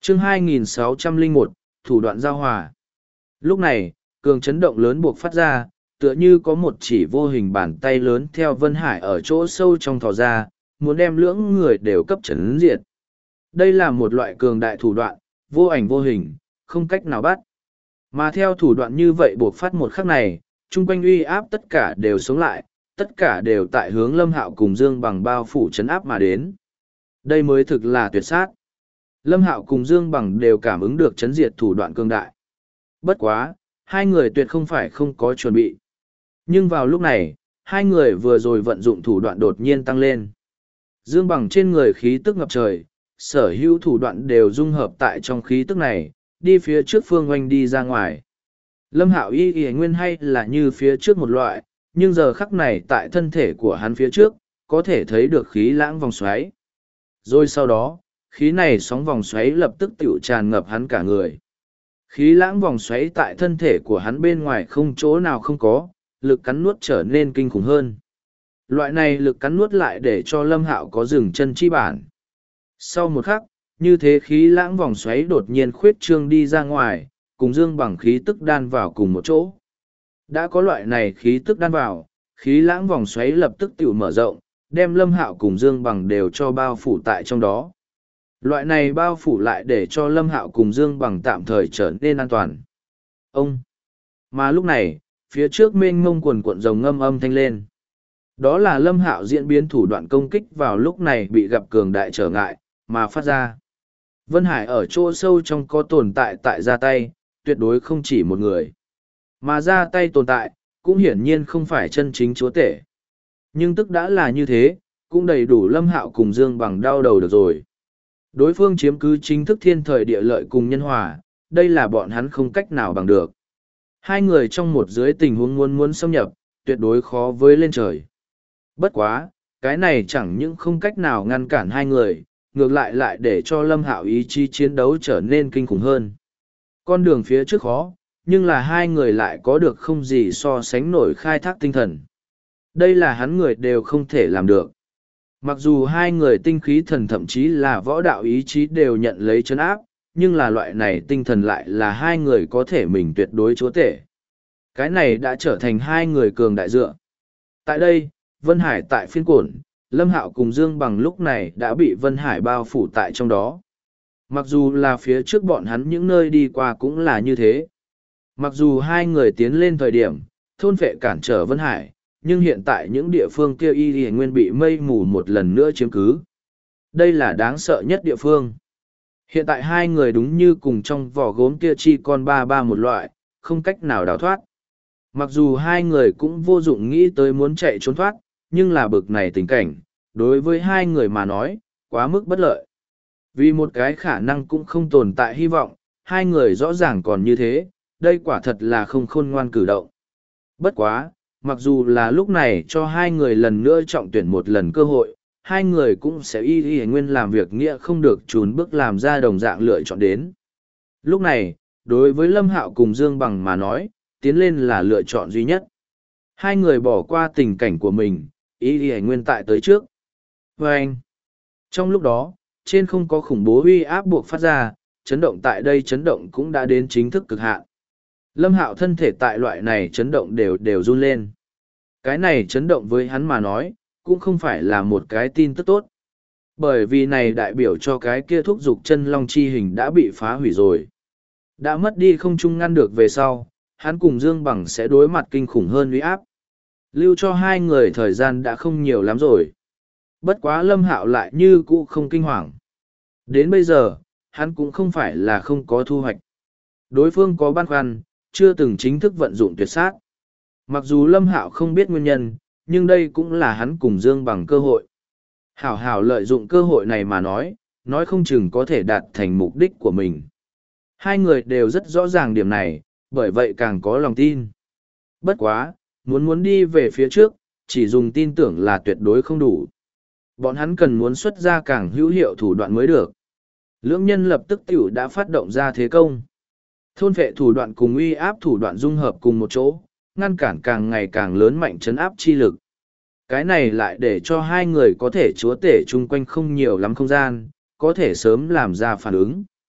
Chương 2601, thủ đoạn giao hòa. Lúc này, cường chấn động lớn buộc phát ra, tựa như có một chỉ vô hình bàn tay lớn theo Vân Hải ở chỗ sâu trong thò ra, muốn đem lưỡng người đều cấp chấn diệt. Đây là một loại cường đại thủ đoạn, vô ảnh vô hình, không cách nào bắt. Mà theo thủ đoạn như vậy buộc phát một khắc này, chung quanh uy áp tất cả đều sống lại, tất cả đều tại hướng Lâm Hạo cùng Dương Bằng bao phủ chấn áp mà đến. Đây mới thực là tuyệt sát. Lâm Hạo cùng Dương Bằng đều cảm ứng được chấn diệt thủ đoạn cường đại. Bất quá, hai người tuyệt không phải không có chuẩn bị. Nhưng vào lúc này, hai người vừa rồi vận dụng thủ đoạn đột nhiên tăng lên. Dương Bằng trên người khí tức ngập trời, sở hữu thủ đoạn đều dung hợp tại trong khí tức này, đi phía trước Phương Oanh đi ra ngoài. Lâm Hạo y nguyên hay là như phía trước một loại, nhưng giờ khắc này tại thân thể của hắn phía trước, có thể thấy được khí lãng vòng xoáy. Rồi sau đó, khí này sóng vòng xoáy lập tức tiểu tràn ngập hắn cả người. Khí lãng vòng xoáy tại thân thể của hắn bên ngoài không chỗ nào không có, lực cắn nuốt trở nên kinh khủng hơn. Loại này lực cắn nuốt lại để cho Lâm Hạo có dừng chân chi bản. Sau một khắc, như thế khí lãng vòng xoáy đột nhiên khuyết trương đi ra ngoài, cùng Dương Bằng khí tức đan vào cùng một chỗ. Đã có loại này khí tức đan vào, khí lãng vòng xoáy lập tức tiểu mở rộng, đem Lâm Hạo cùng Dương Bằng đều cho bao phủ tại trong đó. Loại này bao phủ lại để cho Lâm Hạo cùng Dương Bằng tạm thời trở nên an toàn. Ông! Mà lúc này, phía trước mênh mông quần cuộn rồng ngâm âm thanh lên. Đó là Lâm Hạo diễn biến thủ đoạn công kích vào lúc này bị gặp cường đại trở ngại, mà phát ra. Vân Hải ở chỗ sâu trong có tồn tại tại ra tay, tuyệt đối không chỉ một người. Mà ra tay tồn tại, cũng hiển nhiên không phải chân chính chúa tể. Nhưng tức đã là như thế, cũng đầy đủ Lâm Hạo cùng Dương Bằng đau đầu được rồi. Đối phương chiếm cứ chính thức thiên thời địa lợi cùng nhân hòa, đây là bọn hắn không cách nào bằng được. Hai người trong một dưới tình huống muốn xâm nhập, tuyệt đối khó với lên trời. Bất quá, cái này chẳng những không cách nào ngăn cản hai người, ngược lại lại để cho Lâm Hạo ý chí chiến đấu trở nên kinh khủng hơn. Con đường phía trước khó, nhưng là hai người lại có được không gì so sánh nổi khai thác tinh thần. Đây là hắn người đều không thể làm được. Mặc dù hai người tinh khí thần thậm chí là võ đạo ý chí đều nhận lấy trấn áp, nhưng là loại này tinh thần lại là hai người có thể mình tuyệt đối chúa tể. Cái này đã trở thành hai người cường đại dựa. Tại đây, Vân Hải tại phiên cổn, Lâm Hạo cùng Dương Bằng lúc này đã bị Vân Hải bao phủ tại trong đó. Mặc dù là phía trước bọn hắn những nơi đi qua cũng là như thế. Mặc dù hai người tiến lên thời điểm, thôn phệ cản trở Vân Hải, nhưng hiện tại những địa phương kia y nguyên bị mây mù một lần nữa chiếm cứ. Đây là đáng sợ nhất địa phương. Hiện tại hai người đúng như cùng trong vỏ gốm kia chi con ba một loại, không cách nào đào thoát. Mặc dù hai người cũng vô dụng nghĩ tới muốn chạy trốn thoát, nhưng là bực này tình cảnh, đối với hai người mà nói, quá mức bất lợi. Vì một cái khả năng cũng không tồn tại hy vọng, hai người rõ ràng còn như thế, đây quả thật là không khôn ngoan cử động. Bất quá, mặc dù là lúc này cho hai người lần nữa trọng tuyển một lần cơ hội, hai người cũng sẽ y nguyên làm việc nghĩa không được trốn bước làm ra đồng dạng lựa chọn đến. Lúc này, đối với Lâm Hạo cùng Dương Bằng mà nói, tiến lên là lựa chọn duy nhất. Hai người bỏ qua tình cảnh của mình, y nguyên tại tới trước. Và anh, trong lúc đó, trên không có khủng bố uy áp buộc phát ra, chấn động tại đây chấn động cũng đã đến chính thức cực hạn. Lâm Hạo thân thể tại loại này chấn động đều run lên. Cái này chấn động với hắn mà nói, cũng không phải là một cái tin tức tốt. Bởi vì này đại biểu cho cái kia thúc dục chân long chi hình đã bị phá hủy rồi. Đã mất đi không chung ngăn được về sau, hắn cùng Dương Bằng sẽ đối mặt kinh khủng hơn uy áp. Lưu cho hai người thời gian đã không nhiều lắm rồi. Bất quá Lâm Hạo lại như cũ không kinh hoàng. Đến bây giờ, hắn cũng không phải là không có thu hoạch. Đối phương có băn khoăn, chưa từng chính thức vận dụng tuyệt sát. Mặc dù Lâm Hạo không biết nguyên nhân, nhưng đây cũng là hắn cùng Dương Bằng cơ hội. Hảo hảo lợi dụng cơ hội này mà nói không chừng có thể đạt thành mục đích của mình. Hai người đều rất rõ ràng điểm này, bởi vậy càng có lòng tin. Bất quá, muốn đi về phía trước, chỉ dùng tin tưởng là tuyệt đối không đủ. Bọn hắn cần muốn xuất ra càng hữu hiệu thủ đoạn mới được. Lưỡng nhân lập tức tiểu đã phát động ra thế công. Thôn vệ thủ đoạn cùng uy áp thủ đoạn dung hợp cùng một chỗ, ngăn cản càng ngày càng lớn mạnh chấn áp chi lực. Cái này lại để cho hai người có thể chúa tể chung quanh không nhiều lắm không gian, có thể sớm làm ra phản ứng.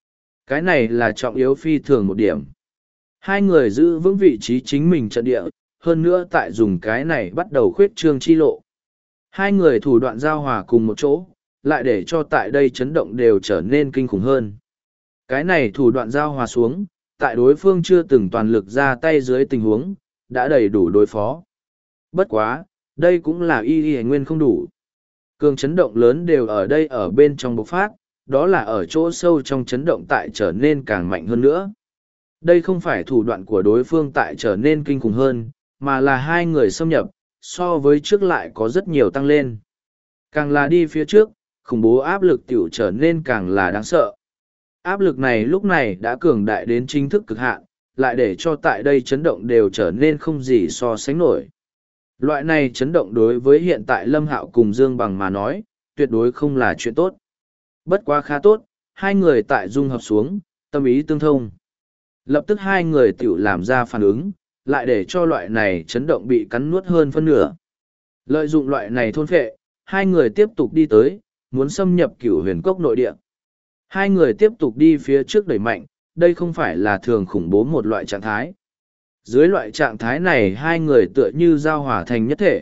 Cái này là trọng yếu phi thường một điểm. Hai người giữ vững vị trí chính mình trận địa, hơn nữa tại dùng cái này bắt đầu khuyết trương chi lộ. Hai người thủ đoạn giao hòa cùng một chỗ, lại để cho tại đây chấn động đều trở nên kinh khủng hơn. Cái này thủ đoạn giao hòa xuống, tại đối phương chưa từng toàn lực ra tay dưới tình huống, đã đầy đủ đối phó. Bất quá, đây cũng là y nguyên không đủ. Cường chấn động lớn đều ở đây ở bên trong bộc phát, đó là ở chỗ sâu trong chấn động tại trở nên càng mạnh hơn nữa. Đây không phải thủ đoạn của đối phương tại trở nên kinh khủng hơn, mà là hai người xâm nhập, so với trước lại có rất nhiều tăng lên. Càng là đi phía trước, khủng bố áp lực tiểu trở nên càng là đáng sợ. Áp lực này lúc này đã cường đại đến chính thức cực hạn, lại để cho tại đây chấn động đều trở nên không gì so sánh nổi. Loại này chấn động đối với hiện tại Lâm Hạo cùng Dương Bằng mà nói, tuyệt đối không là chuyện tốt. Bất quá khá tốt, hai người tại dung hợp xuống, tâm ý tương thông. Lập tức hai người tiểu làm ra phản ứng, lại để cho loại này chấn động bị cắn nuốt hơn phân nửa. Lợi dụng loại này thôn phệ, hai người tiếp tục đi tới, muốn xâm nhập Cửu Huyền Cốc nội địa. Hai người tiếp tục đi phía trước đẩy mạnh, đây không phải là thường khủng bố một loại trạng thái. Dưới loại trạng thái này hai người tựa như giao hòa thành nhất thể.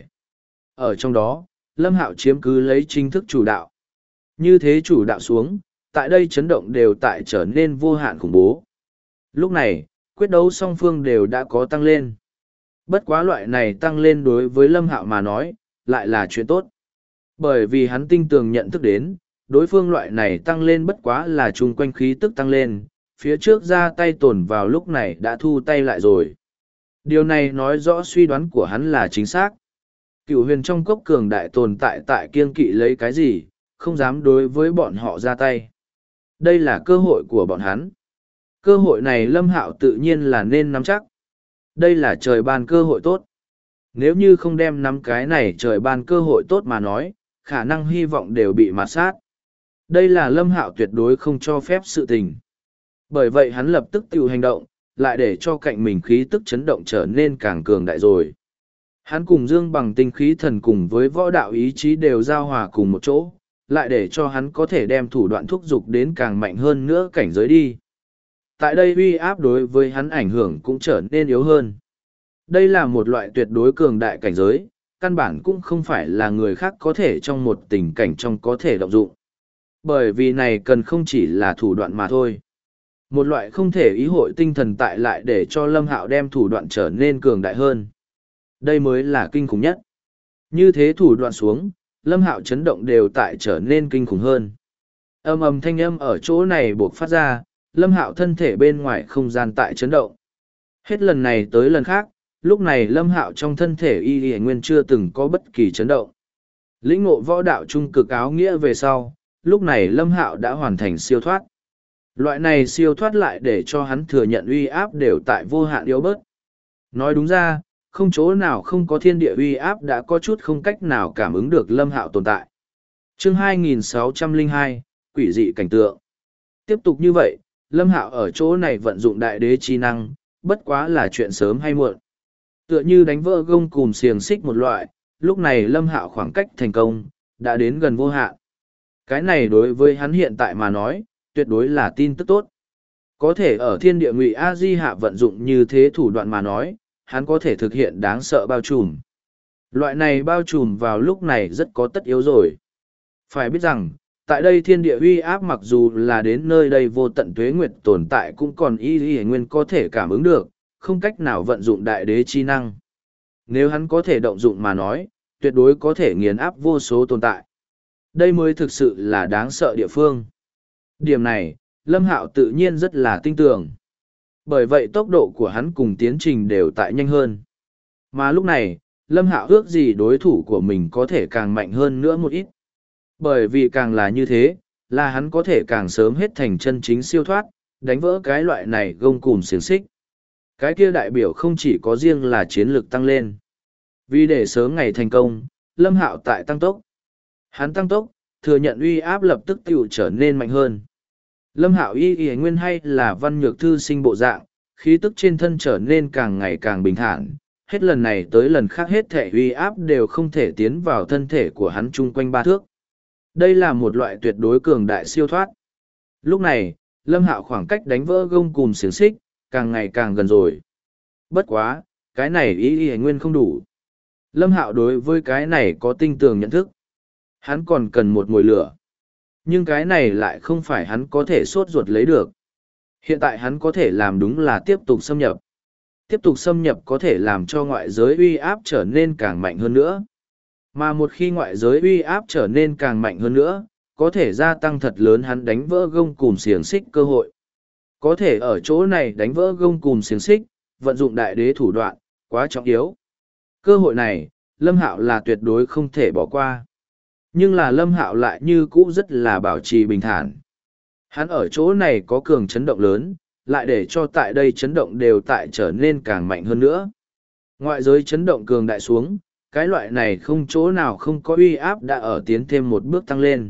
Ở trong đó, Lâm Hạo chiếm cứ lấy chính thức chủ đạo. Như thế chủ đạo xuống, tại đây chấn động đều tại trở nên vô hạn khủng bố. Lúc này, quyết đấu song phương đều đã có tăng lên. Bất quá loại này tăng lên đối với Lâm Hạo mà nói, lại là chuyện tốt. Bởi vì hắn tinh tường nhận thức đến, đối phương loại này tăng lên bất quá là chung quanh khí tức tăng lên, phía trước ra tay tổn vào lúc này đã thu tay lại rồi. Điều này nói rõ suy đoán của hắn là chính xác. Cửu huyền trong cốc cường đại tồn tại tại kiêng kỵ lấy cái gì, không dám đối với bọn họ ra tay. Đây là cơ hội của bọn hắn. Cơ hội này Lâm Hạo tự nhiên là nên nắm chắc. Đây là trời ban cơ hội tốt. Nếu như không đem nắm cái này trời ban cơ hội tốt mà nói, khả năng hy vọng đều bị mạt sát. Đây là Lâm Hạo tuyệt đối không cho phép sự tình. Bởi vậy hắn lập tức tiêu hành động, lại để cho cạnh mình khí tức chấn động trở nên càng cường đại rồi. Hắn cùng Dương Bằng tinh khí thần cùng với võ đạo ý chí đều giao hòa cùng một chỗ, lại để cho hắn có thể đem thủ đoạn thúc dục đến càng mạnh hơn nữa cảnh giới đi. Tại đây uy áp đối với hắn ảnh hưởng cũng trở nên yếu hơn. Đây là một loại tuyệt đối cường đại cảnh giới, căn bản cũng không phải là người khác có thể trong một tình cảnh trong có thể động dụng. Bởi vì này cần không chỉ là thủ đoạn mà thôi. Một loại không thể ý hội tinh thần tại lại để cho Lâm Hạo đem thủ đoạn trở nên cường đại hơn. Đây mới là kinh khủng nhất. Như thế thủ đoạn xuống, Lâm Hạo chấn động đều tại trở nên kinh khủng hơn. Ầm ầm thanh âm ở chỗ này buộc phát ra, Lâm Hạo thân thể bên ngoài không gian tại chấn động. Hết lần này tới lần khác, lúc này Lâm Hạo trong thân thể y nguyên chưa từng có bất kỳ chấn động. Lĩnh ngộ võ đạo trung cực áo nghĩa về sau, lúc này Lâm Hạo đã hoàn thành siêu thoát. Loại này siêu thoát lại để cho hắn thừa nhận uy áp đều tại vô hạn yếu bớt. Nói đúng ra, không chỗ nào không có thiên địa uy áp đã có chút không cách nào cảm ứng được Lâm Hạo tồn tại. Chương 2602, Quỷ dị cảnh tượng. Tiếp tục như vậy, Lâm Hạo ở chỗ này vận dụng đại đế chi năng, bất quá là chuyện sớm hay muộn. Tựa như đánh vỡ gông cùm xiềng xích một loại, lúc này Lâm Hạo khoảng cách thành công, đã đến gần vô hạn. Cái này đối với hắn hiện tại mà nói, tuyệt đối là tin tức tốt. Có thể ở thiên địa ngụy A-di hạ vận dụng như thế thủ đoạn mà nói, hắn có thể thực hiện đáng sợ bao trùm. Loại này bao trùm vào lúc này rất có tất yếu rồi. Phải biết rằng, tại đây thiên địa uy áp mặc dù là đến nơi đây vô tận tuế nguyệt tồn tại cũng còn y nguyên có thể cảm ứng được, không cách nào vận dụng đại đế chi năng. Nếu hắn có thể động dụng mà nói, tuyệt đối có thể nghiền áp vô số tồn tại. Đây mới thực sự là đáng sợ địa phương. Điểm này, Lâm Hạo tự nhiên rất là tin tưởng. Bởi vậy tốc độ của hắn cùng tiến trình đều tại nhanh hơn. Mà lúc này, Lâm Hạo ước gì đối thủ của mình có thể càng mạnh hơn nữa một ít. Bởi vì càng là như thế, là hắn có thể càng sớm hết thành chân chính siêu thoát, đánh vỡ cái loại này gông cùm xiềng xích. Cái kia đại biểu không chỉ có riêng là chiến lược tăng lên. Vì để sớm ngày thành công, Lâm Hạo tại tăng tốc. Hắn tăng tốc, thừa nhận uy áp lập tức tiểu trở nên mạnh hơn. Lâm Hạo y nguyên hay là văn nhược thư sinh bộ dạng, khí tức trên thân trở nên càng ngày càng bình thản. Hết lần này tới lần khác hết thể uy áp đều không thể tiến vào thân thể của hắn chung quanh 3 thước. Đây là một loại tuyệt đối cường đại siêu thoát. Lúc này, Lâm Hạo khoảng cách đánh vỡ gông cùm xiềng xích, càng ngày càng gần rồi. Bất quá, cái này ý ý nguyên không đủ. Lâm Hạo đối với cái này có tinh tường nhận thức. Hắn còn cần một mồi lửa. Nhưng cái này lại không phải hắn có thể sốt ruột lấy được. Hiện tại hắn có thể làm đúng là tiếp tục xâm nhập. Tiếp tục xâm nhập có thể làm cho ngoại giới uy áp trở nên càng mạnh hơn nữa. Mà một khi ngoại giới uy áp trở nên càng mạnh hơn nữa, có thể gia tăng thật lớn hắn đánh vỡ gông cùm xiềng xích cơ hội. Có thể ở chỗ này đánh vỡ gông cùm xiềng xích, vận dụng đại đế thủ đoạn, quá trọng yếu. Cơ hội này, Lâm Hạo là tuyệt đối không thể bỏ qua. Nhưng là Lâm Hạo lại như cũ rất là bảo trì bình thản. Hắn ở chỗ này có cường chấn động lớn, lại để cho tại đây chấn động đều tại trở nên càng mạnh hơn nữa. Ngoại giới chấn động cường đại xuống, cái loại này không chỗ nào không có uy áp đã ở tiến thêm một bước tăng lên.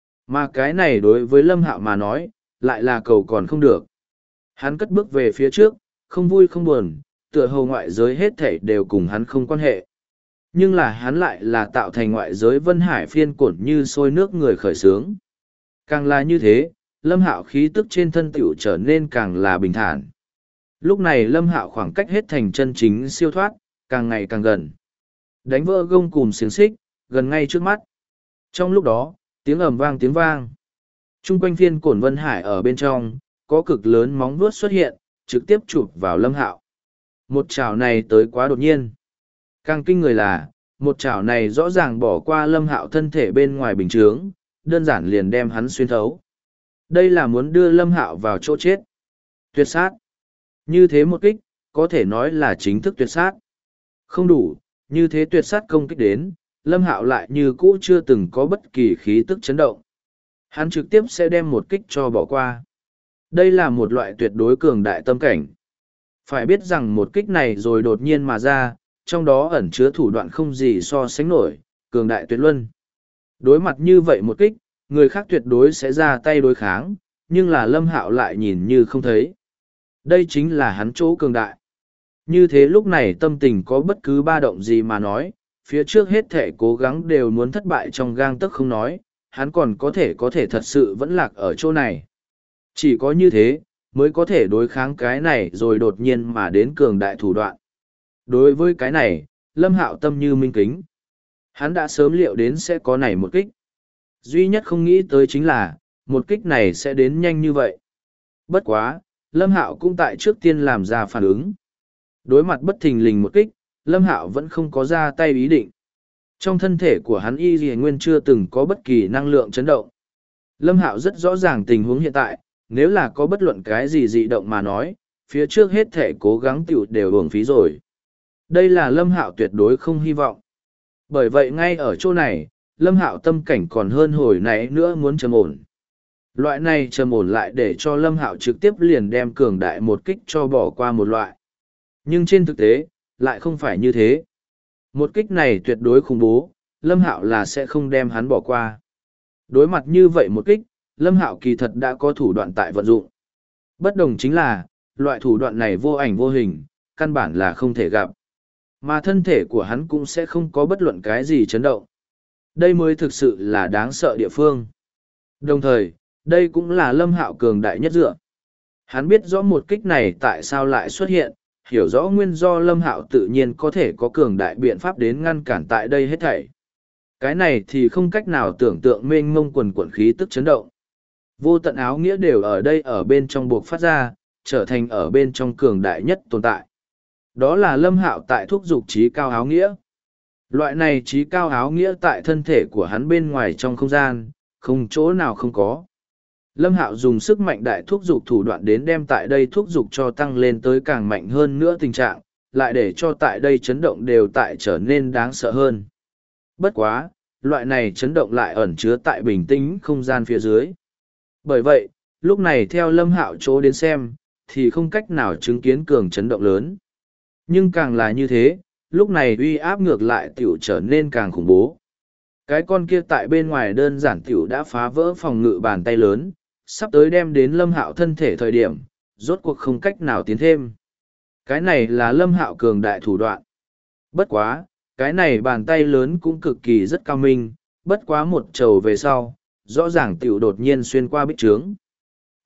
Mà cái này đối với Lâm Hạo mà nói, lại là cầu còn không được. Hắn cất bước về phía trước, không vui không buồn, tựa hồ ngoại giới hết thảy đều cùng hắn không quan hệ. Nhưng là hắn lại là tạo thành ngoại giới Vân Hải phiên cuộn như sôi nước người khởi sướng. Càng là như thế, Lâm Hạo khí tức trên thân tiểu trở nên càng là bình thản. Lúc này Lâm Hạo khoảng cách hết thành chân chính siêu thoát, càng ngày càng gần. Đánh vỡ gông cùm xiềng xích, gần ngay trước mắt. Trong lúc đó, tiếng ầm vang tiếng vang. Trung quanh phiên cổn Vân Hải ở bên trong, có cực lớn móng vuốt xuất hiện, trực tiếp chụp vào Lâm Hạo. Một chảo này tới quá đột nhiên. Càng kinh người là, một chảo này rõ ràng bỏ qua Lâm Hạo thân thể bên ngoài bình chướng, đơn giản liền đem hắn xuyên thấu. Đây là muốn đưa Lâm Hạo vào chỗ chết. Tuyệt sát. Như thế một kích, có thể nói là chính thức tuyệt sát. Không đủ, như thế tuyệt sát công kích đến, Lâm Hạo lại như cũ chưa từng có bất kỳ khí tức chấn động. Hắn trực tiếp sẽ đem một kích cho bỏ qua. Đây là một loại tuyệt đối cường đại tâm cảnh. Phải biết rằng một kích này rồi đột nhiên mà ra, trong đó ẩn chứa thủ đoạn không gì so sánh nổi, cường đại tuyệt luân. Đối mặt như vậy một kích, người khác tuyệt đối sẽ ra tay đối kháng, nhưng là Lâm Hạo lại nhìn như không thấy. Đây chính là hắn chỗ cường đại. Như thế lúc này tâm tình có bất cứ ba động gì mà nói, phía trước hết thể cố gắng đều muốn thất bại trong gang tấc không nói, hắn còn có thể thật sự vẫn lạc ở chỗ này. Chỉ có như thế, mới có thể đối kháng cái này rồi đột nhiên mà đến cường đại thủ đoạn. Đối với cái này, Lâm Hạo tâm như minh kính. Hắn đã sớm liệu đến sẽ có này một kích. Duy nhất không nghĩ tới chính là, một kích này sẽ đến nhanh như vậy. Bất quá, Lâm Hạo cũng tại trước tiên làm ra phản ứng. Đối mặt bất thình lình một kích, Lâm Hạo vẫn không có ra tay ý định. Trong thân thể của hắn y dì nguyên chưa từng có bất kỳ năng lượng chấn động. Lâm Hạo rất rõ ràng tình huống hiện tại, nếu là có bất luận cái gì dị động mà nói, phía trước hết thể cố gắng tiểu đều uổng phí rồi. Đây là Lâm Hạo tuyệt đối không hy vọng. Bởi vậy ngay ở chỗ này, Lâm Hạo tâm cảnh còn hơn hồi nãy nữa muốn trầm ổn. Loại này trầm ổn lại để cho Lâm Hạo trực tiếp liền đem cường đại một kích cho bỏ qua một loại. Nhưng trên thực tế, lại không phải như thế. Một kích này tuyệt đối khủng bố, Lâm Hạo là sẽ không đem hắn bỏ qua. Đối mặt như vậy một kích, Lâm Hạo kỳ thật đã có thủ đoạn tại vận dụng. Bất đồng chính là, loại thủ đoạn này vô ảnh vô hình, căn bản là không thể gặp. Mà thân thể của hắn cũng sẽ không có bất luận cái gì chấn động. Đây mới thực sự là đáng sợ địa phương. Đồng thời, đây cũng là Lâm Hạo cường đại nhất dựa. Hắn biết rõ một kích này tại sao lại xuất hiện, hiểu rõ nguyên do Lâm Hạo tự nhiên có thể có cường đại biện pháp đến ngăn cản tại đây hết thảy. Cái này thì không cách nào tưởng tượng mênh mông quần quần khí tức chấn động. Vô tận áo nghĩa đều ở đây ở bên trong buộc phát ra, trở thành ở bên trong cường đại nhất tồn tại. Đó là Lâm Hạo tại thúc dục trí cao áo nghĩa. Loại này trí cao áo nghĩa tại thân thể của hắn bên ngoài trong không gian, không chỗ nào không có. Lâm Hạo dùng sức mạnh đại thúc dục thủ đoạn đến đem tại đây thúc dục cho tăng lên tới càng mạnh hơn nữa tình trạng, lại để cho tại đây chấn động đều tại trở nên đáng sợ hơn. Bất quá, loại này chấn động lại ẩn chứa tại bình tĩnh không gian phía dưới. Bởi vậy, lúc này theo Lâm Hạo chỗ đến xem, thì không cách nào chứng kiến cường chấn động lớn. Nhưng càng là như thế, lúc này uy áp ngược lại tiểu trở nên càng khủng bố. Cái con kia tại bên ngoài đơn giản tiểu đã phá vỡ phòng ngự bàn tay lớn, sắp tới đem đến Lâm Hạo thân thể thời điểm, rốt cuộc không cách nào tiến thêm. Cái này là Lâm Hạo cường đại thủ đoạn. Bất quá, cái này bàn tay lớn cũng cực kỳ rất cao minh, bất quá một trầu về sau, rõ ràng tiểu đột nhiên xuyên qua bích trướng.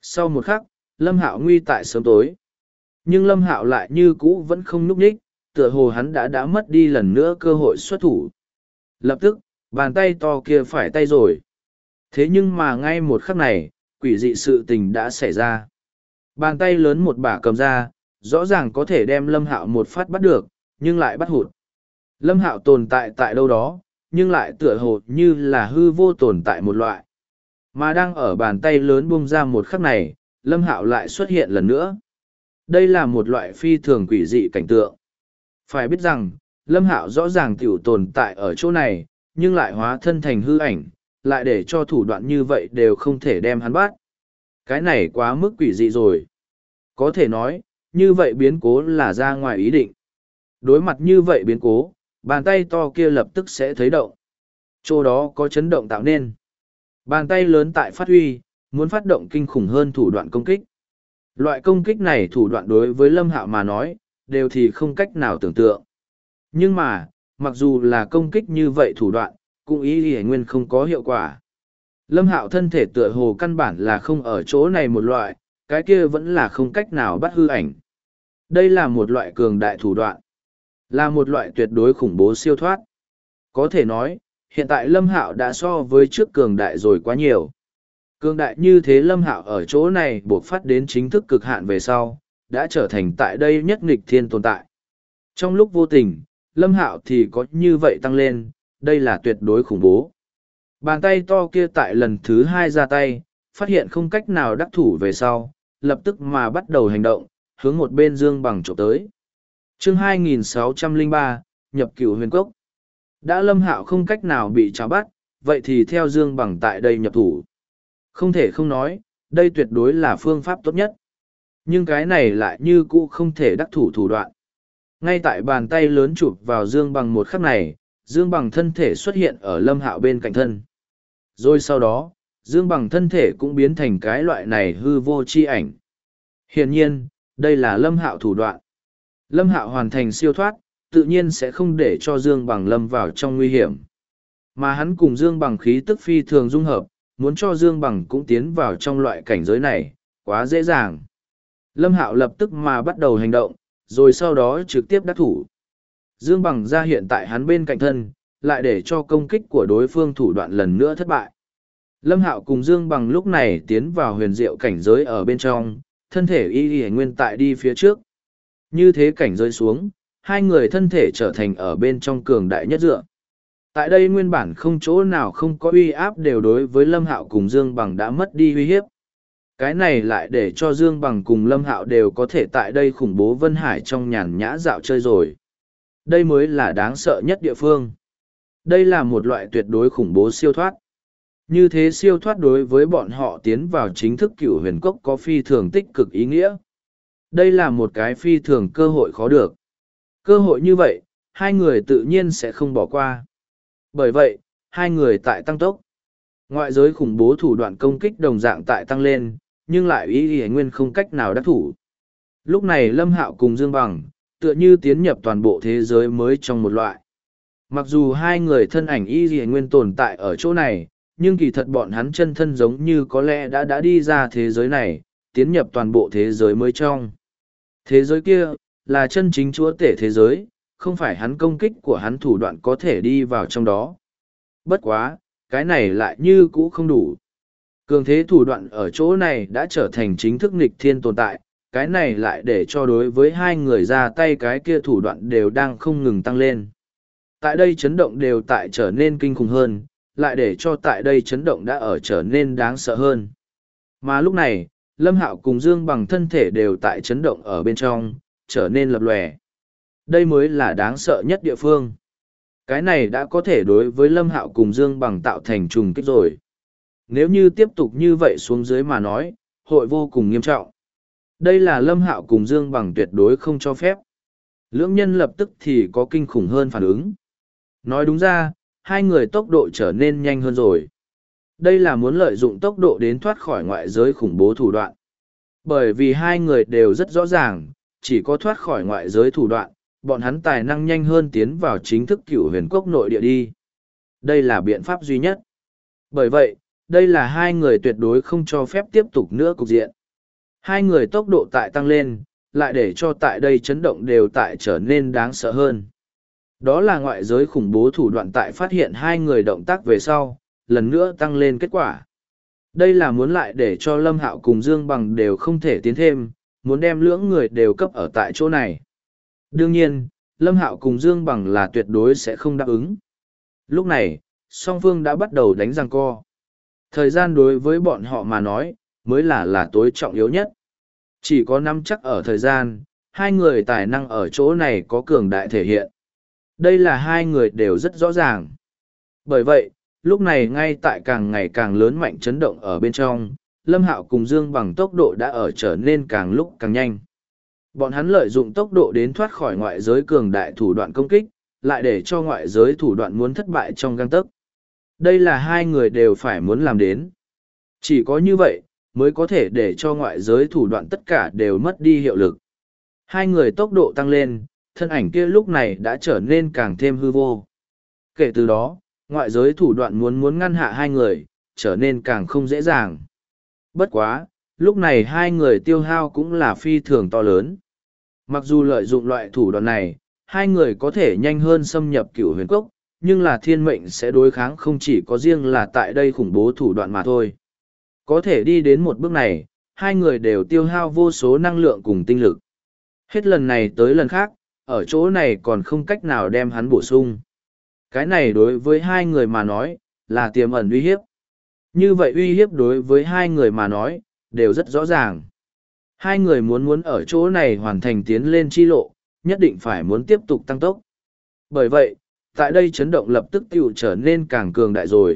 Sau một khắc, Lâm Hạo nguy tại sớm tối. Nhưng Lâm Hạo lại như cũ vẫn không nhúc nhích, tựa hồ hắn đã mất đi lần nữa cơ hội xuất thủ. Lập tức, bàn tay to kia phải tay rồi. Thế nhưng mà ngay một khắc này, quỷ dị sự tình đã xảy ra. Bàn tay lớn một bả cầm ra, rõ ràng có thể đem Lâm Hạo một phát bắt được, nhưng lại bắt hụt. Lâm Hạo tồn tại tại đâu đó, nhưng lại tựa hồ như là hư vô tồn tại một loại. Mà đang ở bàn tay lớn buông ra một khắc này, Lâm Hạo lại xuất hiện lần nữa. Đây là một loại phi thường quỷ dị cảnh tượng. Phải biết rằng, Lâm Hạo rõ ràng tiểu tồn tại ở chỗ này, nhưng lại hóa thân thành hư ảnh, lại để cho thủ đoạn như vậy đều không thể đem hắn bắt. Cái này quá mức quỷ dị rồi. Có thể nói, như vậy biến cố là ra ngoài ý định. Đối mặt như vậy biến cố, bàn tay to kia lập tức sẽ thấy động. Chỗ đó có chấn động tạo nên. Bàn tay lớn tại phát huy, muốn phát động kinh khủng hơn thủ đoạn công kích. Loại công kích này thủ đoạn đối với Lâm Hạo mà nói, đều thì không cách nào tưởng tượng. Nhưng mà, mặc dù là công kích như vậy thủ đoạn, cũng ý y nguyên không có hiệu quả. Lâm Hạo thân thể tựa hồ căn bản là không ở chỗ này một loại, cái kia vẫn là không cách nào bắt hư ảnh. Đây là một loại cường đại thủ đoạn, là một loại tuyệt đối khủng bố siêu thoát. Có thể nói, hiện tại Lâm Hạo đã so với trước cường đại rồi quá nhiều. Cường đại như thế Lâm Hạo ở chỗ này buộc phát đến chính thức cực hạn về sau, đã trở thành tại đây nhất nghịch thiên tồn tại. Trong lúc vô tình, Lâm Hạo thì có như vậy tăng lên, đây là tuyệt đối khủng bố. Bàn tay to kia tại lần thứ hai ra tay, phát hiện không cách nào đắc thủ về sau, lập tức mà bắt đầu hành động, hướng một bên Dương Bằng chụp tới. Chương 2603, nhập cửu huyền cốc. Đã Lâm Hạo không cách nào bị tráo bắt, vậy thì theo Dương Bằng tại đây nhập thủ. Không thể không nói, đây tuyệt đối là phương pháp tốt nhất. Nhưng cái này lại như cũ không thể đắc thủ thủ đoạn. Ngay tại bàn tay lớn chụp vào Dương Bằng một khắc này, Dương Bằng thân thể xuất hiện ở Lâm Hạo bên cạnh thân. Rồi sau đó, Dương Bằng thân thể cũng biến thành cái loại này hư vô chi ảnh. Hiển nhiên, đây là Lâm Hạo thủ đoạn. Lâm Hạo hoàn thành siêu thoát, tự nhiên sẽ không để cho Dương Bằng lâm vào trong nguy hiểm. Mà hắn cùng Dương Bằng khí tức phi thường dung hợp, muốn cho Dương Bằng cũng tiến vào trong loại cảnh giới này, quá dễ dàng. Lâm Hạo lập tức mà bắt đầu hành động, rồi sau đó trực tiếp đắc thủ. Dương Bằng ra hiện tại hắn bên cạnh thân, lại để cho công kích của đối phương thủ đoạn lần nữa thất bại. Lâm Hạo cùng Dương Bằng lúc này tiến vào huyền diệu cảnh giới ở bên trong, thân thể y nguyên tại đi phía trước. Như thế cảnh giới xuống, hai người thân thể trở thành ở bên trong cường đại nhất dựa. Tại đây nguyên bản không chỗ nào không có uy áp đều đối với Lâm Hạo cùng Dương Bằng đã mất đi uy hiếp. Cái này lại để cho Dương Bằng cùng Lâm Hạo đều có thể tại đây khủng bố Vân Hải trong nhàn nhã dạo chơi rồi. Đây mới là đáng sợ nhất địa phương. Đây là một loại tuyệt đối khủng bố siêu thoát. Như thế siêu thoát đối với bọn họ tiến vào chính thức cửu huyền cốc có phi thường tích cực ý nghĩa. Đây là một cái phi thường cơ hội khó được. Cơ hội như vậy, hai người tự nhiên sẽ không bỏ qua. Bởi vậy, hai người tại tăng tốc. Ngoại giới khủng bố thủ đoạn công kích đồng dạng tại tăng lên, nhưng lại ý nguyên không cách nào đắc thủ. Lúc này Lâm Hạo cùng Dương Bằng, tựa như tiến nhập toàn bộ thế giới mới trong một loại. Mặc dù hai người thân ảnh y nguyên tồn tại ở chỗ này, nhưng kỳ thật bọn hắn chân thân giống như có lẽ đã đi ra thế giới này, tiến nhập toàn bộ thế giới mới trong. Thế giới kia, là chân chính chúa tể thế giới, không phải hắn công kích của hắn thủ đoạn có thể đi vào trong đó. Bất quá, cái này lại như cũ không đủ. Cường thế thủ đoạn ở chỗ này đã trở thành chính thức nghịch thiên tồn tại, cái này lại để cho đối với hai người ra tay cái kia thủ đoạn đều đang không ngừng tăng lên. Tại đây chấn động đều tại trở nên kinh khủng hơn, lại để cho tại đây chấn động đã ở trở nên đáng sợ hơn. Mà lúc này, Lâm Hạo cùng Dương Bằng thân thể đều tại chấn động ở bên trong, trở nên lập lòe. Đây mới là đáng sợ nhất địa phương. Cái này đã có thể đối với Lâm Hạo cùng Dương Bằng tạo thành trùng kích rồi. Nếu như tiếp tục như vậy xuống dưới mà nói, hội vô cùng nghiêm trọng. Đây là Lâm Hạo cùng Dương Bằng tuyệt đối không cho phép. Lưỡng nhân lập tức thì có kinh khủng hơn phản ứng. Nói đúng ra, hai người tốc độ trở nên nhanh hơn rồi. Đây là muốn lợi dụng tốc độ đến thoát khỏi ngoại giới khủng bố thủ đoạn. Bởi vì hai người đều rất rõ ràng, chỉ có thoát khỏi ngoại giới thủ đoạn, bọn hắn tài năng nhanh hơn tiến vào chính thức cửu huyền cốc nội địa đi. Đây là biện pháp duy nhất. Bởi vậy, đây là hai người tuyệt đối không cho phép tiếp tục nữa cục diện. Hai người tốc độ tại tăng lên, lại để cho tại đây chấn động đều tại trở nên đáng sợ hơn. Đó là ngoại giới khủng bố thủ đoạn tại phát hiện hai người động tác về sau, lần nữa tăng lên kết quả. Đây là muốn lại để cho Lâm Hạo cùng Dương Bằng đều không thể tiến thêm, muốn đem lưỡng người đều cấp ở tại chỗ này. Đương nhiên, Lâm Hạo cùng Dương Bằng là tuyệt đối sẽ không đáp ứng. Lúc này, song phương đã bắt đầu đánh giằng co. Thời gian đối với bọn họ mà nói, mới là tối trọng yếu nhất. Chỉ có nắm chắc ở thời gian, hai người tài năng ở chỗ này có cường đại thể hiện. Đây là hai người đều rất rõ ràng. Bởi vậy, lúc này ngay tại càng ngày càng lớn mạnh chấn động ở bên trong, Lâm Hạo cùng Dương Bằng tốc độ đã ở trở nên càng lúc càng nhanh. Bọn hắn lợi dụng tốc độ đến thoát khỏi ngoại giới cường đại thủ đoạn công kích, lại để cho ngoại giới thủ đoạn muốn thất bại trong gang tấc. Đây là hai người đều phải muốn làm đến. Chỉ có như vậy, mới có thể để cho ngoại giới thủ đoạn tất cả đều mất đi hiệu lực. Hai người tốc độ tăng lên, thân ảnh kia lúc này đã trở nên càng thêm hư vô. Kể từ đó, ngoại giới thủ đoạn muốn ngăn hạ hai người, trở nên càng không dễ dàng. Bất quá, lúc này hai người tiêu hao cũng là phi thường to lớn. Mặc dù lợi dụng loại thủ đoạn này, hai người có thể nhanh hơn xâm nhập cửu huyền cốc, nhưng là thiên mệnh sẽ đối kháng không chỉ có riêng là tại đây khủng bố thủ đoạn mà thôi. Có thể đi đến một bước này, hai người đều tiêu hao vô số năng lượng cùng tinh lực. Hết lần này tới lần khác, ở chỗ này còn không cách nào đem hắn bổ sung. Cái này đối với hai người mà nói, là tiềm ẩn uy hiếp. Như vậy uy hiếp đối với hai người mà nói, đều rất rõ ràng. Hai người muốn ở chỗ này hoàn thành tiến lên chi lộ, nhất định phải muốn tiếp tục tăng tốc. Bởi vậy, tại đây chấn động lập tức tiểu trở nên càng cường đại rồi.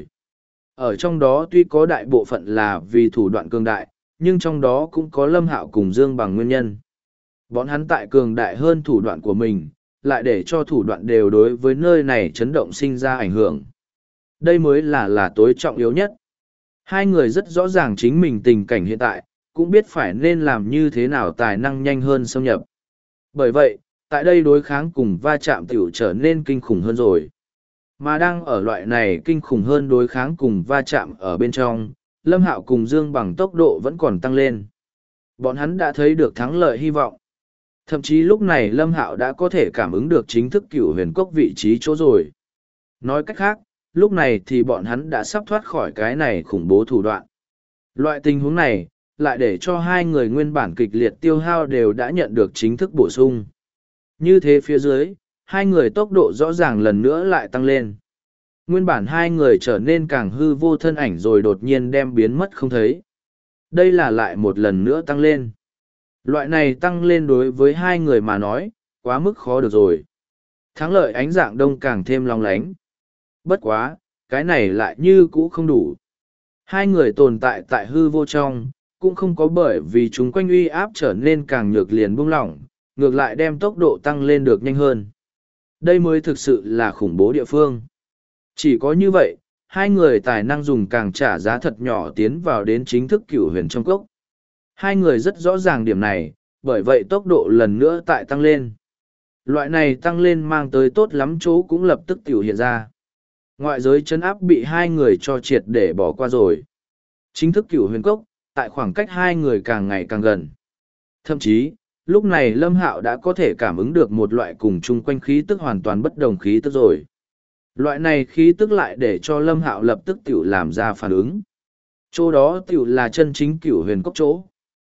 Ở trong đó tuy có đại bộ phận là vì thủ đoạn cường đại, nhưng trong đó cũng có Lâm Hạo cùng Dương Bằng nguyên nhân. Bọn hắn tại cường đại hơn thủ đoạn của mình, lại để cho thủ đoạn đều đối với nơi này chấn động sinh ra ảnh hưởng. Đây mới là tối trọng yếu nhất. Hai người rất rõ ràng chính mình tình cảnh hiện tại, cũng biết phải nên làm như thế nào tài năng nhanh hơn xâm nhập. Bởi vậy, tại đây đối kháng cùng va chạm tiểu trở nên kinh khủng hơn rồi. Mà đang ở loại này kinh khủng hơn đối kháng cùng va chạm ở bên trong, Lâm Hạo cùng Dương Bằng tốc độ vẫn còn tăng lên. Bọn hắn đã thấy được thắng lợi hy vọng. Thậm chí lúc này Lâm Hạo đã có thể cảm ứng được chính thức cửu huyền cốc vị trí chỗ rồi. Nói cách khác, lúc này thì bọn hắn đã sắp thoát khỏi cái này khủng bố thủ đoạn. Loại tình huống này, lại để cho hai người nguyên bản kịch liệt tiêu hao đều đã nhận được chính thức bổ sung. Như thế phía dưới, hai người tốc độ rõ ràng lần nữa lại tăng lên. Nguyên bản hai người trở nên càng hư vô thân ảnh rồi đột nhiên đem biến mất không thấy. Đây là lại một lần nữa tăng lên. Loại này tăng lên đối với hai người mà nói, quá mức khó được rồi. Thắng lợi ánh dạng đông càng thêm long lánh. Bất quá, cái này lại như cũ không đủ. Hai người tồn tại tại hư vô trong, cũng không có bởi vì chúng quanh uy áp trở nên càng nhược liền buông lỏng, ngược lại đem tốc độ tăng lên được nhanh hơn. Đây mới thực sự là khủng bố địa phương. Chỉ có như vậy, hai người tài năng dùng càng trả giá thật nhỏ tiến vào đến chính thức cửu huyền trong cốc. Hai người rất rõ ràng điểm này, bởi vậy tốc độ lần nữa tại tăng lên. Loại này tăng lên mang tới tốt lắm chỗ cũng lập tức tiểu hiện ra. Ngoại giới chấn áp bị hai người cho triệt để bỏ qua rồi. Chính thức cửu huyền cốc, tại khoảng cách hai người càng ngày càng gần. Thậm chí, lúc này Lâm Hạo đã có thể cảm ứng được một loại cùng chung quanh khí tức hoàn toàn bất đồng khí tức rồi. Loại này khí tức lại để cho Lâm Hạo lập tức tiểu làm ra phản ứng. Chỗ đó tiểu là chân chính cửu huyền cốc chỗ.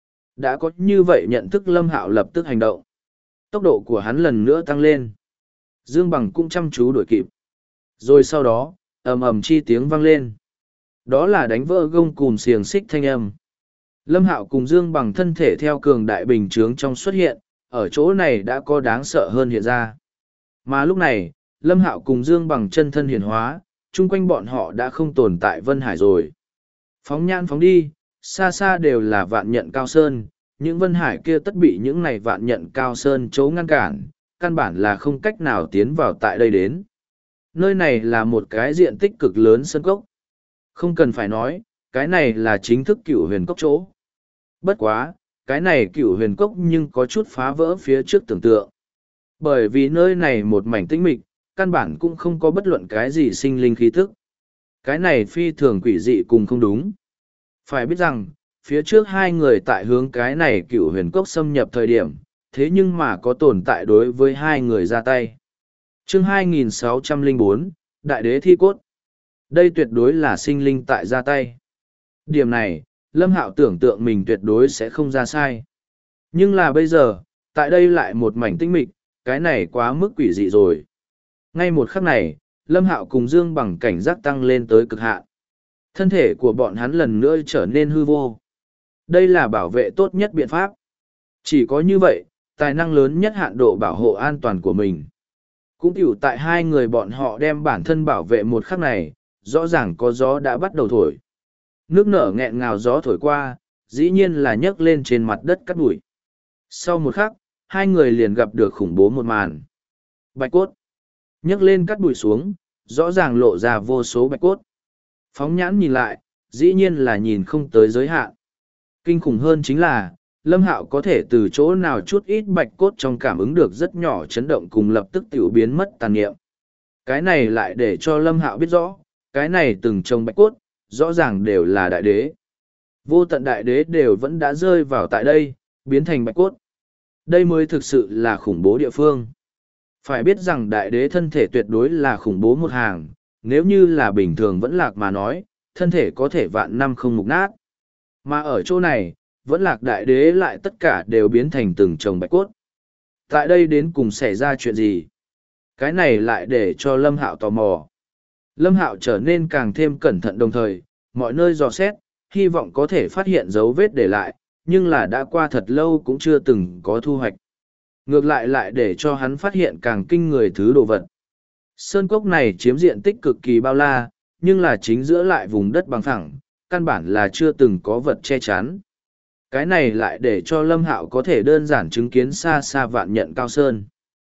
Đã có như vậy nhận thức Lâm Hạo lập tức hành động. Tốc độ của hắn lần nữa tăng lên. Dương Bằng cũng chăm chú đuổi kịp. Rồi sau đó, ầm ầm chi tiếng vang lên. Đó là đánh vỡ gông cùm xiềng xích thanh âm. Lâm Hạo cùng Dương Bằng thân thể theo cường đại bình chướng trong xuất hiện, ở chỗ này đã có đáng sợ hơn hiện ra. Mà lúc này, Lâm Hạo cùng Dương Bằng chân thân hiển hóa, chung quanh bọn họ đã không tồn tại Vân Hải rồi. Phóng nhãn phóng đi, xa xa đều là vạn nhận cao sơn, những Vân Hải kia tất bị những này vạn nhận cao sơn chấu ngăn cản, căn bản là không cách nào tiến vào tại đây đến. Nơi này là một cái diện tích cực lớn sân cốc. Không cần phải nói, cái này là chính thức cửu huyền cốc chỗ. Bất quá, cái này cửu huyền cốc nhưng có chút phá vỡ phía trước tưởng tượng. Bởi vì nơi này một mảnh tĩnh mịch, căn bản cũng không có bất luận cái gì sinh linh khí tức. Cái này phi thường quỷ dị cùng không đúng. Phải biết rằng, phía trước hai người tại hướng cái này cựu huyền cốc xâm nhập thời điểm, thế nhưng mà có tồn tại đối với hai người ra tay. Chương 2604, Đại đế thi cốt. Đây tuyệt đối là sinh linh tại ra tay. Điểm này, Lâm Hạo tưởng tượng mình tuyệt đối sẽ không ra sai. Nhưng là bây giờ, tại đây lại một mảnh tinh mịch, cái này quá mức quỷ dị rồi. Ngay một khắc này, Lâm Hạo cùng Dương Bằng cảnh giác tăng lên tới cực hạn. Thân thể của bọn hắn lần nữa trở nên hư vô. Đây là bảo vệ tốt nhất biện pháp. Chỉ có như vậy, tài năng lớn nhất hạn độ bảo hộ an toàn của mình. Cũng tiểu tại hai người bọn họ đem bản thân bảo vệ một khắc này, rõ ràng có gió đã bắt đầu thổi. Nước nở nghẹn ngào gió thổi qua, dĩ nhiên là nhấc lên trên mặt đất cát bụi. Sau một khắc, hai người liền gặp được khủng bố một màn. Bạch cốt. Nhấc lên cát bụi xuống, rõ ràng lộ ra vô số bạch cốt. Phóng nhãn nhìn lại, dĩ nhiên là nhìn không tới giới hạn. Kinh khủng hơn chính là, Lâm Hạo có thể từ chỗ nào chút ít bạch cốt trong cảm ứng được rất nhỏ chấn động cùng lập tức tiểu biến mất tàn niệm. Cái này lại để cho Lâm Hạo biết rõ, cái này từng trồng bạch cốt, rõ ràng đều là đại đế. Vô tận đại đế đều vẫn đã rơi vào tại đây, biến thành bạch cốt. Đây mới thực sự là khủng bố địa phương. Phải biết rằng đại đế thân thể tuyệt đối là khủng bố một hàng, nếu như là bình thường vẫn lạc mà nói, thân thể có thể vạn năm không mục nát. Mà ở chỗ này, vẫn lạc đại đế lại tất cả đều biến thành từng chồng bạch cốt. Tại đây đến cùng xảy ra chuyện gì? Cái này lại để cho Lâm Hạo tò mò. Lâm Hạo trở nên càng thêm cẩn thận đồng thời, mọi nơi dò xét, hy vọng có thể phát hiện dấu vết để lại, nhưng là đã qua thật lâu cũng chưa từng có thu hoạch. Ngược lại lại để cho hắn phát hiện càng kinh người thứ đồ vật. Sơn cốc này chiếm diện tích cực kỳ bao la, nhưng là chính giữa lại vùng đất bằng phẳng, căn bản là chưa từng có vật che chắn. Cái này lại để cho Lâm Hạo có thể đơn giản chứng kiến xa xa vạn nhận cao sơn.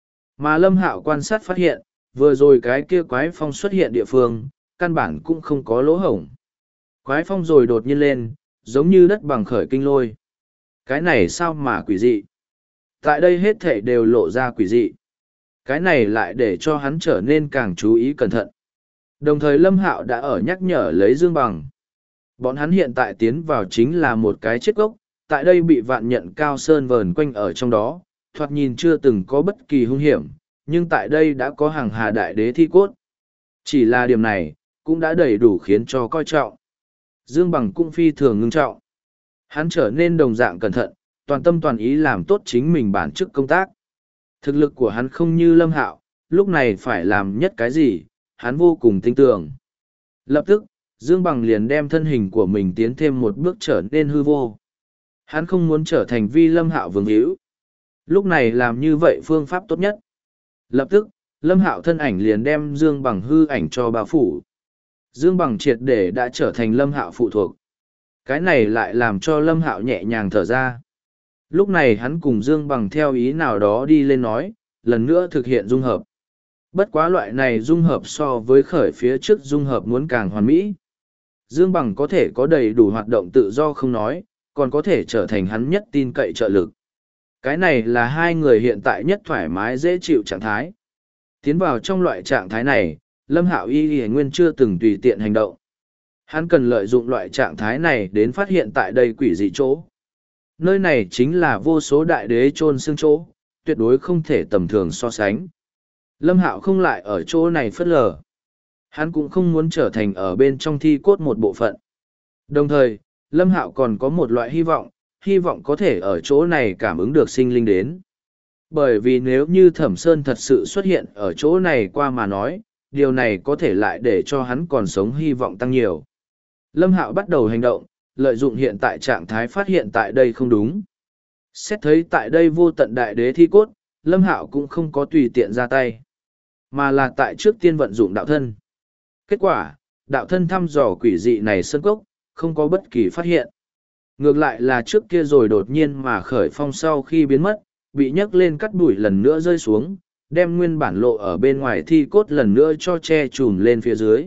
Mà Lâm Hạo quan sát phát hiện, vừa rồi cái kia quái phong xuất hiện địa phương, căn bản cũng không có lỗ hổng. Quái phong rồi đột nhiên lên, giống như đất bằng khởi kinh lôi. Cái này sao mà quỷ dị? Tại đây hết thảy đều lộ ra quỷ dị. Cái này lại để cho hắn trở nên càng chú ý cẩn thận. Đồng thời Lâm Hạo đã ở nhắc nhở lấy Dương Bằng. Bọn hắn hiện tại tiến vào chính là một cái chết gốc, tại đây bị vạn nhận cao sơn vờn quanh ở trong đó, thoạt nhìn chưa từng có bất kỳ hung hiểm, nhưng tại đây đã có hàng hà đại đế thi cốt. Chỉ là điểm này, cũng đã đầy đủ khiến cho coi trọng. Dương Bằng cũng phi thường ngưng trọng. Hắn trở nên đồng dạng cẩn thận, toàn tâm toàn ý làm tốt chính mình bản chức công tác. Thực lực của hắn không như Lâm Hạo, lúc này phải làm nhất cái gì, hắn vô cùng tin tưởng. Lập tức, Dương Bằng liền đem thân hình của mình tiến thêm một bước trở nên hư vô. Hắn không muốn trở thành vi Lâm Hạo vương hữu. Lúc này làm như vậy phương pháp tốt nhất. Lập tức, Lâm Hạo thân ảnh liền đem Dương Bằng hư ảnh cho bao phủ. Dương Bằng triệt để đã trở thành Lâm Hạo phụ thuộc. Cái này lại làm cho Lâm Hạo nhẹ nhàng thở ra. Lúc này hắn cùng Dương Bằng theo ý nào đó đi lên nói, lần nữa thực hiện dung hợp. Bất quá loại này dung hợp so với khởi phía trước dung hợp muốn càng hoàn mỹ. Dương Bằng có thể có đầy đủ hoạt động tự do không nói, còn có thể trở thành hắn nhất tin cậy trợ lực. Cái này là hai người hiện tại nhất thoải mái dễ chịu trạng thái. Tiến vào trong loại trạng thái này, Lâm Hạo y nguyên chưa từng tùy tiện hành động. Hắn cần lợi dụng loại trạng thái này đến phát hiện tại đây quỷ dị chỗ. Nơi này chính là vô số đại đế chôn xương chỗ, tuyệt đối không thể tầm thường so sánh. Lâm Hạo không lại ở chỗ này phớt lờ. Hắn cũng không muốn trở thành ở bên trong thi cốt một bộ phận. Đồng thời, Lâm Hạo còn có một loại hy vọng có thể ở chỗ này cảm ứng được sinh linh đến. Bởi vì nếu như Thẩm Sơn thật sự xuất hiện ở chỗ này qua mà nói, điều này có thể lại để cho hắn còn sống hy vọng tăng nhiều. Lâm Hạo bắt đầu hành động, lợi dụng hiện tại trạng thái phát hiện tại đây không đúng. Xét thấy tại đây vô tận đại đế thi cốt, Lâm Hạo cũng không có tùy tiện ra tay, mà là tại trước tiên vận dụng đạo thân. Kết quả, đạo thân thăm dò quỷ dị này sơn cốc, không có bất kỳ phát hiện. Ngược lại là trước kia rồi đột nhiên mà khởi phong sau khi biến mất, bị nhấc lên cắt đuổi lần nữa rơi xuống, đem nguyên bản lộ ở bên ngoài thi cốt lần nữa cho che trùm lên phía dưới.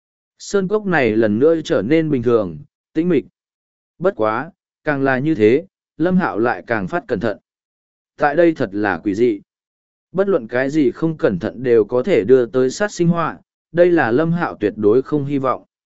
Sơn cốc này lần nữa trở nên bình thường, tĩnh mịch. Bất quá, càng là như thế, Lâm Hạo lại càng phát cẩn thận. Tại đây thật là quỷ dị. Bất luận cái gì không cẩn thận đều có thể đưa tới sát sinh họa, đây là Lâm Hạo tuyệt đối không hy vọng.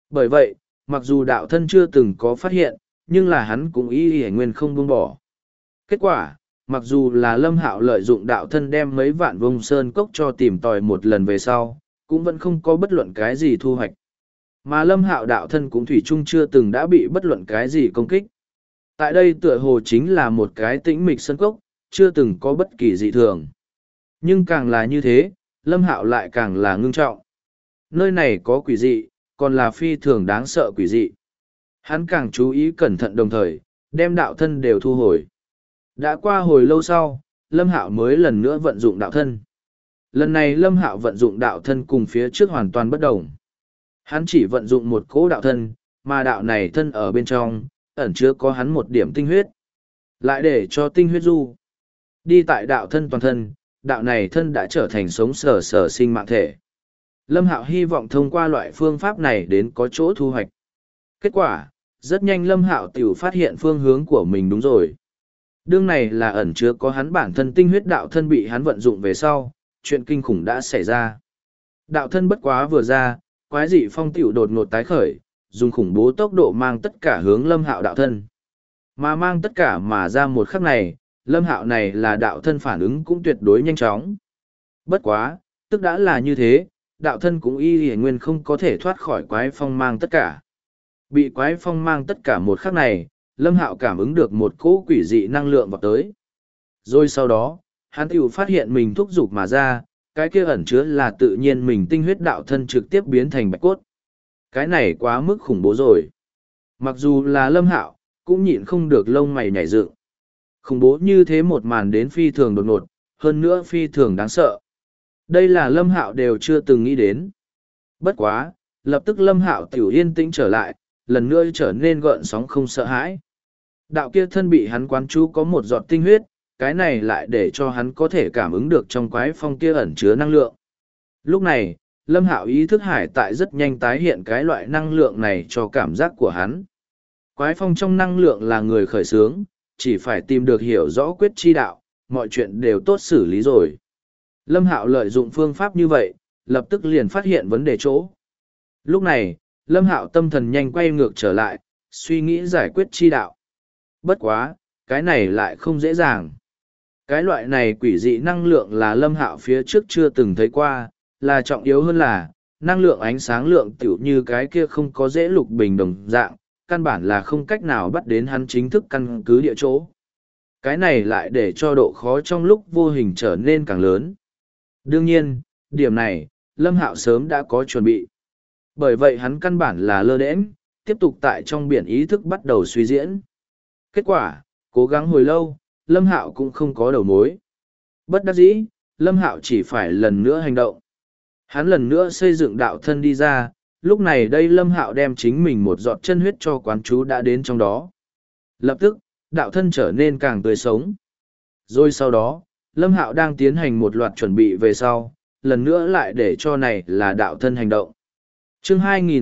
Bởi vậy, mặc dù đạo thân chưa từng có phát hiện, nhưng là hắn cũng y nguyên không buông bỏ. Kết quả, mặc dù là Lâm Hạo lợi dụng đạo thân đem mấy vạn vông sơn cốc cho tìm tòi một lần về sau, cũng vẫn không có bất luận cái gì thu hoạch. Mà Lâm Hạo đạo thân cũng thủy chung chưa từng đã bị bất luận cái gì công kích. Tại đây tựa hồ chính là một cái tĩnh mịch sơn cốc, chưa từng có bất kỳ dị thường. Nhưng càng là như thế, Lâm Hạo lại càng là ngưng trọng. Nơi này có quỷ dị, còn là phi thường đáng sợ quỷ dị. Hắn càng chú ý cẩn thận đồng thời, đem đạo thân đều thu hồi. Đã qua hồi lâu sau, Lâm Hạo mới lần nữa vận dụng đạo thân. Lần này Lâm Hạo vận dụng đạo thân cùng phía trước hoàn toàn bất đồng. Hắn chỉ vận dụng một cỗ đạo thân, mà đạo này thân ở bên trong, ẩn chứa có hắn một điểm tinh huyết. Lại để cho tinh huyết du. Đi tại đạo thân toàn thân, đạo này thân đã trở thành sống sờ sờ sinh mạng thể. Lâm Hạo hy vọng thông qua loại phương pháp này đến có chỗ thu hoạch. Kết quả, rất nhanh Lâm Hạo tiểu phát hiện phương hướng của mình đúng rồi. Đương này là ẩn chứa có hắn bản thân tinh huyết đạo thân bị hắn vận dụng về sau, chuyện kinh khủng đã xảy ra. Đạo thân bất quá vừa ra, quái dị phong tiểu đột ngột tái khởi, dùng khủng bố tốc độ mang tất cả hướng Lâm Hạo đạo thân. Mà mang tất cả mà ra một khắc này, Lâm Hạo này là đạo thân phản ứng cũng tuyệt đối nhanh chóng. Bất quá, tức đã là như thế, đạo thân cũng y nguyên không có thể thoát khỏi quái phong mang tất cả. Bị quái phong mang tất cả một khắc này, Lâm Hạo cảm ứng được một cỗ quỷ dị năng lượng vào tới. Rồi sau đó, hắn tiểu phát hiện mình thúc giục mà ra, cái kia ẩn chứa là tự nhiên mình tinh huyết đạo thân trực tiếp biến thành bạch cốt. Cái này quá mức khủng bố rồi. Mặc dù là Lâm Hạo, cũng nhịn không được lông mày nhảy dựng. Khủng bố như thế một màn đến phi thường đột ngột, hơn nữa phi thường đáng sợ. Đây là Lâm Hạo đều chưa từng nghĩ đến. Bất quá, lập tức Lâm Hạo tiểu yên tĩnh trở lại, lần nữa trở nên gợn sóng không sợ hãi. Đạo kia thân bị hắn quán chú có một giọt tinh huyết, cái này lại để cho hắn có thể cảm ứng được trong quái phong kia ẩn chứa năng lượng. Lúc này, Lâm Hạo ý thức hải tại rất nhanh tái hiện cái loại năng lượng này cho cảm giác của hắn. Quái phong trong năng lượng là người khởi xướng, chỉ phải tìm được hiểu rõ quyết chi đạo, mọi chuyện đều tốt xử lý rồi. Lâm Hạo lợi dụng phương pháp như vậy, lập tức liền phát hiện vấn đề chỗ. Lúc này, Lâm Hạo tâm thần nhanh quay ngược trở lại, suy nghĩ giải quyết chi đạo. Bất quá, cái này lại không dễ dàng. Cái loại này quỷ dị năng lượng là Lâm Hạo phía trước chưa từng thấy qua, là trọng yếu hơn là, năng lượng ánh sáng lượng tiểu như cái kia không có dễ lục bình đồng dạng, căn bản là không cách nào bắt đến hắn chính thức căn cứ địa chỗ. Cái này lại để cho độ khó trong lúc vô hình trở nên càng lớn. Đương nhiên, điểm này, Lâm Hạo sớm đã có chuẩn bị. Bởi vậy hắn căn bản là lơ đễnh, tiếp tục tại trong biển ý thức bắt đầu suy diễn. Kết quả, cố gắng hồi lâu, Lâm Hạo cũng không có đầu mối. Bất đắc dĩ, Lâm Hạo chỉ phải lần nữa hành động. Hắn lần nữa xây dựng đạo thân đi ra, lúc này đây Lâm Hạo đem chính mình một giọt chân huyết cho quán chú đã đến trong đó. Lập tức, đạo thân trở nên càng tươi sống. Rồi sau đó, Lâm Hạo đang tiến hành một loạt chuẩn bị về sau, lần nữa lại để cho này là đạo thân hành động. Chương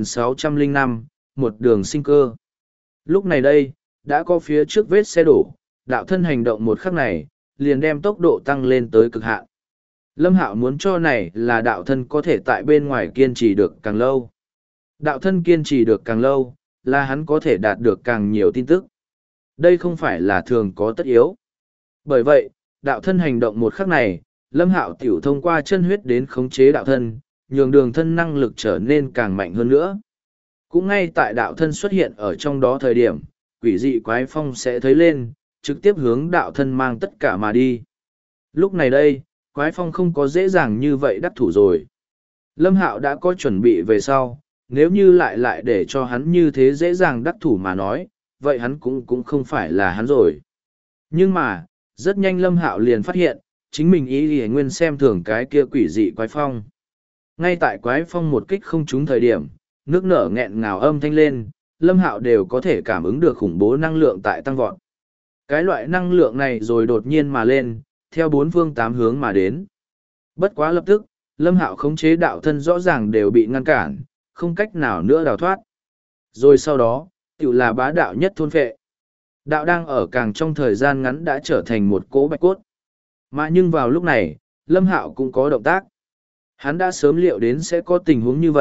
2605, một đường sinh cơ. Lúc này đây, đã có phía trước vết xe đổ, đạo thân hành động một khắc này, liền đem tốc độ tăng lên tới cực hạn. Lâm Hạo muốn cho này là đạo thân có thể tại bên ngoài kiên trì được càng lâu. Đạo thân kiên trì được càng lâu, là hắn có thể đạt được càng nhiều tin tức. Đây không phải là thường có tất yếu. Bởi vậy, đạo thân hành động một khắc này, Lâm Hạo tiểu thông qua chân huyết đến khống chế đạo thân, nhường đường thân năng lực trở nên càng mạnh hơn nữa. Cũng ngay tại đạo thân xuất hiện ở trong đó thời điểm, quỷ dị quái phong sẽ thấy lên, trực tiếp hướng đạo thân mang tất cả mà đi. Lúc này đây, quái phong không có dễ dàng như vậy đắc thủ rồi. Lâm Hạo đã có chuẩn bị về sau, nếu như lại để cho hắn như thế dễ dàng đắc thủ mà nói, vậy hắn cũng không phải là hắn rồi. Nhưng mà, rất nhanh Lâm Hạo liền phát hiện, chính mình ý nguyên xem thường cái kia quỷ dị quái phong. Ngay tại quái phong một kích không trúng thời điểm, nước nở nghẹn ngào âm thanh lên, Lâm Hạo đều có thể cảm ứng được khủng bố năng lượng tại tăng vọt. Cái loại năng lượng này rồi đột nhiên mà lên, theo bốn phương tám hướng mà đến. Bất quá lập tức, Lâm Hạo khống chế đạo thân rõ ràng đều bị ngăn cản, không cách nào nữa đào thoát. Rồi sau đó, tự là bá đạo nhất thôn phệ. Đạo đang ở càng trong thời gian ngắn đã trở thành một cỗ bạch cốt. Mà nhưng vào lúc này, Lâm Hạo cũng có động tác. Hắn đã sớm liệu đến sẽ có tình huống như vậy,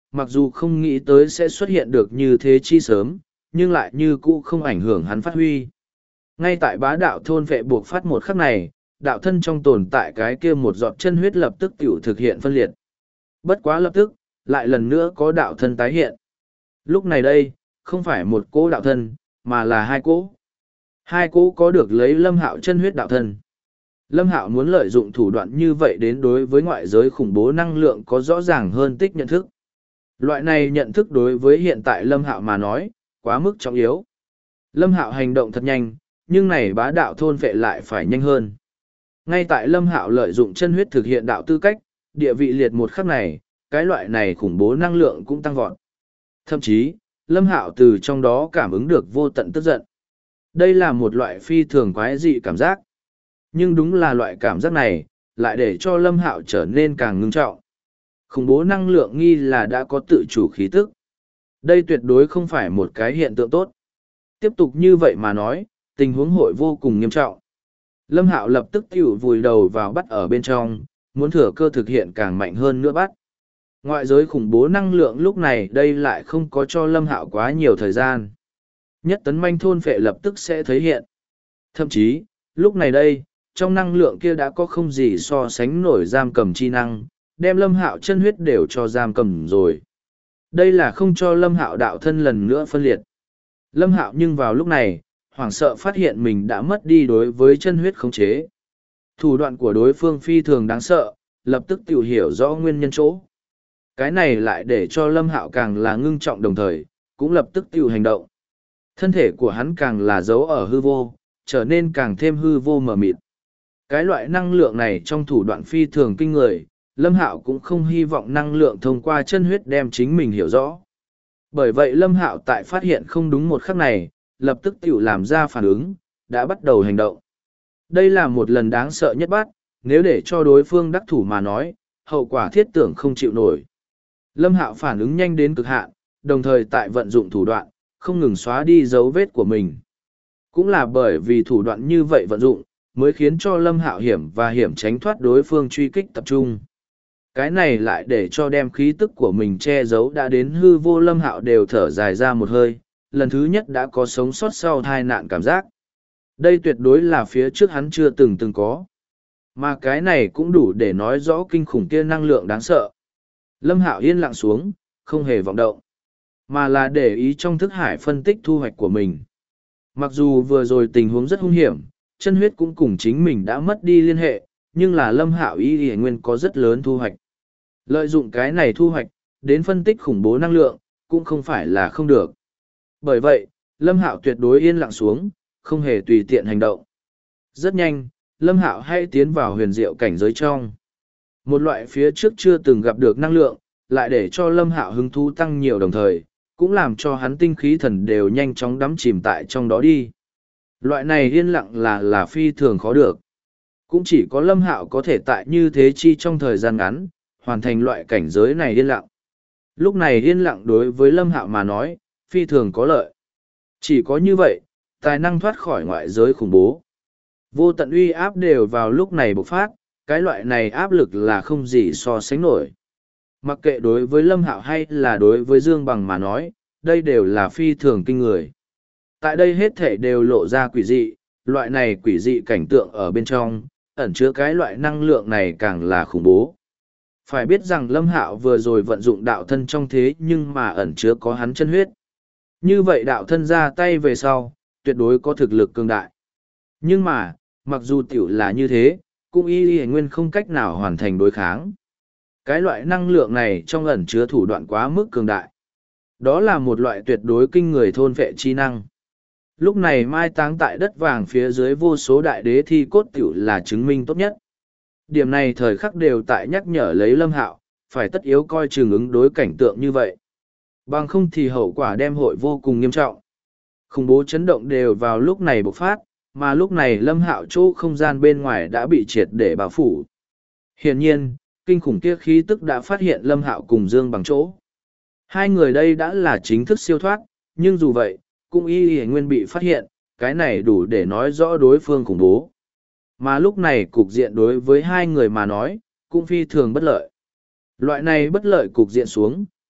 mặc dù không nghĩ tới sẽ xuất hiện được như thế chi sớm, nhưng lại như cũ không ảnh hưởng hắn phát huy. Ngay tại bá đạo thôn vệ buộc phát một khắc này, đạo thân trong tồn tại cái kia một giọt chân huyết lập tức tiểu thực hiện phân liệt. Bất quá lập tức, lại lần nữa có đạo thân tái hiện. Lúc này đây, không phải một cỗ đạo thân, mà là hai cỗ. Hai cỗ có được lấy Lâm Hạo chân huyết đạo thân. Lâm Hạo muốn lợi dụng thủ đoạn như vậy đến đối với ngoại giới khủng bố năng lượng có rõ ràng hơn tích nhận thức. Loại này nhận thức đối với hiện tại Lâm Hạo mà nói, quá mức trọng yếu. Lâm Hạo hành động thật nhanh, nhưng này bá đạo thôn vệ lại phải nhanh hơn. Ngay tại Lâm Hạo lợi dụng chân huyết thực hiện đạo tư cách, địa vị liệt một khắc này, cái loại này khủng bố năng lượng cũng tăng vọt. Thậm chí, Lâm Hạo từ trong đó cảm ứng được vô tận tức giận. Đây là một loại phi thường quái dị cảm giác. Nhưng đúng là loại cảm giác này, lại để cho Lâm Hạo trở nên càng ngưng trọng. Khủng bố năng lượng nghi là đã có tự chủ khí tức. Đây tuyệt đối không phải một cái hiện tượng tốt. Tiếp tục như vậy mà nói, tình huống hội vô cùng nghiêm trọng. Lâm Hạo lập tức tiểu vùi đầu vào bắt ở bên trong, muốn thừa cơ thực hiện càng mạnh hơn nữa bắt. Ngoại giới khủng bố năng lượng lúc này đây lại không có cho Lâm Hạo quá nhiều thời gian. Nhất tấn manh thôn phệ lập tức sẽ thấy hiện. Thậm chí, lúc này đây, trong năng lượng kia đã có không gì so sánh nổi giam cầm chi năng, đem Lâm Hạo chân huyết đều cho giam cầm rồi. Đây là không cho Lâm Hạo đạo thân lần nữa phân liệt. Lâm Hạo nhưng vào lúc này, hoảng sợ phát hiện mình đã mất đi đối với chân huyết khống chế. Thủ đoạn của đối phương phi thường đáng sợ, lập tức tự hiểu rõ nguyên nhân chỗ. Cái này lại để cho Lâm Hạo càng là ngưng trọng đồng thời, cũng lập tức tự hành động. Thân thể của hắn càng là giấu ở hư vô, trở nên càng thêm hư vô mờ mịt. Cái loại năng lượng này trong thủ đoạn phi thường kinh người, Lâm Hạo cũng không hy vọng năng lượng thông qua chân huyết đem chính mình hiểu rõ. Bởi vậy Lâm Hạo tại phát hiện không đúng một khắc này, lập tức tự làm ra phản ứng, đã bắt đầu hành động. Đây là một lần đáng sợ nhất bắt, nếu để cho đối phương đắc thủ mà nói, hậu quả thiết tưởng không chịu nổi. Lâm Hạo phản ứng nhanh đến cực hạn, đồng thời tại vận dụng thủ đoạn, không ngừng xóa đi dấu vết của mình. Cũng là bởi vì thủ đoạn như vậy vận dụng, mới khiến cho Lâm Hạo hiểm tránh thoát đối phương truy kích tập trung. Cái này lại để cho đem khí tức của mình che giấu đã đến hư vô. Lâm Hạo đều thở dài ra một hơi, lần thứ nhất đã có sống sót sau tai nạn cảm giác. Đây tuyệt đối là phía trước hắn chưa từng có. Mà cái này cũng đủ để nói rõ kinh khủng kia năng lượng đáng sợ. Lâm Hạo yên lặng xuống, không hề vọng động, mà là để ý trong thức hải phân tích thu hoạch của mình. Mặc dù vừa rồi tình huống rất hung hiểm, chân huyết cũng cùng chính mình đã mất đi liên hệ, nhưng là Lâm Hạo y nguyên có rất lớn thu hoạch. Lợi dụng cái này thu hoạch, đến phân tích khủng bố năng lượng, cũng không phải là không được. Bởi vậy, Lâm Hạo tuyệt đối yên lặng xuống, không hề tùy tiện hành động. Rất nhanh, Lâm Hạo hay tiến vào huyền diệu cảnh giới trong. Một loại phía trước chưa từng gặp được năng lượng, lại để cho Lâm Hạo hứng thú tăng nhiều đồng thời, cũng làm cho hắn tinh khí thần đều nhanh chóng đắm chìm tại trong đó đi. Loại này yên lặng là phi thường khó được. Cũng chỉ có Lâm Hạo có thể tại như thế chi trong thời gian ngắn, hoàn thành loại cảnh giới này yên lặng. Lúc này yên lặng đối với Lâm Hạo mà nói, phi thường có lợi. Chỉ có như vậy, tài năng thoát khỏi ngoại giới khủng bố. Vô tận uy áp đều vào lúc này bộc phát, cái loại này áp lực là không gì so sánh nổi. Mặc kệ đối với Lâm Hạo hay là đối với Dương Bằng mà nói, đây đều là phi thường kinh người. Tại đây hết thể đều lộ ra quỷ dị, loại này quỷ dị cảnh tượng ở bên trong, ẩn chứa cái loại năng lượng này càng là khủng bố. Phải biết rằng Lâm Hạo vừa rồi vận dụng đạo thân trong thế nhưng mà ẩn chứa có hắn chân huyết. Như vậy đạo thân ra tay về sau, tuyệt đối có thực lực cường đại. Nhưng mà, mặc dù tiểu là như thế, cũng y nguyên không cách nào hoàn thành đối kháng. Cái loại năng lượng này trong ẩn chứa thủ đoạn quá mức cường đại. Đó là một loại tuyệt đối kinh người thôn vệ chi năng. Lúc này mai táng tại đất vàng phía dưới vô số đại đế thi cốt tiểu là chứng minh tốt nhất. Điểm này thời khắc đều tại nhắc nhở lấy Lâm Hạo, phải tất yếu coi chừng ứng đối cảnh tượng như vậy. Bằng không thì hậu quả đem hội vô cùng nghiêm trọng. Khủng bố chấn động đều vào lúc này bộc phát, mà lúc này Lâm Hạo chỗ không gian bên ngoài đã bị triệt để bao phủ. Hiển nhiên, kinh khủng kia khí tức đã phát hiện Lâm Hạo cùng Dương Bằng chỗ. Hai người đây đã là chính thức siêu thoát, nhưng dù vậy, cũng y nguyên bị phát hiện, cái này đủ để nói rõ đối phương khủng bố. Mà lúc này cục diện đối với hai người mà nói, cũng phi thường bất lợi. Loại này bất lợi cục diện xuống,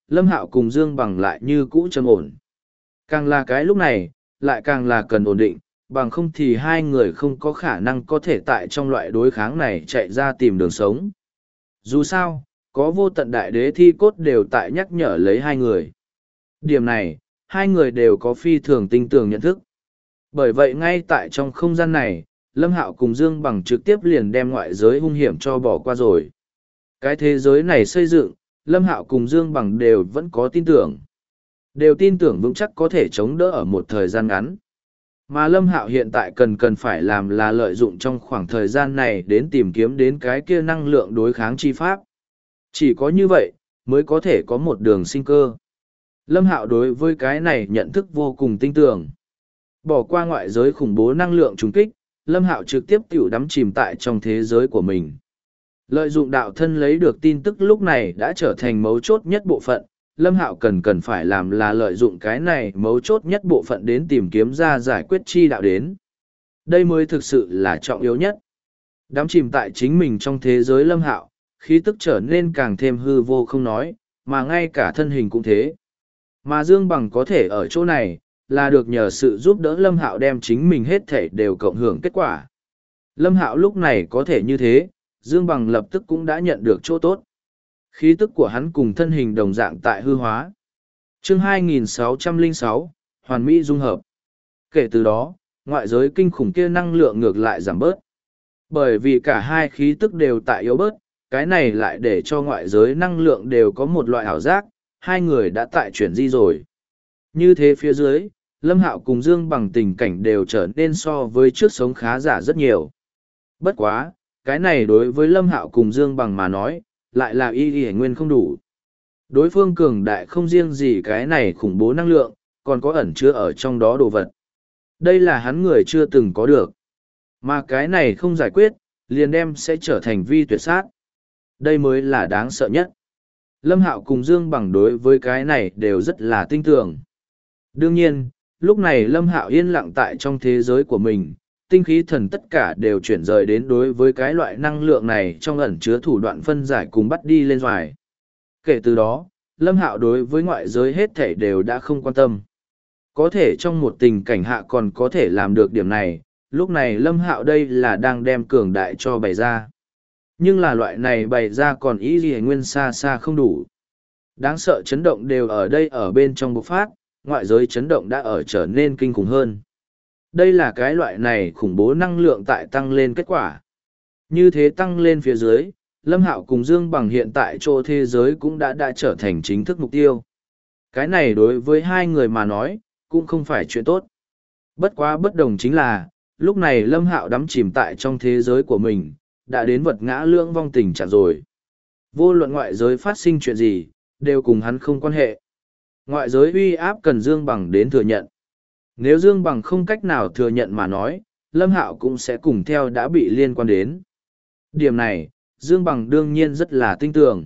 Lâm Hạo cùng Dương Bằng lại như cũ trầm ổn. Càng là cái lúc này, lại càng là cần ổn định, bằng không thì hai người không có khả năng có thể tại trong loại đối kháng này chạy ra tìm đường sống. Dù sao, có vô tận đại đế thi cốt đều tại nhắc nhở lấy hai người. Điểm này, hai người đều có phi thường tinh tường nhận thức. Bởi vậy ngay tại trong không gian này, Lâm Hạo cùng Dương Bằng trực tiếp liền đem ngoại giới hung hiểm cho bỏ qua rồi. Cái thế giới này xây dựng, Lâm Hạo cùng Dương Bằng đều vẫn có tin tưởng. Đều tin tưởng vững chắc có thể chống đỡ ở một thời gian ngắn. Mà Lâm Hạo hiện tại cần phải làm là lợi dụng trong khoảng thời gian này đến tìm kiếm đến cái kia năng lượng đối kháng chi pháp. Chỉ có như vậy, mới có thể có một đường sinh cơ. Lâm Hạo đối với cái này nhận thức vô cùng tinh tường. Bỏ qua ngoại giới khủng bố năng lượng trùng kích, Lâm Hạo trực tiếp tiểu đắm chìm tại trong thế giới của mình. Lợi dụng đạo thân lấy được tin tức lúc này đã trở thành mấu chốt nhất bộ phận. Lâm Hạo cần phải làm là lợi dụng cái này mấu chốt nhất bộ phận đến tìm kiếm ra giải quyết chi đạo đến. Đây mới thực sự là trọng yếu nhất. Đắm chìm tại chính mình trong thế giới Lâm Hạo, khí tức trở nên càng thêm hư vô không nói, mà ngay cả thân hình cũng thế. Mà Dương Bằng có thể ở chỗ này, là được nhờ sự giúp đỡ Lâm Hạo đem chính mình hết thể đều cộng hưởng kết quả. Lâm Hạo lúc này có thể như thế, Dương Bằng lập tức cũng đã nhận được chỗ tốt. Khí tức của hắn cùng thân hình đồng dạng tại hư hóa. Chương 2606, Hoàn Mỹ dung hợp. Kể từ đó, ngoại giới kinh khủng kia năng lượng ngược lại giảm bớt. Bởi vì cả hai khí tức đều tại yếu bớt, cái này lại để cho ngoại giới năng lượng đều có một loại ảo giác, hai người đã tại chuyển di rồi. Như thế phía dưới, Lâm Hạo cùng Dương Bằng tình cảnh đều trở nên so với trước sống khá giả rất nhiều. Bất quá, cái này đối với Lâm Hạo cùng Dương Bằng mà nói, lại là y nguyên không đủ. Đối phương cường đại không riêng gì cái này khủng bố năng lượng, còn có ẩn chứa ở trong đó đồ vật. Đây là hắn người chưa từng có được. Mà cái này không giải quyết, liền đem sẽ trở thành vi tuyệt sát. Đây mới là đáng sợ nhất. Lâm Hạo cùng Dương Bằng đối với cái này đều rất là tinh tưởng. Đương nhiên, lúc này Lâm Hạo yên lặng tại trong thế giới của mình, tinh khí thần tất cả đều chuyển rời đến đối với cái loại năng lượng này trong ẩn chứa thủ đoạn phân giải cùng bắt đi lên doài. Kể từ đó, Lâm Hạo đối với ngoại giới hết thảy đều đã không quan tâm. Có thể trong một tình cảnh hạ còn có thể làm được điểm này, lúc này Lâm Hạo đây là đang đem cường đại cho bày ra. Nhưng là loại này bày ra còn ý gì nguyên xa xa không đủ. Đáng sợ chấn động đều ở đây ở bên trong bộc phát, ngoại giới chấn động đã ở trở nên kinh khủng hơn. Đây là cái loại này khủng bố năng lượng tại tăng lên kết quả. Như thế tăng lên phía dưới, Lâm Hạo cùng Dương Bằng hiện tại chỗ thế giới cũng đã trở thành chính thức mục tiêu. Cái này đối với hai người mà nói, cũng không phải chuyện tốt. Bất quá bất đồng chính là, lúc này Lâm Hạo đắm chìm tại trong thế giới của mình, đã đến vật ngã lưỡng vong tình trạng rồi. Vô luận ngoại giới phát sinh chuyện gì, đều cùng hắn không quan hệ. Ngoại giới uy áp cần Dương Bằng đến thừa nhận. Nếu Dương Bằng không cách nào thừa nhận mà nói, Lâm Hạo cũng sẽ cùng theo đã bị liên quan đến. Điểm này, Dương Bằng đương nhiên rất là tin tưởng.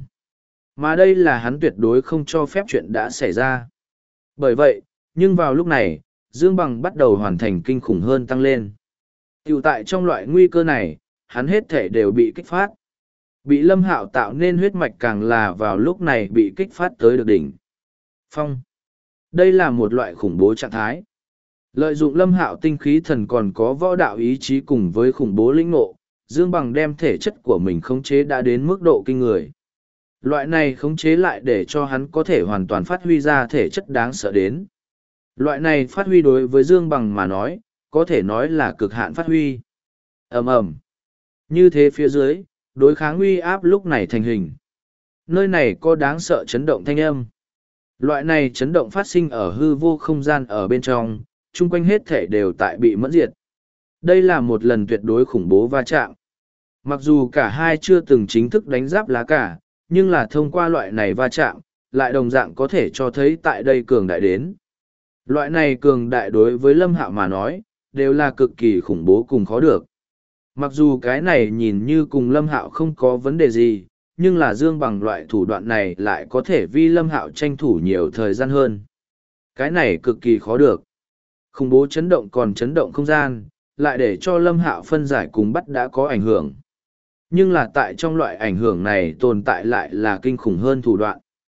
Mà đây là hắn tuyệt đối không cho phép chuyện đã xảy ra. Bởi vậy, nhưng vào lúc này, Dương Bằng bắt đầu hoàn thành kinh khủng hơn tăng lên. Tiểu tại trong loại nguy cơ này, hắn hết thể đều bị kích phát. Bị Lâm Hạo tạo nên huyết mạch càng là vào lúc này bị kích phát tới được đỉnh phong. Đây là một loại khủng bố trạng thái. Lợi dụng Lâm Hạo tinh khí thần còn có võ đạo ý chí cùng với khủng bố lĩnh ngộ, Dương Bằng đem thể chất của mình khống chế đã đến mức độ kinh người. Loại này khống chế lại để cho hắn có thể hoàn toàn phát huy ra thể chất đáng sợ đến. Loại này phát huy đối với Dương Bằng mà nói, có thể nói là cực hạn phát huy. Ầm ầm. Như thế phía dưới, đối kháng uy áp lúc này thành hình. Nơi này có đáng sợ chấn động thanh âm. Loại này chấn động phát sinh ở hư vô không gian ở bên trong, chung quanh hết thể đều tại bị mẫn diệt. Đây là một lần tuyệt đối khủng bố va chạm. Mặc dù cả hai chưa từng chính thức đánh giáp lá cả, nhưng là thông qua loại này va chạm, lại đồng dạng có thể cho thấy tại đây cường đại đến. Loại này cường đại đối với Lâm Hạo mà nói, đều là cực kỳ khủng bố cùng khó được. Mặc dù cái này nhìn như cùng Lâm Hạo không có vấn đề gì, nhưng là Dương Bằng loại thủ đoạn này lại có thể vi Lâm Hạo tranh thủ nhiều thời gian hơn. Cái này cực kỳ khó được. Khủng bố chấn động còn chấn động không gian, lại để cho Lâm Hạo phân giải cùng bắt đã có ảnh hưởng. Nhưng là tại trong loại ảnh hưởng này tồn tại lại là kinh khủng hơn thủ đoạn.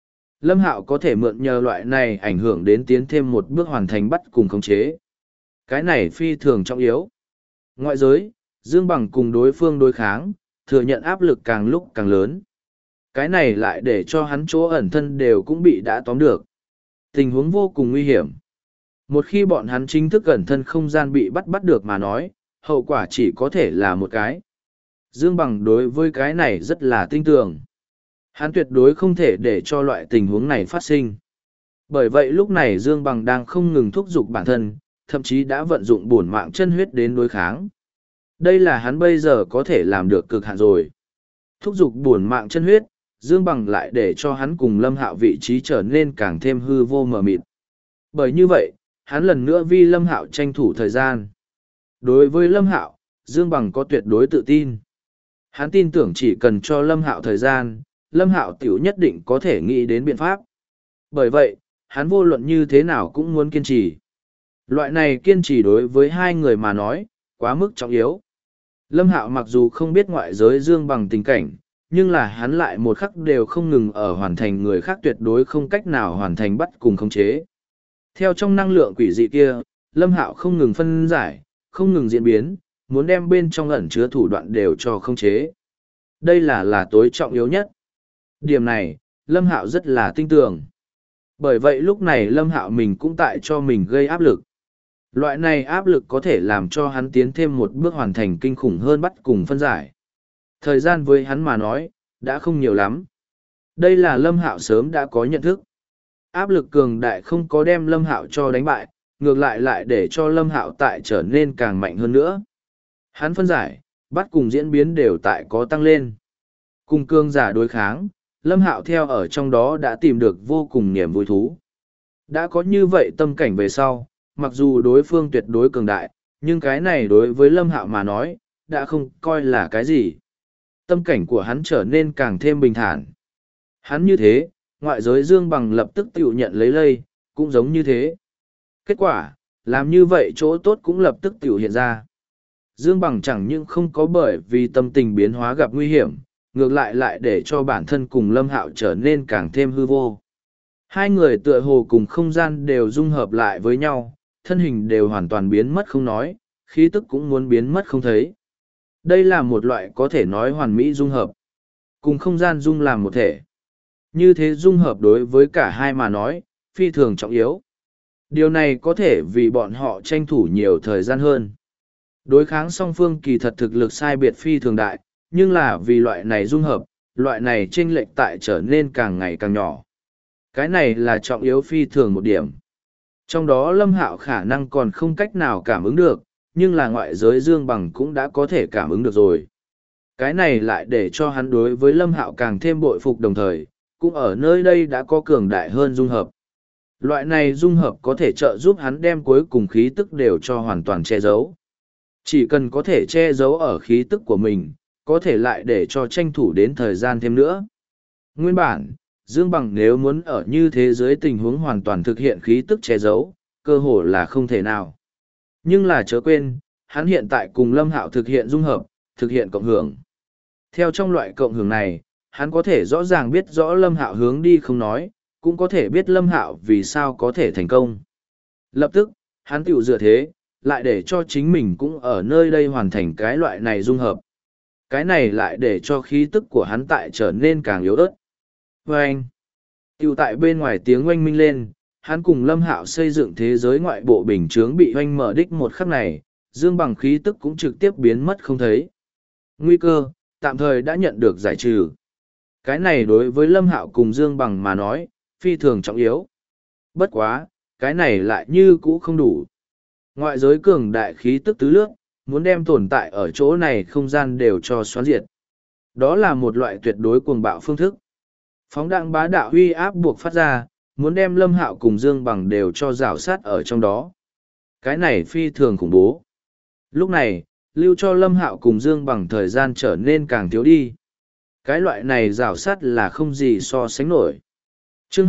Lâm Hạo có thể mượn nhờ loại này ảnh hưởng đến tiến thêm một bước hoàn thành bắt cùng khống chế. Cái này phi thường trọng yếu. Ngoại giới, Dương Bằng cùng đối phương đối kháng, thừa nhận áp lực càng lúc càng lớn. Cái này lại để cho hắn chỗ ẩn thân đều cũng bị đã tóm được. Tình huống vô cùng nguy hiểm. Một khi bọn hắn chính thức ẩn thân không gian bị bắt được mà nói, hậu quả chỉ có thể là một cái. Dương Bằng đối với cái này rất là tin tưởng. Hắn tuyệt đối không thể để cho loại tình huống này phát sinh. Bởi vậy lúc này Dương Bằng đang không ngừng thúc giục bản thân, thậm chí đã vận dụng bổn mạng chân huyết đến đối kháng. Đây là hắn bây giờ có thể làm được cực hạn rồi. Thúc giục bổn mạng chân huyết, Dương Bằng lại để cho hắn cùng Lâm Hạo vị trí trở nên càng thêm hư vô mờ mịt. Bởi như vậy, hắn lần nữa vi Lâm Hạo tranh thủ thời gian. Đối với Lâm Hạo, Dương Bằng có tuyệt đối tự tin. Hắn tin tưởng chỉ cần cho Lâm Hạo thời gian, Lâm Hạo tiểu nhất định có thể nghĩ đến biện pháp. Bởi vậy, hắn vô luận như thế nào cũng muốn kiên trì. Loại này kiên trì đối với hai người mà nói, quá mức trọng yếu. Lâm Hạo mặc dù không biết ngoại giới Dương Bằng tình cảnh, nhưng là hắn lại một khắc đều không ngừng ở hoàn thành người khác tuyệt đối không cách nào hoàn thành bắt cùng khống chế. Theo trong năng lượng quỷ dị kia, Lâm Hạo không ngừng phân giải, không ngừng diễn biến, muốn đem bên trong ẩn chứa thủ đoạn đều cho khống chế. Đây là tối trọng yếu nhất. Điểm này, Lâm Hạo rất là tin tưởng. Bởi vậy lúc này Lâm Hạo mình cũng tại cho mình gây áp lực. Loại này áp lực có thể làm cho hắn tiến thêm một bước hoàn thành kinh khủng hơn bắt cùng phân giải. Thời gian với hắn mà nói, đã không nhiều lắm. Đây là Lâm Hạo sớm đã có nhận thức. Áp lực cường đại không có đem Lâm Hạo cho đánh bại, ngược lại để cho Lâm Hạo tại trở nên càng mạnh hơn nữa. Hắn phân giải, bắt cùng diễn biến đều tại có tăng lên. Cùng cương giả đối kháng, Lâm Hạo theo ở trong đó đã tìm được vô cùng niềm vui thú. Đã có như vậy tâm cảnh về sau, mặc dù đối phương tuyệt đối cường đại, nhưng cái này đối với Lâm Hạo mà nói, đã không coi là cái gì. Tâm cảnh của hắn trở nên càng thêm bình thản. Hắn như thế, ngoại giới Dương Bằng lập tức tự nhận lấy lây, cũng giống như thế. Kết quả, làm như vậy chỗ tốt cũng lập tức tự hiện ra. Dương Bằng chẳng những không có bởi vì tâm tình biến hóa gặp nguy hiểm, ngược lại để cho bản thân cùng Lâm Hạo trở nên càng thêm hư vô. Hai người tựa hồ cùng không gian đều dung hợp lại với nhau, thân hình đều hoàn toàn biến mất không nói, khí tức cũng muốn biến mất không thấy. Đây là một loại có thể nói hoàn mỹ dung hợp. Cùng không gian dung làm một thể. Như thế dung hợp đối với cả hai mà nói, phi thường trọng yếu. Điều này có thể vì bọn họ tranh thủ nhiều thời gian hơn. Đối kháng song phương kỳ thật thực lực sai biệt phi thường đại, nhưng là vì loại này dung hợp, loại này chênh lệch tại trở nên càng ngày càng nhỏ. Cái này là trọng yếu phi thường một điểm. Trong đó Lâm Hạo khả năng còn không cách nào cảm ứng được, nhưng là ngoại giới Dương Bằng cũng đã có thể cảm ứng được rồi. Cái này lại để cho hắn đối với Lâm Hạo càng thêm bội phục đồng thời, cũng ở nơi đây đã có cường đại hơn dung hợp. Loại này dung hợp có thể trợ giúp hắn đem cuối cùng khí tức đều cho hoàn toàn che giấu. Chỉ cần có thể che giấu ở khí tức của mình, có thể lại để cho tranh thủ đến thời gian thêm nữa. Nguyên bản, Dương Bằng nếu muốn ở như thế giới tình huống hoàn toàn thực hiện khí tức che giấu, cơ hồ là không thể nào. Nhưng là chớ quên, hắn hiện tại cùng Lâm Hạo thực hiện dung hợp, thực hiện cộng hưởng. Theo trong loại cộng hưởng này, hắn có thể rõ ràng biết rõ Lâm Hạo hướng đi không nói, cũng có thể biết Lâm Hạo vì sao có thể thành công. Lập tức, hắn tiểu dựa thế, lại để cho chính mình cũng ở nơi đây hoàn thành cái loại này dung hợp. Cái này lại để cho khí tức của hắn tại trở nên càng yếu ớt. Và anh, tiểu tại bên ngoài tiếng oanh minh lên, hắn cùng Lâm Hạo xây dựng thế giới ngoại bộ bình chướng bị oanh mở đích một khắc này, Dương Bằng khí tức cũng trực tiếp biến mất không thấy. Nguy cơ, tạm thời đã nhận được giải trừ. Cái này đối với Lâm Hạo cùng Dương Bằng mà nói, phi thường trọng yếu. Bất quá, cái này lại như cũ không đủ. Ngoại giới cường đại khí tức tứ lước, muốn đem tồn tại ở chỗ này không gian đều cho xoắn diệt. Đó là một loại tuyệt đối cuồng bạo phương thức. Phóng đãng bá đạo uy áp buộc phát ra, muốn đem Lâm Hạo cùng Dương Bằng đều cho rào sát ở trong đó. Cái này phi thường khủng bố. Lúc này, lưu cho Lâm Hạo cùng Dương Bằng thời gian trở nên càng thiếu đi. Cái loại này rào sát là không gì so sánh nổi. Chương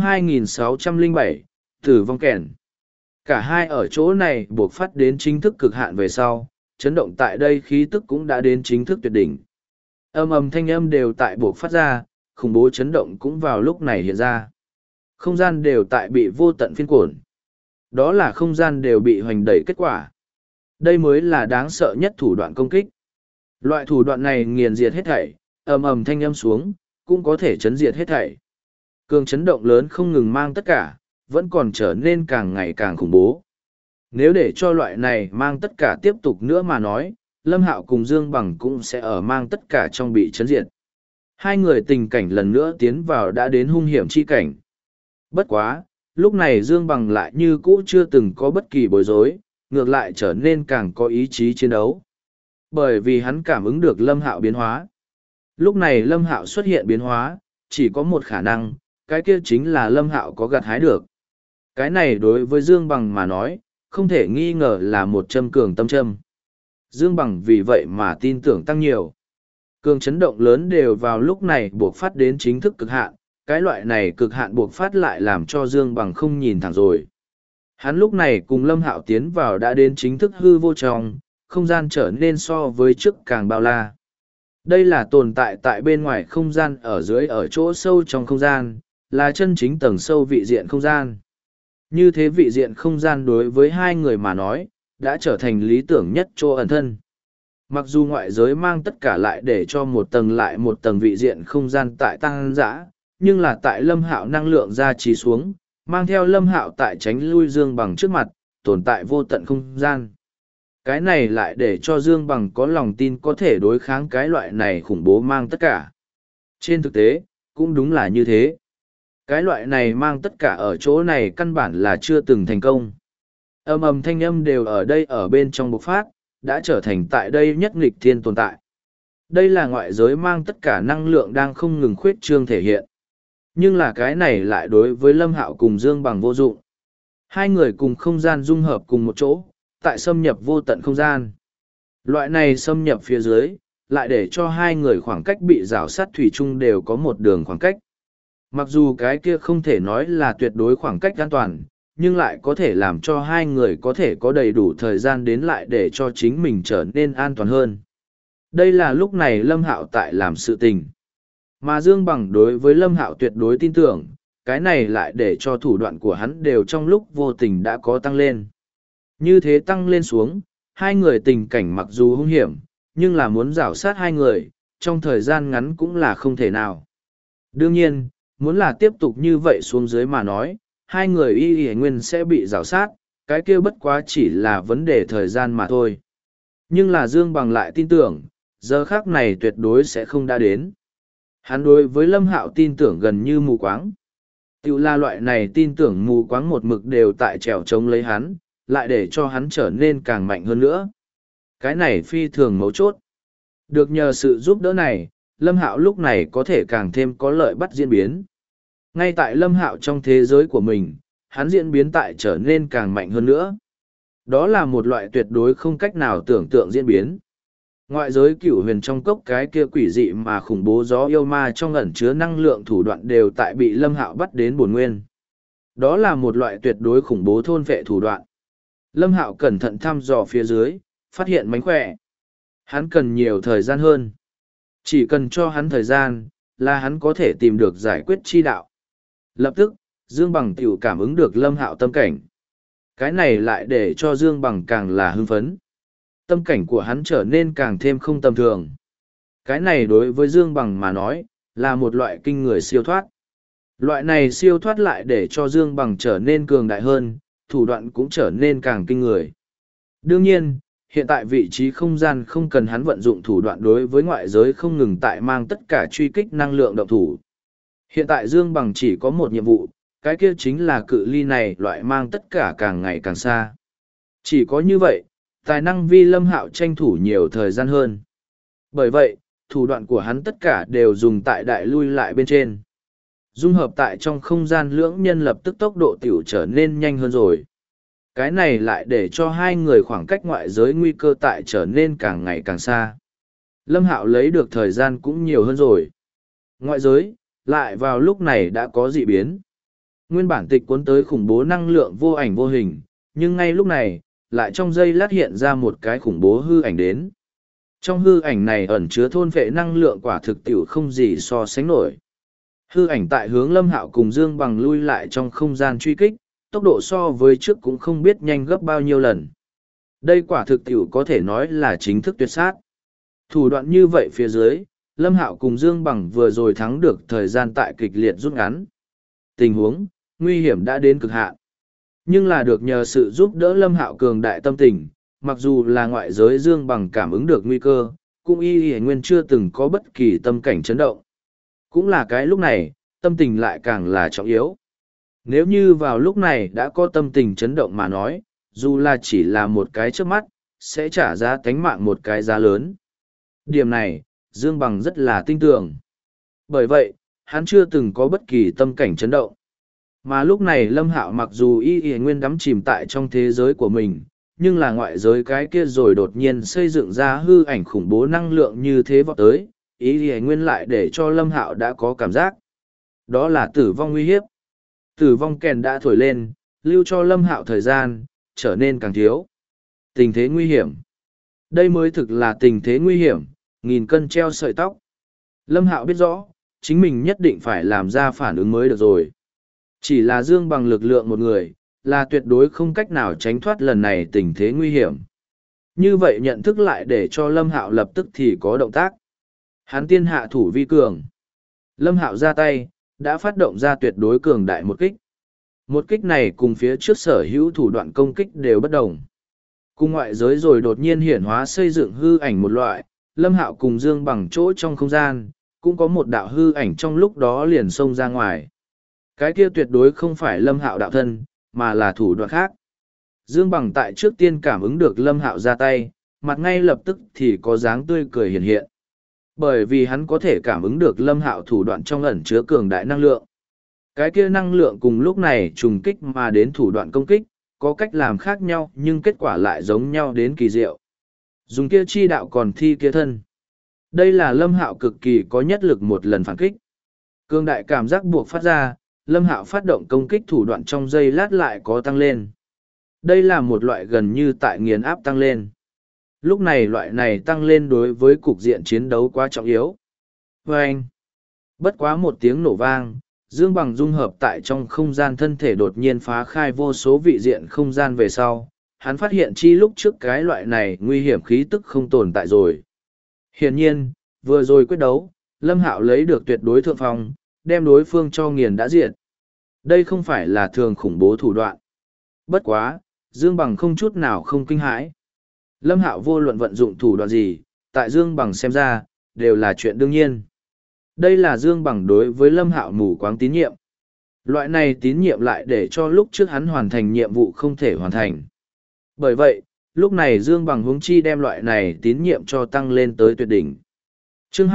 2607, Tử vong kèn. Cả hai ở chỗ này buộc phát đến chính thức cực hạn về sau, chấn động tại đây khí tức cũng đã đến chính thức tuyệt đỉnh. Âm thanh âm đều tại buộc phát ra, khủng bố chấn động cũng vào lúc này hiện ra. Không gian đều tại bị vô tận phiên cổn. Đó là không gian đều bị hoành đẩy kết quả. Đây mới là đáng sợ nhất thủ đoạn công kích. Loại thủ đoạn này nghiền diệt hết thảy, ầm ầm thanh âm xuống, cũng có thể chấn diệt hết thảy. Cường chấn động lớn không ngừng mang tất cả, vẫn còn trở nên càng ngày càng khủng bố. Nếu để cho loại này mang tất cả tiếp tục nữa mà nói, Lâm Hạo cùng Dương Bằng cũng sẽ ở mang tất cả trong bị chấn diệt. Hai người tình cảnh lần nữa tiến vào đã đến hung hiểm chi cảnh. Bất quá, lúc này Dương Bằng lại như cũ chưa từng có bất kỳ bối rối, ngược lại trở nên càng có ý chí chiến đấu. Bởi vì hắn cảm ứng được Lâm Hạo biến hóa. Lúc này Lâm Hạo xuất hiện biến hóa, chỉ có một khả năng, cái kia chính là Lâm Hạo có gặt hái được. Cái này đối với Dương Bằng mà nói, không thể nghi ngờ là một châm cường tâm châm. Dương Bằng vì vậy mà tin tưởng tăng nhiều. Cường chấn động lớn đều vào lúc này buộc phát đến chính thức cực hạn, cái loại này cực hạn buộc phát lại làm cho Dương Bằng không nhìn thẳng rồi. Hắn lúc này cùng Lâm Hạo tiến vào đã đến chính thức hư vô trong, không gian trở nên so với trước càng bao la. Đây là tồn tại tại bên ngoài không gian ở dưới ở chỗ sâu trong không gian, là chân chính tầng sâu vị diện không gian. Như thế vị diện không gian đối với hai người mà nói, đã trở thành lý tưởng nhất chỗ ẩn thân. Mặc dù ngoại giới mang tất cả lại để cho một tầng lại một tầng vị diện không gian tại tăng dã, nhưng là tại Lâm Hạo năng lượng ra trí xuống, mang theo Lâm Hạo tại tránh lui Dương Bằng trước mặt, tồn tại vô tận không gian. Cái này lại để cho Dương Bằng có lòng tin có thể đối kháng cái loại này khủng bố mang tất cả. Trên thực tế, cũng đúng là như thế. Cái loại này mang tất cả ở chỗ này căn bản là chưa từng thành công. Ầm ầm thanh âm đều ở đây ở bên trong bộc phát, đã trở thành tại đây nhất nghịch thiên tồn tại. Đây là ngoại giới mang tất cả năng lượng đang không ngừng khuyết trương thể hiện. Nhưng là cái này lại đối với Lâm Hạo cùng Dương Bằng vô dụng. Hai người cùng không gian dung hợp cùng một chỗ, tại xâm nhập vô tận không gian. Loại này xâm nhập phía dưới, lại để cho hai người khoảng cách bị rào sát thủy chung đều có một đường khoảng cách. Mặc dù cái kia không thể nói là tuyệt đối khoảng cách an toàn, nhưng lại có thể làm cho hai người có thể có đầy đủ thời gian đến lại để cho chính mình trở nên an toàn hơn. Đây là lúc này Lâm Hạo tại làm sự tình. Mà Dương Bằng đối với Lâm Hạo tuyệt đối tin tưởng, cái này lại để cho thủ đoạn của hắn đều trong lúc vô tình đã có tăng lên. Như thế tăng lên xuống, hai người tình cảnh mặc dù hung hiểm, nhưng là muốn rảo sát hai người, trong thời gian ngắn cũng là không thể nào. Đương nhiên, muốn là tiếp tục như vậy xuống dưới mà nói, hai người y nguyên sẽ bị rảo sát, cái kia bất quá chỉ là vấn đề thời gian mà thôi. Nhưng là Dương Bằng lại tin tưởng, giờ khác này tuyệt đối sẽ không đã đến. Hắn đối với Lâm Hạo tin tưởng gần như mù quáng. Tiểu là loại này tin tưởng mù quáng một mực đều tại trèo chống lấy hắn, lại để cho hắn trở nên càng mạnh hơn nữa. Cái này phi thường mấu chốt. Được nhờ sự giúp đỡ này, Lâm Hạo lúc này có thể càng thêm có lợi bắt diễn biến. Ngay tại Lâm Hạo trong thế giới của mình, hắn diễn biến tại trở nên càng mạnh hơn nữa. Đó là một loại tuyệt đối không cách nào tưởng tượng diễn biến. Ngoại giới cửu huyền trong cốc cái kia quỷ dị mà khủng bố gió yêu ma trong ẩn chứa năng lượng thủ đoạn đều tại bị Lâm Hạo bắt đến bổn nguyên. Đó là một loại tuyệt đối khủng bố thôn vệ thủ đoạn. Lâm Hạo cẩn thận thăm dò phía dưới, phát hiện mánh khỏe. Hắn cần nhiều thời gian hơn. Chỉ cần cho hắn thời gian, là hắn có thể tìm được giải quyết chi đạo. Lập tức, Dương Bằng tiểu cảm ứng được Lâm Hạo tâm cảnh. Cái này lại để cho Dương Bằng càng là hưng phấn. Tâm cảnh của hắn trở nên càng thêm không tầm thường. Cái này đối với Dương Bằng mà nói, là một loại kinh người siêu thoát. Loại này siêu thoát lại để cho Dương Bằng trở nên cường đại hơn, thủ đoạn cũng trở nên càng kinh người. Đương nhiên, hiện tại vị trí không gian không cần hắn vận dụng thủ đoạn đối với ngoại giới không ngừng tại mang tất cả truy kích năng lượng động thủ. Hiện tại Dương Bằng chỉ có một nhiệm vụ, cái kia chính là cự ly này loại mang tất cả càng ngày càng xa. Chỉ có như vậy, tài năng vi Lâm Hạo tranh thủ nhiều thời gian hơn. Bởi vậy, thủ đoạn của hắn tất cả đều dùng tại đại lui lại bên trên. Dung hợp tại trong không gian lưỡng nhân lập tức tốc độ tiểu trở nên nhanh hơn rồi. Cái này lại để cho hai người khoảng cách ngoại giới nguy cơ tại trở nên càng ngày càng xa. Lâm Hạo lấy được thời gian cũng nhiều hơn rồi. Ngoại giới, lại vào lúc này đã có dị biến. Nguyên bản tịch cuốn tới khủng bố năng lượng vô ảnh vô hình, nhưng ngay lúc này, lại trong giây lát hiện ra một cái khủng bố hư ảnh đến. Trong hư ảnh này ẩn chứa thôn vệ năng lượng quả thực tiểu không gì so sánh nổi. Hư ảnh tại hướng Lâm Hạo cùng Dương Bằng lui lại trong không gian truy kích, tốc độ so với trước cũng không biết nhanh gấp bao nhiêu lần. Đây quả thực tiểu có thể nói là chính thức tuyệt sát. Thủ đoạn như vậy phía dưới, Lâm Hạo cùng Dương Bằng vừa rồi thắng được thời gian tại kịch liệt rút ngắn. Tình huống, nguy hiểm đã đến cực hạn. Nhưng là được nhờ sự giúp đỡ Lâm Hạo cường đại tâm tình, mặc dù là ngoại giới Dương Bằng cảm ứng được nguy cơ, cũng y nguyên chưa từng có bất kỳ tâm cảnh chấn động. Cũng là cái lúc này, tâm tình lại càng là trọng yếu. Nếu như vào lúc này đã có tâm tình chấn động mà nói, dù là chỉ là một cái trước mắt, sẽ trả giá tánh mạng một cái giá lớn. Điểm này, Dương Bằng rất là tin tưởng. Bởi vậy, hắn chưa từng có bất kỳ tâm cảnh chấn động. Mà lúc này Lâm Hạo mặc dù y nguyên đắm chìm tại trong thế giới của mình, nhưng là ngoại giới cái kia rồi đột nhiên xây dựng ra hư ảnh khủng bố năng lượng như thế vọt tới, y nguyên lại để cho Lâm Hạo đã có cảm giác. Đó là tử vong nguy hiếp. Tử vong kèn đã thổi lên, lưu cho Lâm Hạo thời gian, trở nên càng thiếu. Tình thế nguy hiểm. Đây mới thực là tình thế nguy hiểm, nghìn cân treo sợi tóc. Lâm Hạo biết rõ, chính mình nhất định phải làm ra phản ứng mới được rồi. Chỉ là Dương Bằng lực lượng một người, là tuyệt đối không cách nào tránh thoát lần này tình thế nguy hiểm. Như vậy nhận thức lại để cho Lâm Hạo lập tức thì có động tác. Hắn tiên hạ thủ vi cường. Lâm Hạo ra tay, đã phát động ra tuyệt đối cường đại một kích. Một kích này cùng phía trước sở hữu thủ đoạn công kích đều bất đồng. Cùng ngoại giới rồi đột nhiên hiển hóa xây dựng hư ảnh một loại, Lâm Hạo cùng Dương Bằng chỗ trong không gian, cũng có một đạo hư ảnh trong lúc đó liền xông ra ngoài. Cái kia tuyệt đối không phải Lâm Hạo đạo thân, mà là thủ đoạn khác. Dương Bằng tại trước tiên cảm ứng được Lâm Hạo ra tay, mặt ngay lập tức thì có dáng tươi cười hiện hiện. Bởi vì hắn có thể cảm ứng được Lâm Hạo thủ đoạn trong ẩn chứa cường đại năng lượng. Cái kia năng lượng cùng lúc này trùng kích mà đến thủ đoạn công kích, có cách làm khác nhau nhưng kết quả lại giống nhau đến kỳ diệu. Dùng kia chi đạo còn thi kia thân. Đây là Lâm Hạo cực kỳ có nhất lực một lần phản kích. Cường đại cảm giác buộc phát ra, Lâm Hạo phát động công kích thủ đoạn trong giây lát lại có tăng lên. Đây là một loại gần như tại nghiền áp tăng lên. Lúc này loại này tăng lên đối với cục diện chiến đấu quá trọng yếu. Vâng! Bất quá một tiếng nổ vang, Dương Bằng dung hợp tại trong không gian thân thể đột nhiên phá khai vô số vị diện không gian về sau. Hắn phát hiện chi lúc trước cái loại này nguy hiểm khí tức không tồn tại rồi. Hiển nhiên, vừa rồi quyết đấu, Lâm Hạo lấy được tuyệt đối thượng phong, đem đối phương cho nghiền đã diệt. Đây không phải là thường khủng bố thủ đoạn. Bất quá, Dương Bằng không chút nào không kinh hãi. Lâm Hạo vô luận vận dụng thủ đoạn gì, tại Dương Bằng xem ra, đều là chuyện đương nhiên. Đây là Dương Bằng đối với Lâm Hạo mù quáng tín nhiệm. Loại này tín nhiệm lại để cho lúc trước hắn hoàn thành nhiệm vụ không thể hoàn thành. Bởi vậy, lúc này Dương Bằng huống chi đem loại này tín nhiệm cho tăng lên tới tuyệt đỉnh. Chương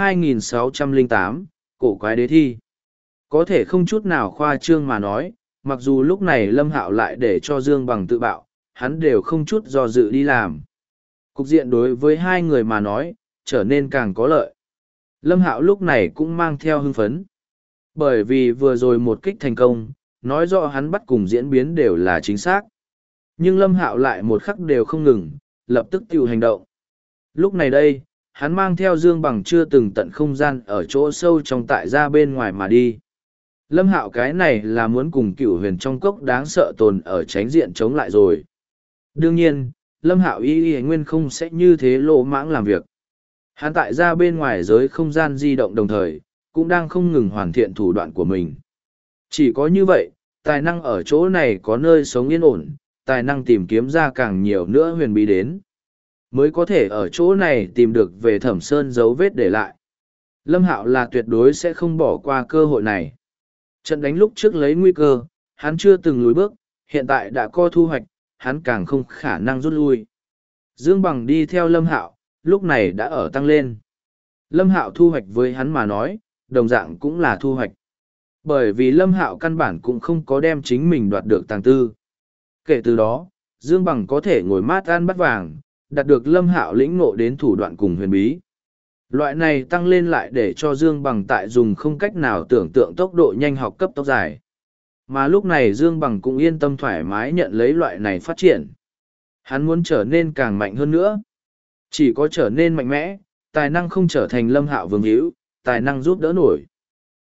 2608, Cổ quái đế thi. Có thể không chút nào khoa trương mà nói, mặc dù lúc này Lâm Hạo lại để cho Dương Bằng tự bạo, hắn đều không chút do dự đi làm. Cục diện đối với hai người mà nói, trở nên càng có lợi. Lâm Hạo lúc này cũng mang theo hưng phấn. Bởi vì vừa rồi một kích thành công, nói rõ hắn bắt cùng diễn biến đều là chính xác. Nhưng Lâm Hạo lại một khắc đều không ngừng, lập tức tiêu hành động. Lúc này đây, hắn mang theo Dương Bằng chưa từng tận không gian ở chỗ sâu trong tại ra bên ngoài mà đi. Lâm Hạo cái này là muốn cùng Cửu Huyền trong cốc đáng sợ tồn ở tránh diện chống lại rồi. Đương nhiên, Lâm Hạo y nguyên không sẽ như thế lỗ mãng làm việc. Hắn tại ra bên ngoài giới không gian di động đồng thời, cũng đang không ngừng hoàn thiện thủ đoạn của mình. Chỉ có như vậy, tài năng ở chỗ này có nơi sống yên ổn, tài năng tìm kiếm ra càng nhiều nữa huyền bí đến. Mới có thể ở chỗ này tìm được về Thẩm Sơn dấu vết để lại. Lâm Hạo là tuyệt đối sẽ không bỏ qua cơ hội này. Trận đánh lúc trước lấy nguy cơ, hắn chưa từng lùi bước, hiện tại đã có thu hoạch, hắn càng không khả năng rút lui. Dương Bằng đi theo Lâm Hạo, lúc này đã ở tăng lên. Lâm Hạo thu hoạch với hắn mà nói, đồng dạng cũng là thu hoạch. Bởi vì Lâm Hạo căn bản cũng không có đem chính mình đoạt được tàng tư. Kể từ đó, Dương Bằng có thể ngồi mát ăn bắt vàng, đạt được Lâm Hạo lĩnh ngộ đến thủ đoạn cùng huyền bí. Loại này tăng lên lại để cho Dương Bằng tại dùng không cách nào tưởng tượng tốc độ nhanh học cấp tốc dài. Mà lúc này Dương Bằng cũng yên tâm thoải mái nhận lấy loại này phát triển. Hắn muốn trở nên càng mạnh hơn nữa. Chỉ có trở nên mạnh mẽ, tài năng không trở thành Lâm Hạo vương hữu, tài năng giúp đỡ nổi.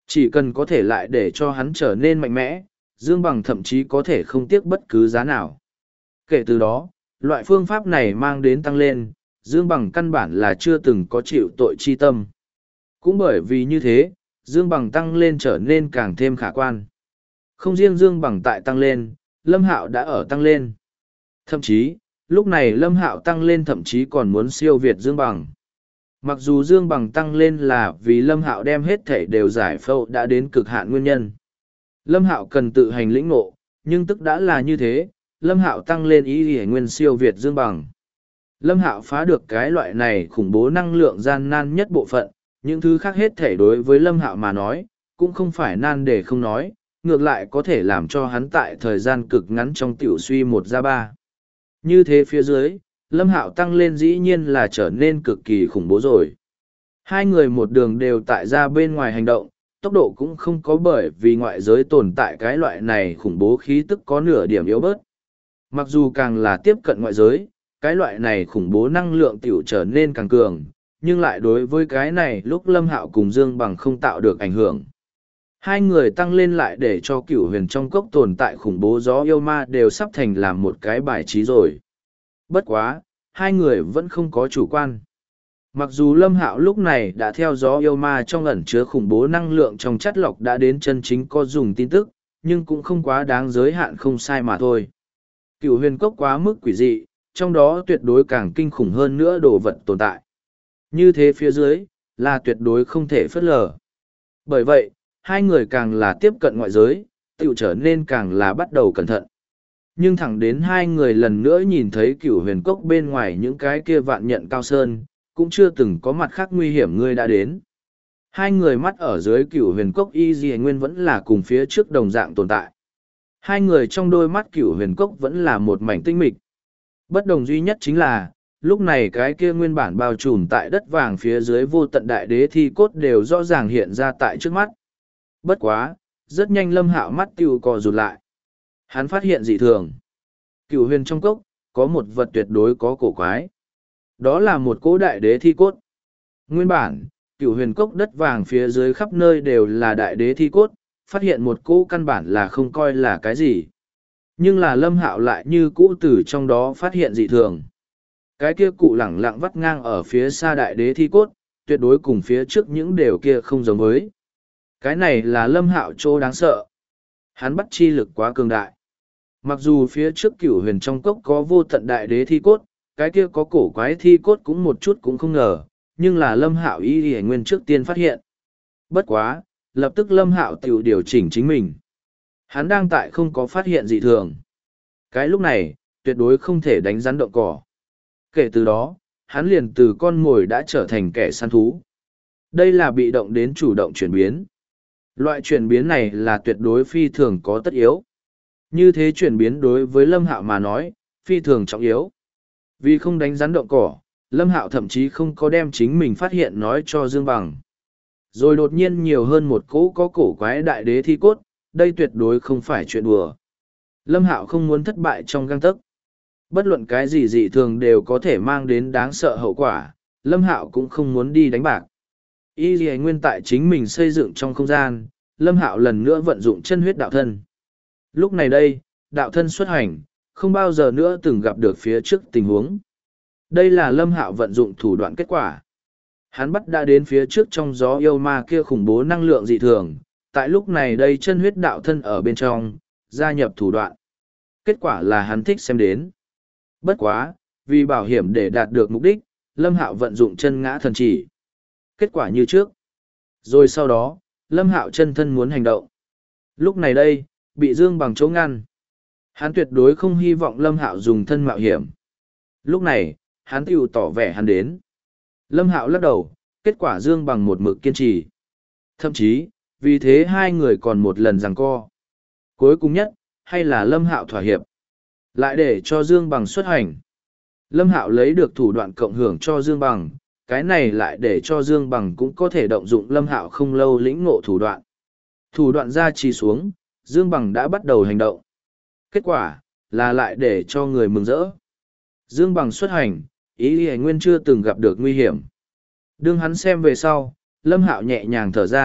Chỉ cần có thể lại để cho hắn trở nên mạnh mẽ, Dương Bằng thậm chí có thể không tiếc bất cứ giá nào. Kể từ đó, loại phương pháp này mang đến tăng lên, Dương Bằng căn bản là chưa từng có chịu tội chi tâm. Cũng bởi vì như thế, Dương Bằng tăng lên trở nên càng thêm khả quan. Không riêng Dương Bằng tại tăng lên, Lâm Hạo đã ở tăng lên. Thậm chí, lúc này Lâm Hạo tăng lên thậm chí còn muốn siêu việt Dương Bằng. Mặc dù Dương Bằng tăng lên là vì Lâm Hạo đem hết thể đều giải phẫu đã đến cực hạn nguyên nhân. Lâm Hạo cần tự hành lĩnh ngộ, nhưng tức đã là như thế, Lâm Hạo tăng lên ý nghĩa nguyên siêu việt Dương Bằng. Lâm Hạo phá được cái loại này khủng bố năng lượng gian nan nhất bộ phận, những thứ khác hết thể đối với Lâm Hạo mà nói, cũng không phải nan để không nói, ngược lại có thể làm cho hắn tại thời gian cực ngắn trong tiểu suy 1 ra 3. Như thế phía dưới, Lâm Hạo tăng lên dĩ nhiên là trở nên cực kỳ khủng bố rồi. Hai người một đường đều tại ra bên ngoài hành động, tốc độ cũng không có bởi vì ngoại giới tồn tại cái loại này khủng bố khí tức có nửa điểm yếu bớt. Mặc dù càng là tiếp cận ngoại giới, cái loại này khủng bố năng lượng tiểu trở nên càng cường, nhưng lại đối với cái này lúc Lâm Hạo cùng Dương Bằng không tạo được ảnh hưởng. Hai người tăng lên lại để cho Cửu Huyền trong cốc tồn tại khủng bố gió yêu ma đều sắp thành làm một cái bài trí rồi. Bất quá, hai người vẫn không có chủ quan. Mặc dù Lâm Hạo lúc này đã theo gió yêu ma trong ẩn chứa khủng bố năng lượng trong chất lọc đã đến chân chính có dùng tin tức, nhưng cũng không quá đáng giới hạn không sai mà thôi. Cửu Huyền cốc quá mức quỷ dị, trong đó tuyệt đối càng kinh khủng hơn nữa đồ vật tồn tại. Như thế phía dưới, là tuyệt đối không thể phớt lờ. Bởi vậy, hai người càng là tiếp cận ngoại giới, tiểu trở nên càng là bắt đầu cẩn thận. Nhưng thẳng đến hai người lần nữa nhìn thấy Cửu Huyền cốc bên ngoài những cái kia vạn nhận cao sơn, cũng chưa từng có mặt khác nguy hiểm ngươi đã đến. Hai người mắt ở dưới Cửu Huyền cốc y dì nguyên vẫn là cùng phía trước đồng dạng tồn tại. Hai người trong đôi mắt Cửu Huyền cốc vẫn là một mảnh tinh mịch. Bất đồng duy nhất chính là, lúc này cái kia nguyên bản bao trùm tại đất vàng phía dưới vô tận đại đế thi cốt đều rõ ràng hiện ra tại trước mắt. Bất quá, rất nhanh Lâm Hạo mắt tiêu cò rụt lại. Hắn phát hiện dị thường. Cửu Huyền trong cốc, có một vật tuyệt đối có cổ quái. Đó là một cỗ đại đế thi cốt. Nguyên bản, Cửu Huyền cốc đất vàng phía dưới khắp nơi đều là đại đế thi cốt, phát hiện một cỗ căn bản là không coi là cái gì. Nhưng là Lâm Hạo lại như cũ từ trong đó phát hiện dị thường. Cái kia cụ lẳng lặng vắt ngang ở phía xa đại đế thi cốt, tuyệt đối cùng phía trước những điều kia không giống với. Cái này là Lâm Hạo chỗ đáng sợ. Hắn bắt chi lực quá cường đại. Mặc dù phía trước Cửu Huyền trong cốc có vô tận đại đế thi cốt, cái kia có cổ quái thi cốt cũng một chút cũng không ngờ, nhưng là Lâm Hạo y nguyên trước tiên phát hiện. Bất quá, lập tức Lâm Hạo tiểu điều chỉnh chính mình. Hắn đang tại không có phát hiện dị thường. Cái lúc này, tuyệt đối không thể đánh rắn động cỏ. Kể từ đó, hắn liền từ con mồi đã trở thành kẻ săn thú. Đây là bị động đến chủ động chuyển biến. Loại chuyển biến này là tuyệt đối phi thường có tất yếu. Như thế chuyển biến đối với Lâm Hạo mà nói, phi thường trọng yếu. Vì không đánh rắn động cỏ, Lâm Hạo thậm chí không có đem chính mình phát hiện nói cho Dương Bằng. Rồi đột nhiên nhiều hơn một cỗ có cổ quái đại đế thi cốt, đây tuyệt đối không phải chuyện đùa. Lâm Hạo không muốn thất bại trong gang tấc. Bất luận cái gì dị thường đều có thể mang đến đáng sợ hậu quả, Lâm Hạo cũng không muốn đi đánh bạc. Y Lì Nguyên tại chính mình xây dựng trong không gian, Lâm Hạo lần nữa vận dụng chân huyết đạo thân. Lúc này đây, đạo thân xuất hành, không bao giờ nữa từng gặp được phía trước tình huống. Đây là Lâm Hạo vận dụng thủ đoạn kết quả. Hắn bắt đã đến phía trước trong gió yêu ma kia khủng bố năng lượng dị thường, tại lúc này đây chân huyết đạo thân ở bên trong, gia nhập thủ đoạn. Kết quả là hắn thích xem đến. Bất quá, vì bảo hiểm để đạt được mục đích, Lâm Hạo vận dụng chân ngã thần chỉ. Kết quả như trước. Rồi sau đó, Lâm Hạo chân thân muốn hành động. Lúc này đây, bị Dương Bằng chỗ ngăn. Hắn tuyệt đối không hy vọng Lâm Hạo dùng thân mạo hiểm. Lúc này, hắn tiểu tỏ vẻ hắn đến. Lâm Hạo lắc đầu, kết quả Dương Bằng một mực kiên trì. Thậm chí, vì thế hai người còn một lần giằng co. Cuối cùng nhất, hay là Lâm Hạo thỏa hiệp. Lại để cho Dương Bằng xuất hành. Lâm Hạo lấy được thủ đoạn cộng hưởng cho Dương Bằng, cái này lại để cho Dương Bằng cũng có thể động dụng Lâm Hạo không lâu lĩnh ngộ thủ đoạn. Thủ đoạn ra trì xuống, Dương Bằng đã bắt đầu hành động. Kết quả, là lại để cho người mừng rỡ. Dương Bằng xuất hành, ý Lý Nguyên chưa từng gặp được nguy hiểm. Đương hắn xem về sau, Lâm Hạo nhẹ nhàng thở ra,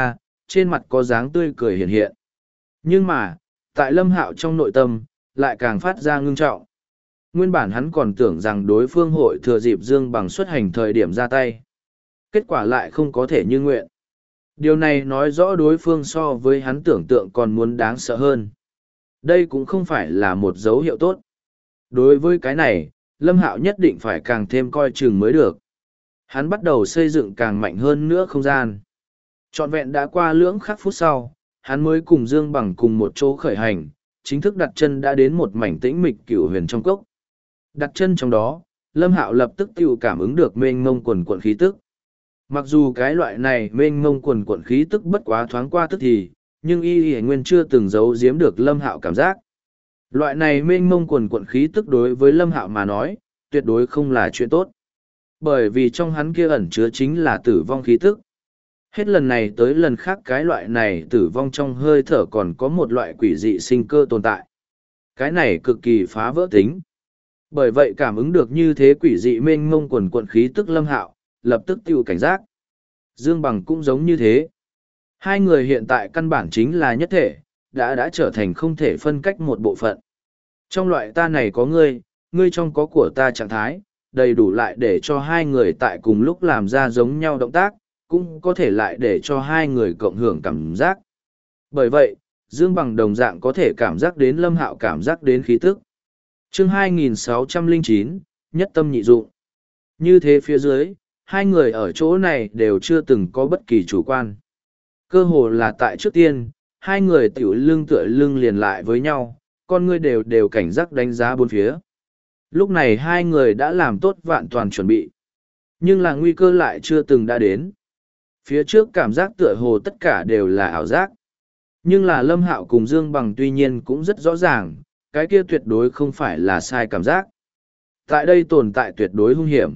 trên mặt có dáng tươi cười hiện hiện. Nhưng mà, tại Lâm Hạo trong nội tâm, lại càng phát ra ngưng trọng. Nguyên bản hắn còn tưởng rằng đối phương hội thừa dịp Dương Bằng xuất hành thời điểm ra tay. Kết quả lại không có thể như nguyện. Điều này nói rõ đối phương so với hắn tưởng tượng còn muốn đáng sợ hơn. Đây cũng không phải là một dấu hiệu tốt. Đối với cái này, Lâm Hạo nhất định phải càng thêm coi chừng mới được. Hắn bắt đầu xây dựng càng mạnh hơn nữa không gian. Trọn vẹn đã qua lưỡng khắc phút sau, hắn mới cùng Dương Bằng cùng một chỗ khởi hành, chính thức đặt chân đã đến một mảnh tĩnh mịch cửu huyền trong cốc. Đặt chân trong đó, Lâm Hạo lập tức tự cảm ứng được mênh mông quần quận khí tức. Mặc dù cái loại này mênh mông quần quận khí tức bất quá thoáng qua tức thì, nhưng y nguyên chưa từng giấu giếm được Lâm Hạo cảm giác. Loại này mênh mông quần quận khí tức đối với Lâm Hạo mà nói, tuyệt đối không là chuyện tốt. Bởi vì trong hắn kia ẩn chứa chính là tử vong khí tức. Hết lần này tới lần khác cái loại này tử vong trong hơi thở còn có một loại quỷ dị sinh cơ tồn tại. Cái này cực kỳ phá vỡ tính. Bởi vậy cảm ứng được như thế quỷ dị mênh mông quần quận khí tức Lâm Hạo, lập tức tiêu cảnh giác. Dương Bằng cũng giống như thế. Hai người hiện tại căn bản chính là nhất thể, đã trở thành không thể phân cách một bộ phận. Trong loại ta này có ngươi, ngươi trong có của ta trạng thái, đầy đủ lại để cho hai người tại cùng lúc làm ra giống nhau động tác, cũng có thể lại để cho hai người cộng hưởng cảm giác. Bởi vậy, Dương Bằng đồng dạng có thể cảm giác đến Lâm Hạo cảm giác đến khí tức. Chương 2609, nhất tâm nhị dụng. Như thế phía dưới, hai người ở chỗ này đều chưa từng có bất kỳ chủ quan. Cơ hồ là tại trước tiên, hai người tiểu lưng tựa lưng liền lại với nhau, con ngươi đều cảnh giác đánh giá bốn phía. Lúc này hai người đã làm tốt vạn toàn chuẩn bị. Nhưng là nguy cơ lại chưa từng đã đến. Phía trước cảm giác tựa hồ tất cả đều là ảo giác. Nhưng là Lâm Hạo cùng Dương Bằng tuy nhiên cũng rất rõ ràng, cái kia tuyệt đối không phải là sai cảm giác. Tại đây tồn tại tuyệt đối hung hiểm.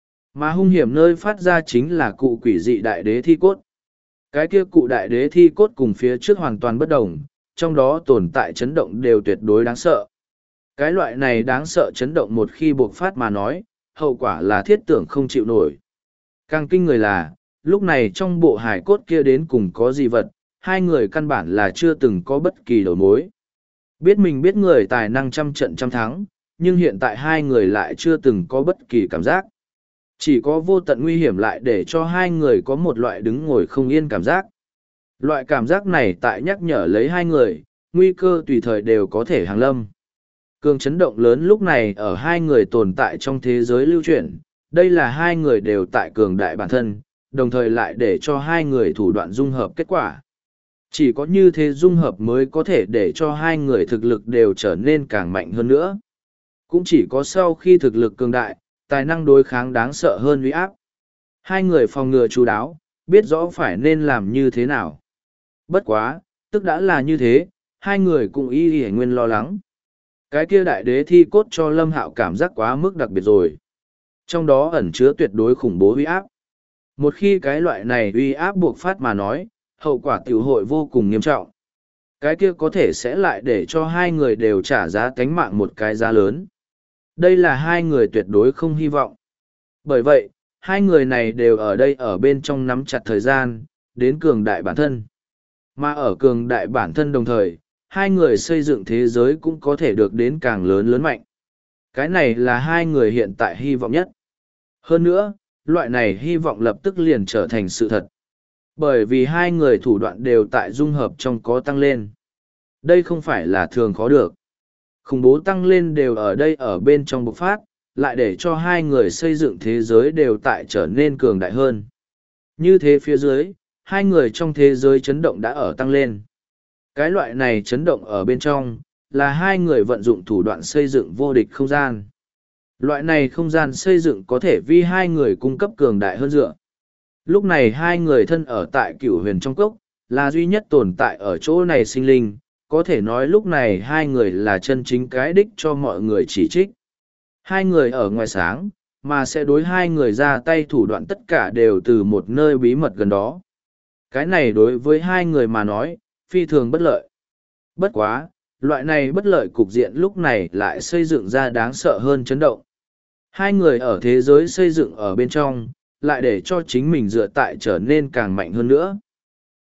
Mà hung hiểm nơi phát ra chính là cụ quỷ dị đại đế thi cốt. Cái kia cụ đại đế thi cốt cùng phía trước hoàn toàn bất đồng, trong đó tồn tại chấn động đều tuyệt đối đáng sợ. Cái loại này đáng sợ chấn động một khi bộc phát mà nói, hậu quả là thiết tưởng không chịu nổi. Càng kinh người là, lúc này trong bộ hài cốt kia đến cùng có gì vật, hai người căn bản là chưa từng có bất kỳ đầu mối. Biết mình biết người tài năng trăm trận trăm thắng, nhưng hiện tại hai người lại chưa từng có bất kỳ cảm giác. Chỉ có vô tận nguy hiểm lại để cho hai người có một loại đứng ngồi không yên cảm giác. Loại cảm giác này tại nhắc nhở lấy hai người, nguy cơ tùy thời đều có thể hàng lâm. Cường chấn động lớn lúc này ở hai người tồn tại trong thế giới lưu chuyển, đây là hai người đều tại cường đại bản thân, đồng thời lại để cho hai người thủ đoạn dung hợp kết quả. Chỉ có như thế dung hợp mới có thể để cho hai người thực lực đều trở nên càng mạnh hơn nữa. Cũng chỉ có sau khi thực lực cường đại, tài năng đối kháng đáng sợ hơn uy áp. Hai người phòng ngừa chú đáo, biết rõ phải nên làm như thế nào. Bất quá, tức đã là như thế, hai người cũng y nguyên lo lắng. Cái kia đại đế thi cốt cho Lâm Hạo cảm giác quá mức đặc biệt rồi. Trong đó ẩn chứa tuyệt đối khủng bố uy áp. Một khi cái loại này uy áp buộc phát mà nói, hậu quả tiểu hội vô cùng nghiêm trọng. Cái kia có thể sẽ lại để cho hai người đều trả giá tánh mạng một cái giá lớn. Đây là hai người tuyệt đối không hy vọng. Bởi vậy, hai người này đều ở đây ở bên trong nắm chặt thời gian, đến cường đại bản thân. Mà ở cường đại bản thân đồng thời, hai người xây dựng thế giới cũng có thể được đến càng lớn lớn mạnh. Cái này là hai người hiện tại hy vọng nhất. Hơn nữa, loại này hy vọng lập tức liền trở thành sự thật. Bởi vì hai người thủ đoạn đều tại dung hợp trong có tăng lên. Đây không phải là thường khó được. Khủng bố tăng lên đều ở đây ở bên trong bộc phát, lại để cho hai người xây dựng thế giới đều tại trở nên cường đại hơn. Như thế phía dưới, hai người trong thế giới chấn động đã ở tăng lên. Cái loại này chấn động ở bên trong, là hai người vận dụng thủ đoạn xây dựng vô địch không gian. Loại này không gian xây dựng có thể vì hai người cung cấp cường đại hơn dựa. Lúc này hai người thân ở tại cửu huyền trong cốc, là duy nhất tồn tại ở chỗ này sinh linh, có thể nói lúc này hai người là chân chính cái đích cho mọi người chỉ trích. Hai người ở ngoài sáng, mà sẽ đối hai người ra tay thủ đoạn tất cả đều từ một nơi bí mật gần đó. Cái này đối với hai người mà nói, phi thường bất lợi. Bất quá, loại này bất lợi cục diện lúc này lại xây dựng ra đáng sợ hơn chấn động. Hai người ở thế giới xây dựng ở bên trong, lại để cho chính mình dựa tại trở nên càng mạnh hơn nữa.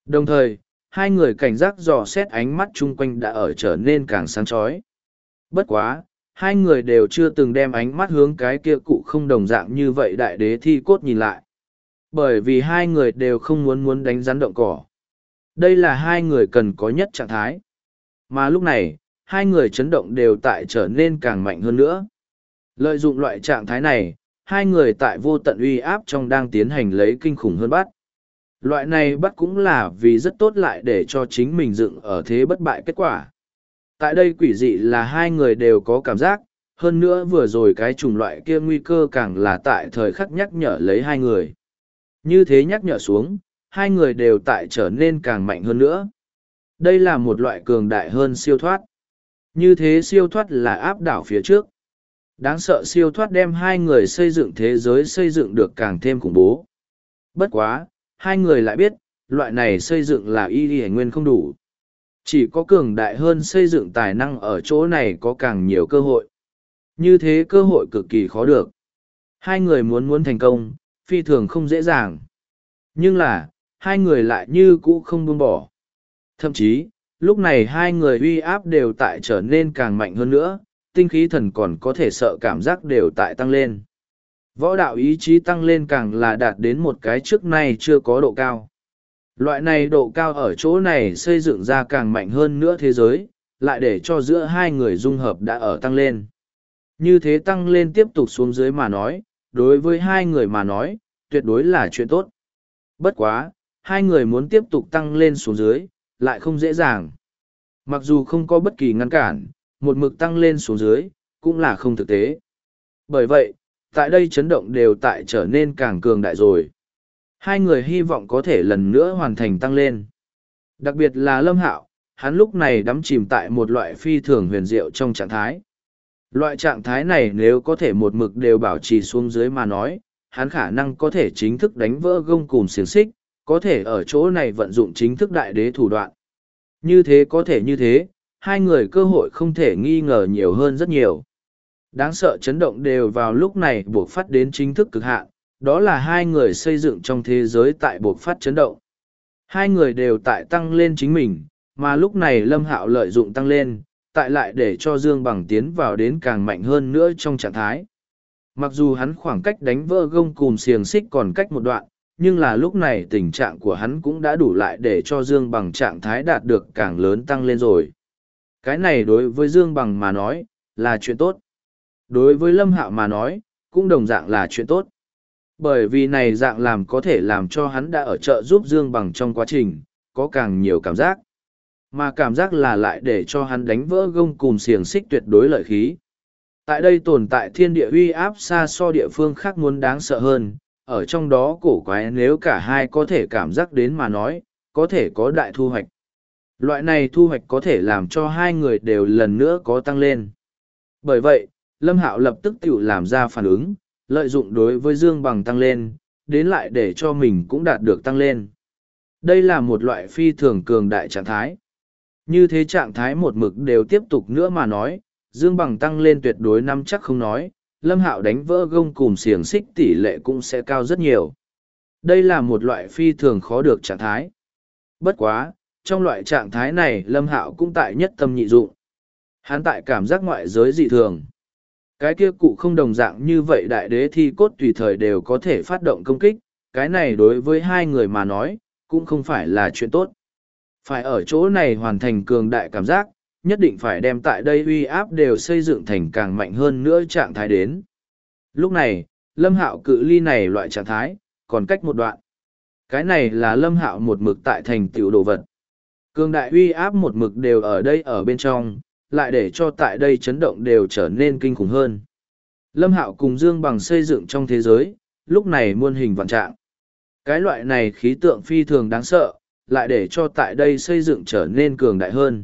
Đồng thời, hai người cảnh giác dò xét ánh mắt chung quanh đã ở trở nên càng sáng chói. Bất quá, hai người đều chưa từng đem ánh mắt hướng cái kia cụ không đồng dạng như vậy đại đế thi cốt nhìn lại. Bởi vì hai người đều không muốn đánh rắn động cỏ. Đây là hai người cần có nhất trạng thái. Mà lúc này, hai người chấn động đều tại trở nên càng mạnh hơn nữa. Lợi dụng loại trạng thái này, hai người tại vô tận uy áp trong đang tiến hành lấy kinh khủng hơn bắt. Loại này bắt cũng là vì rất tốt lại để cho chính mình dựng ở thế bất bại kết quả. Tại đây quỷ dị là hai người đều có cảm giác, hơn nữa vừa rồi cái chủng loại kia nguy cơ càng là tại thời khắc nhắc nhở lấy hai người. Như thế nhắc nhở xuống, hai người đều tại trở nên càng mạnh hơn nữa. Đây là một loại cường đại hơn siêu thoát. Như thế siêu thoát là áp đảo phía trước. Đáng sợ siêu thoát đem hai người xây dựng thế giới xây dựng được càng thêm khủng bố. Bất quá, hai người lại biết, loại này xây dựng là y nguyên không đủ. Chỉ có cường đại hơn xây dựng tài năng ở chỗ này có càng nhiều cơ hội. Như thế cơ hội cực kỳ khó được. Hai người muốn thành công, phi thường không dễ dàng. Nhưng là, hai người lại như cũ không buông bỏ. Thậm chí, lúc này hai người uy áp đều tại trở nên càng mạnh hơn nữa, tinh khí thần còn có thể sợ cảm giác đều tại tăng lên. Võ đạo ý chí tăng lên càng là đạt đến một cái trước nay chưa có độ cao. Loại này độ cao ở chỗ này xây dựng ra càng mạnh hơn nữa thế giới, lại để cho giữa hai người dung hợp đã ở tăng lên. Như thế tăng lên tiếp tục xuống dưới mà nói, đối với hai người mà nói, tuyệt đối là chuyện tốt. Bất quá, hai người muốn tiếp tục tăng lên xuống dưới, lại không dễ dàng. Mặc dù không có bất kỳ ngăn cản, một mực tăng lên xuống dưới, cũng là không thực tế. Bởi vậy, tại đây chấn động đều tại trở nên càng cường đại rồi. Hai người hy vọng có thể lần nữa hoàn thành tăng lên. Đặc biệt là Lâm Hạo, hắn lúc này đắm chìm tại một loại phi thường huyền diệu trong trạng thái. Loại trạng thái này nếu có thể một mực đều bảo trì xuống dưới mà nói, hắn khả năng có thể chính thức đánh vỡ gông cùm xiềng xích, có thể ở chỗ này vận dụng chính thức đại đế thủ đoạn. Như thế có thể như thế, hai người cơ hội không thể nghi ngờ nhiều hơn rất nhiều. Đáng sợ chấn động đều vào lúc này buộc phát đến chính thức cực hạn, đó là hai người xây dựng trong thế giới tại buộc phát chấn động. Hai người đều tại tăng lên chính mình, mà lúc này Lâm Hạo lợi dụng tăng lên, tại lại để cho Dương Bằng tiến vào đến càng mạnh hơn nữa trong trạng thái. Mặc dù hắn khoảng cách đánh vỡ gông cùm xiềng xích còn cách một đoạn, nhưng là lúc này tình trạng của hắn cũng đã đủ lại để cho Dương Bằng trạng thái đạt được càng lớn tăng lên rồi. Cái này đối với Dương Bằng mà nói, là chuyện tốt. Đối với Lâm Hạo mà nói, cũng đồng dạng là chuyện tốt. Bởi vì này dạng làm có thể làm cho hắn đã ở trợ giúp Dương Bằng trong quá trình, có càng nhiều cảm giác. Mà cảm giác là lại để cho hắn đánh vỡ gông cùm xiềng xích tuyệt đối lợi khí. Tại đây tồn tại thiên địa uy áp xa so địa phương khác muốn đáng sợ hơn, ở trong đó cổ quái nếu cả hai có thể cảm giác đến mà nói, có thể có đại thu hoạch. Loại này thu hoạch có thể làm cho hai người đều lần nữa có tăng lên. Bởi vậy, Lâm Hạo lập tức tự làm ra phản ứng, lợi dụng đối với Dương Bằng tăng lên, đến lại để cho mình cũng đạt được tăng lên. Đây là một loại phi thường cường đại trạng thái. Như thế trạng thái một mực đều tiếp tục nữa mà nói, Dương Bằng tăng lên tuyệt đối nắm chắc không nói, Lâm Hạo đánh vỡ gông cùm xiềng xích tỷ lệ cũng sẽ cao rất nhiều. Đây là một loại phi thường khó được trạng thái. Bất quá, trong loại trạng thái này Lâm Hạo cũng tại nhất tâm nhị dụng. Hắn tại cảm giác ngoại giới dị thường. Cái kia cụ không đồng dạng như vậy đại đế thi cốt tùy thời đều có thể phát động công kích, cái này đối với hai người mà nói, cũng không phải là chuyện tốt. Phải ở chỗ này hoàn thành cường đại cảm giác, nhất định phải đem tại đây uy áp đều xây dựng thành càng mạnh hơn nữa trạng thái đến. Lúc này, Lâm Hạo cự ly này loại trạng thái, còn cách một đoạn. Cái này là Lâm Hạo một mực tại thành tựu đồ vật. Cường đại uy áp một mực đều ở đây ở bên trong, lại để cho tại đây chấn động đều trở nên kinh khủng hơn. Lâm Hạo cùng Dương Bằng xây dựng trong thế giới, lúc này muôn hình vạn trạng. Cái loại này khí tượng phi thường đáng sợ, lại để cho tại đây xây dựng trở nên cường đại hơn.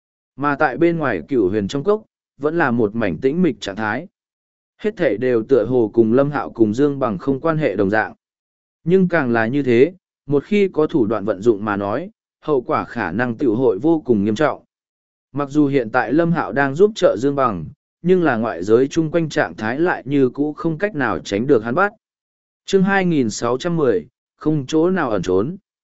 Mà tại bên ngoài Cửu Huyền trong cốc, vẫn là một mảnh tĩnh mịch trạng thái. Hết thể đều tựa hồ cùng Lâm Hạo cùng Dương Bằng không quan hệ đồng dạng. Nhưng càng là như thế, một khi có thủ đoạn vận dụng mà nói, hậu quả khả năng tiểu hội vô cùng nghiêm trọng. Mặc dù hiện tại Lâm Hạo đang giúp trợ Dương Bằng, nhưng là ngoại giới chung quanh trạng thái lại như cũ không cách nào tránh được hắn bắt. Chương 2610, không chỗ nào ẩn trốn.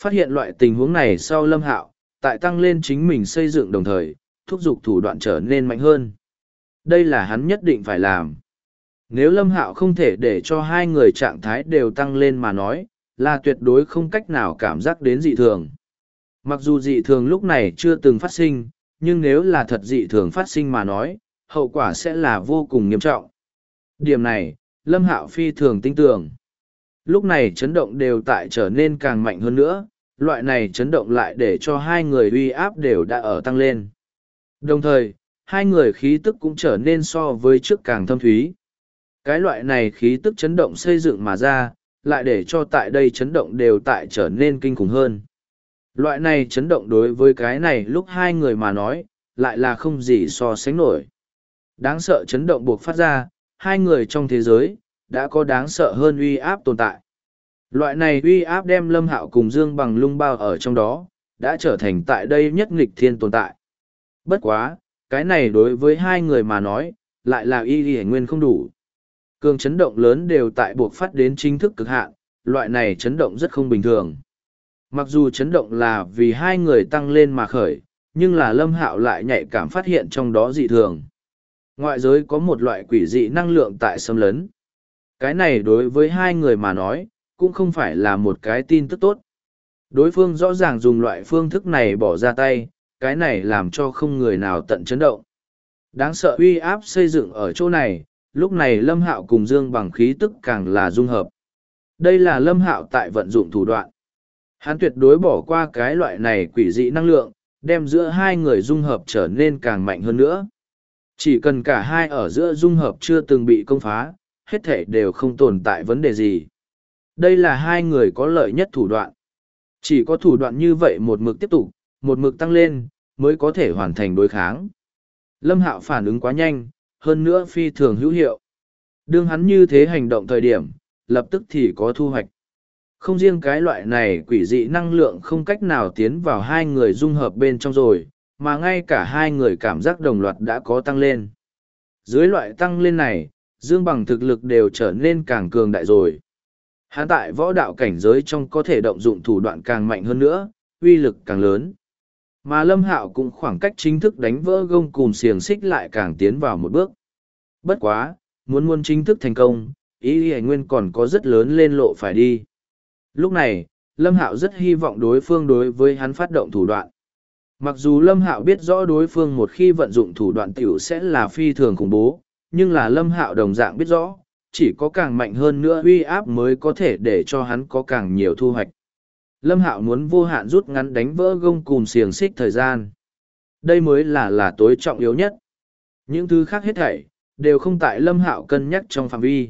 Phát hiện loại tình huống này sau Lâm Hạo, tại tăng lên chính mình xây dựng đồng thời, thúc giục thủ đoạn trở nên mạnh hơn. Đây là hắn nhất định phải làm. Nếu Lâm Hạo không thể để cho hai người trạng thái đều tăng lên mà nói, là tuyệt đối không cách nào cảm giác đến dị thường. Mặc dù dị thường lúc này chưa từng phát sinh, nhưng nếu là thật dị thường phát sinh mà nói, hậu quả sẽ là vô cùng nghiêm trọng. Điểm này, Lâm Hạo phi thường tin tưởng. Lúc này chấn động đều tại trở nên càng mạnh hơn nữa, loại này chấn động lại để cho hai người uy áp đều đã ở tăng lên. Đồng thời, hai người khí tức cũng trở nên so với trước càng thâm thúy. Cái loại này khí tức chấn động xây dựng mà ra, lại để cho tại đây chấn động đều tại trở nên kinh khủng hơn. Loại này chấn động đối với cái này lúc hai người mà nói, lại là không gì so sánh nổi. Đáng sợ chấn động buộc phát ra, hai người trong thế giới, đã có đáng sợ hơn uy áp tồn tại. Loại này uy áp đem Lâm Hạo cùng Dương Bằng lung bao ở trong đó, đã trở thành tại đây nhất nghịch thiên tồn tại. Bất quá, cái này đối với hai người mà nói, lại là y nguyên không đủ. Cường chấn động lớn đều tại buộc phát đến chính thức cực hạn, loại này chấn động rất không bình thường. Mặc dù chấn động là vì hai người tăng lên mà khởi, nhưng là Lâm Hạo lại nhạy cảm phát hiện trong đó dị thường. Ngoại giới có một loại quỷ dị năng lượng tại xâm lấn. Cái này đối với hai người mà nói, cũng không phải là một cái tin tức tốt. Đối phương rõ ràng dùng loại phương thức này bỏ ra tay, cái này làm cho không người nào tận chấn động. Đáng sợ uy áp xây dựng ở chỗ này, lúc này Lâm Hạo cùng Dương Bằng khí tức càng là dung hợp. Đây là Lâm Hạo tại vận dụng thủ đoạn. Hắn tuyệt đối bỏ qua cái loại này quỷ dị năng lượng, đem giữa hai người dung hợp trở nên càng mạnh hơn nữa. Chỉ cần cả hai ở giữa dung hợp chưa từng bị công phá, hết thể đều không tồn tại vấn đề gì. Đây là hai người có lợi nhất thủ đoạn. Chỉ có thủ đoạn như vậy một mực tiếp tục, một mực tăng lên, mới có thể hoàn thành đối kháng. Lâm Hạo phản ứng quá nhanh, hơn nữa phi thường hữu hiệu. Đương hắn như thế hành động thời điểm, lập tức thì có thu hoạch. Không riêng cái loại này quỷ dị năng lượng không cách nào tiến vào hai người dung hợp bên trong rồi, mà ngay cả hai người cảm giác đồng loạt đã có tăng lên. Dưới loại tăng lên này, Dương Bằng thực lực đều trở nên càng cường đại rồi. Hắn tại võ đạo cảnh giới trong có thể động dụng thủ đoạn càng mạnh hơn nữa, uy lực càng lớn. Mà Lâm Hạo cũng khoảng cách chính thức đánh vỡ gông cùm xiềng xích lại càng tiến vào một bước. Bất quá, muốn chính thức thành công, ý nguyên còn có rất lớn lên lộ phải đi. Lúc này, Lâm Hạo rất hy vọng đối phương đối với hắn phát động thủ đoạn. Mặc dù Lâm Hạo biết rõ đối phương một khi vận dụng thủ đoạn tiểu sẽ là phi thường khủng bố, nhưng là Lâm Hạo đồng dạng biết rõ, chỉ có càng mạnh hơn nữa uy áp mới có thể để cho hắn có càng nhiều thu hoạch. Lâm Hạo muốn vô hạn rút ngắn đánh vỡ gông cùm xiềng xích thời gian. Đây mới là tối trọng yếu nhất. Những thứ khác hết thảy, đều không tại Lâm Hạo cân nhắc trong phạm vi.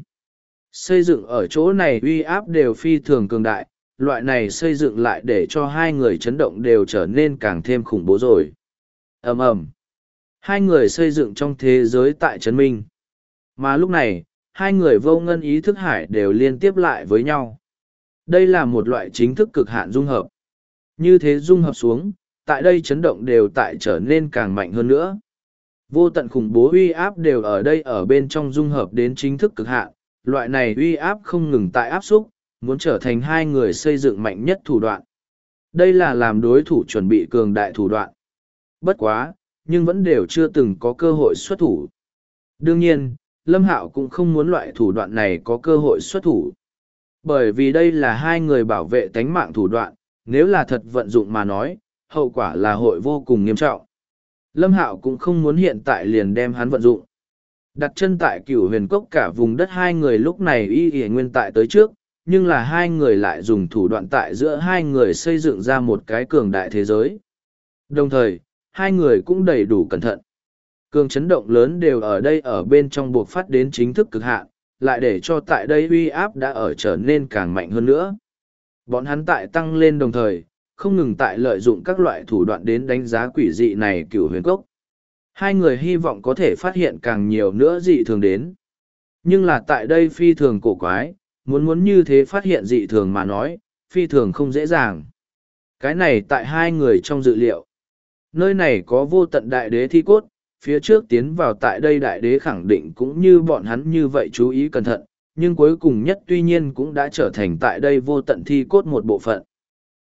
Xây dựng ở chỗ này uy áp đều phi thường cường đại, loại này xây dựng lại để cho hai người chấn động đều trở nên càng thêm khủng bố rồi. Ầm ầm. Hai người xây dựng trong thế giới tại Trấn Minh. Mà lúc này, hai người vô ngân ý thức hải đều liên tiếp lại với nhau. Đây là một loại chính thức cực hạn dung hợp. Như thế dung hợp xuống, tại đây chấn động đều tại trở nên càng mạnh hơn nữa. Vô tận khủng bố uy áp đều ở đây ở bên trong dung hợp đến chính thức cực hạn, loại này uy áp không ngừng tại áp xúc, muốn trở thành hai người xây dựng mạnh nhất thủ đoạn. Đây là làm đối thủ chuẩn bị cường đại thủ đoạn. Bất quá, nhưng vẫn đều chưa từng có cơ hội xuất thủ. Đương nhiên, Lâm Hạo cũng không muốn loại thủ đoạn này có cơ hội xuất thủ. Bởi vì đây là hai người bảo vệ tánh mạng thủ đoạn, nếu là thật vận dụng mà nói, hậu quả là hội vô cùng nghiêm trọng. Lâm Hạo cũng không muốn hiện tại liền đem hắn vận dụng. Đặt chân tại Cửu Huyền Cốc cả vùng đất hai người lúc này y nguyên tại tới trước, nhưng là hai người lại dùng thủ đoạn tại giữa hai người xây dựng ra một cái cường đại thế giới. Đồng thời, hai người cũng đầy đủ cẩn thận. Cường chấn động lớn đều ở đây ở bên trong buộc phát đến chính thức cực hạn, lại để cho tại đây uy áp đã ở trở nên càng mạnh hơn nữa. Bọn hắn tại tăng lên đồng thời, không ngừng tại lợi dụng các loại thủ đoạn đến đánh giá quỷ dị này Cửu Huyền Cốc. Hai người hy vọng có thể phát hiện càng nhiều nữa dị thường đến. Nhưng là tại đây phi thường cổ quái, muốn như thế phát hiện dị thường mà nói, phi thường không dễ dàng. Cái này tại hai người trong dự liệu. Nơi này có vô tận đại đế thi cốt, phía trước tiến vào tại đây đại đế khẳng định cũng như bọn hắn như vậy chú ý cẩn thận, nhưng cuối cùng nhất tuy nhiên cũng đã trở thành tại đây vô tận thi cốt một bộ phận.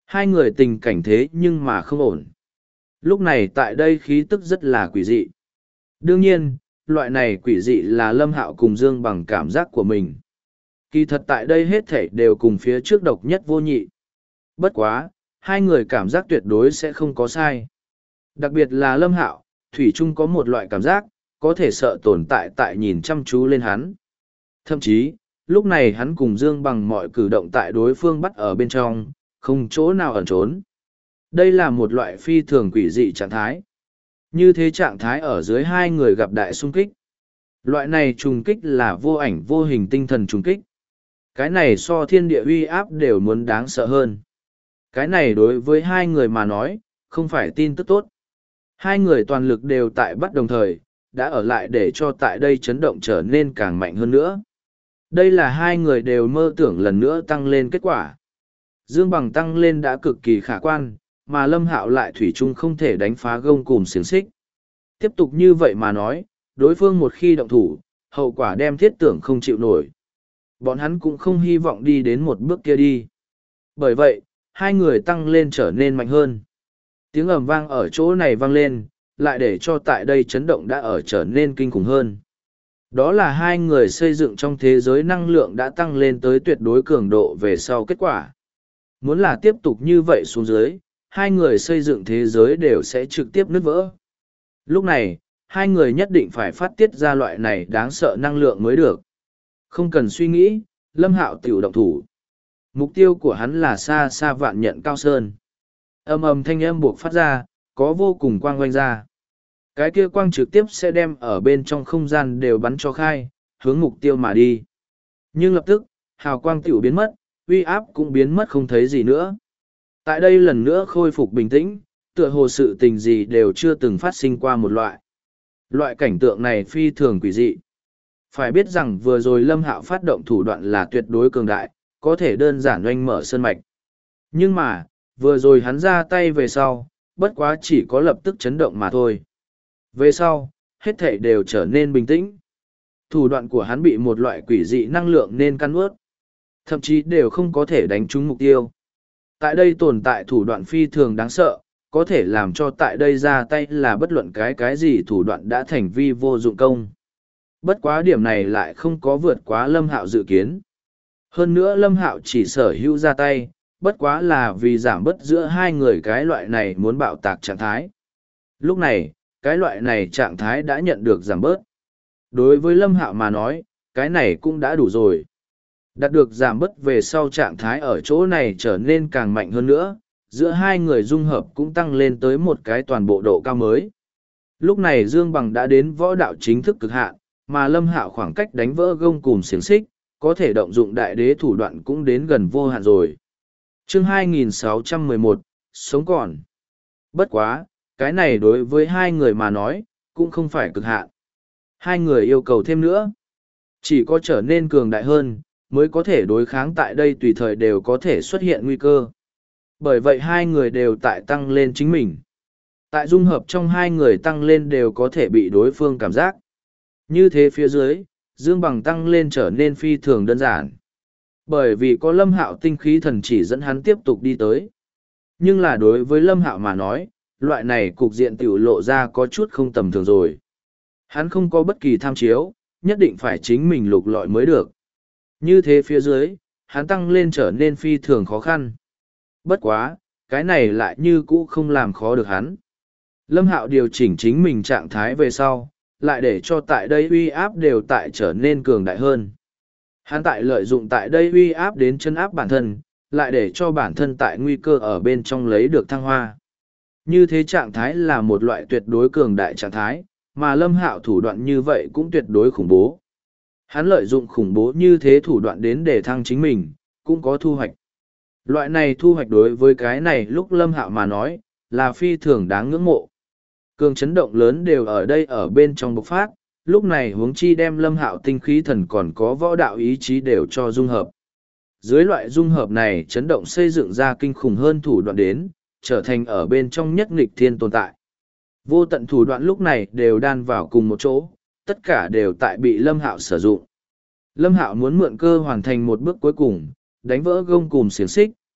Hai người tình cảnh thế nhưng mà không ổn. Lúc này tại đây khí tức rất là quỷ dị. Đương nhiên, loại này quỷ dị là Lâm Hạo cùng Dương Bằng cảm giác của mình. Kỳ thật tại đây hết thảy đều cùng phía trước độc nhất vô nhị. Bất quá, hai người cảm giác tuyệt đối sẽ không có sai. Đặc biệt là Lâm Hạo, thủy chung có một loại cảm giác, có thể sợ tồn tại tại nhìn chăm chú lên hắn. Thậm chí, lúc này hắn cùng Dương Bằng mọi cử động tại đối phương bắt ở bên trong, không chỗ nào ẩn trốn. Đây là một loại phi thường quỷ dị trạng thái. Như thế trạng thái ở dưới hai người gặp đại xung kích. Loại này trùng kích là vô ảnh vô hình tinh thần trùng kích. Cái này so thiên địa uy áp đều muốn đáng sợ hơn. Cái này đối với hai người mà nói, không phải tin tức tốt. Hai người toàn lực đều tại bắt đồng thời, đã ở lại để cho tại đây chấn động trở nên càng mạnh hơn nữa. Đây là hai người đều mơ tưởng lần nữa tăng lên kết quả. Dương Bằng tăng lên đã cực kỳ khả quan, mà Lâm Hạo lại thủy chung không thể đánh phá gông cùm xiềng xích. Tiếp tục như vậy mà nói, đối phương một khi động thủ, hậu quả đem thiết tưởng không chịu nổi. Bọn hắn cũng không hy vọng đi đến một bước kia đi. Bởi vậy, hai người tăng lên trở nên mạnh hơn. Tiếng ầm vang ở chỗ này vang lên, lại để cho tại đây chấn động đã ở trở nên kinh khủng hơn. Đó là hai người xây dựng trong thế giới năng lượng đã tăng lên tới tuyệt đối cường độ về sau kết quả. Muốn là tiếp tục như vậy xuống dưới, hai người xây dựng thế giới đều sẽ trực tiếp nứt vỡ. Lúc này, hai người nhất định phải phát tiết ra loại này đáng sợ năng lượng mới được. Không cần suy nghĩ, Lâm Hạo tiểu động thủ. Mục tiêu của hắn là xa xa vạn nhận cao sơn. Âm ầm thanh âm buộc phát ra, có vô cùng quang quanh ra. Cái kia quang trực tiếp sẽ đem ở bên trong không gian đều bắn cho khai, hướng mục tiêu mà đi. Nhưng lập tức, hào quang tiểu biến mất, uy áp cũng biến mất không thấy gì nữa. Tại đây lần nữa khôi phục bình tĩnh, tựa hồ sự tình gì đều chưa từng phát sinh qua một loại. Loại cảnh tượng này phi thường quỷ dị. Phải biết rằng vừa rồi Lâm Hạo phát động thủ đoạn là tuyệt đối cường đại, có thể đơn giản oanh mở sơn mạch. Nhưng mà, vừa rồi hắn ra tay về sau, bất quá chỉ có lập tức chấn động mà thôi. Về sau, hết thảy đều trở nên bình tĩnh. Thủ đoạn của hắn bị một loại quỷ dị năng lượng nên căn ướt. Thậm chí đều không có thể đánh trúng mục tiêu. Tại đây tồn tại thủ đoạn phi thường đáng sợ, có thể làm cho tại đây ra tay là bất luận cái gì thủ đoạn đã thành vi vô dụng công. Bất quá điểm này lại không có vượt quá Lâm Hạo dự kiến. Hơn nữa Lâm Hạo chỉ sở hữu ra tay, bất quá là vì giảm bớt giữa hai người cái loại này muốn bạo tạc trạng thái. Lúc này, cái loại này trạng thái đã nhận được giảm bớt. Đối với Lâm Hạo mà nói, cái này cũng đã đủ rồi. Đạt được giảm bớt về sau trạng thái ở chỗ này trở nên càng mạnh hơn nữa, giữa hai người dung hợp cũng tăng lên tới một cái toàn bộ độ cao mới. Lúc này Dương Bằng đã đến võ đạo chính thức cực hạn, mà Lâm Hạo khoảng cách đánh vỡ gông cùm xiềng xích, có thể động dụng đại đế thủ đoạn cũng đến gần vô hạn rồi. Chương 2611, sống còn. Bất quá, cái này đối với hai người mà nói, cũng không phải cực hạn. Hai người yêu cầu thêm nữa. Chỉ có trở nên cường đại hơn, mới có thể đối kháng tại đây tùy thời đều có thể xuất hiện nguy cơ. Bởi vậy hai người đều tại tăng lên chính mình. Tại dung hợp trong hai người tăng lên đều có thể bị đối phương cảm giác. Như thế phía dưới, Dương Bằng tăng lên trở nên phi thường đơn giản. Bởi vì có Lâm Hạo tinh khí thần chỉ dẫn hắn tiếp tục đi tới. Nhưng là đối với Lâm Hạo mà nói, loại này cục diện tiểu lộ ra có chút không tầm thường rồi. Hắn không có bất kỳ tham chiếu, nhất định phải chính mình lục lọi mới được. Như thế phía dưới, hắn tăng lên trở nên phi thường khó khăn. Bất quá, cái này lại như cũ không làm khó được hắn. Lâm Hạo điều chỉnh chính mình trạng thái về sau, lại để cho tại đây uy áp đều tại trở nên cường đại hơn. Hắn tại lợi dụng tại đây uy áp đến chân áp bản thân, lại để cho bản thân tại nguy cơ ở bên trong lấy được thăng hoa. Như thế trạng thái là một loại tuyệt đối cường đại trạng thái, mà Lâm Hạo thủ đoạn như vậy cũng tuyệt đối khủng bố. Hắn lợi dụng khủng bố như thế thủ đoạn đến để thăng chính mình, cũng có thu hoạch. Loại này thu hoạch đối với cái này lúc Lâm Hạo mà nói, là phi thường đáng ngưỡng mộ. Cường chấn động lớn đều ở đây ở bên trong bộc phát, lúc này huống chi đem Lâm Hạo tinh khí thần còn có võ đạo ý chí đều cho dung hợp. Dưới loại dung hợp này chấn động xây dựng ra kinh khủng hơn thủ đoạn đến, trở thành ở bên trong nhất nghịch thiên tồn tại. Vô tận thủ đoạn lúc này đều đan vào cùng một chỗ, tất cả đều tại bị Lâm Hạo sử dụng. Lâm Hạo muốn mượn cơ hoàn thành một bước cuối cùng, đánh vỡ gông cùm xiềng xích,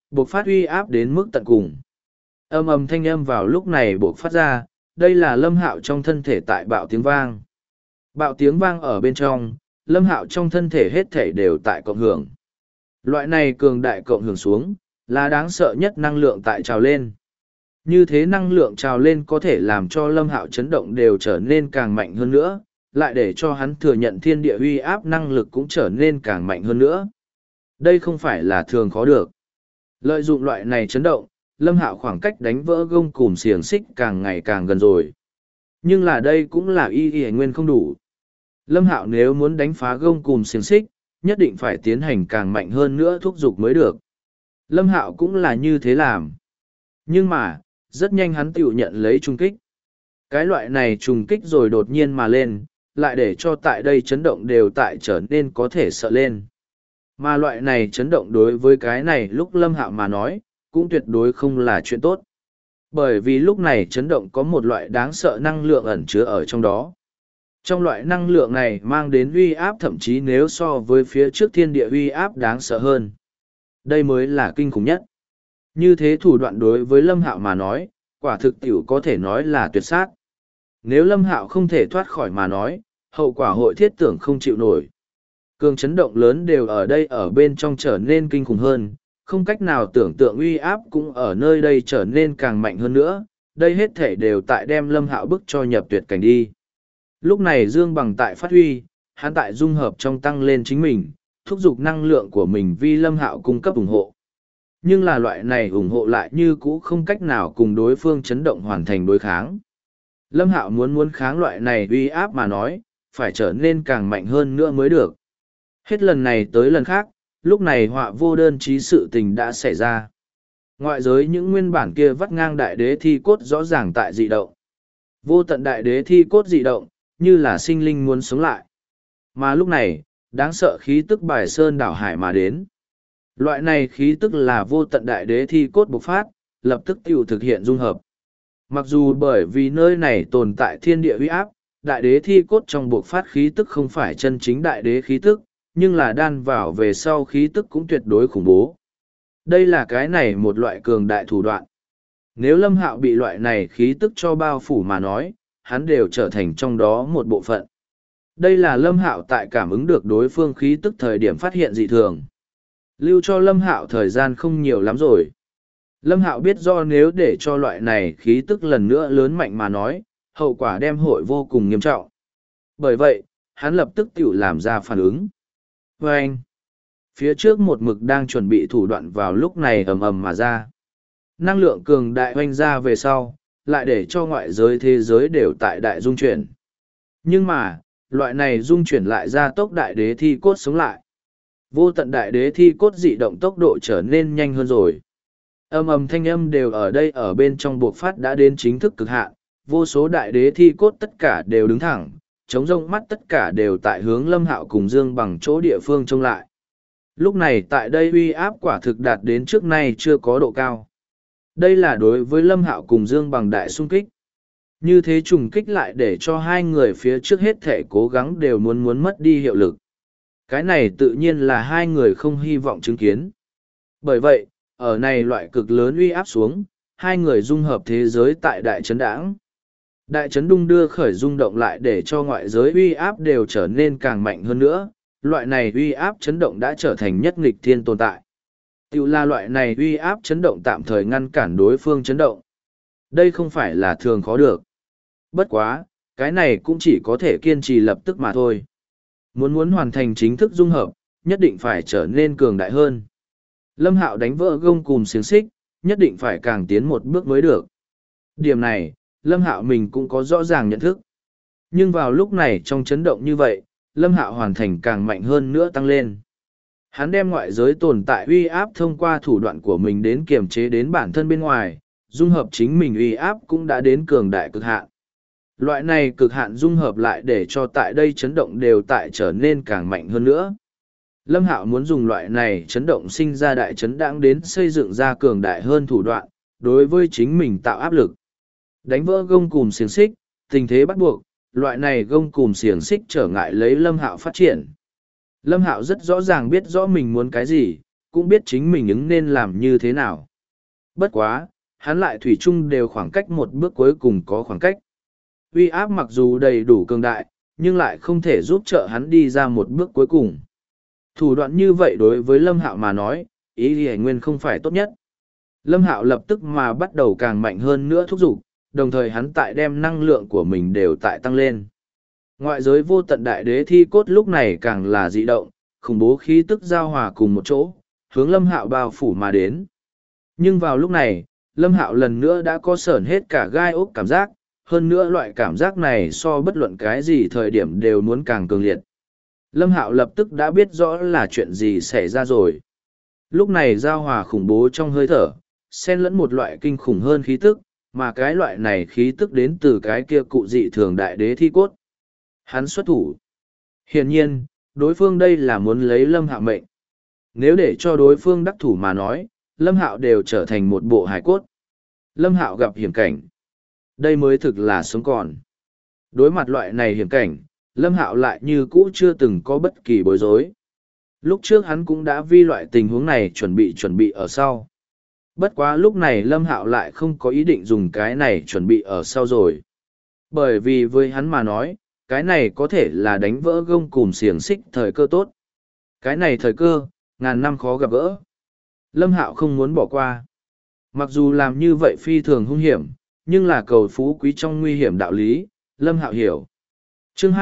buộc phát uy áp đến mức tận cùng. Âm ầm thanh âm vào lúc này buộc phát ra, đây là Lâm Hạo trong thân thể tại bạo tiếng vang. Bạo tiếng vang ở bên trong, Lâm Hạo trong thân thể hết thể đều tại cộng hưởng. Loại này cường đại cộng hưởng xuống, là đáng sợ nhất năng lượng tại trào lên. Như thế năng lượng trào lên có thể làm cho Lâm Hạo chấn động đều trở nên càng mạnh hơn nữa, lại để cho hắn thừa nhận thiên địa uy áp năng lực cũng trở nên càng mạnh hơn nữa. Đây không phải là thường khó được. Lợi dụng loại này chấn động, Lâm Hạo khoảng cách đánh vỡ gông cùm xiềng xích càng ngày càng gần rồi. Nhưng là đây cũng là y nguyên không đủ. Lâm Hạo nếu muốn đánh phá gông cùm xiềng xích, nhất định phải tiến hành càng mạnh hơn nữa thúc giục mới được. Lâm Hạo cũng là như thế làm. Nhưng mà, rất nhanh hắn tự nhận lấy trung kích. Cái loại này trùng kích rồi đột nhiên mà lên, lại để cho tại đây chấn động đều tại trở nên có thể sợ lên. Mà loại này chấn động đối với cái này lúc Lâm Hạo mà nói, cũng tuyệt đối không là chuyện tốt. Bởi vì lúc này chấn động có một loại đáng sợ năng lượng ẩn chứa ở trong đó. Trong loại năng lượng này mang đến uy áp thậm chí nếu so với phía trước thiên địa uy áp đáng sợ hơn. Đây mới là kinh khủng nhất. Như thế thủ đoạn đối với Lâm Hạo mà nói, quả thực tiểu có thể nói là tuyệt sát. Nếu Lâm Hạo không thể thoát khỏi mà nói, hậu quả hội thiết tưởng không chịu nổi. Cường chấn động lớn đều ở đây ở bên trong trở nên kinh khủng hơn, không cách nào tưởng tượng uy áp cũng ở nơi đây trở nên càng mạnh hơn nữa, đây hết thể đều tại đem Lâm Hạo bức cho nhập tuyệt cảnh đi. Lúc này Dương Bằng tại phát huy, hắn tại dung hợp trong tăng lên chính mình, thúc giục năng lượng của mình vì Lâm Hạo cung cấp ủng hộ. Nhưng là loại này ủng hộ lại như cũ không cách nào cùng đối phương chấn động hoàn thành đối kháng. Lâm Hạo muốn kháng loại này uy áp mà nói, phải trở nên càng mạnh hơn nữa mới được. Hết lần này tới lần khác, lúc này họa vô đơn chí sự tình đã xảy ra. Ngoại giới những nguyên bản kia vắt ngang đại đế thi cốt rõ ràng tại dị động. Vô tận đại đế thi cốt dị động, như là sinh linh muốn sống lại. Mà lúc này, đáng sợ khí tức bài sơn đảo hải mà đến. Loại này khí tức là vô tận đại đế thi cốt bộc phát, lập tức tiêu thực hiện dung hợp. Mặc dù bởi vì nơi này tồn tại thiên địa uy áp, đại đế thi cốt trong bộc phát khí tức không phải chân chính đại đế khí tức, nhưng là đan vào về sau khí tức cũng tuyệt đối khủng bố. Đây là cái này một loại cường đại thủ đoạn. Nếu Lâm Hạo bị loại này khí tức cho bao phủ mà nói, hắn đều trở thành trong đó một bộ phận. Đây là Lâm Hạo tại cảm ứng được đối phương khí tức thời điểm phát hiện dị thường. Lưu cho Lâm Hạo thời gian không nhiều lắm rồi. Lâm Hạo biết do nếu để cho loại này khí tức lần nữa lớn mạnh mà nói, hậu quả đem hội vô cùng nghiêm trọng. Bởi vậy, hắn lập tức tự làm ra phản ứng. Và anh, phía trước một mực đang chuẩn bị thủ đoạn vào lúc này ầm ầm mà ra. Năng lượng cường đại hoanh ra về sau, lại để cho ngoại giới thế giới đều tại đại dung chuyển. Nhưng mà, loại này dung chuyển lại ra tốc đại đế thi cốt sống lại. Vô tận đại đế thi cốt dị động tốc độ trở nên nhanh hơn rồi. Âm ầm thanh âm đều ở đây ở bên trong buộc phát đã đến chính thức cực hạn, vô số đại đế thi cốt tất cả đều đứng thẳng, trống rông mắt tất cả đều tại hướng Lâm Hạo cùng Dương Bằng chỗ địa phương trông lại. Lúc này tại đây uy áp quả thực đạt đến trước nay chưa có độ cao. Đây là đối với Lâm Hạo cùng Dương Bằng đại xung kích. Như thế trùng kích lại để cho hai người phía trước hết thể cố gắng đều muốn mất đi hiệu lực. Cái này tự nhiên là hai người không hy vọng chứng kiến. Bởi vậy, ở này loại cực lớn uy áp xuống, hai người dung hợp thế giới tại đại chấn đãng. Đại chấn đung đưa khởi rung động lại để cho ngoại giới uy áp đều trở nên càng mạnh hơn nữa, loại này uy áp chấn động đã trở thành nhất nghịch thiên tồn tại. Tiểu là loại này uy áp chấn động tạm thời ngăn cản đối phương chấn động. Đây không phải là thường khó được. Bất quá, cái này cũng chỉ có thể kiên trì lập tức mà thôi. Muốn hoàn thành chính thức dung hợp, nhất định phải trở nên cường đại hơn. Lâm Hạo đánh vỡ gông cùm xiềng xích, nhất định phải càng tiến một bước mới được. Điểm này, Lâm Hạo mình cũng có rõ ràng nhận thức. Nhưng vào lúc này trong chấn động như vậy, Lâm Hạo hoàn thành càng mạnh hơn nữa tăng lên. Hắn đem ngoại giới tồn tại uy áp thông qua thủ đoạn của mình đến kiềm chế đến bản thân bên ngoài, dung hợp chính mình uy áp cũng đã đến cường đại cực hạn. Loại này cực hạn dung hợp lại để cho tại đây chấn động đều tại trở nên càng mạnh hơn nữa. Lâm Hạo muốn dùng loại này chấn động sinh ra đại chấn đãng đến xây dựng ra cường đại hơn thủ đoạn, đối với chính mình tạo áp lực. Đánh vỡ gông cùm xiềng xích, tình thế bắt buộc, loại này gông cùm xiềng xích trở ngại lấy Lâm Hạo phát triển. Lâm Hạo rất rõ ràng biết rõ mình muốn cái gì, cũng biết chính mình ứng nên làm như thế nào. Bất quá, hắn lại thủy chung đều khoảng cách một bước cuối cùng có khoảng cách. Uy áp mặc dù đầy đủ cường đại, nhưng lại không thể giúp trợ hắn đi ra một bước cuối cùng. Thủ đoạn như vậy đối với Lâm Hạo mà nói, ý Lý Nguyên không phải tốt nhất. Lâm Hạo lập tức mà bắt đầu càng mạnh hơn nữa thúc giục, đồng thời hắn tại đem năng lượng của mình đều tại tăng lên. Ngoại giới vô tận đại đế thi cốt lúc này càng là dị động, khủng bố khí tức giao hòa cùng một chỗ, hướng Lâm Hạo bao phủ mà đến. Nhưng vào lúc này, Lâm Hạo lần nữa đã có sởn hết cả gai ốc cảm giác, hơn nữa loại cảm giác này so bất luận cái gì thời điểm đều muốn càng cường liệt. Lâm Hạo lập tức đã biết rõ là chuyện gì xảy ra rồi. Lúc này giao hòa khủng bố trong hơi thở, xen lẫn một loại kinh khủng hơn khí tức, mà cái loại này khí tức đến từ cái kia cụ dị thường đại đế thi cốt. Hắn xuất thủ. Hiển nhiên, đối phương đây là muốn lấy Lâm Hạo mệnh. Nếu để cho đối phương đắc thủ mà nói, Lâm Hạo đều trở thành một bộ hài cốt. Lâm Hạo gặp hiểm cảnh. Đây mới thực là sống còn. Đối mặt loại này hiểm cảnh, Lâm Hạo lại như cũ chưa từng có bất kỳ bối rối. Lúc trước hắn cũng đã vi loại tình huống này chuẩn bị ở sau. Bất quá lúc này Lâm Hạo lại không có ý định dùng cái này chuẩn bị ở sau rồi. Bởi vì với hắn mà nói, cái này có thể là đánh vỡ gông cùm xiềng xích thời cơ tốt. Cái này thời cơ, ngàn năm khó gặp gỡ. Lâm Hạo không muốn bỏ qua. Mặc dù làm như vậy phi thường hung hiểm, nhưng là cầu phú quý trong nguy hiểm đạo lý, Lâm Hạo hiểu. Chương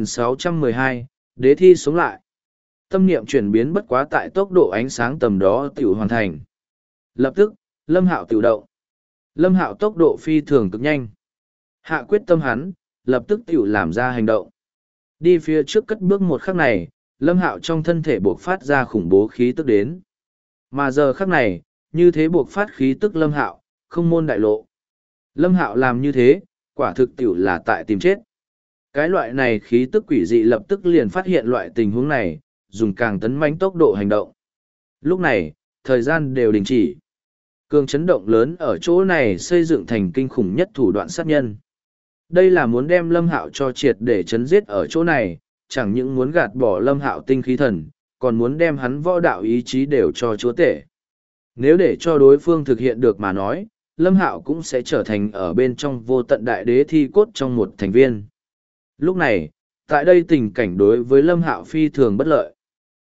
2612, Đế thi sống lại. Tâm niệm chuyển biến bất quá tại tốc độ ánh sáng tầm đó tiểu hoàn thành. Lập tức, Lâm Hạo tiểu động. Lâm Hạo tốc độ phi thường cực nhanh. Hạ quyết tâm hắn, lập tức tiểu làm ra hành động. Đi phía trước cất bước một khắc này, Lâm Hạo trong thân thể buộc phát ra khủng bố khí tức đến. Mà giờ khắc này, như thế buộc phát khí tức Lâm Hạo, không môn đại lộ. Lâm Hạo làm như thế, quả thực tiểu là tại tìm chết. Cái loại này khí tức quỷ dị lập tức liền phát hiện loại tình huống này, dùng càng tấn mãnh tốc độ hành động. Lúc này, thời gian đều đình chỉ. Cường chấn động lớn ở chỗ này xây dựng thành kinh khủng nhất thủ đoạn sát nhân. Đây là muốn đem Lâm Hạo cho triệt để chấn giết ở chỗ này, chẳng những muốn gạt bỏ Lâm Hạo tinh khí thần, còn muốn đem hắn võ đạo ý chí đều cho chúa tể. Nếu để cho đối phương thực hiện được mà nói, Lâm Hạo cũng sẽ trở thành ở bên trong vô tận đại đế thi cốt trong một thành viên. Lúc này, tại đây tình cảnh đối với Lâm Hạo phi thường bất lợi.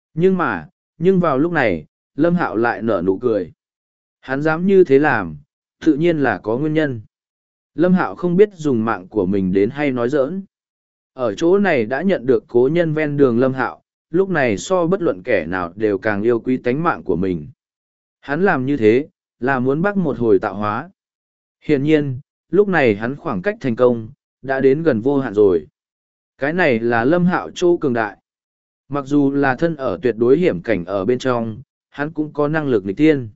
Nhưng vào lúc này, Lâm Hạo lại nở nụ cười. Hắn dám như thế làm, tự nhiên là có nguyên nhân. Lâm Hạo không biết dùng mạng của mình đến hay nói giỡn. Ở chỗ này đã nhận được cố nhân ven đường Lâm Hạo, lúc này so bất luận kẻ nào đều càng yêu quý tánh mạng của mình. Hắn làm như thế, là muốn bắt một hồi tạo hóa. Hiển nhiên, lúc này hắn khoảng cách thành công, đã đến gần vô hạn rồi. Cái này là Lâm Hạo chỗ cường đại. Mặc dù là thân ở tuyệt đối hiểm cảnh ở bên trong, hắn cũng có năng lực nghịch tiên.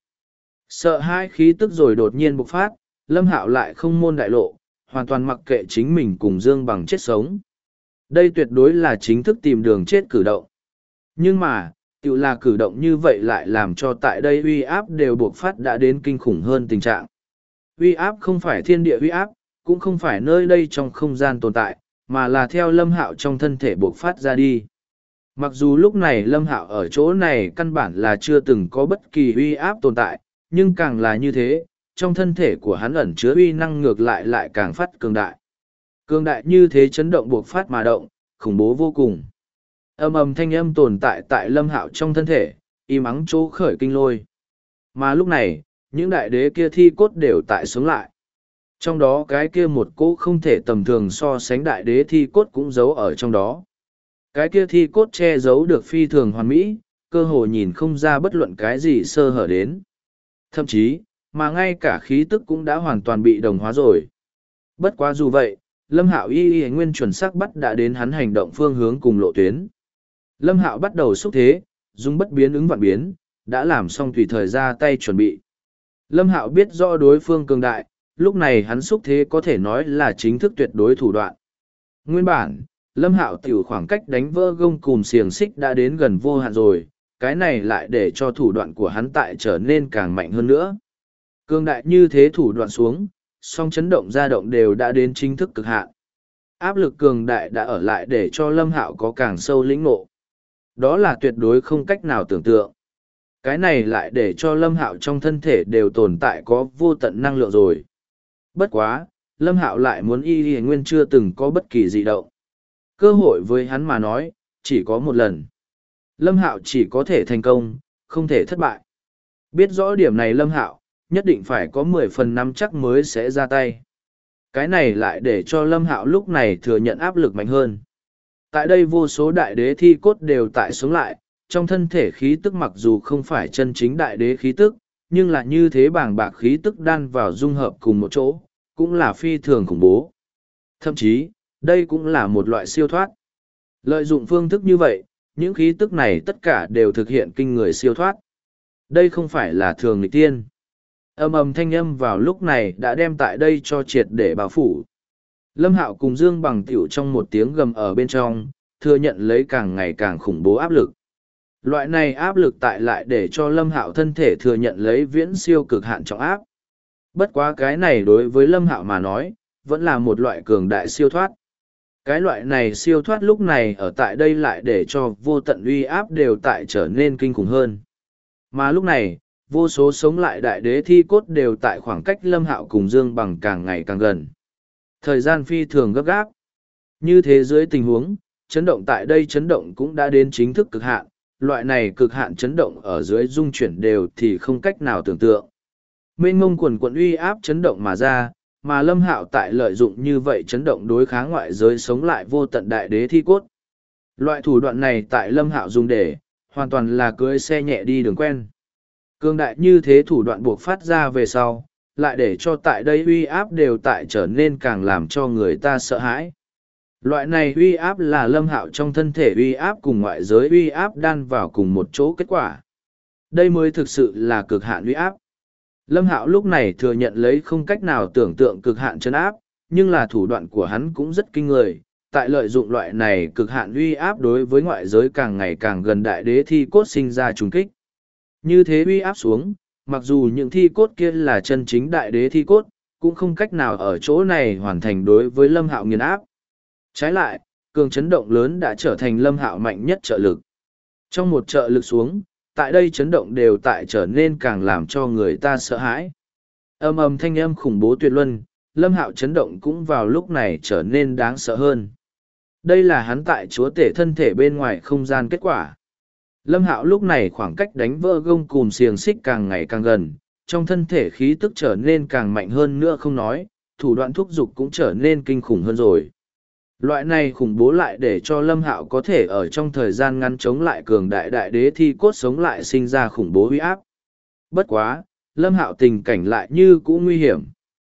Sợ hai khí tức rồi đột nhiên bộc phát, Lâm Hạo lại không môn đại lộ, hoàn toàn mặc kệ chính mình cùng Dương Bằng chết sống. Đây tuyệt đối là chính thức tìm đường chết cử động. Nhưng mà, tự là cử động như vậy lại làm cho tại đây uy áp đều bộc phát đã đến kinh khủng hơn tình trạng. Uy áp không phải thiên địa uy áp, cũng không phải nơi đây trong không gian tồn tại, mà là theo Lâm Hạo trong thân thể bộc phát ra đi. Mặc dù lúc này Lâm Hạo ở chỗ này căn bản là chưa từng có bất kỳ uy áp tồn tại, nhưng càng là như thế, trong thân thể của hắn ẩn chứa uy năng ngược lại càng phát cường đại. Cường đại như thế chấn động bộc phát mà động, khủng bố vô cùng. Âm ầm thanh âm tồn tại tại Lâm Hạo trong thân thể, im ắng chỗ khởi kinh lôi. Mà lúc này, những đại đế kia thi cốt đều tại sống lại. Trong đó cái kia một cỗ không thể tầm thường so sánh đại đế thi cốt cũng giấu ở trong đó. Cái kia thi cốt che giấu được phi thường hoàn mỹ, cơ hồ nhìn không ra bất luận cái gì sơ hở đến. Thậm chí, mà ngay cả khí tức cũng đã hoàn toàn bị đồng hóa rồi. Bất quá dù vậy, Lâm Hạo y nguyên chuẩn xác bắt đã đến hắn hành động phương hướng cùng lộ tuyến. Lâm Hạo bắt đầu xúc thế, dùng bất biến ứng vạn biến, đã làm xong tùy thời ra tay chuẩn bị. Lâm Hạo biết rõ đối phương cường đại, lúc này hắn xúc thế có thể nói là chính thức tuyệt đối thủ đoạn. Nguyên bản, Lâm Hạo tiểu khoảng cách đánh vỡ gông cùm xiềng xích đã đến gần vô hạn rồi, cái này lại để cho thủ đoạn của hắn tại trở nên càng mạnh hơn nữa. Cường đại như thế thủ đoạn xuống, song chấn động ra động đều đã đến chính thức cực hạn. Áp lực cường đại đã ở lại để cho Lâm Hạo có càng sâu lĩnh ngộ. Đó là tuyệt đối không cách nào tưởng tượng. Cái này lại để cho Lâm Hạo trong thân thể đều tồn tại có vô tận năng lượng rồi. Bất quá, Lâm Hạo lại muốn y nguyên chưa từng có bất kỳ dị động. Cơ hội với hắn mà nói, chỉ có một lần. Lâm Hạo chỉ có thể thành công, không thể thất bại. Biết rõ điểm này Lâm Hạo, nhất định phải có 10 phần nắm chắc mới sẽ ra tay. Cái này lại để cho Lâm Hạo lúc này thừa nhận áp lực mạnh hơn. Tại đây vô số đại đế thi cốt đều tại sống lại, trong thân thể khí tức mặc dù không phải chân chính đại đế khí tức, nhưng là như thế bàng bạc khí tức đan vào dung hợp cùng một chỗ, cũng là phi thường khủng bố. Thậm chí, đây cũng là một loại siêu thoát. Lợi dụng phương thức như vậy, những khí tức này tất cả đều thực hiện kinh người siêu thoát. Đây không phải là thường nghịch tiên. Âm ầm thanh âm vào lúc này đã đem tại đây cho triệt để bao phủ. Lâm Hạo cùng Dương Bằng tiểu trong một tiếng gầm ở bên trong, thừa nhận lấy càng ngày càng khủng bố áp lực. Loại này áp lực tại lại để cho Lâm Hạo thân thể thừa nhận lấy viễn siêu cực hạn trọng áp. Bất quá cái này đối với Lâm Hạo mà nói, vẫn là một loại cường đại siêu thoát. Cái loại này siêu thoát lúc này ở tại đây lại để cho vô tận uy áp đều tại trở nên kinh khủng hơn. Mà lúc này, vô số sống lại đại đế thi cốt đều tại khoảng cách Lâm Hạo cùng Dương Bằng càng ngày càng gần. Thời gian phi thường gấp gáp. Như thế dưới tình huống, chấn động tại đây chấn động cũng đã đến chính thức cực hạn, loại này cực hạn chấn động ở dưới dung chuyển đều thì không cách nào tưởng tượng. Mênh mông quần quận uy áp chấn động mà ra, mà Lâm Hạo tại lợi dụng như vậy chấn động đối kháng ngoại giới sống lại vô tận đại đế thi cốt. Loại thủ đoạn này tại Lâm Hạo dùng để, hoàn toàn là cưỡi xe nhẹ đi đường quen. Cương đại như thế thủ đoạn buộc phát ra về sau, lại để cho tại đây uy áp đều tại trở nên càng làm cho người ta sợ hãi. Loại này uy áp là Lâm Hạo trong thân thể uy áp cùng ngoại giới uy áp đan vào cùng một chỗ kết quả. Đây mới thực sự là cực hạn uy áp. Lâm Hạo lúc này thừa nhận lấy không cách nào tưởng tượng cực hạn chân áp, nhưng là thủ đoạn của hắn cũng rất kinh người, tại lợi dụng loại này cực hạn uy áp đối với ngoại giới càng ngày càng gần đại đế thi cốt sinh ra trùng kích. Như thế uy áp xuống, mặc dù những thi cốt kia là chân chính đại đế thi cốt, cũng không cách nào ở chỗ này hoàn thành đối với Lâm Hạo nghiền áp. Trái lại, cường chấn động lớn đã trở thành Lâm Hạo mạnh nhất trợ lực. Trong một trợ lực xuống, tại đây chấn động đều tại trở nên càng làm cho người ta sợ hãi. Âm ầm thanh âm khủng bố tuyệt luân, Lâm Hạo chấn động cũng vào lúc này trở nên đáng sợ hơn. Đây là hắn tại chúa tể thân thể bên ngoài không gian kết quả. Lâm Hạo lúc này khoảng cách đánh vỡ gông cùm xiềng xích càng ngày càng gần, trong thân thể khí tức trở nên càng mạnh hơn nữa không nói, thủ đoạn thúc giục cũng trở nên kinh khủng hơn rồi. Loại này khủng bố lại để cho Lâm Hạo có thể ở trong thời gian ngắn chống lại cường đại đại đế thi cốt sống lại sinh ra khủng bố uy áp. Bất quá, Lâm Hạo tình cảnh lại như cũ nguy hiểm.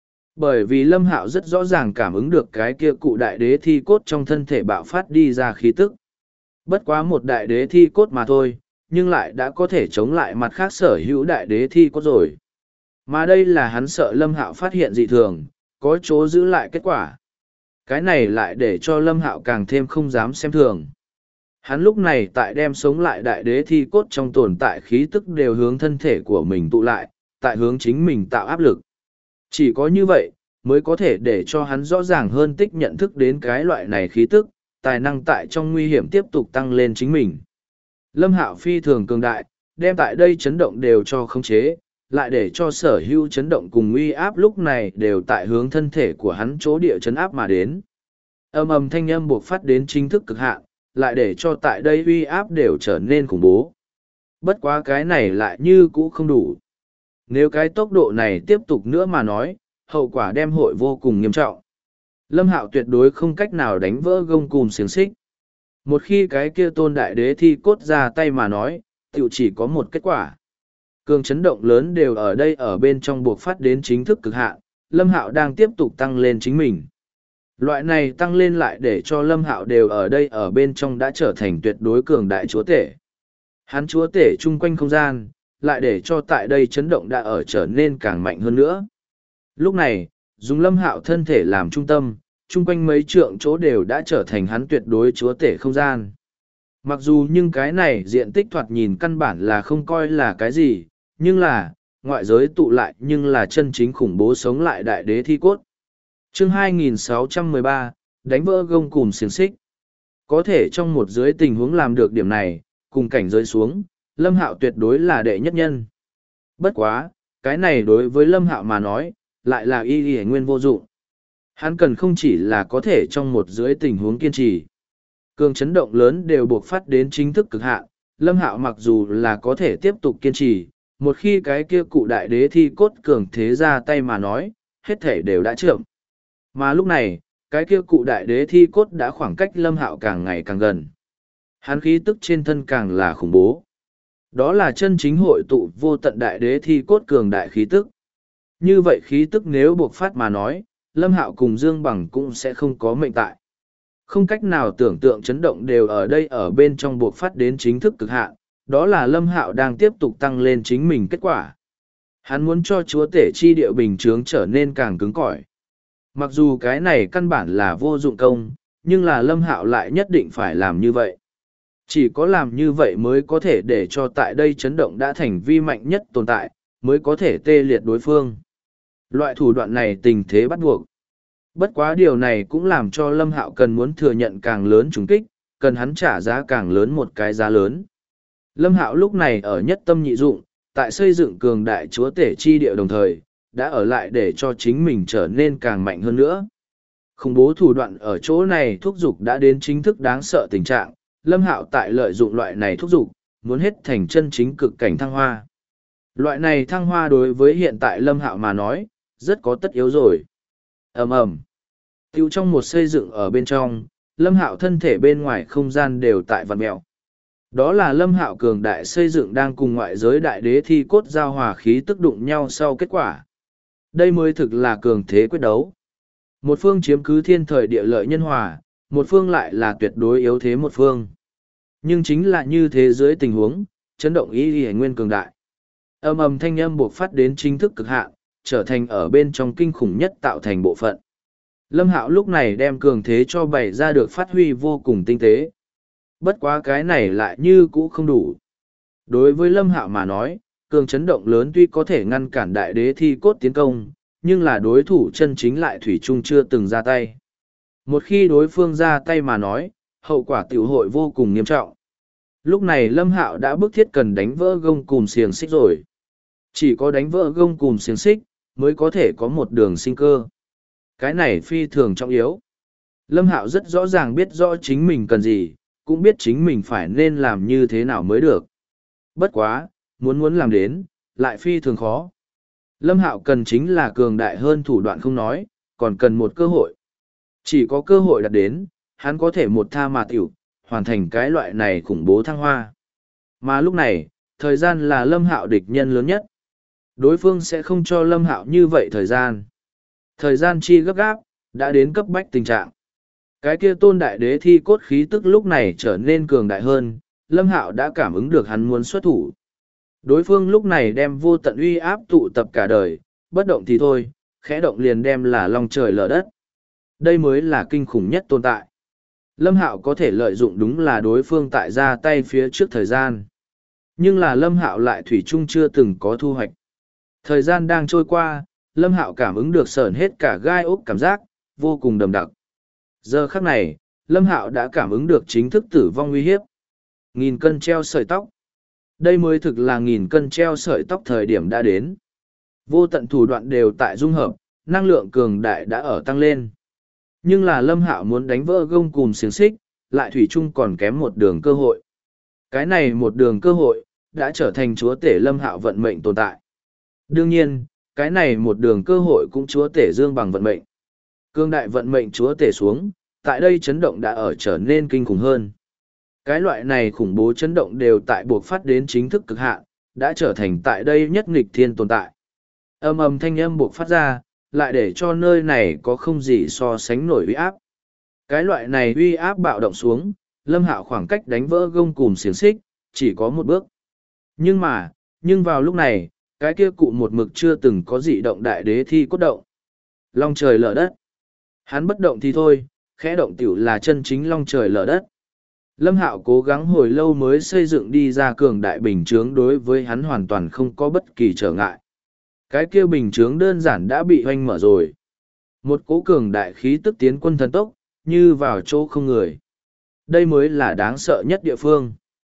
Bởi vì Lâm Hạo rất rõ ràng cảm ứng được cái kia cụ đại đế thi cốt trong thân thể bạo phát đi ra khí tức. Bất quá một đại đế thi cốt mà thôi, nhưng lại đã có thể chống lại mặt khác sở hữu đại đế thi cốt rồi. Mà đây là hắn sợ Lâm Hạo phát hiện dị thường, có chỗ giữ lại kết quả. Cái này lại để cho Lâm Hạo càng thêm không dám xem thường. Hắn lúc này tại đem sống lại đại đế thi cốt trong tồn tại khí tức đều hướng thân thể của mình tụ lại, tại hướng chính mình tạo áp lực. Chỉ có như vậy, mới có thể để cho hắn rõ ràng hơn tích nhận thức đến cái loại này khí tức, tài năng tại trong nguy hiểm tiếp tục tăng lên chính mình. Lâm Hạo phi thường cường đại, đem tại đây chấn động đều cho khống chế, lại để cho sở hữu chấn động cùng uy áp lúc này đều tại hướng thân thể của hắn chỗ địa chấn áp mà đến. Âm ầm thanh âm buộc phát đến chính thức cực hạn, lại để cho tại đây uy áp đều trở nên khủng bố. Bất quá cái này lại như cũ không đủ. Nếu cái tốc độ này tiếp tục nữa mà nói, hậu quả đem hội vô cùng nghiêm trọng. Lâm Hạo tuyệt đối không cách nào đánh vỡ gông cùm xiềng xích. Một khi cái kia tôn đại đế thi cốt ra tay mà nói, tiểu chỉ có một kết quả. Cường chấn động lớn đều ở đây ở bên trong buộc phát đến chính thức cực hạn, Lâm Hạo đang tiếp tục tăng lên chính mình. Loại này tăng lên lại để cho Lâm Hạo đều ở đây ở bên trong đã trở thành tuyệt đối cường đại chúa tể. Hắn chúa tể chung quanh không gian, lại để cho tại đây chấn động đã ở trở nên càng mạnh hơn nữa. Lúc này, dùng Lâm Hạo thân thể làm trung tâm, chung quanh mấy trượng chỗ đều đã trở thành hắn tuyệt đối chúa tể không gian. Mặc dù nhưng cái này diện tích thoạt nhìn căn bản là không coi là cái gì, nhưng là, ngoại giới tụ lại nhưng là chân chính khủng bố sống lại đại đế thi cốt. Chương 2613, đánh vỡ gông cùm xiềng xích. Có thể trong một dưới tình huống làm được điểm này, cùng cảnh giới xuống, Lâm Hạo tuyệt đối là đệ nhất nhân. Bất quá, cái này đối với Lâm Hạo mà nói, lại là y nguyên vô dụng. Hắn cần không chỉ là có thể trong một dưới tình huống kiên trì. Cường chấn động lớn đều buộc phát đến chính thức cực hạn, Lâm Hạo mặc dù là có thể tiếp tục kiên trì, một khi cái kia cụ đại đế thi cốt cường thế ra tay mà nói, hết thể đều đã chậm. Mà lúc này, cái kia cụ đại đế thi cốt đã khoảng cách Lâm Hạo càng ngày càng gần. Hắn khí tức trên thân càng là khủng bố. Đó là chân chính hội tụ vô tận đại đế thi cốt cường đại khí tức. Như vậy khí tức nếu buộc phát mà nói, Lâm Hạo cùng Dương Bằng cũng sẽ không có mệnh tại. Không cách nào tưởng tượng chấn động đều ở đây ở bên trong buộc phát đến chính thức cực hạn, đó là Lâm Hạo đang tiếp tục tăng lên chính mình kết quả. Hắn muốn cho chúa tể chi địa bình chướng trở nên càng cứng cỏi. Mặc dù cái này căn bản là vô dụng công, nhưng là Lâm Hạo lại nhất định phải làm như vậy. Chỉ có làm như vậy mới có thể để cho tại đây chấn động đã thành vi mạnh nhất tồn tại, mới có thể tê liệt đối phương. Loại thủ đoạn này tình thế bắt buộc. Bất quá điều này cũng làm cho Lâm Hạo cần muốn thừa nhận càng lớn trùng kích, cần hắn trả giá càng lớn một cái giá lớn. Lâm Hạo lúc này ở nhất tâm nhị dụng, tại xây dựng cường đại chúa tể chi địa đồng thời, đã ở lại để cho chính mình trở nên càng mạnh hơn nữa. Khủng bố thủ đoạn ở chỗ này thúc giục đã đến chính thức đáng sợ tình trạng, Lâm Hạo tại lợi dụng loại này thúc giục, muốn hết thành chân chính cực cảnh thăng hoa. Loại này thăng hoa đối với hiện tại Lâm Hạo mà nói, rất có tất yếu rồi. Ầm ầm. Tiêu trong một xây dựng ở bên trong, Lâm Hạo thân thể bên ngoài không gian đều tại vặn mèo. Đó là Lâm Hạo cường đại xây dựng đang cùng ngoại giới đại đế thi cốt giao hòa khí tức đụng nhau sau kết quả. Đây mới thực là cường thế quyết đấu. Một phương chiếm cứ thiên thời địa lợi nhân hòa, một phương lại là tuyệt đối yếu thế một phương. Nhưng chính là như thế dưới tình huống, chấn động ý nguyên cường đại. Âm ầm thanh âm buộc phát đến chính thức cực hạn, trở thành ở bên trong kinh khủng nhất tạo thành bộ phận. Lâm Hạo lúc này đem cường thế cho bày ra được phát huy vô cùng tinh tế. Bất quá cái này lại như cũ không đủ. Đối với Lâm Hạo mà nói, cường chấn động lớn tuy có thể ngăn cản đại đế thi cốt tiến công, nhưng là đối thủ chân chính lại thủy chung chưa từng ra tay. Một khi đối phương ra tay mà nói, hậu quả tiểu hội vô cùng nghiêm trọng. Lúc này Lâm Hạo đã bức thiết cần đánh vỡ gông cùm xiềng xích rồi. Chỉ có đánh vỡ gông cùm xiềng xích, mới có thể có một đường sinh cơ. Cái này phi thường trọng yếu. Lâm Hạo rất rõ ràng biết rõ chính mình cần gì, cũng biết chính mình phải nên làm như thế nào mới được. Bất quá, muốn làm đến, lại phi thường khó. Lâm Hạo cần chính là cường đại hơn thủ đoạn không nói, còn cần một cơ hội. Chỉ có cơ hội đạt đến, hắn có thể một tha mà tiểu, hoàn thành cái loại này khủng bố thăng hoa. Mà lúc này, thời gian là Lâm Hạo địch nhân lớn nhất. Đối phương sẽ không cho Lâm Hạo như vậy thời gian. Thời gian chi gấp gáp, đã đến cấp bách tình trạng. Cái kia tôn đại đế thi cốt khí tức lúc này trở nên cường đại hơn, Lâm Hạo đã cảm ứng được hắn muốn xuất thủ. Đối phương lúc này đem vô tận uy áp tụ tập cả đời, bất động thì thôi, khẽ động liền đem là long trời lở đất. Đây mới là kinh khủng nhất tồn tại. Lâm Hạo có thể lợi dụng đúng là đối phương tại ra tay phía trước thời gian. Nhưng là Lâm Hạo lại thủy chung chưa từng có thu hoạch. Thời gian đang trôi qua, Lâm Hạo cảm ứng được sởn hết cả gai ốc cảm giác, vô cùng đầm đặc. Giờ khắc này, Lâm Hạo đã cảm ứng được chính thức tử vong uy hiếp. 1000 cân treo sợi tóc. Đây mới thực là 1000 cân treo sợi tóc thời điểm đã đến. Vô tận thủ đoạn đều tại dung hợp, năng lượng cường đại đã ở tăng lên. Nhưng là Lâm Hạo muốn đánh vỡ gông cùm xiềng xích, lại thủy chung còn kém một đường cơ hội. Cái này một đường cơ hội, đã trở thành chúa tể Lâm Hạo vận mệnh tồn tại. Đương nhiên, cái này một đường cơ hội cũng chúa tể Dương Bằng vận mệnh. Cương đại vận mệnh chúa tể xuống, tại đây chấn động đã ở trở nên kinh khủng hơn. Cái loại này khủng bố chấn động đều tại buộc phát đến chính thức cực hạn, đã trở thành tại đây nhất nghịch thiên tồn tại. Âm ầm thanh âm buộc phát ra, lại để cho nơi này có không gì so sánh nổi uy áp. Cái loại này uy áp bạo động xuống, Lâm Hạo khoảng cách đánh vỡ gông cùm xiềng xích, chỉ có một bước. Nhưng vào lúc này, cái kia cụ một mực chưa từng có dị động đại đế thi cốt động. Long trời lở đất. Hắn bất động thì thôi, khẽ động tiểu là chân chính long trời lở đất. Lâm Hạo cố gắng hồi lâu mới xây dựng đi ra cường đại bình chướng đối với hắn hoàn toàn không có bất kỳ trở ngại. Cái kia bình chướng đơn giản đã bị hoanh mở rồi. Một cỗ cường đại khí tức tiến quân thần tốc, như vào chỗ không người. Đây mới là đáng sợ nhất địa phương.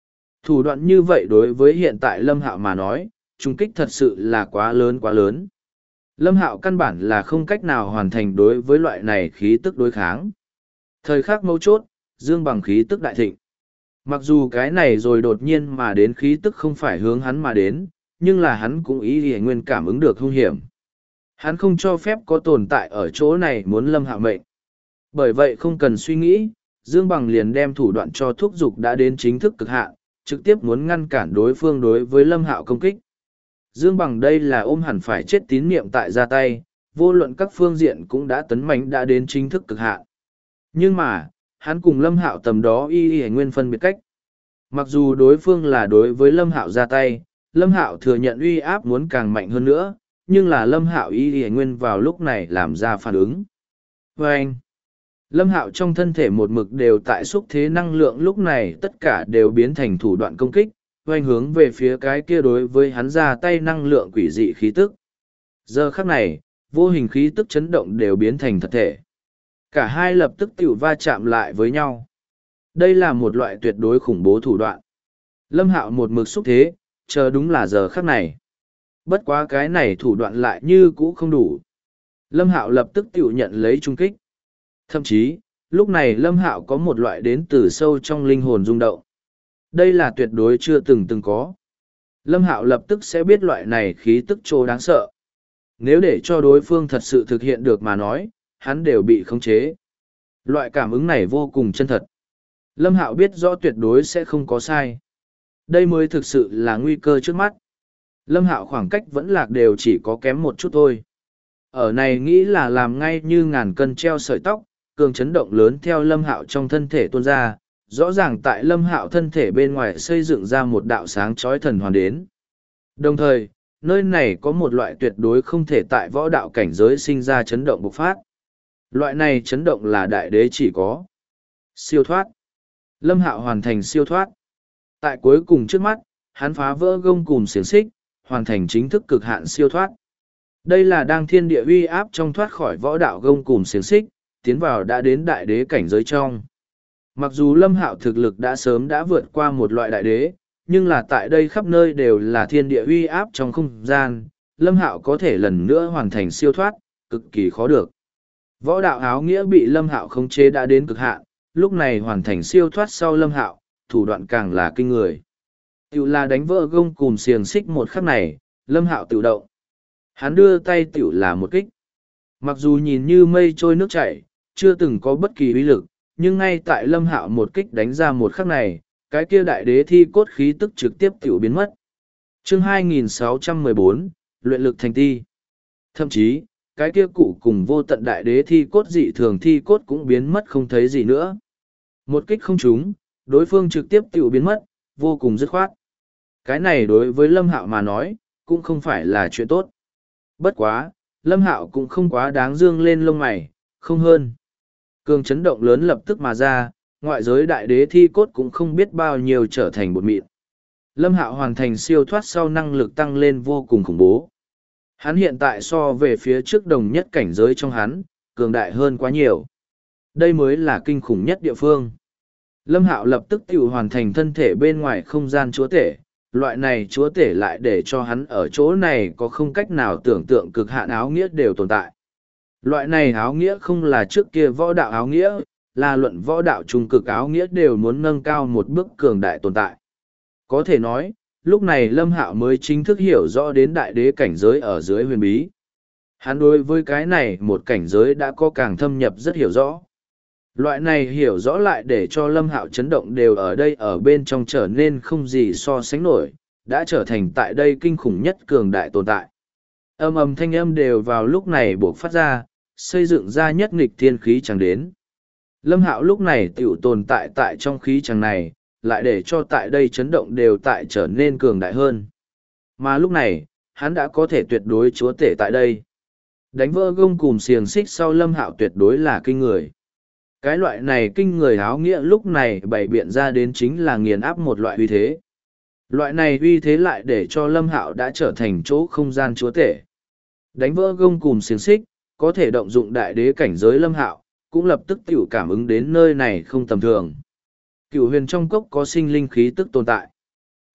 Thủ đoạn như vậy đối với hiện tại Lâm Hạo mà nói, trung kích thật sự là quá lớn quá lớn. Lâm Hạo căn bản là không cách nào hoàn thành đối với loại này khí tức đối kháng. Thời khắc mấu chốt, dương bằng khí tức đại thịnh. Mặc dù cái này rồi đột nhiên mà đến khí tức không phải hướng hắn mà đến, nhưng là hắn cũng ý nguyên cảm ứng được hung hiểm. Hắn không cho phép có tồn tại ở chỗ này muốn Lâm Hạo mệnh. Bởi vậy không cần suy nghĩ, Dương Bằng liền đem thủ đoạn cho thúc dục đã đến chính thức cực hạn, trực tiếp muốn ngăn cản đối phương đối với Lâm Hạo công kích. Dương Bằng đây là ôm hẳn phải chết tín niệm tại ra tay, vô luận các phương diện cũng đã tấn mãnh đã đến chính thức cực hạn. Nhưng mà, hắn cùng Lâm Hạo tầm đó y nguyên phân biệt cách. Mặc dù đối phương là đối với Lâm Hạo ra tay, Lâm Hạo thừa nhận uy áp muốn càng mạnh hơn nữa, nhưng là Lâm Hạo y nguyên vào lúc này làm ra phản ứng. Và anh, Lâm Hạo trong thân thể một mực đều tại xúc thế năng lượng lúc này tất cả đều biến thành thủ đoạn công kích, oanh hướng về phía cái kia đối với hắn ra tay năng lượng quỷ dị khí tức. Giờ khắc này, vô hình khí tức chấn động đều biến thành thật thể. Cả hai lập tức tiểu va chạm lại với nhau. Đây là một loại tuyệt đối khủng bố thủ đoạn. Lâm Hạo một mực xúc thế, chờ đúng là giờ khắc này. Bất quá cái này thủ đoạn lại như cũ không đủ. Lâm Hạo lập tức tiểu nhận lấy trung kích. Thậm chí, lúc này Lâm Hạo có một loại đến từ sâu trong linh hồn rung động. Đây là tuyệt đối chưa từng có. Lâm Hạo lập tức sẽ biết loại này khí tức trô đáng sợ. Nếu để cho đối phương thật sự thực hiện được mà nói, hắn đều bị khống chế. Loại cảm ứng này vô cùng chân thật. Lâm Hạo biết rõ tuyệt đối sẽ không có sai. Đây mới thực sự là nguy cơ trước mắt. Lâm Hạo khoảng cách vẫn lạc đều chỉ có kém một chút thôi. Ở này nghĩ là làm ngay như ngàn cân treo sợi tóc, cường chấn động lớn theo Lâm Hạo trong thân thể tuôn ra, rõ ràng tại Lâm Hạo thân thể bên ngoài xây dựng ra một đạo sáng chói thần hoàn đến. Đồng thời, nơi này có một loại tuyệt đối không thể tại võ đạo cảnh giới sinh ra chấn động bộc phát. Loại này chấn động là đại đế chỉ có. Siêu thoát. Lâm Hạo hoàn thành siêu thoát. Tại cuối cùng trước mắt, hắn phá vỡ gông cùm xiềng xích, hoàn thành chính thức cực hạn siêu thoát. Đây là đang thiên địa uy áp trong thoát khỏi võ đạo gông cùm xiềng xích, tiến vào đã đến đại đế cảnh giới trong. Mặc dù Lâm Hạo thực lực đã sớm đã vượt qua một loại đại đế, nhưng là tại đây khắp nơi đều là thiên địa uy áp trong không gian, Lâm Hạo có thể lần nữa hoàn thành siêu thoát, cực kỳ khó được. Võ đạo áo nghĩa bị Lâm Hạo khống chế đã đến cực hạn, lúc này hoàn thành siêu thoát sau Lâm Hạo, thủ đoạn càng là kinh người. Tiểu là đánh vỡ gông cùm xiềng xích một khắc này, Lâm Hạo tự động. Hắn đưa tay tiểu là một kích. Mặc dù nhìn như mây trôi nước chảy, chưa từng có bất kỳ uy lực, nhưng ngay tại Lâm Hạo một kích đánh ra một khắc này, cái kia đại đế thi cốt khí tức trực tiếp tiểu biến mất. Chương 2614, luyện lực thành ti. Thậm chí, cái kia cụ cùng vô tận đại đế thi cốt dị thường thi cốt cũng biến mất không thấy gì nữa. Một kích không trúng, đối phương trực tiếp tiểu biến mất, vô cùng dứt khoát. Cái này đối với Lâm Hạo mà nói, cũng không phải là chuyện tốt. Bất quá, Lâm Hạo cũng không quá đáng dương lên lông mày, không hơn. Cường chấn động lớn lập tức mà ra, ngoại giới đại đế thi cốt cũng không biết bao nhiêu trở thành bột mịn. Lâm Hạo hoàn thành siêu thoát sau năng lực tăng lên vô cùng khủng bố. Hắn hiện tại so về phía trước đồng nhất cảnh giới trong hắn, cường đại hơn quá nhiều. Đây mới là kinh khủng nhất địa phương. Lâm Hạo lập tức tự hoàn thành thân thể bên ngoài không gian chúa tể. Loại này chúa tể lại để cho hắn ở chỗ này có không cách nào tưởng tượng cực hạn áo nghĩa đều tồn tại. Loại này áo nghĩa không là trước kia võ đạo áo nghĩa, là luận võ đạo trung cực áo nghĩa đều muốn nâng cao một bước cường đại tồn tại. Có thể nói, lúc này Lâm Hạo mới chính thức hiểu rõ đến đại đế cảnh giới ở dưới huyền bí. Hắn đối với cái này một cảnh giới đã có càng thâm nhập rất hiểu rõ. Loại này hiểu rõ lại để cho Lâm Hạo chấn động đều ở đây ở bên trong trở nên không gì so sánh nổi, đã trở thành tại đây kinh khủng nhất cường đại tồn tại. Âm ầm thanh âm đều vào lúc này buộc phát ra, xây dựng ra nhất nghịch thiên khí chẳng đến. Lâm Hạo lúc này tiểu tồn tại tại trong khí chẳng này, lại để cho tại đây chấn động đều tại trở nên cường đại hơn. Mà lúc này, hắn đã có thể tuyệt đối chúa tể tại đây. Đánh vỡ gông cùm xiềng xích sau Lâm Hạo tuyệt đối là kinh người. Cái loại này kinh người áo nghĩa lúc này bày biện ra đến chính là nghiền áp một loại uy thế. Loại này uy thế lại để cho Lâm Hạo đã trở thành chỗ không gian chúa tể. Đánh vỡ gông cùm xiềng xích, có thể động dụng đại đế cảnh giới Lâm Hạo, cũng lập tức tiểu cảm ứng đến nơi này không tầm thường. Cửu huyền trong cốc có sinh linh khí tức tồn tại.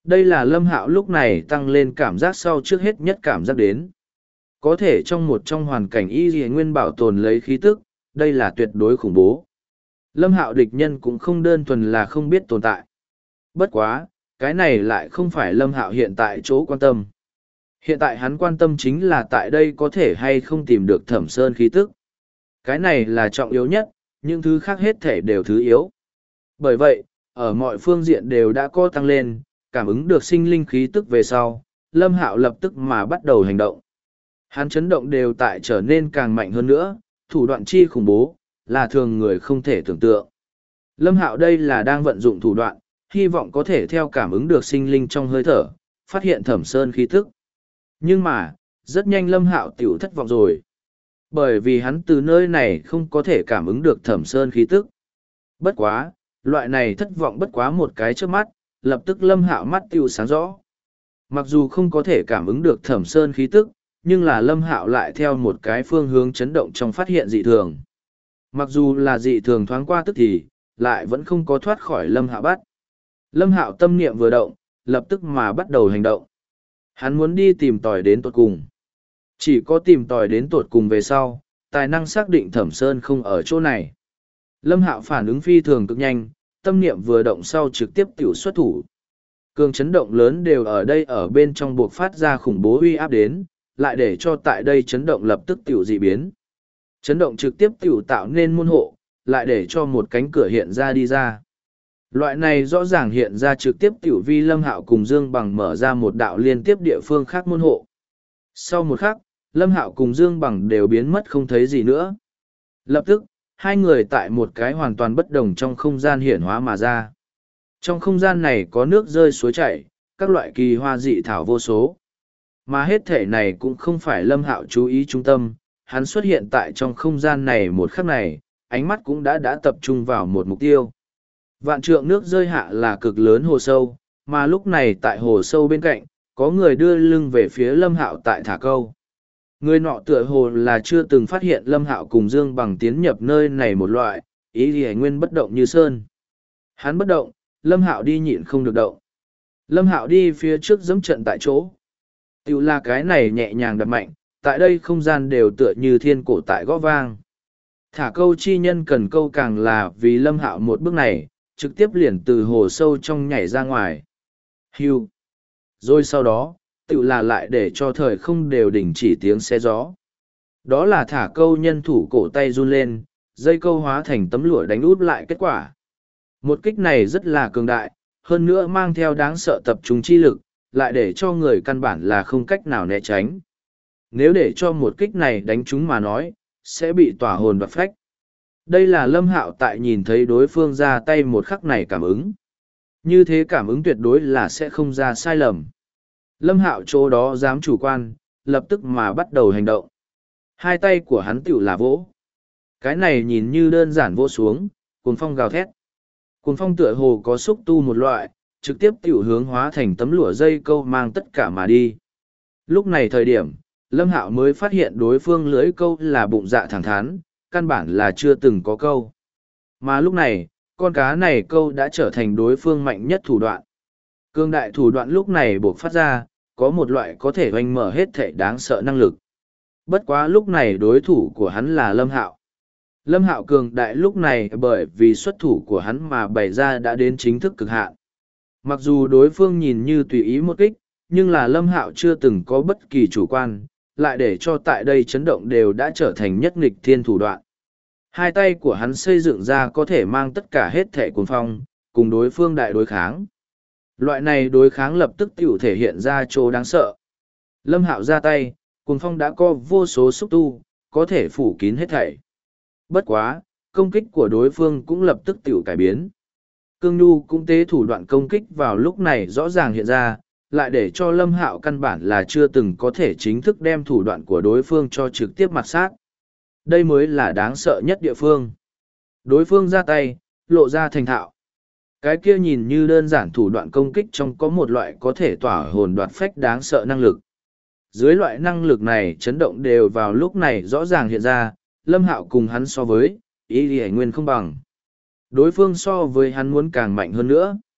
Đây là Lâm Hạo lúc này tăng lên cảm giác sau trước hết nhất cảm giác đến. Có thể trong hoàn cảnh y dị nguyên bảo tồn lấy khí tức, đây là tuyệt đối khủng bố. Lâm Hạo địch nhân cũng không đơn thuần là không biết tồn tại. Bất quá, cái này lại không phải Lâm Hạo hiện tại chỗ quan tâm. Hiện tại hắn quan tâm chính là tại đây có thể hay không tìm được Thẩm Sơn khí tức. Cái này là trọng yếu nhất, những thứ khác hết thể đều thứ yếu. Bởi vậy, ở mọi phương diện đều đã có tăng lên, cảm ứng được sinh linh khí tức về sau, Lâm Hạo lập tức mà bắt đầu hành động. Hắn chấn động đều tại trở nên càng mạnh hơn nữa, thủ đoạn chi khủng bố, là thường người không thể tưởng tượng. Lâm Hạo đây là đang vận dụng thủ đoạn, hy vọng có thể theo cảm ứng được sinh linh trong hơi thở, phát hiện Thẩm Sơn khí tức. Nhưng mà, rất nhanh Lâm Hạo tiểu thất vọng rồi. Bởi vì hắn từ nơi này không có thể cảm ứng được Thẩm Sơn khí tức. Bất quá, loại này thất vọng bất quá một cái trước mắt, lập tức Lâm Hạo mắt tiểu sáng rõ. Mặc dù không có thể cảm ứng được Thẩm Sơn khí tức, nhưng là Lâm Hạo lại theo một cái phương hướng chấn động trong phát hiện dị thường. Mặc dù là dị thường thoáng qua tức thì, lại vẫn không có thoát khỏi Lâm Hạo bắt. Lâm Hạo tâm niệm vừa động, lập tức mà bắt đầu hành động. Hắn muốn đi tìm tòi đến tột cùng. Chỉ có tìm tòi đến tột cùng về sau, tài năng xác định Thẩm Sơn không ở chỗ này. Lâm Hạo phản ứng phi thường cực nhanh, tâm niệm vừa động sau trực tiếp tiểu xuất thủ. Cường chấn động lớn đều ở đây ở bên trong buộc phát ra khủng bố uy áp đến, lại để cho tại đây chấn động lập tức tiểu dị biến. Chấn động trực tiếp tiểu tạo nên môn hộ, lại để cho một cánh cửa hiện ra đi ra. Loại này rõ ràng hiện ra trực tiếp tiểu vi Lâm Hạo cùng Dương Bằng mở ra một đạo liên tiếp địa phương khác môn hộ. Sau một khắc, Lâm Hạo cùng Dương Bằng đều biến mất không thấy gì nữa. Lập tức, hai người tại một cái hoàn toàn bất đồng trong không gian hiển hóa mà ra. Trong không gian này có nước rơi suối chảy, các loại kỳ hoa dị thảo vô số. Mà hết thể này cũng không phải Lâm Hạo chú ý trung tâm, hắn xuất hiện tại trong không gian này một khắc này, ánh mắt cũng đã tập trung vào một mục tiêu. Vạn trượng nước rơi hạ là cực lớn hồ sâu, mà lúc này tại hồ sâu bên cạnh, có người đưa lưng về phía Lâm Hạo tại thả câu. Người nọ tựa hồ là chưa từng phát hiện Lâm Hạo cùng Dương Bằng tiến nhập nơi này một loại, ý thì nguyên bất động như sơn. Hắn bất động, Lâm Hạo đi nhịn không được động. Lâm Hạo đi phía trước giẫm trận tại chỗ. Tiểu là cái này nhẹ nhàng đập mạnh, tại đây không gian đều tựa như thiên cổ tại gõ vang. Thả câu chi nhân cần câu càng là vì Lâm Hạo một bước này, trực tiếp liền từ hồ sâu trong nhảy ra ngoài. Hưu. Rồi sau đó, tự là lại để cho thời không đều đình chỉ tiếng xe gió. Đó là thả câu nhân thủ cổ tay run lên, dây câu hóa thành tấm lụa đánh út lại kết quả. Một kích này rất là cường đại, hơn nữa mang theo đáng sợ tập trung chi lực, lại để cho người căn bản là không cách nào né tránh. Nếu để cho một kích này đánh chúng mà nói, sẽ bị tỏa hồn và phách. Đây là Lâm Hạo tại nhìn thấy đối phương ra tay một khắc này cảm ứng. Như thế cảm ứng tuyệt đối là sẽ không ra sai lầm. Lâm Hạo chỗ đó dám chủ quan, lập tức mà bắt đầu hành động. Hai tay của hắn tiểu là vỗ. Cái này nhìn như đơn giản vỗ xuống, cuồng phong gào thét. Cuồng phong tựa hồ có xúc tu một loại, trực tiếp tiểu hướng hóa thành tấm lụa dây câu mang tất cả mà đi. Lúc này thời điểm, Lâm Hạo mới phát hiện đối phương lưới câu là bụng dạ thẳng thắn, căn bản là chưa từng có câu. Mà lúc này, con cá này câu đã trở thành đối phương mạnh nhất thủ đoạn. Cương đại thủ đoạn lúc này buộc phát ra, có một loại có thể oanh mở hết thể đáng sợ năng lực. Bất quá lúc này đối thủ của hắn là Lâm Hạo. Lâm Hạo cường đại lúc này bởi vì xuất thủ của hắn mà bày ra đã đến chính thức cực hạn. Mặc dù đối phương nhìn như tùy ý một kích, nhưng là Lâm Hạo chưa từng có bất kỳ chủ quan, lại để cho tại đây chấn động đều đã trở thành nhất nghịch thiên thủ đoạn. Hai tay của hắn xây dựng ra có thể mang tất cả hết thể cuồng phong, cùng đối phương đại đối kháng. Loại này đối kháng lập tức tiểu thể hiện ra chỗ đáng sợ. Lâm Hạo ra tay, cuồng phong đã có vô số xúc tu, có thể phủ kín hết thảy. Bất quá, công kích của đối phương cũng lập tức tiểu cải biến. Cương Nhu cũng tế thủ đoạn công kích vào lúc này rõ ràng hiện ra, lại để cho Lâm Hạo căn bản là chưa từng có thể chính thức đem thủ đoạn của đối phương cho trực tiếp mặt sát. Đây mới là đáng sợ nhất địa phương. Đối phương ra tay, lộ ra thành thạo. Cái kia nhìn như đơn giản thủ đoạn công kích trong có một loại có thể tỏa hồn đoạt phách đáng sợ năng lực. Dưới loại năng lực này chấn động đều vào lúc này rõ ràng hiện ra, Lâm Hạo cùng hắn so với, ý thì nguyên không bằng. Đối phương so với hắn muốn càng mạnh hơn nữa.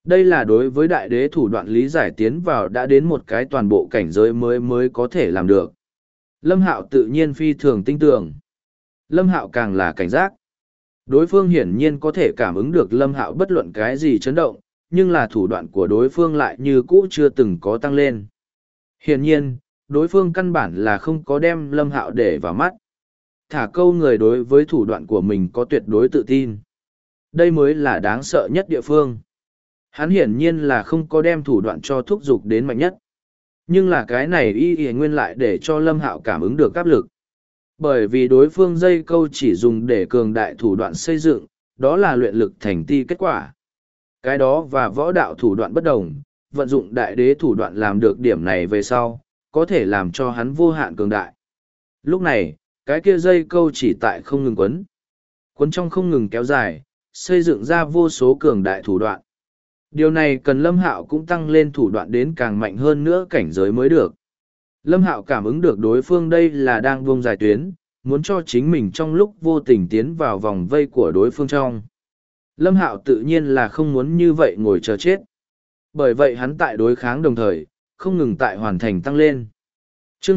Đây là đối với đại đế thủ đoạn lý giải tiến vào đã đến một cái toàn bộ cảnh giới mới mới có thể làm được. Lâm Hạo tự nhiên phi thường tinh tường. Lâm Hạo càng là cảnh giác. Đối phương hiển nhiên có thể cảm ứng được Lâm Hạo bất luận cái gì chấn động, nhưng là thủ đoạn của đối phương lại như cũ chưa từng có tăng lên. Hiển nhiên, đối phương căn bản là không có đem Lâm Hạo để vào mắt. Thả câu người đối với thủ đoạn của mình có tuyệt đối tự tin. Đây mới là đáng sợ nhất địa phương. Hắn hiển nhiên là không có đem thủ đoạn cho thúc giục đến mạnh nhất. Nhưng là cái này y nguyên lại để cho Lâm Hạo cảm ứng được áp lực. Bởi vì đối phương dây câu chỉ dùng để cường đại thủ đoạn xây dựng, đó là luyện lực thành ti kết quả. Cái đó và võ đạo thủ đoạn bất đồng, vận dụng đại đế thủ đoạn làm được điểm này về sau, có thể làm cho hắn vô hạn cường đại. Lúc này, cái kia dây câu chỉ tại không ngừng quấn. Quấn trong không ngừng kéo dài, xây dựng ra vô số cường đại thủ đoạn. Điều này cần Lâm Hạo cũng tăng lên thủ đoạn đến càng mạnh hơn nữa cảnh giới mới được. Lâm Hạo cảm ứng được đối phương đây là đang buông dài tuyến, muốn cho chính mình trong lúc vô tình tiến vào vòng vây của đối phương trong. Lâm Hạo tự nhiên là không muốn như vậy ngồi chờ chết. Bởi vậy hắn tại đối kháng đồng thời, không ngừng tại hoàn thành tăng lên. Chương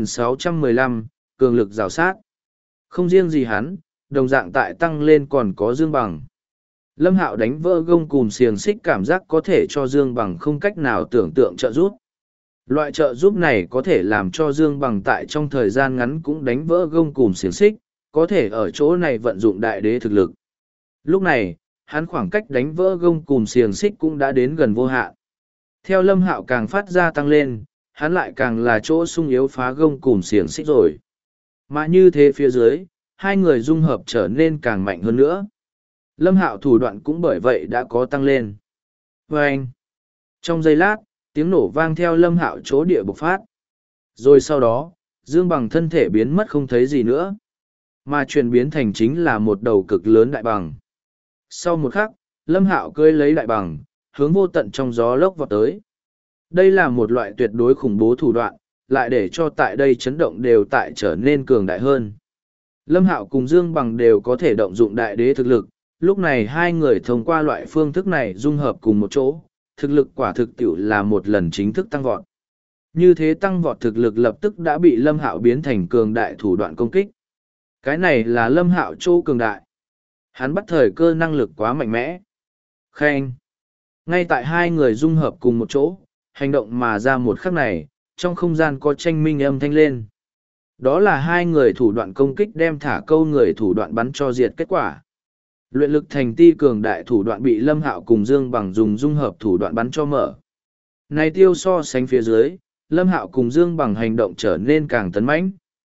2615, cường lực rào sát. Không riêng gì hắn, đồng dạng tại tăng lên còn có Dương Bằng. Lâm Hạo đánh vỡ gông cùm xiềng xích cảm giác có thể cho Dương Bằng không cách nào tưởng tượng trợ giúp. Loại trợ giúp này có thể làm cho Dương Bằng tại trong thời gian ngắn cũng đánh vỡ gông cùm xiềng xích, có thể ở chỗ này vận dụng đại đế thực lực. Lúc này, hắn khoảng cách đánh vỡ gông cùm xiềng xích cũng đã đến gần vô hạn. Theo Lâm Hạo càng phát ra tăng lên, hắn lại càng là chỗ sung yếu phá gông cùm xiềng xích rồi. Mà như thế phía dưới, hai người dung hợp trở nên càng mạnh hơn nữa. Lâm Hạo thủ đoạn cũng bởi vậy đã có tăng lên. Vâng! Trong giây lát, tiếng nổ vang theo Lâm Hạo chỗ địa bộc phát. Rồi sau đó, Dương Bằng thân thể biến mất không thấy gì nữa. Mà chuyển biến thành chính là một đầu cực lớn đại bằng. Sau một khắc, Lâm Hạo cưỡi lấy đại bằng, hướng vô tận trong gió lốc vọt tới. Đây là một loại tuyệt đối khủng bố thủ đoạn, lại để cho tại đây chấn động đều tại trở nên cường đại hơn. Lâm Hạo cùng Dương Bằng đều có thể động dụng đại đế thực lực, lúc này hai người thông qua loại phương thức này dung hợp cùng một chỗ, thực lực quả thực tiểu là một lần chính thức tăng vọt. Như thế tăng vọt thực lực lập tức đã bị Lâm Hạo biến thành cường đại thủ đoạn công kích. Cái này là Lâm Hạo chỗ cường đại. Hắn bắt thời cơ năng lực quá mạnh mẽ. Khen. Ngay tại hai người dung hợp cùng một chỗ, hành động mà ra một khắc này, trong không gian có tranh minh âm thanh lên. Đó là hai người thủ đoạn công kích đem thả câu người thủ đoạn bắn cho diệt kết quả. Luyện lực thành ti cường đại thủ đoạn bị Lâm Hạo cùng Dương Bằng dùng dung hợp thủ đoạn bắn cho mở. Này tiêu so sánh phía dưới, Lâm Hạo cùng Dương Bằng hành động trở nên càng tấn mãnh.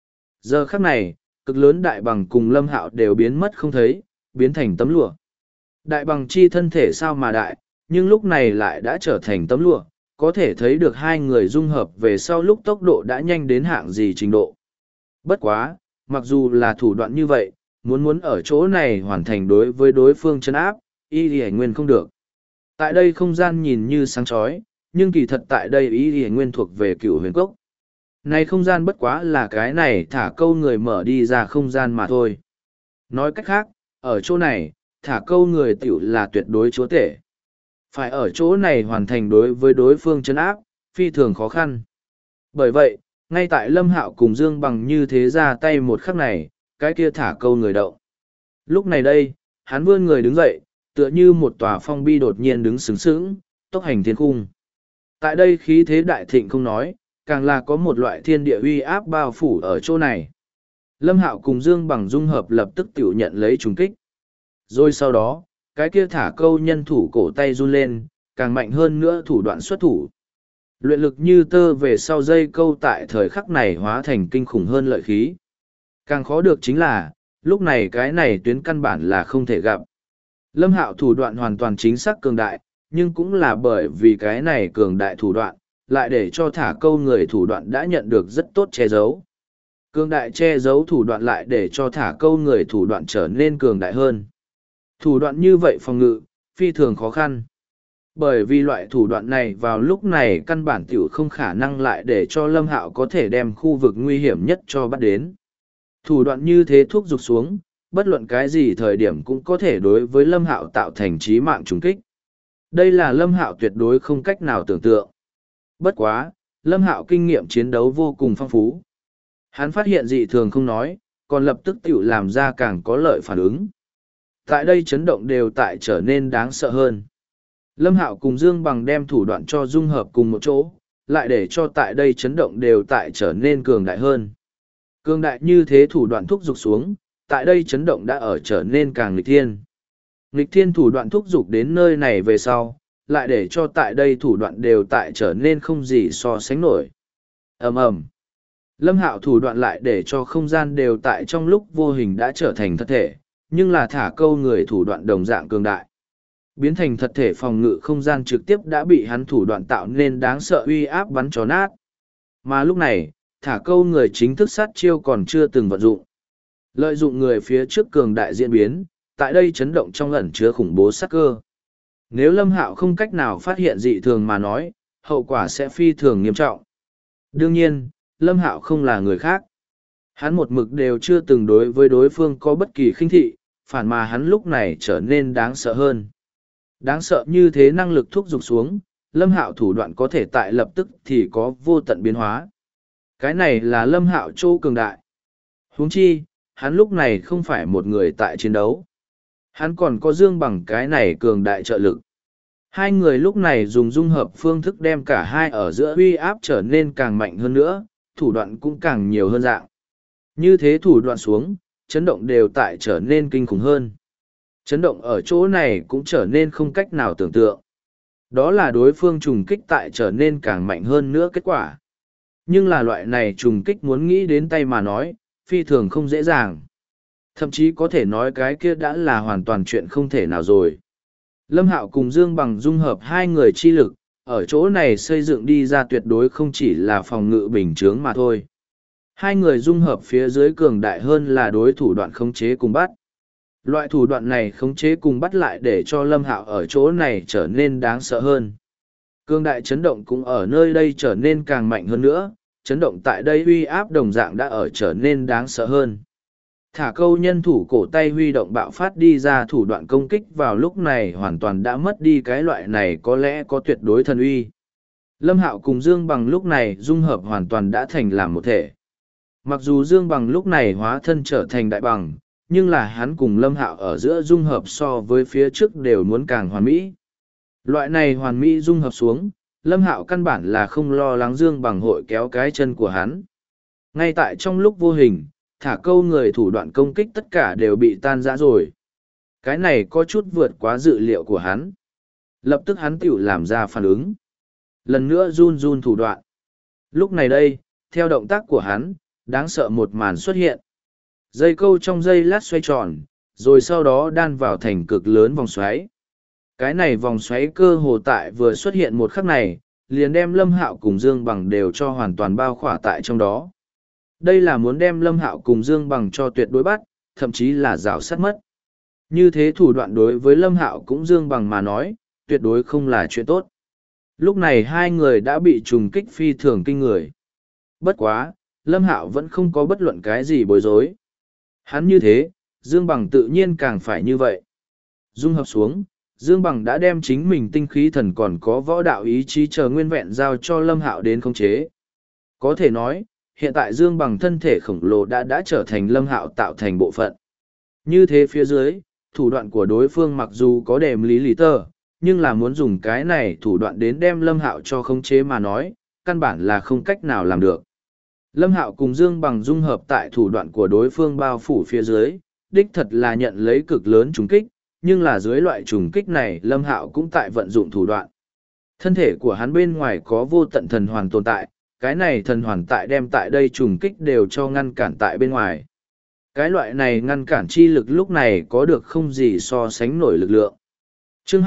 Giờ khắc này, cực lớn đại bằng cùng Lâm Hạo đều biến mất không thấy, biến thành tấm lụa. Đại bằng chi thân thể sao mà đại, nhưng lúc này lại đã trở thành tấm lụa, có thể thấy được hai người dung hợp về sau lúc tốc độ đã nhanh đến hạng gì trình độ. Bất quá, mặc dù là thủ đoạn như vậy, muốn ở chỗ này hoàn thành đối với đối phương chân áp, y lì nguyên không được. Tại đây không gian nhìn như sáng chói, nhưng kỳ thật tại đây y lì nguyên thuộc về cựu huyền cốc. Này không gian bất quá là cái này thả câu người mở đi ra không gian mà thôi. Nói cách khác, ở chỗ này, thả câu người tiểu là tuyệt đối chúa tể. Phải ở chỗ này hoàn thành đối với đối phương chân áp, phi thường khó khăn. Bởi vậy, ngay tại Lâm Hạo cùng Dương Bằng như thế ra tay một khắc này, cái kia thả câu người động. Lúc này đây, hắn vươn người đứng dậy, tựa như một tòa phong bi đột nhiên đứng sướng sướng, tốc hành thiên khung. Tại đây khí thế đại thịnh không nói, càng là có một loại thiên địa uy áp bao phủ ở chỗ này. Lâm Hạo cùng Dương Bằng dung hợp lập tức tiểu nhận lấy trùng kích. Rồi sau đó, cái kia thả câu nhân thủ cổ tay run lên, càng mạnh hơn nữa thủ đoạn xuất thủ. Luyện lực như tơ về sau dây câu tại thời khắc này hóa thành kinh khủng hơn lợi khí. Càng khó được chính là, lúc này cái này tuyến căn bản là không thể gặp. Lâm Hạo thủ đoạn hoàn toàn chính xác cường đại, nhưng cũng là bởi vì cái này cường đại thủ đoạn, lại để cho thả câu người thủ đoạn đã nhận được rất tốt che giấu. Cường đại che giấu thủ đoạn lại để cho thả câu người thủ đoạn trở nên cường đại hơn. Thủ đoạn như vậy phòng ngự, phi thường khó khăn. Bởi vì loại thủ đoạn này vào lúc này căn bản tiểu không khả năng lại để cho Lâm Hạo có thể đem khu vực nguy hiểm nhất cho bắt đến. Thủ đoạn như thế thúc giục xuống, bất luận cái gì thời điểm cũng có thể đối với Lâm Hạo tạo thành chí mạng trùng kích. Đây là Lâm Hạo tuyệt đối không cách nào tưởng tượng. Bất quá, Lâm Hạo kinh nghiệm chiến đấu vô cùng phong phú. Hắn phát hiện dị thường không nói, còn lập tức tự làm ra càng có lợi phản ứng. Tại đây chấn động đều tại trở nên đáng sợ hơn. Lâm Hạo cùng Dương Bằng đem thủ đoạn cho dung hợp cùng một chỗ, lại để cho tại đây chấn động đều tại trở nên cường đại hơn. Cường đại như thế thủ đoạn thúc giục xuống, tại đây chấn động đã ở trở nên càng nghịch thiên. Nghịch thiên thủ đoạn thúc giục đến nơi này về sau, lại để cho tại đây thủ đoạn đều tại trở nên không gì so sánh nổi. Ầm ầm. Lâm Hạo thủ đoạn lại để cho không gian đều tại trong lúc vô hình đã trở thành thật thể, nhưng là thả câu người thủ đoạn đồng dạng cường đại. Biến thành thật thể phòng ngự không gian trực tiếp đã bị hắn thủ đoạn tạo nên đáng sợ uy áp bắn cho nát. Mà lúc này, thả câu người chính thức sát chiêu còn chưa từng vận dụng. Lợi dụng người phía trước cường đại diễn biến, tại đây chấn động trong ẩn chứa khủng bố sát cơ. Nếu Lâm Hạo không cách nào phát hiện dị thường mà nói, hậu quả sẽ phi thường nghiêm trọng. Đương nhiên, Lâm Hạo không là người khác. Hắn một mực đều chưa từng đối với đối phương có bất kỳ khinh thị, phản mà hắn lúc này trở nên đáng sợ hơn. Đáng sợ như thế năng lực thúc giục xuống, Lâm Hạo thủ đoạn có thể tại lập tức thì có vô tận biến hóa. Cái này là Lâm Hạo chỗ cường đại. Huống chi, hắn lúc này không phải một người tại chiến đấu. Hắn còn có Dương Bằng cái này cường đại trợ lực. Hai người lúc này dùng dung hợp phương thức đem cả hai ở giữa uy áp trở nên càng mạnh hơn nữa, thủ đoạn cũng càng nhiều hơn dạng. Như thế thủ đoạn xuống, chấn động đều tại trở nên kinh khủng hơn. Chấn động ở chỗ này cũng trở nên không cách nào tưởng tượng. Đó là đối phương trùng kích tại trở nên càng mạnh hơn nữa kết quả. Nhưng là loại này trùng kích muốn nghĩ đến tay mà nói, phi thường không dễ dàng. Thậm chí có thể nói cái kia đã là hoàn toàn chuyện không thể nào rồi. Lâm Hạo cùng Dương Bằng dung hợp hai người chi lực, ở chỗ này xây dựng đi ra tuyệt đối không chỉ là phòng ngự bình chướng mà thôi. Hai người dung hợp phía dưới cường đại hơn là đối thủ đoạn khống chế cùng bắt. Loại thủ đoạn này khống chế cùng bắt lại để cho Lâm Hạo ở chỗ này trở nên đáng sợ hơn. Cường đại chấn động cũng ở nơi đây trở nên càng mạnh hơn nữa, chấn động tại đây uy áp đồng dạng đã ở trở nên đáng sợ hơn. Thả câu nhân thủ cổ tay huy động bạo phát đi ra thủ đoạn công kích vào lúc này hoàn toàn đã mất đi cái loại này có lẽ có tuyệt đối thần uy. Lâm Hạo cùng Dương Bằng lúc này dung hợp hoàn toàn đã thành làm một thể. Mặc dù Dương Bằng lúc này hóa thân trở thành đại bằng, nhưng là hắn cùng Lâm Hạo ở giữa dung hợp so với phía trước đều muốn càng hoàn mỹ. Loại này hoàn mỹ dung hợp xuống, Lâm Hạo căn bản là không lo lắng Dương Bằng hội kéo cái chân của hắn. Ngay tại trong lúc vô hình, thả câu người thủ đoạn công kích tất cả đều bị tan rã rồi. Cái này có chút vượt quá dự liệu của hắn. Lập tức hắn tiểu làm ra phản ứng. Lần nữa run run thủ đoạn. Lúc này đây, theo động tác của hắn, đáng sợ một màn xuất hiện. Dây câu trong dây lát xoay tròn, rồi sau đó đan vào thành cực lớn vòng xoáy. Cái này vòng xoáy cơ hồ tại vừa xuất hiện một khắc này, liền đem Lâm Hạo cùng Dương Bằng đều cho hoàn toàn bao khỏa tại trong đó. Đây là muốn đem Lâm Hạo cùng Dương Bằng cho tuyệt đối bắt, thậm chí là rào sát mất. Như thế thủ đoạn đối với Lâm Hạo cũng Dương Bằng mà nói, tuyệt đối không là chuyện tốt. Lúc này hai người đã bị trùng kích phi thường kinh người. Bất quá, Lâm Hạo vẫn không có bất luận cái gì bối rối. Hắn như thế, Dương Bằng tự nhiên càng phải như vậy. Dung hợp xuống, Dương Bằng đã đem chính mình tinh khí thần còn có võ đạo ý chí chờ nguyên vẹn giao cho Lâm Hạo đến khống chế. Có thể nói, hiện tại Dương Bằng thân thể khổng lồ đã trở thành Lâm Hạo tạo thành bộ phận. Như thế phía dưới, thủ đoạn của đối phương mặc dù có đềm lý tơ, nhưng là muốn dùng cái này thủ đoạn đến đem Lâm Hạo cho khống chế mà nói, căn bản là không cách nào làm được. Lâm Hạo cùng Dương Bằng dung hợp tại thủ đoạn của đối phương bao phủ phía dưới, đích thật là nhận lấy cực lớn trùng kích, nhưng là dưới loại trùng kích này Lâm Hạo cũng tại vận dụng thủ đoạn. Thân thể của hắn bên ngoài có vô tận thần hoàn tồn tại, cái này thần hoàn tại đem tại đây trùng kích đều cho ngăn cản tại bên ngoài. Cái loại này ngăn cản chi lực lúc này có được không gì so sánh nổi lực lượng. Chương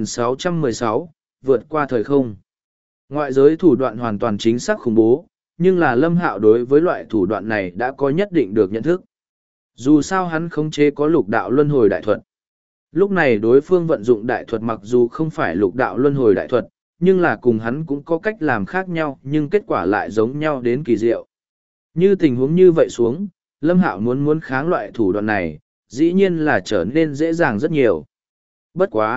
2616, vượt qua thời không. Ngoại giới thủ đoạn hoàn toàn chính xác khủng bố, nhưng là Lâm Hạo đối với loại thủ đoạn này đã có nhất định được nhận thức. Dù sao hắn khống chế có lục đạo luân hồi đại thuật. Lúc này đối phương vận dụng đại thuật mặc dù không phải lục đạo luân hồi đại thuật, nhưng là cùng hắn cũng có cách làm khác nhau nhưng kết quả lại giống nhau đến kỳ diệu. Như tình huống như vậy xuống, Lâm Hạo muốn kháng loại thủ đoạn này, dĩ nhiên là trở nên dễ dàng rất nhiều. Bất quá,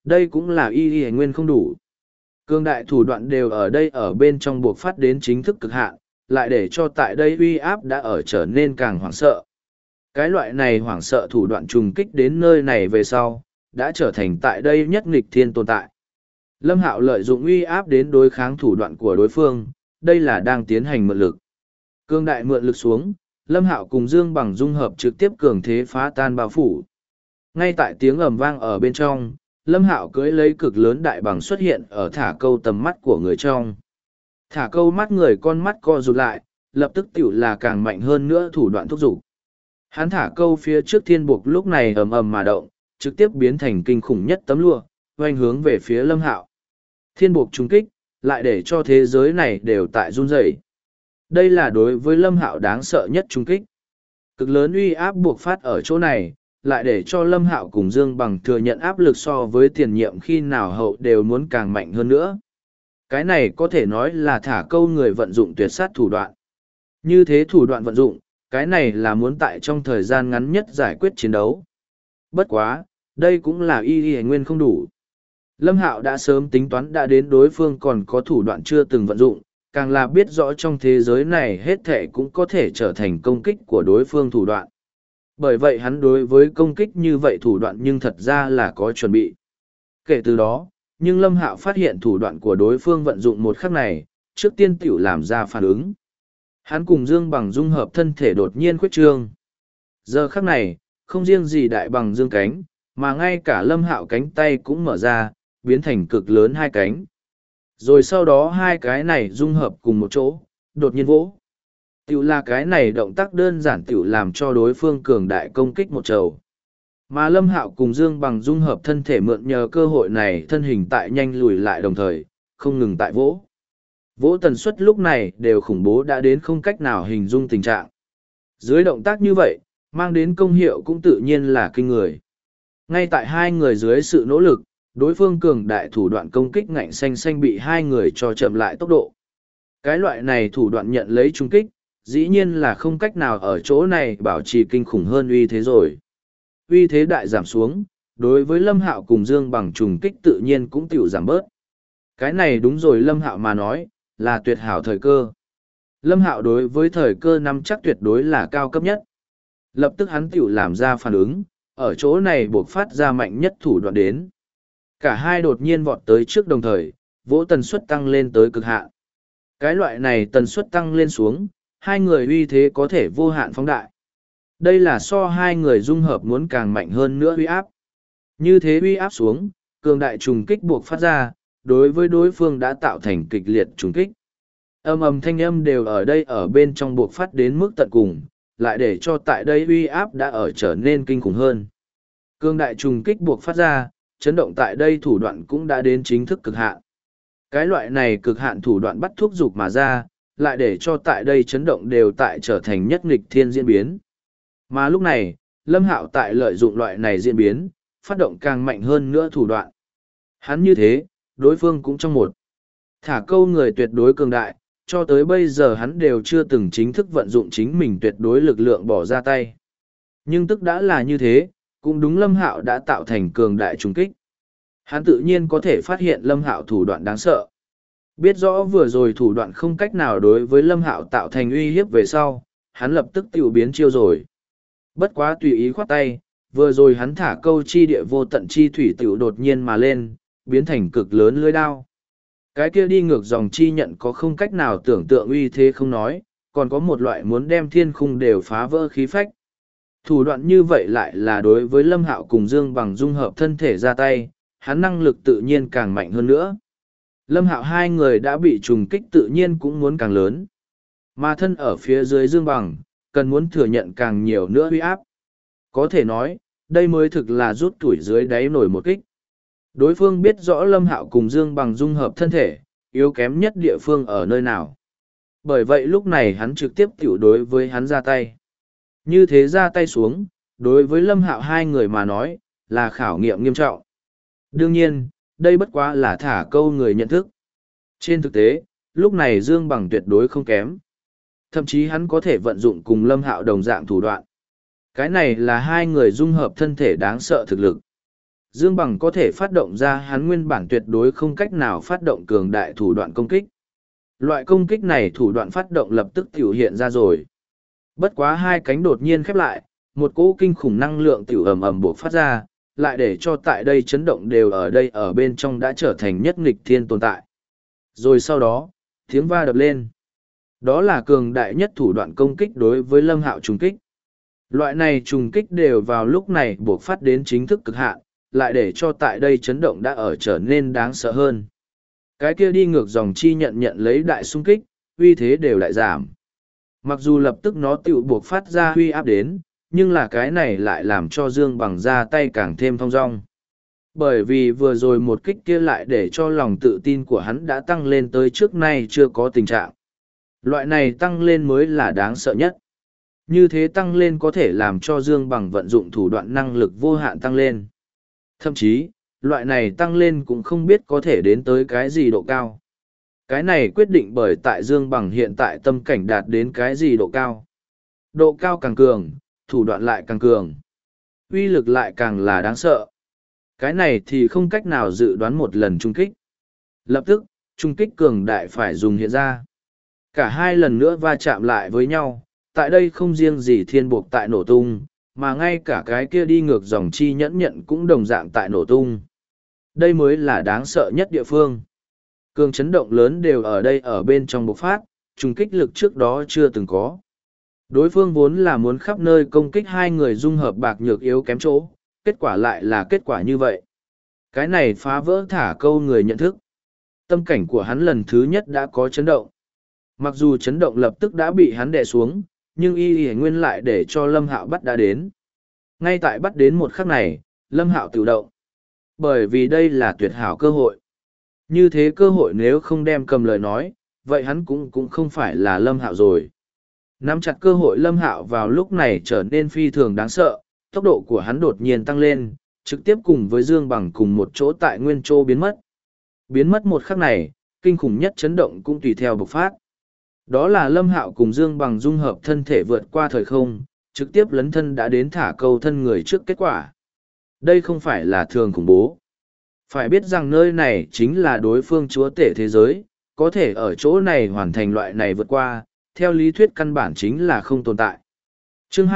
Đây cũng là y nguyên không đủ. Cương đại thủ đoạn đều ở đây ở bên trong buộc phát đến chính thức cực hạn, lại để cho tại đây uy áp đã ở trở nên càng hoảng sợ. Cái loại này hoảng sợ thủ đoạn trùng kích đến nơi này về sau, đã trở thành tại đây nhất nghịch thiên tồn tại. Lâm Hạo lợi dụng uy áp đến đối kháng thủ đoạn của đối phương, đây là đang tiến hành mượn lực. Cương đại mượn lực xuống, Lâm Hạo cùng Dương Bằng dung hợp trực tiếp cường thế phá tan bao phủ. Ngay tại tiếng ầm vang ở bên trong, Lâm Hạo cưỡi lấy cực lớn đại bằng xuất hiện ở thả câu tầm mắt của người trong. Thả câu mắt người con mắt co rụt lại, lập tức tiểu là càng mạnh hơn nữa thủ đoạn thúc giục. Hắn thả câu phía trước thiên buộc lúc này ầm ầm mà động, trực tiếp biến thành kinh khủng nhất tấm lụa, oanh hướng về phía Lâm Hạo. Thiên buộc trúng kích, lại để cho thế giới này đều tại run rẩy. Đây là đối với Lâm Hạo đáng sợ nhất trúng kích. Cực lớn uy áp buộc phát ở chỗ này, lại để cho Lâm Hạo cùng Dương Bằng thừa nhận áp lực so với tiền nhiệm khi nào hậu đều muốn càng mạnh hơn nữa. Cái này có thể nói là thả câu người vận dụng tuyệt sát thủ đoạn. Như thế thủ đoạn vận dụng, cái này là muốn tại trong thời gian ngắn nhất giải quyết chiến đấu. Bất quá, đây cũng là y nguyên không đủ. Lâm Hạo đã sớm tính toán đã đến đối phương còn có thủ đoạn chưa từng vận dụng, càng là biết rõ trong thế giới này hết thệ cũng có thể trở thành công kích của đối phương thủ đoạn. Bởi vậy hắn đối với công kích như vậy thủ đoạn nhưng thật ra là có chuẩn bị. Kể từ đó, nhưng Lâm Hạo phát hiện thủ đoạn của đối phương vận dụng một khắc này, trước tiên tiểu làm ra phản ứng. Hắn cùng Dương Bằng dung hợp thân thể đột nhiên khuyết trương. Giờ khắc này, không riêng gì đại bằng dương cánh, mà ngay cả Lâm Hạo cánh tay cũng mở ra, biến thành cực lớn hai cánh. Rồi sau đó hai cái này dung hợp cùng một chỗ, đột nhiên vỗ. Tiểu là cái này động tác đơn giản tiểu làm cho đối phương cường đại công kích một trầu. Mà Lâm Hạo cùng Dương Bằng dung hợp thân thể mượn nhờ cơ hội này thân hình tại nhanh lùi lại đồng thời, không ngừng tại vỗ. Vỗ tần suất lúc này đều khủng bố đã đến không cách nào hình dung tình trạng. Dưới động tác như vậy, mang đến công hiệu cũng tự nhiên là kinh người. Ngay tại hai người dưới sự nỗ lực, đối phương cường đại thủ đoạn công kích ngạnh xanh xanh bị hai người cho chậm lại tốc độ. Cái loại này thủ đoạn nhận lấy trung kích, dĩ nhiên là không cách nào ở chỗ này bảo trì kinh khủng hơn uy thế rồi. Uy thế đại giảm xuống, đối với Lâm Hạo cùng Dương Bằng trùng kích tự nhiên cũng tiểu giảm bớt. Cái này đúng rồi Lâm Hạo mà nói, là tuyệt hảo thời cơ. Lâm Hạo đối với thời cơ nắm chắc tuyệt đối là cao cấp nhất. Lập tức hắn tiểu làm ra phản ứng, ở chỗ này buộc phát ra mạnh nhất thủ đoạn đến. Cả hai đột nhiên vọt tới trước đồng thời, vỗ tần suất tăng lên tới cực hạn. Cái loại này tần suất tăng lên xuống, hai người uy thế có thể vô hạn phóng đại. Đây là so hai người dung hợp muốn càng mạnh hơn nữa uy áp. Như thế uy áp xuống, cường đại trùng kích buộc phát ra, đối với đối phương đã tạo thành kịch liệt trùng kích. Âm ầm thanh âm đều ở đây ở bên trong buộc phát đến mức tận cùng, lại để cho tại đây uy áp đã ở trở nên kinh khủng hơn. Cường đại trùng kích buộc phát ra, chấn động tại đây thủ đoạn cũng đã đến chính thức cực hạn. Cái loại này cực hạn thủ đoạn bắt thúc dục mà ra, lại để cho tại đây chấn động đều tại trở thành nhất nghịch thiên diễn biến. Mà lúc này, Lâm Hạo tại lợi dụng loại này diễn biến, phát động càng mạnh hơn nữa thủ đoạn. Hắn như thế, đối phương cũng trong một. Thả câu người tuyệt đối cường đại, cho tới bây giờ hắn đều chưa từng chính thức vận dụng chính mình tuyệt đối lực lượng bỏ ra tay. Nhưng tức đã là như thế, cũng đúng Lâm Hạo đã tạo thành cường đại trùng kích. Hắn tự nhiên có thể phát hiện Lâm Hạo thủ đoạn đáng sợ. Biết rõ vừa rồi thủ đoạn không cách nào đối với Lâm Hạo tạo thành uy hiếp về sau, hắn lập tức tiểu biến chiêu rồi. Bất quá tùy ý khoát tay, vừa rồi hắn thả câu chi địa vô tận chi thủy tiểu đột nhiên mà lên, biến thành cực lớn lưới đao. Cái kia đi ngược dòng chi nhận có không cách nào tưởng tượng uy thế không nói, còn có một loại muốn đem thiên khung đều phá vỡ khí phách. Thủ đoạn như vậy lại là đối với Lâm Hạo cùng Dương Bằng dung hợp thân thể ra tay, hắn năng lực tự nhiên càng mạnh hơn nữa. Lâm Hạo hai người đã bị trùng kích tự nhiên cũng muốn càng lớn. Mà thân ở phía dưới Dương Bằng, cần muốn thừa nhận càng nhiều nữa uy áp. Có thể nói, đây mới thực là rút tuổi dưới đáy nổi một kích. Đối phương biết rõ Lâm Hạo cùng Dương Bằng dung hợp thân thể, yếu kém nhất địa phương ở nơi nào. Bởi vậy lúc này hắn trực tiếp tiểu đối với hắn ra tay. Như thế ra tay xuống, đối với Lâm Hạo hai người mà nói, là khảo nghiệm nghiêm trọng. Đương nhiên, đây bất quá là thả câu người nhận thức. Trên thực tế, lúc này Dương Bằng tuyệt đối không kém. Thậm chí hắn có thể vận dụng cùng Lâm Hạo đồng dạng thủ đoạn. Cái này là hai người dung hợp thân thể đáng sợ thực lực. Dương Bằng có thể phát động ra hắn nguyên bản tuyệt đối không cách nào phát động cường đại thủ đoạn công kích. Loại công kích này thủ đoạn phát động lập tức tiểu hiện ra rồi. Bất quá hai cánh đột nhiên khép lại, một cỗ kinh khủng năng lượng tiểu ầm ầm buộc phát ra, lại để cho tại đây chấn động đều ở đây ở bên trong đã trở thành nhất nghịch thiên tồn tại. Rồi sau đó, tiếng va đập lên. Đó là cường đại nhất thủ đoạn công kích đối với Lâm Hạo trùng kích. Loại này trùng kích đều vào lúc này buộc phát đến chính thức cực hạn, lại để cho tại đây chấn động đã ở trở nên đáng sợ hơn. Cái kia đi ngược dòng chi nhận lấy đại xung kích, uy thế đều đại giảm. Mặc dù lập tức nó tự buộc phát ra uy áp đến, nhưng là cái này lại làm cho Dương Bằng ra tay càng thêm thong dong. Bởi vì vừa rồi một kích kia lại để cho lòng tự tin của hắn đã tăng lên tới trước nay chưa có tình trạng. Loại này tăng lên mới là đáng sợ nhất. Như thế tăng lên có thể làm cho Dương Bằng vận dụng thủ đoạn năng lực vô hạn tăng lên. Thậm chí, loại này tăng lên cũng không biết có thể đến tới cái gì độ cao. Cái này quyết định bởi tại Dương Bằng hiện tại tâm cảnh đạt đến cái gì độ cao. Độ cao càng cường, thủ đoạn lại càng cường. Uy lực lại càng là đáng sợ. Cái này thì không cách nào dự đoán một lần trung kích. Lập tức, trung kích cường đại phải dùng hiện ra. Cả hai lần nữa va chạm lại với nhau, tại đây không riêng gì thiên buộc tại nổ tung, mà ngay cả cái kia đi ngược dòng chi nhẫn nhận cũng đồng dạng tại nổ tung. Đây mới là đáng sợ nhất địa phương. Cường chấn động lớn đều ở đây ở bên trong bộc phát, trùng kích lực trước đó chưa từng có. Đối phương vốn là muốn khắp nơi công kích hai người dung hợp bạc nhược yếu kém chỗ, kết quả lại là kết quả như vậy. Cái này phá vỡ thả câu người nhận thức. Tâm cảnh của hắn lần thứ nhất đã có chấn động. Mặc dù chấn động lập tức đã bị hắn đè xuống, nhưng y nguyên lại để cho Lâm Hạo bắt đã đến. Ngay tại bắt đến một khắc này, Lâm Hạo tự động. Bởi vì đây là tuyệt hảo cơ hội. Như thế cơ hội nếu không đem cầm lời nói, vậy hắn cũng không phải là Lâm Hạo rồi. Nắm chặt cơ hội Lâm Hạo vào lúc này trở nên phi thường đáng sợ, tốc độ của hắn đột nhiên tăng lên, trực tiếp cùng với Dương Bằng cùng một chỗ tại nguyên chỗ biến mất. Biến mất một khắc này, kinh khủng nhất chấn động cũng tùy theo bộc phát. Đó là Lâm Hạo cùng Dương Bằng dung hợp thân thể vượt qua thời không, trực tiếp lấn thân đã đến thả câu thân người trước kết quả. Đây không phải là thường khủng bố. Phải biết rằng nơi này chính là đối phương chúa tể thế giới, có thể ở chỗ này hoàn thành loại này vượt qua, theo lý thuyết căn bản chính là không tồn tại. Chương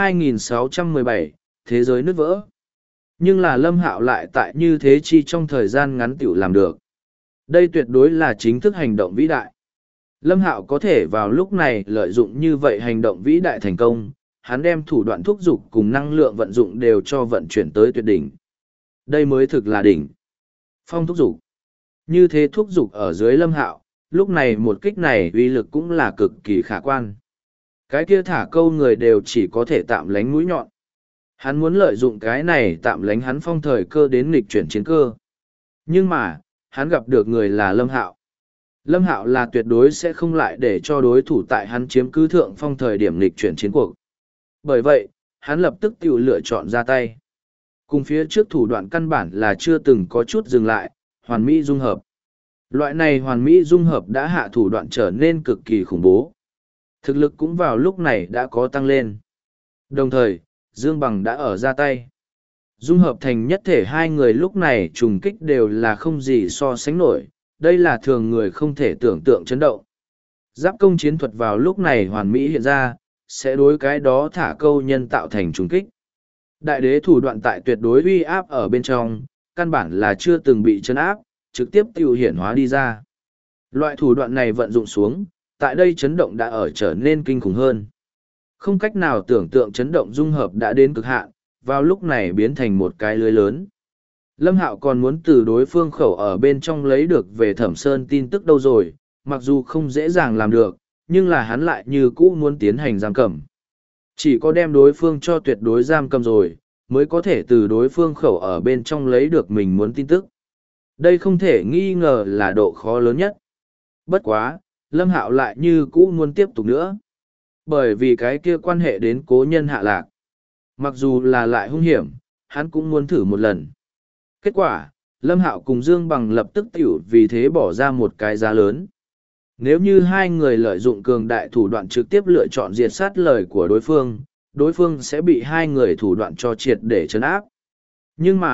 2617, Thế giới nứt vỡ. Nhưng là Lâm Hạo lại tại như thế chi trong thời gian ngắn tiểu làm được. Đây tuyệt đối là chính thức hành động vĩ đại. Lâm Hạo có thể vào lúc này lợi dụng như vậy hành động vĩ đại thành công, hắn đem thủ đoạn thúc dục cùng năng lượng vận dụng đều cho vận chuyển tới tuyệt đỉnh. Đây mới thực là đỉnh. Phong thúc dục. Như thế thúc dục ở dưới Lâm Hạo, lúc này một kích này uy lực cũng là cực kỳ khả quan. Cái kia thả câu người đều chỉ có thể tạm lánh mũi nhọn. Hắn muốn lợi dụng cái này tạm lánh hắn phong thời cơ đến nghịch chuyển chiến cơ. Nhưng mà, hắn gặp được người là Lâm Hạo. Lâm Hạo là tuyệt đối sẽ không lại để cho đối thủ tại hắn chiếm cứ thượng phong thời điểm nghịch chuyển chiến cuộc. Bởi vậy, hắn lập tức tự lựa chọn ra tay. Cùng phía trước thủ đoạn căn bản là chưa từng có chút dừng lại, hoàn mỹ dung hợp. Loại này hoàn mỹ dung hợp đã hạ thủ đoạn trở nên cực kỳ khủng bố. Thực lực cũng vào lúc này đã có tăng lên. Đồng thời, Dương Bằng đã ở ra tay. Dung hợp thành nhất thể hai người lúc này trùng kích đều là không gì so sánh nổi, đây là thường người không thể tưởng tượng chấn động. Giáp công chiến thuật vào lúc này hoàn mỹ hiện ra, sẽ đối cái đó thả câu nhân tạo thành trùng kích. Đại đế thủ đoạn tại tuyệt đối uy áp ở bên trong, căn bản là chưa từng bị chấn áp, trực tiếp tiêu hiển hóa đi ra. Loại thủ đoạn này vận dụng xuống, tại đây chấn động đã ở trở nên kinh khủng hơn. Không cách nào tưởng tượng chấn động dung hợp đã đến cực hạn, vào lúc này biến thành một cái lưới lớn. Lâm Hạo còn muốn từ đối phương khẩu ở bên trong lấy được về Thẩm Sơn tin tức đâu rồi, mặc dù không dễ dàng làm được, nhưng là hắn lại như cũ muốn tiến hành giam cầm. Chỉ có đem đối phương cho tuyệt đối giam cầm rồi, mới có thể từ đối phương khẩu ở bên trong lấy được mình muốn tin tức. Đây không thể nghi ngờ là độ khó lớn nhất. Bất quá, Lâm Hạo lại như cũ muốn tiếp tục nữa. Bởi vì cái kia quan hệ đến cố nhân hạ lạc. Mặc dù là lại hung hiểm, hắn cũng muốn thử một lần. Kết quả, Lâm Hạo cùng Dương Bằng lập tức tiểu vì thế bỏ ra một cái giá lớn. Nếu như hai người lợi dụng cường đại thủ đoạn trực tiếp lựa chọn diệt sát lời của đối phương sẽ bị hai người thủ đoạn cho triệt để trấn áp. Nhưng mà,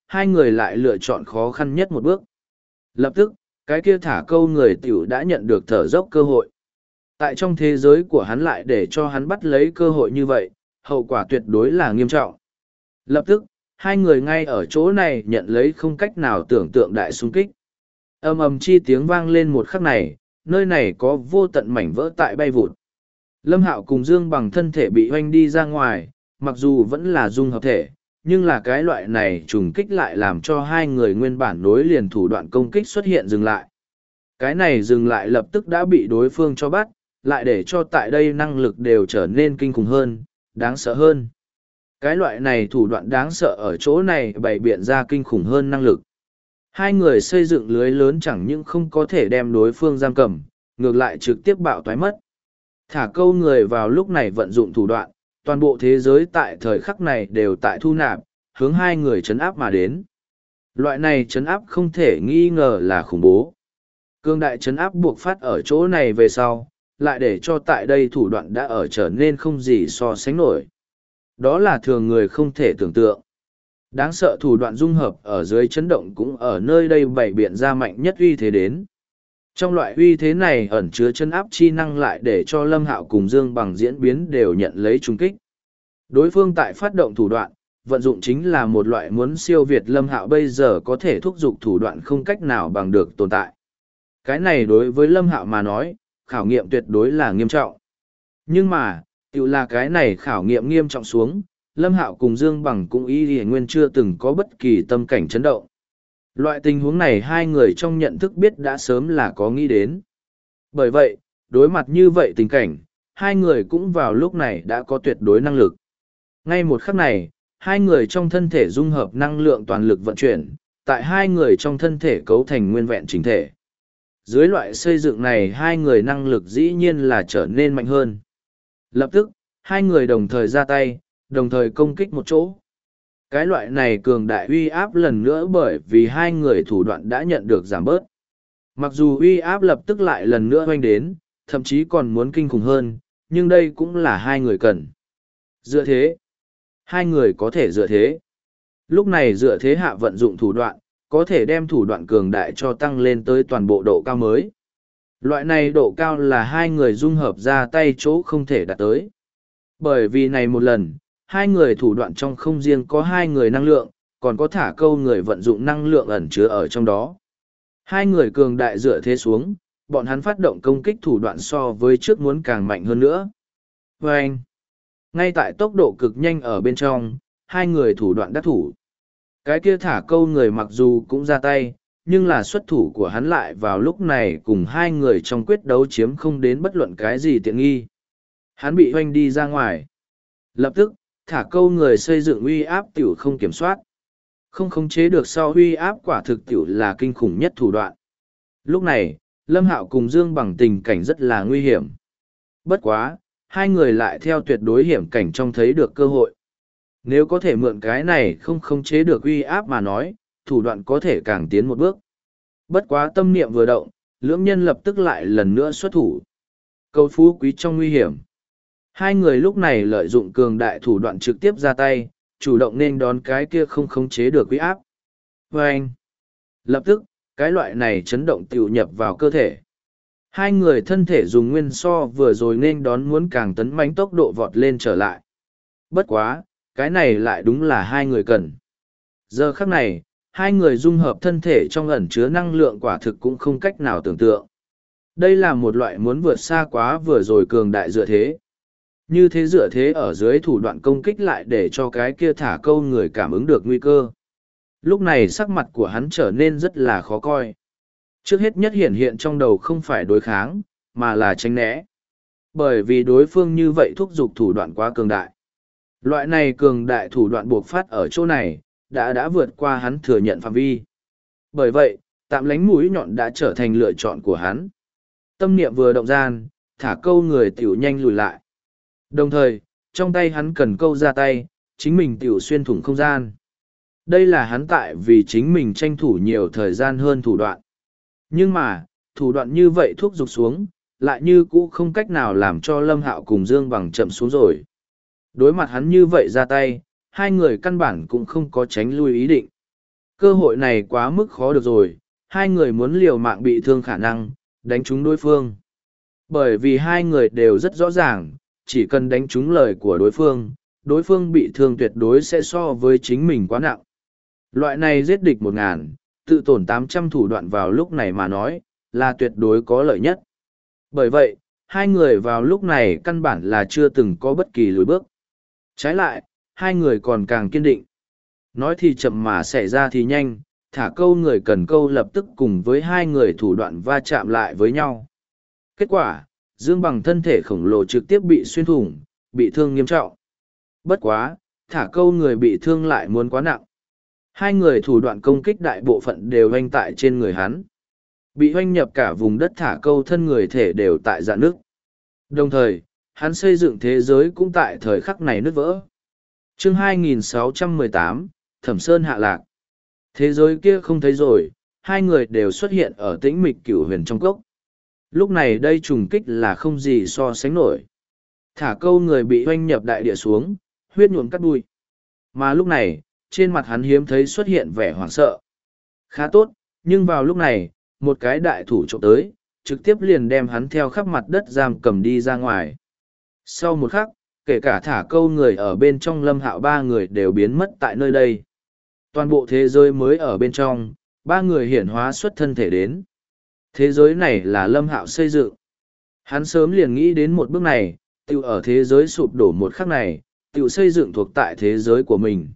hai người lại lựa chọn khó khăn nhất một bước. Lập tức, cái kia thả câu người tiểu đã nhận được thở dốc cơ hội. Tại trong thế giới của hắn lại để cho hắn bắt lấy cơ hội như vậy, hậu quả tuyệt đối là nghiêm trọng. Lập tức, hai người ngay ở chỗ này nhận lấy không cách nào tưởng tượng đại xung kích. Ầm ầm chi tiếng vang lên một khắc này, nơi này có vô tận mảnh vỡ tại bay vụt. Lâm Hạo cùng Dương Bằng thân thể bị hoanh đi ra ngoài, mặc dù vẫn là dung hợp thể, nhưng là cái loại này trùng kích lại làm cho hai người nguyên bản nối liền thủ đoạn công kích xuất hiện dừng lại. Cái này dừng lại lập tức đã bị đối phương cho bắt, lại để cho tại đây năng lực đều trở nên kinh khủng hơn, đáng sợ hơn. Cái loại này thủ đoạn đáng sợ ở chỗ này bày biện ra kinh khủng hơn năng lực. Hai người xây dựng lưới lớn chẳng những không có thể đem đối phương giam cầm, ngược lại trực tiếp bạo toái mất. Thả câu người vào lúc này vận dụng thủ đoạn, toàn bộ thế giới tại thời khắc này đều tại thu nạp, hướng hai người trấn áp mà đến. Loại này trấn áp không thể nghi ngờ là khủng bố. Cương đại trấn áp buộc phát ở chỗ này về sau, lại để cho tại đây thủ đoạn đã ở trở nên không gì so sánh nổi. Đó là thường người không thể tưởng tượng. Đáng sợ thủ đoạn dung hợp ở dưới chấn động cũng ở nơi đây bày biện ra mạnh nhất uy thế đến. Trong loại uy thế này ẩn chứa chân áp chi năng lại để cho Lâm Hạo cùng Dương Bằng diễn biến đều nhận lấy trùng kích. Đối phương tại phát động thủ đoạn, vận dụng chính là một loại muốn siêu việt Lâm Hạo bây giờ có thể thúc giục thủ đoạn không cách nào bằng được tồn tại. Cái này đối với Lâm Hạo mà nói, khảo nghiệm tuyệt đối là nghiêm trọng. Nhưng mà, tự là cái này khảo nghiệm nghiêm trọng xuống, Lâm Hạo cùng Dương Bằng cũng y nguyên chưa từng có bất kỳ tâm cảnh chấn động. Loại tình huống này hai người trong nhận thức biết đã sớm là có nghĩ đến. Bởi vậy, đối mặt như vậy tình cảnh, hai người cũng vào lúc này đã có tuyệt đối năng lực. Ngay một khắc này, hai người trong thân thể dung hợp năng lượng toàn lực vận chuyển, tại hai người trong thân thể cấu thành nguyên vẹn chỉnh thể. Dưới loại xây dựng này hai người năng lực dĩ nhiên là trở nên mạnh hơn. Lập tức, hai người đồng thời ra tay, đồng thời công kích một chỗ. Cái loại này cường đại uy áp lần nữa bởi vì hai người thủ đoạn đã nhận được giảm bớt. Mặc dù uy áp lập tức lại lần nữa hoanh đến, thậm chí còn muốn kinh khủng hơn, nhưng đây cũng là hai người cần. Dựa thế. Hai người có thể dựa thế. Lúc này dựa thế hạ vận dụng thủ đoạn, có thể đem thủ đoạn cường đại cho tăng lên tới toàn bộ độ cao mới. Loại này độ cao là hai người dung hợp ra tay chỗ không thể đạt tới. Bởi vì này một lần, hai người thủ đoạn trong không riêng có hai người năng lượng, còn có thả câu người vận dụng năng lượng ẩn chứa ở trong đó. Hai người cường đại dựa thế xuống, bọn hắn phát động công kích thủ đoạn so với trước muốn càng mạnh hơn nữa. Và anh, ngay tại tốc độ cực nhanh ở bên trong, hai người thủ đoạn đắc thủ. Cái kia thả câu người mặc dù cũng ra tay, nhưng là xuất thủ của hắn lại vào lúc này cùng hai người trong quyết đấu chiếm không đến bất luận cái gì tiện nghi. Hắn bị hoanh đi ra ngoài. Lập tức, thả câu người xây dựng uy áp tiểu không kiểm soát. Không khống chế được sau uy áp quả thực tiểu là kinh khủng nhất thủ đoạn. Lúc này, Lâm Hạo cùng Dương Bằng tình cảnh rất là nguy hiểm. Bất quá, hai người lại theo tuyệt đối hiểm cảnh trong thấy được cơ hội. Nếu có thể mượn cái này không khống chế được uy áp mà nói, thủ đoạn có thể càng tiến một bước. Bất quá tâm niệm vừa động, lưỡng nhân lập tức lại lần nữa xuất thủ. Cầu phú quý trong nguy hiểm. Hai người lúc này lợi dụng cường đại thủ đoạn trực tiếp ra tay, chủ động nên đón cái kia không khống chế được uy áp. Và anh, lập tức, cái loại này chấn động tiểu nhập vào cơ thể. Hai người thân thể dùng nguyên so vừa rồi nên đón muốn càng tấn mãnh tốc độ vọt lên trở lại. Bất quá, cái này lại đúng là hai người cần. Giờ khắc này, hai người dung hợp thân thể trong ẩn chứa năng lượng quả thực cũng không cách nào tưởng tượng. Đây là một loại muốn vượt xa quá vừa rồi cường đại dựa thế. Như thế dựa thế ở dưới thủ đoạn công kích lại để cho cái kia thả câu người cảm ứng được nguy cơ. Lúc này sắc mặt của hắn trở nên rất là khó coi. Trước hết nhất hiện hiện trong đầu không phải đối kháng, mà là tránh né. Bởi vì đối phương như vậy thúc giục thủ đoạn quá cường đại. Loại này cường đại thủ đoạn buộc phát ở chỗ này, đã vượt qua hắn thừa nhận phạm vi. Bởi vậy, tạm lánh mũi nhọn đã trở thành lựa chọn của hắn. Tâm niệm vừa động gian, thả câu người tiểu nhanh lùi lại. Đồng thời, trong tay hắn cần câu ra tay, chính mình tiểu xuyên thủng không gian. Đây là hắn tại vì chính mình tranh thủ nhiều thời gian hơn thủ đoạn. Nhưng mà, thủ đoạn như vậy thúc giục xuống, lại như cũ không cách nào làm cho Lâm Hạo cùng Dương Bằng chậm xuống rồi. Đối mặt hắn như vậy ra tay, hai người căn bản cũng không có tránh lui ý định. Cơ hội này quá mức khó được rồi, hai người muốn liều mạng bị thương khả năng, đánh trúng đối phương. Bởi vì hai người đều rất rõ ràng, chỉ cần đánh trúng lời của đối phương bị thương tuyệt đối sẽ so với chính mình quá nặng. Loại này giết địch 1000, tự tổn 800 thủ đoạn vào lúc này mà nói, là tuyệt đối có lợi nhất. Bởi vậy, hai người vào lúc này căn bản là chưa từng có bất kỳ lùi bước. Trái lại, hai người còn càng kiên định. Nói thì chậm mà xảy ra thì nhanh, thả câu người cần câu lập tức cùng với hai người thủ đoạn va chạm lại với nhau. Kết quả, Dương Bằng thân thể khổng lồ trực tiếp bị xuyên thủng, bị thương nghiêm trọng. Bất quá, thả câu người bị thương lại muốn quá nặng. Hai người thủ đoạn công kích đại bộ phận đều hoanh tại trên người hắn. Bị hoanh nhập cả vùng đất thả câu thân người thể đều tại dạn nước. Đồng thời, hắn xây dựng thế giới cũng tại thời khắc này nứt vỡ. Chương 2618, Thẩm Sơn hạ lạc. Thế giới kia không thấy rồi, hai người đều xuất hiện ở tĩnh mịch cửu huyền trong cốc. Lúc này đây trùng kích là không gì so sánh nổi. Thả câu người bị hoanh nhập đại địa xuống, huyết nhuộm cắt đuôi. Mà lúc này, trên mặt hắn hiếm thấy xuất hiện vẻ hoảng sợ. Khá tốt, nhưng vào lúc này, một cái đại thủ trộm tới, trực tiếp liền đem hắn theo khắp mặt đất giam cầm đi ra ngoài. Sau một khắc, kể cả thả câu người ở bên trong Lâm Hạo ba người đều biến mất tại nơi đây. Toàn bộ thế giới mới ở bên trong, ba người hiển hóa xuất thân thể đến. Thế giới này là Lâm Hạo xây dựng. Hắn sớm liền nghĩ đến một bước này, tự ở thế giới sụp đổ một khắc này, tự xây dựng thuộc tại thế giới của mình.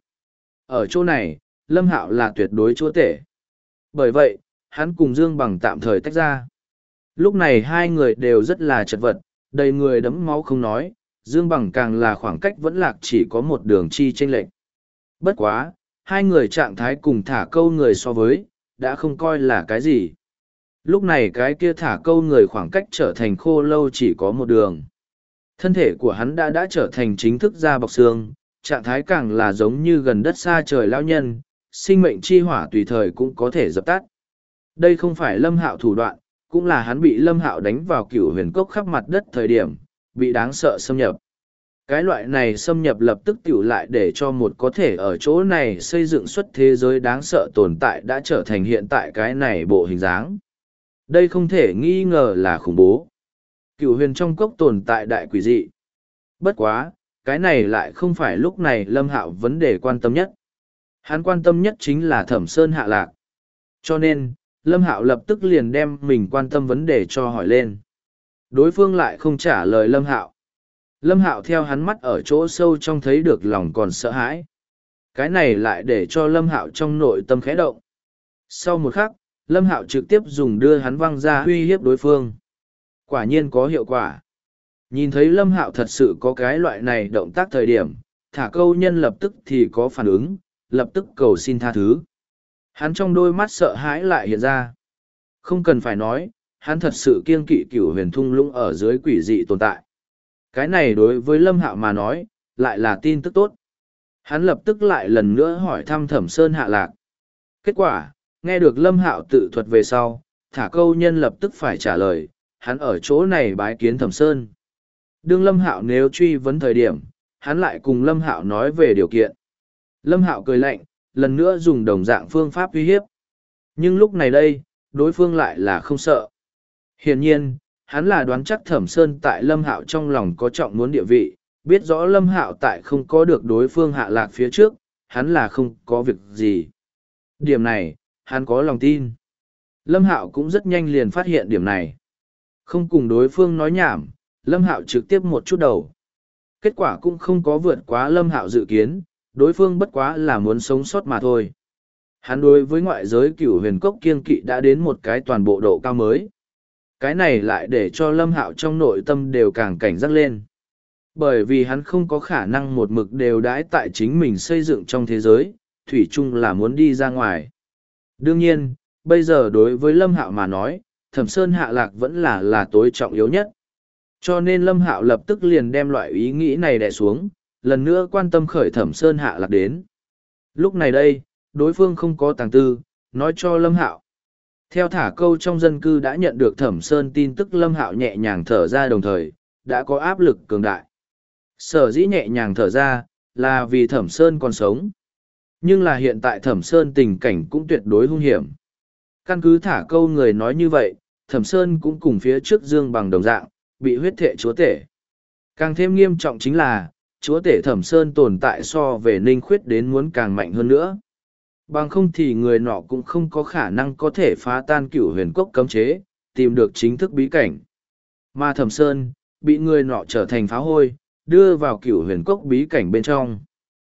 Ở chỗ này, Lâm Hạo là tuyệt đối chúa tể. Bởi vậy, hắn cùng Dương Bằng tạm thời tách ra. Lúc này hai người đều rất là chật vật, đầy người đẫm máu không nói, Dương Bằng càng là khoảng cách vẫn lạc chỉ có một đường chi chênh lệch. Bất quá, hai người trạng thái cùng thả câu người so với, đã không coi là cái gì. Lúc này cái kia thả câu người khoảng cách trở thành khô lâu chỉ có một đường. Thân thể của hắn đã trở thành chính thức da bọc xương, trạng thái càng là giống như gần đất xa trời lão nhân, sinh mệnh chi hỏa tùy thời cũng có thể dập tắt. Đây không phải Lâm Hạo thủ đoạn, cũng là hắn bị Lâm Hạo đánh vào cửu huyền cốc khắp mặt đất thời điểm, bị đáng sợ xâm nhập. Cái loại này xâm nhập lập tức tiểu lại để cho một có thể ở chỗ này xây dựng xuất thế giới đáng sợ tồn tại đã trở thành hiện tại cái này bộ hình dáng. Đây không thể nghi ngờ là khủng bố. Cửu huyền trong cốc tồn tại đại quỷ dị. Bất quá, cái này lại không phải lúc này Lâm Hạo vấn đề quan tâm nhất. Hắn quan tâm nhất chính là Thẩm Sơn hạ lạc. Cho nên, Lâm Hạo lập tức liền đem mình quan tâm vấn đề cho hỏi lên. Đối phương lại không trả lời Lâm Hạo. Lâm Hạo theo hắn mắt ở chỗ sâu trong thấy được lòng còn sợ hãi. Cái này lại để cho Lâm Hạo trong nội tâm khẽ động. Sau một khắc, Lâm Hạo trực tiếp dùng đưa hắn văng ra uy hiếp đối phương. Quả nhiên có hiệu quả. Nhìn thấy Lâm Hạo thật sự có cái loại này động tác thời điểm, thả câu nhân lập tức thì có phản ứng, lập tức cầu xin tha thứ. Hắn trong đôi mắt sợ hãi lại hiện ra. Không cần phải nói, hắn thật sự kiêng kỵ cửu huyền thung lũng ở dưới quỷ dị tồn tại. Cái này đối với Lâm Hạo mà nói, lại là tin tức tốt. Hắn lập tức lại lần nữa hỏi thăm Thẩm Sơn hạ lạc. Kết quả, nghe được Lâm Hạo tự thuật về sau, thả câu nhân lập tức phải trả lời, hắn ở chỗ này bái kiến Thẩm Sơn. Đương Lâm Hạo nếu truy vấn thời điểm, hắn lại cùng Lâm Hạo nói về điều kiện. Lâm Hạo cười lạnh, lần nữa dùng đồng dạng phương pháp uy hiếp. Nhưng lúc này đây, đối phương lại là không sợ. Hiển nhiên, hắn là đoán chắc Thẩm Sơn tại Lâm Hạo trong lòng có trọng muốn địa vị, biết rõ Lâm Hạo tại không có được đối phương hạ lạc phía trước, hắn là không có việc gì. Điểm này, hắn có lòng tin. Lâm Hạo cũng rất nhanh liền phát hiện điểm này. Không cùng đối phương nói nhảm, Lâm Hạo trực tiếp một chút đầu. Kết quả cũng không có vượt quá Lâm Hạo dự kiến, đối phương bất quá là muốn sống sót mà thôi. Hắn đối với ngoại giới cửu huyền cốc kiêng kỵ đã đến một cái toàn bộ độ cao mới. Cái này lại để cho Lâm Hạo trong nội tâm đều càng cảnh giác lên. Bởi vì hắn không có khả năng một mực đều đãi tại chính mình xây dựng trong thế giới, thủy chung là muốn đi ra ngoài. Đương nhiên, bây giờ đối với Lâm Hạo mà nói, Thẩm Sơn hạ lạc vẫn là tối trọng yếu nhất. Cho nên Lâm Hạo lập tức liền đem loại ý nghĩ này đè xuống, lần nữa quan tâm khởi Thẩm Sơn hạ lạc đến. Lúc này đây, đối phương không có tàng tư, nói cho Lâm Hạo. Theo thả câu trong dân cư đã nhận được Thẩm Sơn tin tức, Lâm Hạo nhẹ nhàng thở ra, đồng thời, đã có áp lực cường đại. Sở dĩ nhẹ nhàng thở ra, là vì Thẩm Sơn còn sống. Nhưng là hiện tại Thẩm Sơn tình cảnh cũng tuyệt đối hung hiểm. Căn cứ thả câu người nói như vậy, Thẩm Sơn cũng cùng phía trước Dương Bằng đồng dạng, bị huyết thệ chúa tể. Càng thêm nghiêm trọng chính là, chúa tể Thẩm Sơn tồn tại so về Ninh Khuyết đến muốn càng mạnh hơn nữa. Bằng không thì người nọ cũng không có khả năng có thể phá tan Cửu Huyền Cốc cấm chế, tìm được chính thức bí cảnh. Mà Thẩm Sơn, bị người nọ trở thành phá hôi, đưa vào Cửu Huyền Cốc bí cảnh bên trong.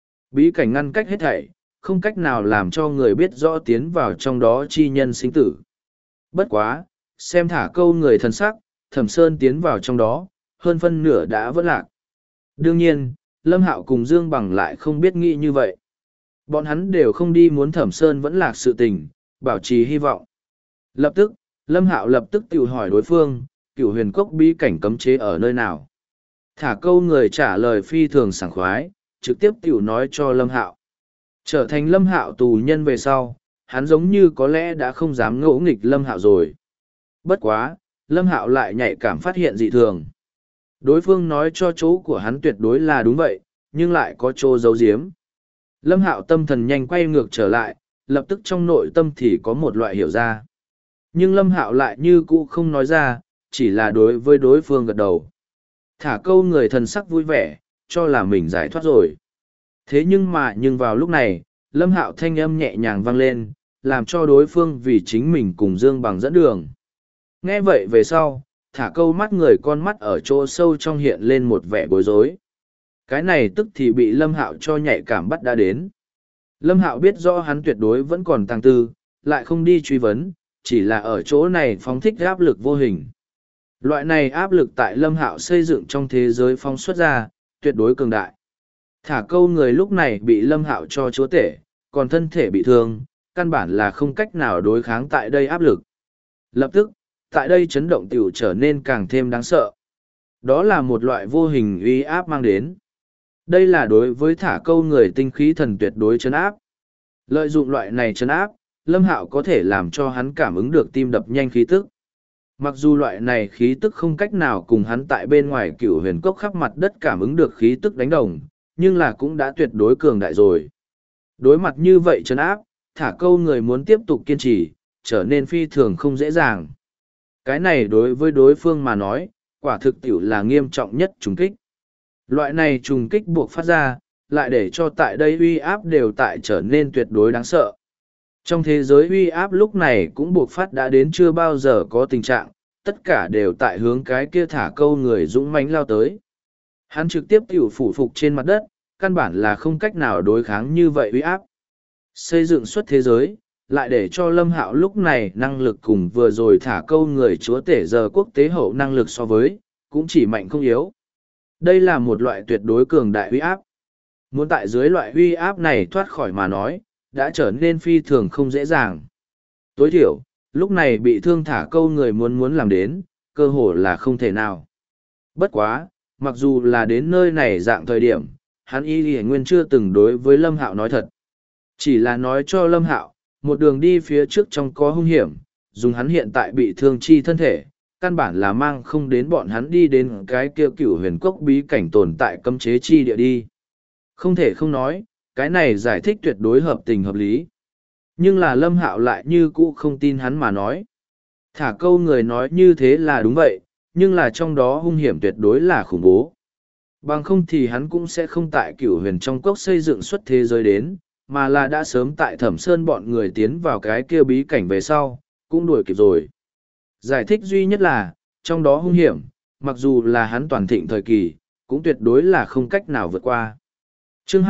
Bí cảnh ngăn cách hết thảy, không cách nào làm cho người biết rõ tiến vào trong đó chi nhân sinh tử. Bất quá, xem thả câu người thân sắc, Thẩm Sơn tiến vào trong đó, hơn phân nửa đã vỡ lạc. Đương nhiên, Lâm Hạo cùng Dương Bằng lại không biết nghĩ như vậy. Bọn hắn đều không đi muốn Thẩm Sơn vẫn lạc sự tình, bảo trì hy vọng. Lập tức, Lâm Hạo lập tức tự hỏi đối phương, Cửu Huyền Cốc bí cảnh cấm chế ở nơi nào. Thả câu người trả lời phi thường sảng khoái, trực tiếp tự nói cho Lâm Hạo. Trở thành Lâm Hạo tù nhân về sau, hắn giống như có lẽ đã không dám ngỗ nghịch Lâm Hạo rồi. Bất quá, Lâm Hạo lại nhạy cảm phát hiện dị thường. Đối phương nói cho chỗ của hắn tuyệt đối là đúng vậy, nhưng lại có chỗ giấu giếm. Lâm Hạo tâm thần nhanh quay ngược trở lại, lập tức trong nội tâm thì có một loại hiểu ra. Nhưng Lâm Hạo lại như cũ không nói ra, chỉ là đối với đối phương gật đầu. Thả câu người thần sắc vui vẻ, cho là mình giải thoát rồi. Thế nhưng vào lúc này, Lâm Hạo thanh âm nhẹ nhàng vang lên, làm cho đối phương vì chính mình cùng Dương Bằng dẫn đường. Nghe vậy về sau, thả câu mắt người con mắt ở chỗ sâu trong hiện lên một vẻ bối rối. Cái này tức thì bị Lâm Hạo cho nhạy cảm bắt đã đến. Lâm Hạo biết rõ hắn tuyệt đối vẫn còn tàng tư, lại không đi truy vấn, chỉ là ở chỗ này phóng thích áp lực vô hình. Loại này áp lực tại Lâm Hạo xây dựng trong thế giới phóng xuất ra, tuyệt đối cường đại. Thả câu người lúc này bị Lâm Hạo cho chúa tể, còn thân thể bị thương, căn bản là không cách nào đối kháng tại đây áp lực. Lập tức, tại đây chấn động tiểu trở nên càng thêm đáng sợ. Đó là một loại vô hình uy áp mang đến. Đây là đối với thả câu người tinh khí thần tuyệt đối chấn áp. Lợi dụng loại này chấn áp, Lâm Hạo có thể làm cho hắn cảm ứng được tim đập nhanh khí tức. Mặc dù loại này khí tức không cách nào cùng hắn tại bên ngoài Cửu Huyền Cốc khắp mặt đất cảm ứng được khí tức đánh đồng, nhưng là cũng đã tuyệt đối cường đại rồi. Đối mặt như vậy chấn áp, thả câu người muốn tiếp tục kiên trì, trở nên phi thường không dễ dàng. Cái này đối với đối phương mà nói, quả thực tiểu là nghiêm trọng nhất trùng kích. Loại này trùng kích buộc phát ra, lại để cho tại đây uy áp đều tại trở nên tuyệt đối đáng sợ. Trong thế giới uy áp lúc này cũng buộc phát đã đến chưa bao giờ có tình trạng, tất cả đều tại hướng cái kia thả câu người dũng mãnh lao tới. Hắn trực tiếp tiểu phủ phục trên mặt đất, căn bản là không cách nào đối kháng như vậy uy áp. Xây dựng suốt thế giới, lại để cho Lâm Hạo lúc này năng lực cùng vừa rồi thả câu người chúa tể giờ quốc tế hậu năng lực so với, cũng chỉ mạnh không yếu. Đây là một loại tuyệt đối cường đại uy áp. Muốn tại dưới loại uy áp này thoát khỏi mà nói, đã trở nên phi thường không dễ dàng. Tối thiểu, lúc này bị thương thả câu người muốn làm đến, cơ hồ là không thể nào. Bất quá, mặc dù là đến nơi này dạng thời điểm, hắn y nguyên chưa từng đối với Lâm Hạo nói thật. Chỉ là nói cho Lâm Hạo, một đường đi phía trước trong có hung hiểm, dùng hắn hiện tại bị thương chi thân thể, căn bản là mang không đến bọn hắn đi đến cái kia Cửu Huyền Cốc bí cảnh tồn tại cấm chế chi địa đi. Không thể không nói, cái này giải thích tuyệt đối hợp tình hợp lý. Nhưng là Lâm Hạo lại như cũ không tin hắn mà nói. Thả câu người nói như thế là đúng vậy, nhưng là trong đó hung hiểm tuyệt đối là khủng bố. Bằng không thì hắn cũng sẽ không tại Cửu Huyền trong cốc xây dựng xuất thế giới đến, mà là đã sớm tại Thẩm Sơn bọn người tiến vào cái kia bí cảnh về sau, cũng đuổi kịp rồi. Giải thích duy nhất là, trong đó hung hiểm, mặc dù là hắn toàn thịnh thời kỳ, cũng tuyệt đối là không cách nào vượt qua. Chương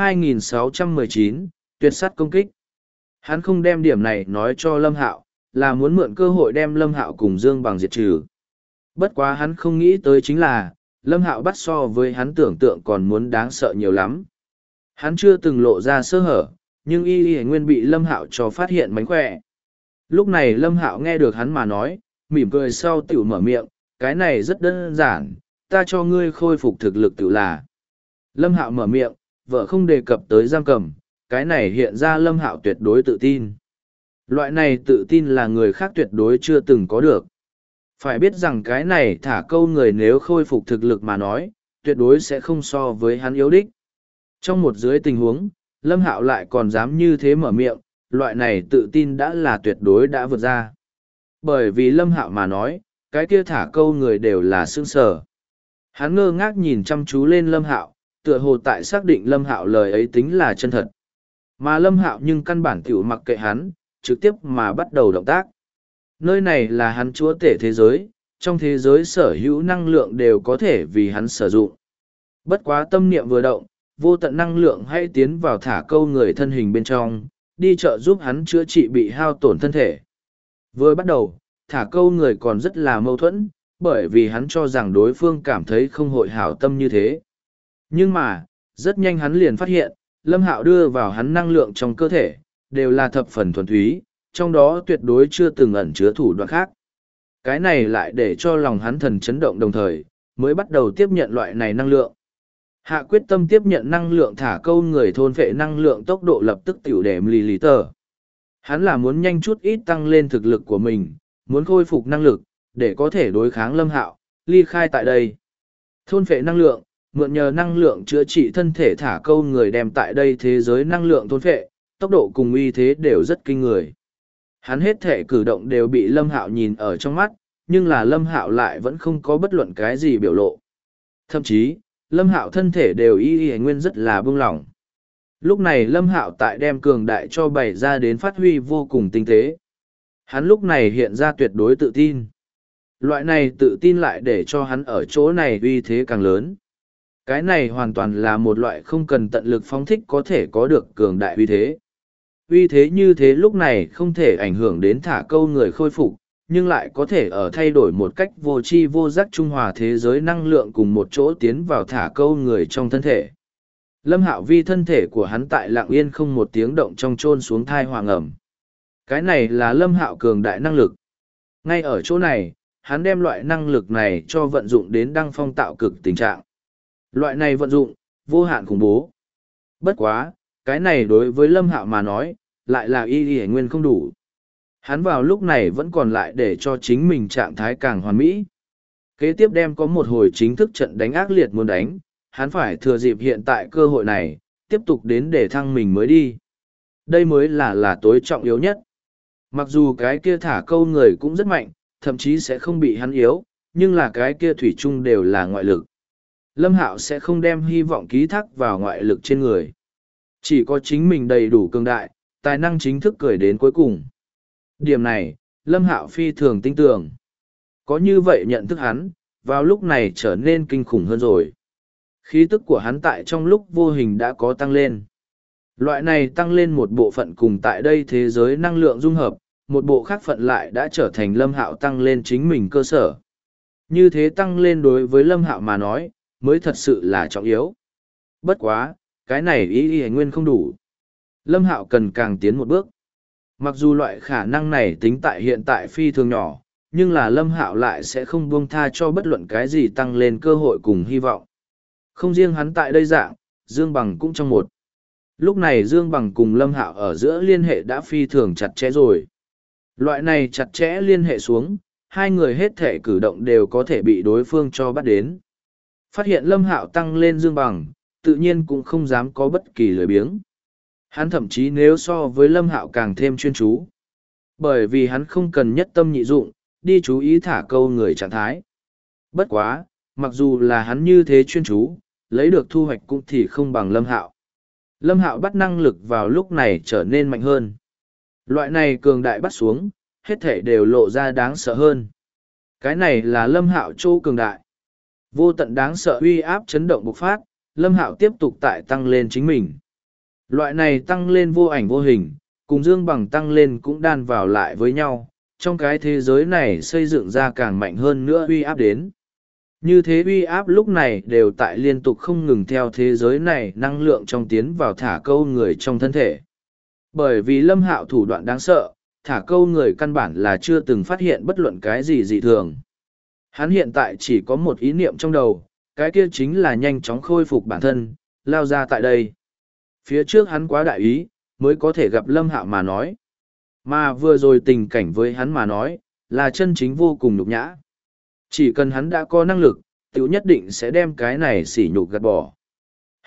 2619, tuyệt sát công kích. Hắn không đem điểm này nói cho Lâm Hạo, là muốn mượn cơ hội đem Lâm Hạo cùng Dương Bằng diệt trừ. Bất quá hắn không nghĩ tới chính là, Lâm Hạo bắt so với hắn tưởng tượng còn muốn đáng sợ nhiều lắm. Hắn chưa từng lộ ra sơ hở, nhưng y nguyên bị Lâm Hạo cho phát hiện mánh khỏe. Lúc này Lâm Hạo nghe được hắn mà nói, mỉm cười sau tiểu mở miệng, cái này rất đơn giản, ta cho ngươi khôi phục thực lực tự là. Lâm Hạo mở miệng, vợ không đề cập tới giam cầm, cái này hiện ra Lâm Hạo tuyệt đối tự tin. Loại này tự tin là người khác tuyệt đối chưa từng có được. Phải biết rằng cái này thả câu người nếu khôi phục thực lực mà nói, tuyệt đối sẽ không so với hắn yếu đích. Trong một dưới tình huống, Lâm Hạo lại còn dám như thế mở miệng, loại này tự tin đã là tuyệt đối đã vượt ra. Bởi vì Lâm Hạo mà nói, cái kia thả câu người đều là sững sờ. Hắn ngơ ngác nhìn chăm chú lên Lâm Hạo, tựa hồ tại xác định Lâm Hạo lời ấy tính là chân thật. Mà Lâm Hạo nhưng căn bản tiểu mặc kệ hắn, trực tiếp mà bắt đầu động tác. Nơi này là hắn chúa tể thế giới, trong thế giới sở hữu năng lượng đều có thể vì hắn sử dụng. Bất quá tâm niệm vừa động, vô tận năng lượng hãy tiến vào thả câu người thân hình bên trong, đi trợ giúp hắn chữa trị bị hao tổn thân thể. Vừa bắt đầu, thả câu người còn rất là mâu thuẫn, bởi vì hắn cho rằng đối phương cảm thấy không hội hảo tâm như thế. Nhưng mà, rất nhanh hắn liền phát hiện, Lâm Hạo đưa vào hắn năng lượng trong cơ thể, đều là thập phần thuần túy, trong đó tuyệt đối chưa từng ẩn chứa thủ đoạn khác. Cái này lại để cho lòng hắn thần chấn động đồng thời, mới bắt đầu tiếp nhận loại này năng lượng. Hạ quyết tâm tiếp nhận năng lượng thả câu người thôn phệ năng lượng tốc độ lập tức tiểu để ml. Hắn là muốn nhanh chút ít tăng lên thực lực của mình, muốn khôi phục năng lực, để có thể đối kháng Lâm Hạo, ly khai tại đây. Thôn phệ năng lượng, mượn nhờ năng lượng chữa trị thân thể thả câu người đem tại đây thế giới năng lượng thôn phệ, tốc độ cùng uy thế đều rất kinh người. Hắn hết thể cử động đều bị Lâm Hạo nhìn ở trong mắt, nhưng là Lâm Hạo lại vẫn không có bất luận cái gì biểu lộ. Thậm chí, Lâm Hạo thân thể đều y nguyên rất là bưng lỏng. Lúc này Lâm Hạo tại đem cường đại cho bày ra đến phát huy vô cùng tinh tế. Hắn lúc này hiện ra tuyệt đối tự tin. Loại này tự tin lại để cho hắn ở chỗ này uy thế càng lớn. Cái này hoàn toàn là một loại không cần tận lực phóng thích có thể có được cường đại uy thế. Uy thế như thế lúc này không thể ảnh hưởng đến thả câu người khôi phục, nhưng lại có thể ở thay đổi một cách vô tri vô giác trung hòa thế giới năng lượng cùng một chỗ tiến vào thả câu người trong thân thể. Lâm Hạo vi thân thể của hắn tại lặng yên không một tiếng động trong chôn xuống thai hoàng ẩm. Cái này là Lâm Hạo cường đại năng lực. Ngay ở chỗ này, hắn đem loại năng lực này cho vận dụng đến đăng phong tạo cực tình trạng. Loại này vận dụng, vô hạn khủng bố. Bất quá, cái này đối với Lâm Hạo mà nói, lại là y nguyên không đủ. Hắn vào lúc này vẫn còn lại để cho chính mình trạng thái càng hoàn mỹ. Kế tiếp đem có một hồi chính thức trận đánh ác liệt muốn đánh, hắn phải thừa dịp hiện tại cơ hội này, tiếp tục đến để thăng mình mới đi. Đây mới là tối trọng yếu nhất. Mặc dù cái kia thả câu người cũng rất mạnh, thậm chí sẽ không bị hắn yếu, nhưng là cái kia thủy chung đều là ngoại lực. Lâm Hạo sẽ không đem hy vọng ký thác vào ngoại lực trên người. Chỉ có chính mình đầy đủ cường đại, tài năng chính thức cười đến cuối cùng. Điểm này, Lâm Hạo phi thường tin tưởng. Có như vậy nhận thức hắn, vào lúc này trở nên kinh khủng hơn rồi. Khí tức của hắn tại trong lúc vô hình đã có tăng lên. Loại này tăng lên một bộ phận cùng tại đây thế giới năng lượng dung hợp, một bộ khác phận lại đã trở thành Lâm Hạo tăng lên chính mình cơ sở. Như thế tăng lên đối với Lâm Hạo mà nói, mới thật sự là trọng yếu. Bất quá, cái này ý nguyên không đủ. Lâm Hạo cần càng tiến một bước. Mặc dù loại khả năng này tính tại hiện tại phi thường nhỏ, nhưng là Lâm Hạo lại sẽ không buông tha cho bất luận cái gì tăng lên cơ hội cùng hy vọng. Không riêng hắn tại đây dạng, Dương Bằng cũng trong một. Lúc này Dương Bằng cùng Lâm Hạo ở giữa liên hệ đã phi thường chặt chẽ rồi. Loại này chặt chẽ liên hệ xuống, hai người hết thể cử động đều có thể bị đối phương cho bắt đến. Phát hiện Lâm Hạo tăng lên Dương Bằng, tự nhiên cũng không dám có bất kỳ lười biếng. Hắn thậm chí nếu so với Lâm Hạo càng thêm chuyên chú. Bởi vì hắn không cần nhất tâm nhị dụng, đi chú ý thả câu người trạng thái. Bất quá, mặc dù là hắn như thế chuyên chú, lấy được thu hoạch cũng thì không bằng Lâm Hạo. Lâm Hạo bắt năng lực vào lúc này trở nên mạnh hơn. Loại này cường đại bắt xuống, hết thể đều lộ ra đáng sợ hơn. Cái này là Lâm Hạo chỗ cường đại. Vô tận đáng sợ uy áp chấn động bộc phát, Lâm Hạo tiếp tục tại tăng lên chính mình. Loại này tăng lên vô ảnh vô hình, cùng Dương Bằng tăng lên cũng đan vào lại với nhau, trong cái thế giới này xây dựng ra càng mạnh hơn nữa uy áp đến. Như thế uy áp lúc này đều tại liên tục không ngừng theo thế giới này năng lượng trong tiến vào thả câu người trong thân thể. Bởi vì Lâm Hạo thủ đoạn đáng sợ, thả câu người căn bản là chưa từng phát hiện bất luận cái gì dị thường. Hắn hiện tại chỉ có một ý niệm trong đầu, cái kia chính là nhanh chóng khôi phục bản thân, lao ra tại đây. Phía trước hắn quá đại ý, mới có thể gặp Lâm Hạo mà nói. Mà vừa rồi tình cảnh với hắn mà nói, là chân chính vô cùng nhục nhã. Chỉ cần hắn đã có năng lực, tiểu nhất định sẽ đem cái này sỉ nhục gạt bỏ.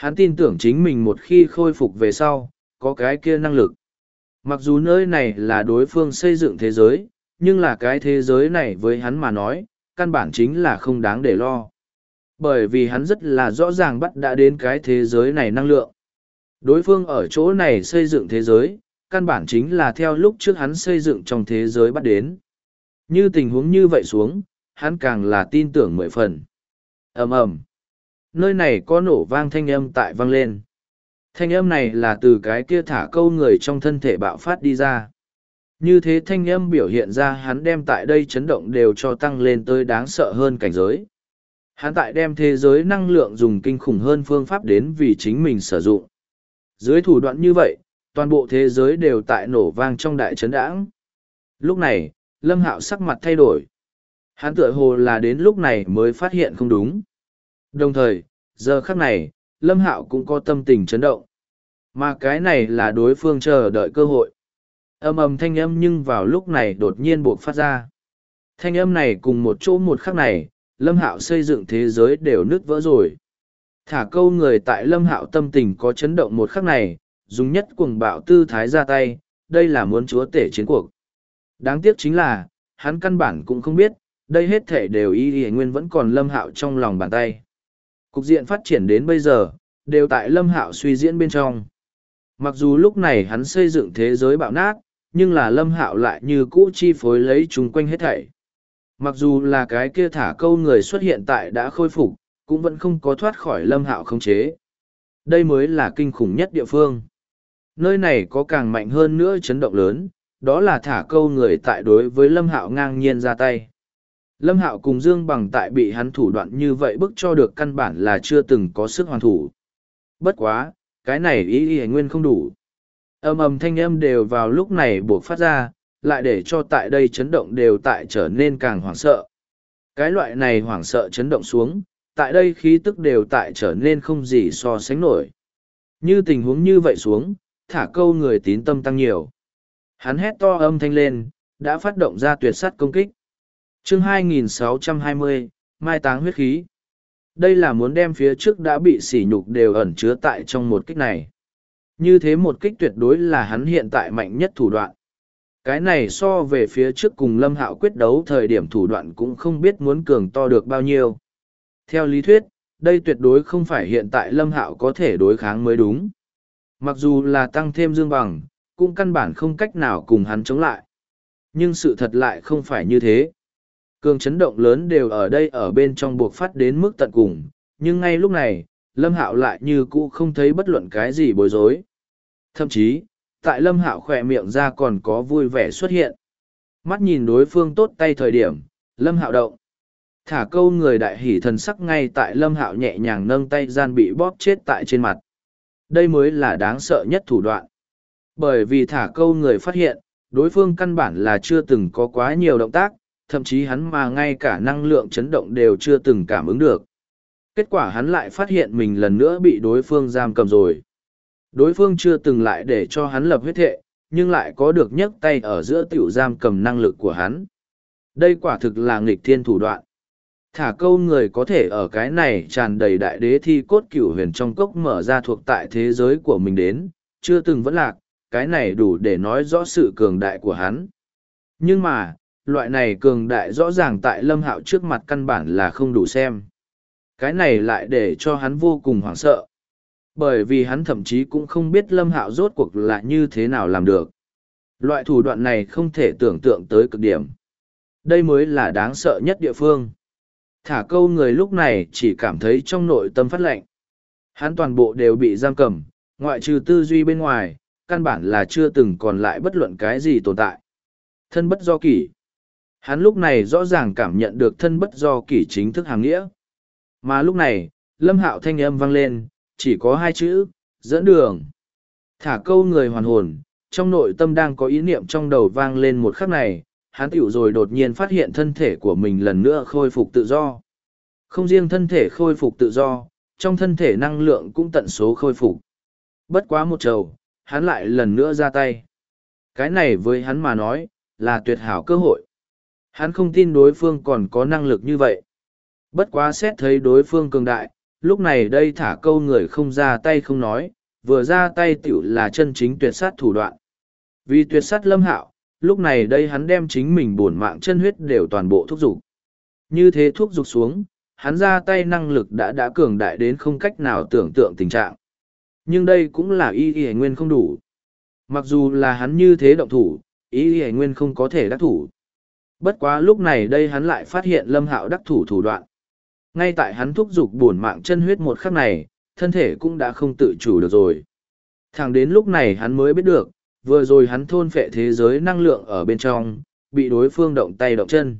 Hắn tin tưởng chính mình một khi khôi phục về sau, có cái kia năng lực. Mặc dù nơi này là đối phương xây dựng thế giới, nhưng là cái thế giới này với hắn mà nói, căn bản chính là không đáng để lo. Bởi vì hắn rất là rõ ràng bắt đã đến cái thế giới này năng lượng. Đối phương ở chỗ này xây dựng thế giới, căn bản chính là theo lúc trước hắn xây dựng trong thế giới bắt đến. Như tình huống như vậy xuống, hắn càng là tin tưởng 10 phần. Ầm ầm. Nơi này có nổ vang thanh âm tại vang lên. Thanh âm này là từ cái kia thả câu người trong thân thể bạo phát đi ra. Như thế thanh âm biểu hiện ra hắn đem tại đây chấn động đều cho tăng lên tới đáng sợ hơn cảnh giới. Hắn tại đem thế giới năng lượng dùng kinh khủng hơn phương pháp đến vì chính mình sử dụng. Dưới thủ đoạn như vậy, toàn bộ thế giới đều tại nổ vang trong đại chấn đãng. Lúc này, Lâm Hạo sắc mặt thay đổi. Hắn tựa hồ là đến lúc này mới phát hiện không đúng. Đồng thời, giờ khắc này, Lâm Hạo cũng có tâm tình chấn động. Mà cái này là đối phương chờ đợi cơ hội. Ầm ầm thanh âm nhưng vào lúc này đột nhiên buộc phát ra. Thanh âm này cùng một chỗ một khắc này, Lâm Hạo xây dựng thế giới đều nứt vỡ rồi. Thả câu người tại Lâm Hạo tâm tình có chấn động một khắc này, dùng nhất cuồng bạo tư thái ra tay, đây là muốn chúa tể chiến cuộc. Đáng tiếc chính là, hắn căn bản cũng không biết, đây hết thể đều y nguyên vẫn còn Lâm Hạo trong lòng bàn tay. Cục diện phát triển đến bây giờ, đều tại Lâm Hạo suy diễn bên trong. Mặc dù lúc này hắn xây dựng thế giới bạo nát, nhưng là Lâm Hạo lại như cũ chi phối lấy chung quanh hết thảy. Mặc dù là cái kia thả câu người xuất hiện tại đã khôi phục, cũng vẫn không có thoát khỏi Lâm Hạo khống chế. Đây mới là kinh khủng nhất địa phương. Nơi này có càng mạnh hơn nữa chấn động lớn, đó là thả câu người tại đối với Lâm Hạo ngang nhiên ra tay. Lâm Hạo cùng Dương Bằng tại bị hắn thủ đoạn như vậy bức cho được căn bản là chưa từng có sức hoàn thủ. Bất quá, cái này ý nguyên không đủ. Ầm ầm thanh âm đều vào lúc này buộc phát ra, lại để cho tại đây chấn động đều tại trở nên càng hoảng sợ. Cái loại này hoảng sợ chấn động xuống, tại đây khí tức đều tại trở nên không gì so sánh nổi. Như tình huống như vậy xuống, thả câu người tín tâm tăng nhiều. Hắn hét to âm thanh lên, đã phát động ra tuyệt sát công kích. Chương 2620, Mai táng huyết khí. Đây là muốn đem phía trước đã bị sỉ nhục đều ẩn chứa tại trong một kích này. Như thế một kích tuyệt đối là hắn hiện tại mạnh nhất thủ đoạn. Cái này so về phía trước cùng Lâm Hạo quyết đấu thời điểm thủ đoạn cũng không biết muốn cường to được bao nhiêu. Theo lý thuyết, đây tuyệt đối không phải hiện tại Lâm Hạo có thể đối kháng mới đúng. Mặc dù là tăng thêm Dương Bằng, cũng căn bản không cách nào cùng hắn chống lại. Nhưng sự thật lại không phải như thế. Cường chấn động lớn đều ở đây ở bên trong buộc phát đến mức tận cùng, nhưng ngay lúc này, Lâm Hạo lại như cũ không thấy bất luận cái gì bối rối. Thậm chí, tại Lâm Hạo khỏe miệng ra còn có vui vẻ xuất hiện. Mắt nhìn đối phương tốt tay thời điểm, Lâm Hạo động. Thả câu người đại hỉ thần sắc ngay tại Lâm Hạo nhẹ nhàng nâng tay gian bị bóp chết tại trên mặt. Đây mới là đáng sợ nhất thủ đoạn. Bởi vì thả câu người phát hiện, đối phương căn bản là chưa từng có quá nhiều động tác, thậm chí hắn mà ngay cả năng lượng chấn động đều chưa từng cảm ứng được. Kết quả hắn lại phát hiện mình lần nữa bị đối phương giam cầm rồi. Đối phương chưa từng lại để cho hắn lập huyết thệ, nhưng lại có được nhấc tay ở giữa tiểu giam cầm năng lực của hắn. Đây quả thực là nghịch thiên thủ đoạn. Thả câu người có thể ở cái này tràn đầy đại đế thi cốt cửu huyền trong cốc mở ra thuộc tại thế giới của mình đến, chưa từng vẫn lạc, cái này đủ để nói rõ sự cường đại của hắn. Nhưng mà, loại này cường đại rõ ràng tại Lâm Hạo trước mặt căn bản là không đủ xem. Cái này lại để cho hắn vô cùng hoảng sợ. Bởi vì hắn thậm chí cũng không biết Lâm Hạo rốt cuộc là như thế nào làm được. Loại thủ đoạn này không thể tưởng tượng tới cực điểm. Đây mới là đáng sợ nhất địa phương. Thả câu người lúc này chỉ cảm thấy trong nội tâm phát lạnh. Hắn toàn bộ đều bị giam cầm, ngoại trừ tư duy bên ngoài, căn bản là chưa từng còn lại bất luận cái gì tồn tại. Thân bất do kỷ. Hắn lúc này rõ ràng cảm nhận được thân bất do kỷ chính thức hàng nghĩa. Mà lúc này, Lâm Hạo thanh âm vang lên, chỉ có hai chữ, dẫn đường. Thả câu người hoàn hồn, trong nội tâm đang có ý niệm trong đầu vang lên một khắc này, hắn tiểu rồi đột nhiên phát hiện thân thể của mình lần nữa khôi phục tự do. Không riêng thân thể khôi phục tự do, trong thân thể năng lượng cũng tận số khôi phục. Bất quá một trầu, hắn lại lần nữa ra tay. Cái này với hắn mà nói, là tuyệt hảo cơ hội. Hắn không tin đối phương còn có năng lực như vậy. Bất quá xét thấy đối phương cường đại, lúc này đây thả câu người không ra tay không nói, vừa ra tay tiểu là chân chính tuyệt sát thủ đoạn. Vì tuyệt sát Lâm Hạo, lúc này đây hắn đem chính mình bổn mạng chân huyết đều toàn bộ thúc giục. Như thế thúc giục xuống, hắn ra tay năng lực đã cường đại đến không cách nào tưởng tượng tình trạng. Nhưng đây cũng là y nguyên không đủ. Mặc dù là hắn như thế động thủ, y nguyên không có thể đắc thủ. Bất quá lúc này đây hắn lại phát hiện Lâm Hạo đắc thủ thủ đoạn. Ngay tại hắn thúc giục bổn mạng chân huyết một khắc này, thân thể cũng đã không tự chủ được rồi. Thẳng đến lúc này hắn mới biết được, vừa rồi hắn thôn phệ thế giới năng lượng ở bên trong, bị đối phương động tay động chân.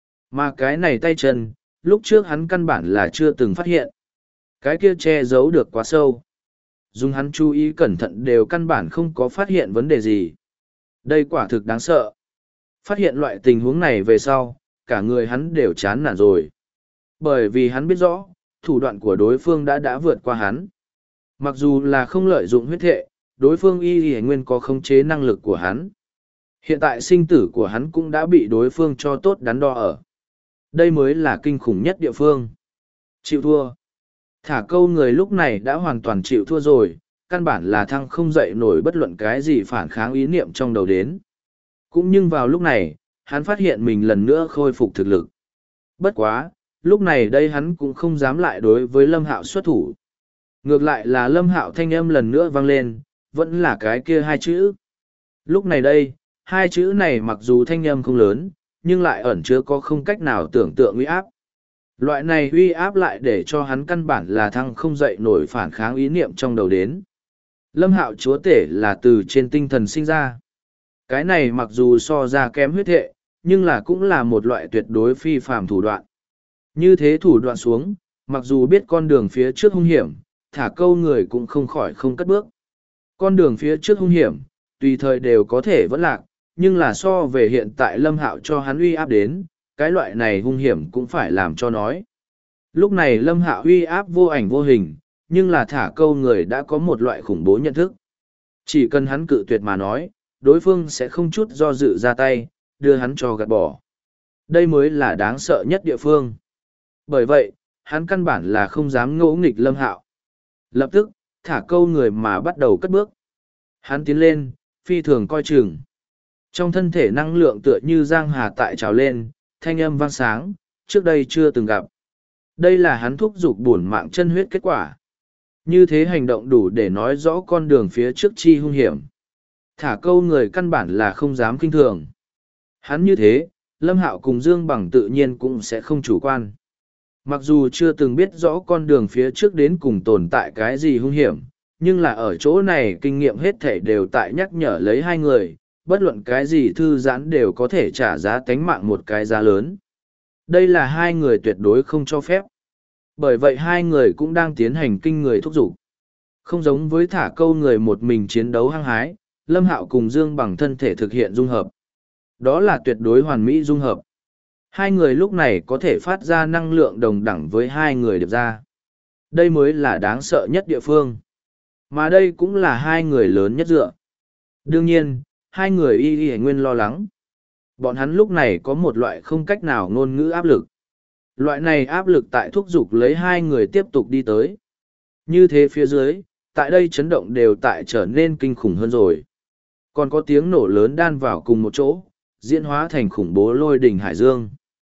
Mà cái này tay chân, lúc trước hắn căn bản là chưa từng phát hiện. Cái kia che giấu được quá sâu. Dùng hắn chú ý cẩn thận đều căn bản không có phát hiện vấn đề gì. Đây quả thực đáng sợ. Phát hiện loại tình huống này về sau, cả người hắn đều chán nản rồi. Bởi vì hắn biết rõ, thủ đoạn của đối phương đã vượt qua hắn. Mặc dù là không lợi dụng huyết thệ, đối phương y nguyên có khống chế năng lực của hắn. Hiện tại sinh tử của hắn cũng đã bị đối phương cho tốt đắn đo ở. Đây mới là kinh khủng nhất địa phương. Chịu thua. Thả câu người lúc này đã hoàn toàn chịu thua rồi, căn bản là thăng không dậy nổi bất luận cái gì phản kháng ý niệm trong đầu đến. Cũng nhưng vào lúc này, hắn phát hiện mình lần nữa khôi phục thực lực. Bất quá, lúc này đây hắn cũng không dám lại đối với Lâm Hạo xuất thủ. Ngược lại là Lâm Hạo thanh âm lần nữa vang lên, vẫn là cái kia hai chữ. Lúc này đây, hai chữ này mặc dù thanh âm không lớn, nhưng lại ẩn chứa có không cách nào tưởng tượng uy áp. Loại này uy áp lại để cho hắn căn bản là thăng không dậy nổi phản kháng ý niệm trong đầu đến. Lâm Hạo chúa tể là từ trên tinh thần sinh ra. Cái này mặc dù so ra kém huyết hệ, nhưng là cũng là một loại tuyệt đối phi phàm thủ đoạn. Như thế thủ đoạn xuống, mặc dù biết con đường phía trước hung hiểm, thả câu người cũng không khỏi không cất bước. Con đường phía trước hung hiểm, tùy thời đều có thể vẫn lạc, nhưng là so về hiện tại Lâm Hạo cho hắn uy áp đến, cái loại này hung hiểm cũng phải làm cho nói. Lúc này Lâm Hạo uy áp vô ảnh vô hình, nhưng là thả câu người đã có một loại khủng bố nhận thức. Chỉ cần hắn cự tuyệt mà nói, đối phương sẽ không chút do dự ra tay, đưa hắn cho gạt bỏ. Đây mới là đáng sợ nhất địa phương. Bởi vậy, hắn căn bản là không dám ngỗ nghịch Lâm Hạo. Lập tức, thả câu người mà bắt đầu cất bước. Hắn tiến lên, phi thường coi chừng. Trong thân thể năng lượng tựa như giang hà tại trào lên, thanh âm vang sáng, trước đây chưa từng gặp. Đây là hắn thúc giục bổn mạng chân huyết kết quả. Như thế hành động đủ để nói rõ con đường phía trước chi hung hiểm. Thả câu người căn bản là không dám kinh thường. Hắn như thế, Lâm Hạo cùng Dương Bằng tự nhiên cũng sẽ không chủ quan. Mặc dù chưa từng biết rõ con đường phía trước đến cùng tồn tại cái gì hung hiểm, nhưng là ở chỗ này kinh nghiệm hết thể đều tại nhắc nhở lấy hai người, bất luận cái gì thư giãn đều có thể trả giá tánh mạng một cái giá lớn. Đây là hai người tuyệt đối không cho phép. Bởi vậy hai người cũng đang tiến hành kinh người thúc giục. Không giống với thả câu người một mình chiến đấu hăng hái, Lâm Hạo cùng Dương Bằng thân thể thực hiện dung hợp. Đó là tuyệt đối hoàn mỹ dung hợp. Hai người lúc này có thể phát ra năng lượng đồng đẳng với hai người điệp ra. Đây mới là đáng sợ nhất địa phương. Mà đây cũng là hai người lớn nhất dựa. Đương nhiên, hai người y nguyên lo lắng. Bọn hắn lúc này có một loại không cách nào ngôn ngữ áp lực. Loại này áp lực tại thúc giục lấy hai người tiếp tục đi tới. Như thế phía dưới, tại đây chấn động đều tại trở nên kinh khủng hơn rồi. Còn có tiếng nổ lớn đan vào cùng một chỗ, diễn hóa thành khủng bố lôi đỉnh hải dương.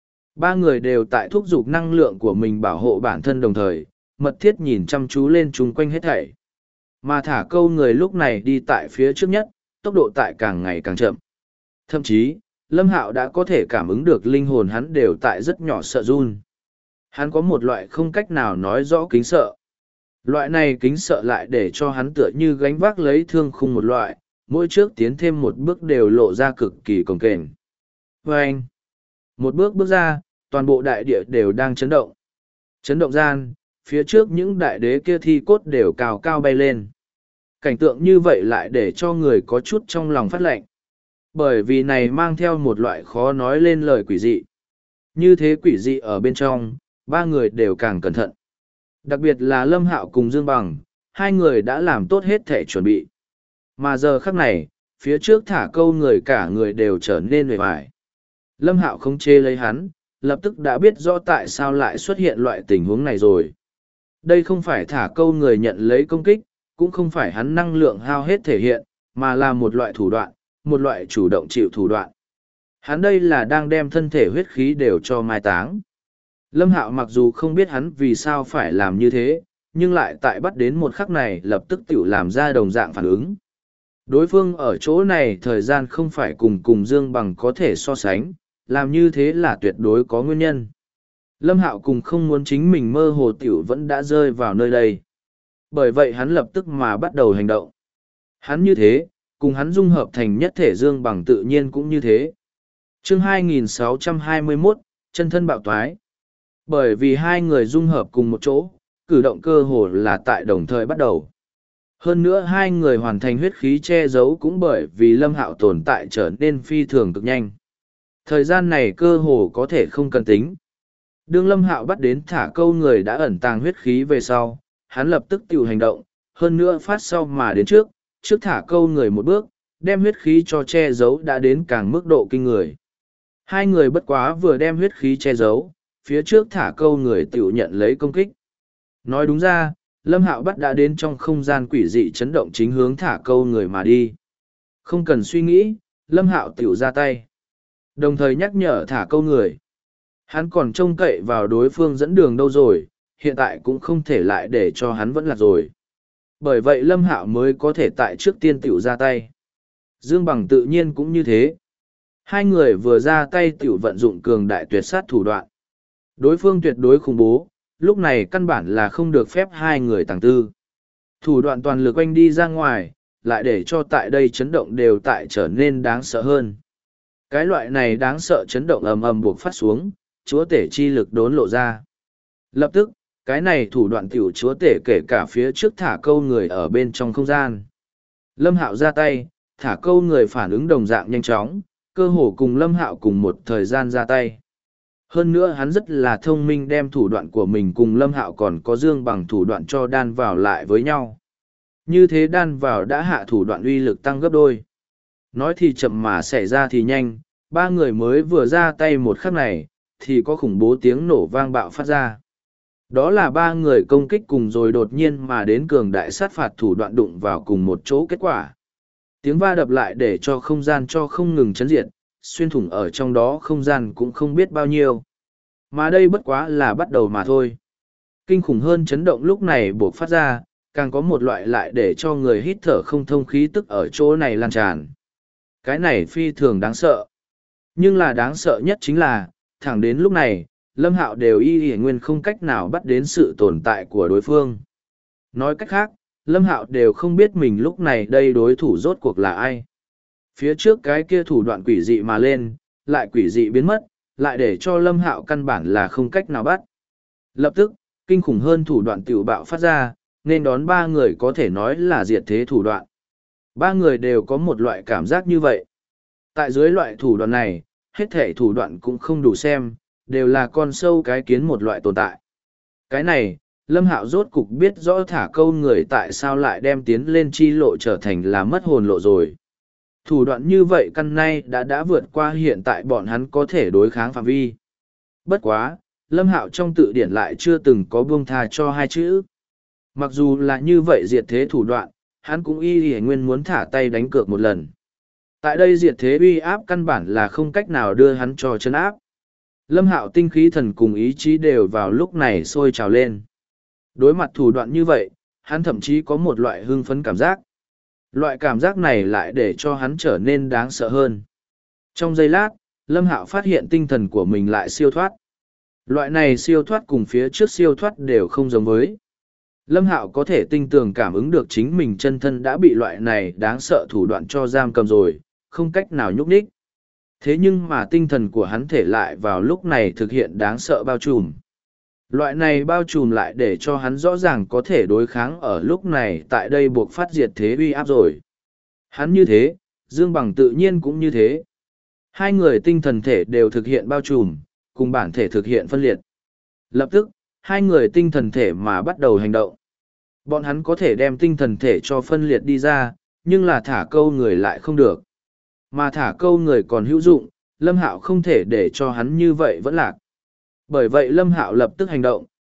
Ba người đều tại thúc giục năng lượng của mình bảo hộ bản thân đồng thời, mật thiết nhìn chăm chú lên chung quanh hết thảy. Mà thả câu người lúc này đi tại phía trước nhất, tốc độ tại càng ngày càng chậm. Thậm chí, Lâm Hạo đã có thể cảm ứng được linh hồn hắn đều tại rất nhỏ sợ run. Hắn có một loại không cách nào nói rõ kính sợ. Loại này kính sợ lại để cho hắn tựa như gánh vác lấy thương khung một loại, mỗi trước tiến thêm một bước đều lộ ra cực kỳ cồng kềnh. Và anh, một bước bước ra, toàn bộ đại địa đều đang chấn động. Chấn động gian, phía trước những đại đế kia thi cốt đều cao cao bay lên. Cảnh tượng như vậy lại để cho người có chút trong lòng phát lạnh. Bởi vì này mang theo một loại khó nói lên lời quỷ dị. Như thế quỷ dị ở bên trong, ba người đều càng cẩn thận. Đặc biệt là Lâm Hạo cùng Dương Bằng, hai người đã làm tốt hết thể chuẩn bị. Mà giờ khắc này, phía trước thả câu người cả người đều trở nên uể oải. Lâm Hạo không chê lấy hắn, lập tức đã biết rõ tại sao lại xuất hiện loại tình huống này rồi. Đây không phải thả câu người nhận lấy công kích, cũng không phải hắn năng lượng hao hết thể hiện, mà là một loại thủ đoạn, một loại chủ động chịu thủ đoạn. Hắn đây là đang đem thân thể huyết khí đều cho mai táng. Lâm Hạo mặc dù không biết hắn vì sao phải làm như thế, nhưng lại tại bắt đến một khắc này lập tức tự làm ra đồng dạng phản ứng. Đối phương ở chỗ này thời gian không phải cùng Dương Bằng có thể so sánh, làm như thế là tuyệt đối có nguyên nhân. Lâm Hạo cùng không muốn chính mình mơ hồ tiểu vẫn đã rơi vào nơi đây. Bởi vậy hắn lập tức mà bắt đầu hành động. Hắn như thế, cùng hắn dung hợp thành nhất thể Dương Bằng tự nhiên cũng như thế. Chương 2621, chân thân bạo toái. Bởi vì hai người dung hợp cùng một chỗ, cử động cơ hồ là tại đồng thời bắt đầu. Hơn nữa hai người hoàn thành huyết khí che giấu cũng bởi vì Lâm Hạo tồn tại trở nên phi thường cực nhanh. Thời gian này cơ hồ có thể không cần tính. Đương Lâm Hạo bắt đến thả câu người đã ẩn tàng huyết khí về sau, hắn lập tức tự hành động, hơn nữa phát sau mà đến trước thả câu người một bước, đem huyết khí cho che giấu đã đến càng mức độ kinh người. Hai người bất quá vừa đem huyết khí che giấu, phía trước thả câu người tự nhận lấy công kích. Nói đúng ra, Lâm Hạo bắt đã đến trong không gian quỷ dị chấn động chính hướng thả câu người mà đi. Không cần suy nghĩ, Lâm Hạo tiểu ra tay. Đồng thời nhắc nhở thả câu người. Hắn còn trông cậy vào đối phương dẫn đường đâu rồi, hiện tại cũng không thể lại để cho hắn vẫn lạc rồi. Bởi vậy Lâm Hạo mới có thể tại trước tiên tiểu ra tay. Dương Bằng tự nhiên cũng như thế. Hai người vừa ra tay tiểu vận dụng cường đại tuyệt sát thủ đoạn. Đối phương tuyệt đối khủng bố, lúc này căn bản là không được phép hai người tàng tư. Thủ đoạn toàn lực quanh đi ra ngoài, lại để cho tại đây chấn động đều tại trở nên đáng sợ hơn. Cái loại này đáng sợ chấn động ầm ầm buộc phát xuống, chúa tể chi lực đốn lộ ra. Lập tức, cái này thủ đoạn tiểu chúa tể kể cả phía trước thả câu người ở bên trong không gian. Lâm Hạo ra tay, thả câu người phản ứng đồng dạng nhanh chóng, cơ hồ cùng Lâm Hạo cùng một thời gian ra tay. Hơn nữa hắn rất là thông minh đem thủ đoạn của mình cùng Lâm Hạo còn có Dương Bằng thủ đoạn cho đan vào lại với nhau. Như thế đan vào đã hạ thủ đoạn uy lực tăng gấp đôi. Nói thì chậm mà xảy ra thì nhanh, ba người mới vừa ra tay một khắc này, thì có khủng bố tiếng nổ vang bạo phát ra. Đó là ba người công kích cùng rồi đột nhiên mà đến cường đại sát phạt thủ đoạn đụng vào cùng một chỗ kết quả. Tiếng va đập lại để cho không gian cho không ngừng chấn diệt, xuyên thủng ở trong đó không gian cũng không biết bao nhiêu. Mà đây bất quá là bắt đầu mà thôi. Kinh khủng hơn chấn động lúc này buộc phát ra, càng có một loại lại để cho người hít thở không thông khí tức ở chỗ này lan tràn. Cái này phi thường đáng sợ. Nhưng là đáng sợ nhất chính là, thẳng đến lúc này, Lâm Hạo đều y nguyên không cách nào bắt đến sự tồn tại của đối phương. Nói cách khác, Lâm Hạo đều không biết mình lúc này đây đối thủ rốt cuộc là ai. Phía trước cái kia thủ đoạn quỷ dị mà lên, lại quỷ dị biến mất, lại để cho Lâm Hạo căn bản là không cách nào bắt. Lập tức, kinh khủng hơn thủ đoạn tiểu bạo phát ra, nên đón ba người có thể nói là diệt thế thủ đoạn. Ba người đều có một loại cảm giác như vậy. Tại dưới loại thủ đoạn này, hết thể thủ đoạn cũng không đủ xem, đều là con sâu cái kiến một loại tồn tại. Cái này, Lâm Hạo rốt cục biết rõ thả câu người tại sao lại đem tiến lên chi lộ trở thành là mất hồn lộ rồi. Thủ đoạn như vậy căn nay đã vượt qua hiện tại bọn hắn có thể đối kháng phạm vi. Bất quá, Lâm Hạo trong tự điển lại chưa từng có buông tha cho hai chữ. Mặc dù là như vậy diệt thế thủ đoạn, hắn cũng y nguyên muốn thả tay đánh cược một lần. Tại đây diệt thế uy áp căn bản là không cách nào đưa hắn cho chân áp. Lâm Hạo tinh khí thần cùng ý chí đều vào lúc này sôi trào lên. Đối mặt thủ đoạn như vậy, hắn thậm chí có một loại hưng phấn cảm giác. Loại cảm giác này lại để cho hắn trở nên đáng sợ hơn. Trong giây lát, Lâm Hạo phát hiện tinh thần của mình lại siêu thoát. Loại này siêu thoát cùng phía trước siêu thoát đều không giống với. Lâm Hạo có thể tinh tường cảm ứng được chính mình chân thân đã bị loại này đáng sợ thủ đoạn cho giam cầm rồi, không cách nào nhúc nhích. Thế nhưng mà tinh thần của hắn thể lại vào lúc này thực hiện đáng sợ bao trùm. Loại này bao trùm lại để cho hắn rõ ràng có thể đối kháng ở lúc này tại đây buộc phát diệt thế uy áp rồi. Hắn như thế, Dương Bằng tự nhiên cũng như thế. Hai người tinh thần thể đều thực hiện bao trùm, cùng bản thể thực hiện phân liệt. Lập tức, hai người tinh thần thể mà bắt đầu hành động. Bọn hắn có thể đem tinh thần thể cho phân liệt đi ra, nhưng là thả câu người lại không được. Mà thả câu người còn hữu dụng, Lâm Hạo không thể để cho hắn như vậy vẫn lạc. Bởi vậy Lâm Hạo lập tức hành động,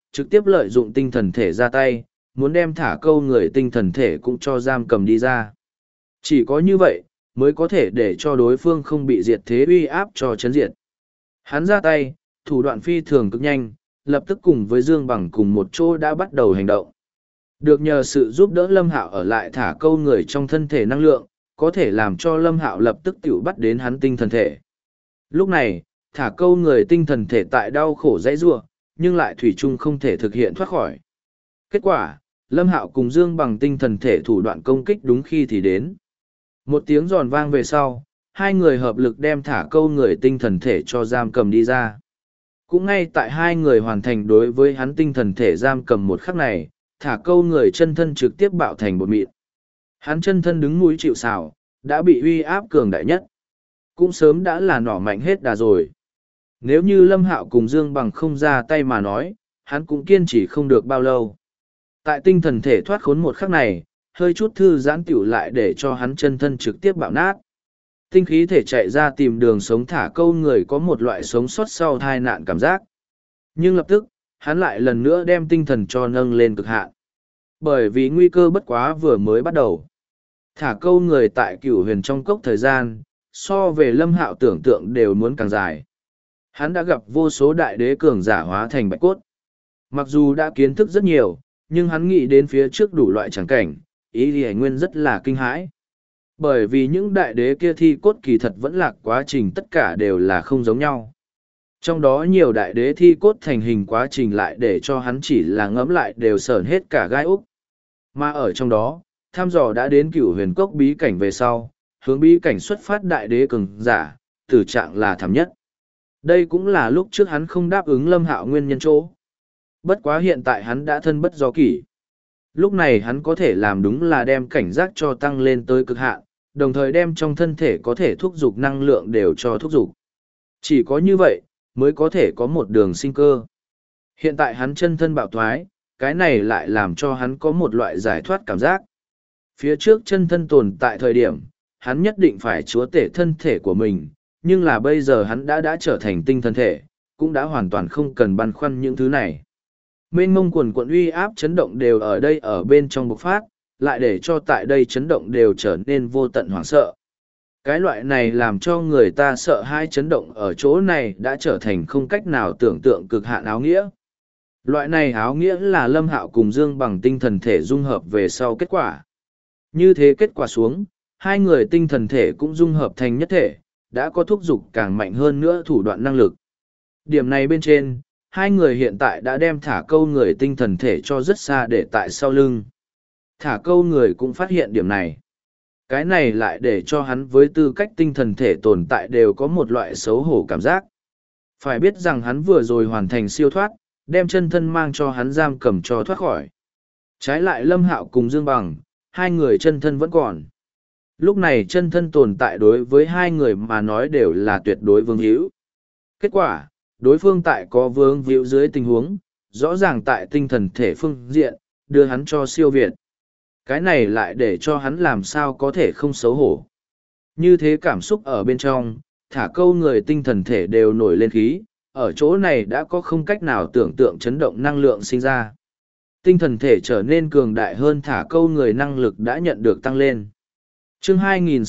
trực tiếp lợi dụng tinh thần thể ra tay, muốn đem thả câu người tinh thần thể cũng cho giam cầm đi ra. Chỉ có như vậy, mới có thể để cho đối phương không bị diệt thế uy áp cho chấn diệt. Hắn ra tay, thủ đoạn phi thường cực nhanh, lập tức cùng với Dương Bằng cùng một chỗ đã bắt đầu hành động. Được nhờ sự giúp đỡ Lâm Hạo ở lại thả câu người trong thân thể năng lượng, có thể làm cho Lâm Hạo lập tức tự bắt đến hắn tinh thần thể. Lúc này, thả câu người tinh thần thể tại đau khổ dãy rua, nhưng lại thủy chung không thể thực hiện thoát khỏi. Kết quả, Lâm Hạo cùng Dương Bằng tinh thần thể thủ đoạn công kích đúng khi thì đến. Một tiếng giòn vang về sau, hai người hợp lực đem thả câu người tinh thần thể cho giam cầm đi ra. Cũng ngay tại hai người hoàn thành đối với hắn tinh thần thể giam cầm một khắc này, thả câu người chân thân trực tiếp bạo thành bột mịn. Hắn chân thân đứng núi chịu sào, đã bị uy áp cường đại nhất. Cũng sớm đã là nỏ mạnh hết đà rồi. Nếu như Lâm Hạo cùng Dương Bằng không ra tay mà nói, hắn cũng kiên trì không được bao lâu. Tại tinh thần thể thoát khốn một khắc này, hơi chút thư giãn tiểu lại để cho hắn chân thân trực tiếp bạo nát. Tinh khí thể chạy ra tìm đường sống thả câu người có một loại sống sót sau tai nạn cảm giác. Nhưng lập tức, hắn lại lần nữa đem tinh thần cho nâng lên cực hạn. Bởi vì nguy cơ bất quá vừa mới bắt đầu. Thả câu người tại Cửu Huyền trong cốc thời gian, so về Lâm Hạo tưởng tượng đều muốn càng dài. Hắn đã gặp vô số đại đế cường giả hóa thành bạch cốt. Mặc dù đã kiến thức rất nhiều, nhưng hắn nghĩ đến phía trước đủ loại tràng cảnh, ý thì nguyên rất là kinh hãi. Bởi vì những đại đế kia thi cốt kỳ thật vẫn là quá trình tất cả đều là không giống nhau. Trong đó nhiều đại đế thi cốt thành hình quá trình lại để cho hắn chỉ là ngẫm lại đều sởn hết cả gai úc. Mà ở trong đó, thăm dò đã đến Cửu Huyền cốc bí cảnh về sau, hướng bí cảnh xuất phát đại đế cường giả, tử trạng là thảm nhất. Đây cũng là lúc trước hắn không đáp ứng Lâm Hạo nguyên nhân chỗ. Bất quá hiện tại hắn đã thân bất do kỷ. Lúc này hắn có thể làm đúng là đem cảnh giác cho tăng lên tới cực hạn, đồng thời đem trong thân thể có thể thúc giục năng lượng đều cho thúc giục. Chỉ có như vậy, mới có thể có một đường sinh cơ. Hiện tại hắn chân thân bạo thoái, cái này lại làm cho hắn có một loại giải thoát cảm giác. Phía trước chân thân tồn tại thời điểm, hắn nhất định phải chúa tể thân thể của mình, nhưng là bây giờ hắn đã trở thành tinh thần thể, cũng đã hoàn toàn không cần băn khoăn những thứ này. Mênh mông quần quận uy áp chấn động đều ở đây ở bên trong bộc phát, lại để cho tại đây chấn động đều trở nên vô tận hoảng sợ. Cái loại này làm cho người ta sợ hai chấn động ở chỗ này đã trở thành không cách nào tưởng tượng cực hạn áo nghĩa. Loại này áo nghĩa là Lâm Hạo cùng Dương Bằng tinh thần thể dung hợp về sau kết quả. Như thế kết quả xuống, hai người tinh thần thể cũng dung hợp thành nhất thể, đã có thúc giục càng mạnh hơn nữa thủ đoạn năng lực. Điểm này bên trên, hai người hiện tại đã đem thả câu người tinh thần thể cho rất xa để tại sau lưng. Thả câu người cũng phát hiện điểm này. Cái này lại để cho hắn với tư cách tinh thần thể tồn tại đều có một loại xấu hổ cảm giác. Phải biết rằng hắn vừa rồi hoàn thành siêu thoát, đem chân thân mang cho hắn giam cầm cho thoát khỏi. Trái lại Lâm Hạo cùng Dương Bằng, hai người chân thân vẫn còn. Lúc này chân thân tồn tại đối với hai người mà nói đều là tuyệt đối vương hữu. Kết quả, đối phương tại có vương hữu dưới tình huống, rõ ràng tại tinh thần thể phương diện, đưa hắn cho siêu việt. Cái này lại để cho hắn làm sao có thể không xấu hổ. Như thế cảm xúc ở bên trong, thả câu người tinh thần thể đều nổi lên khí, ở chỗ này đã có không cách nào tưởng tượng chấn động năng lượng sinh ra. Tinh thần thể trở nên cường đại hơn thả câu người năng lực đã nhận được tăng lên. Chương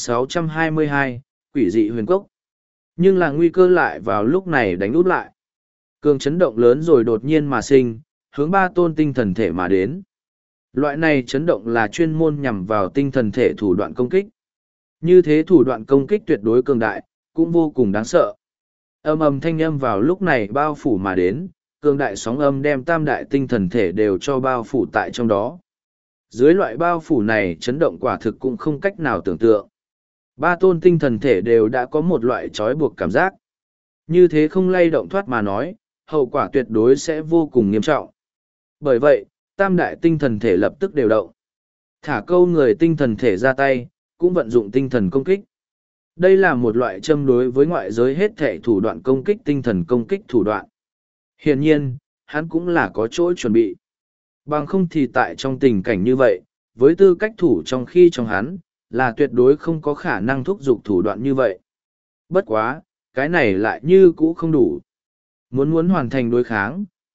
2622, Quỷ dị huyền cốc. Nhưng là nguy cơ lại vào lúc này đánh úp lại. Cường chấn động lớn rồi đột nhiên mà sinh, hướng ba tôn tinh thần thể mà đến. Loại này chấn động là chuyên môn nhằm vào tinh thần thể thủ đoạn công kích. Như thế thủ đoạn công kích tuyệt đối cường đại, cũng vô cùng đáng sợ. Âm ầm thanh âm vào lúc này bao phủ mà đến, cường đại sóng âm đem tam đại tinh thần thể đều cho bao phủ tại trong đó. Dưới loại bao phủ này chấn động quả thực cũng không cách nào tưởng tượng. Ba tôn tinh thần thể đều đã có một loại trói buộc cảm giác. Như thế không lay động thoát mà nói, hậu quả tuyệt đối sẽ vô cùng nghiêm trọng. Bởi vậy, tam đại tinh thần thể lập tức đều động. Thả câu người tinh thần thể ra tay, cũng vận dụng tinh thần công kích. Đây là một loại châm đối với ngoại giới hết thể thủ đoạn công kích tinh thần công kích thủ đoạn. Hiển nhiên, hắn cũng là có chỗ chuẩn bị. Bằng không thì tại trong tình cảnh như vậy, với tư cách thủ trong khi trong hắn, là tuyệt đối không có khả năng thúc giục thủ đoạn như vậy. Bất quá, cái này lại như cũ không đủ. Muốn hoàn thành đối kháng,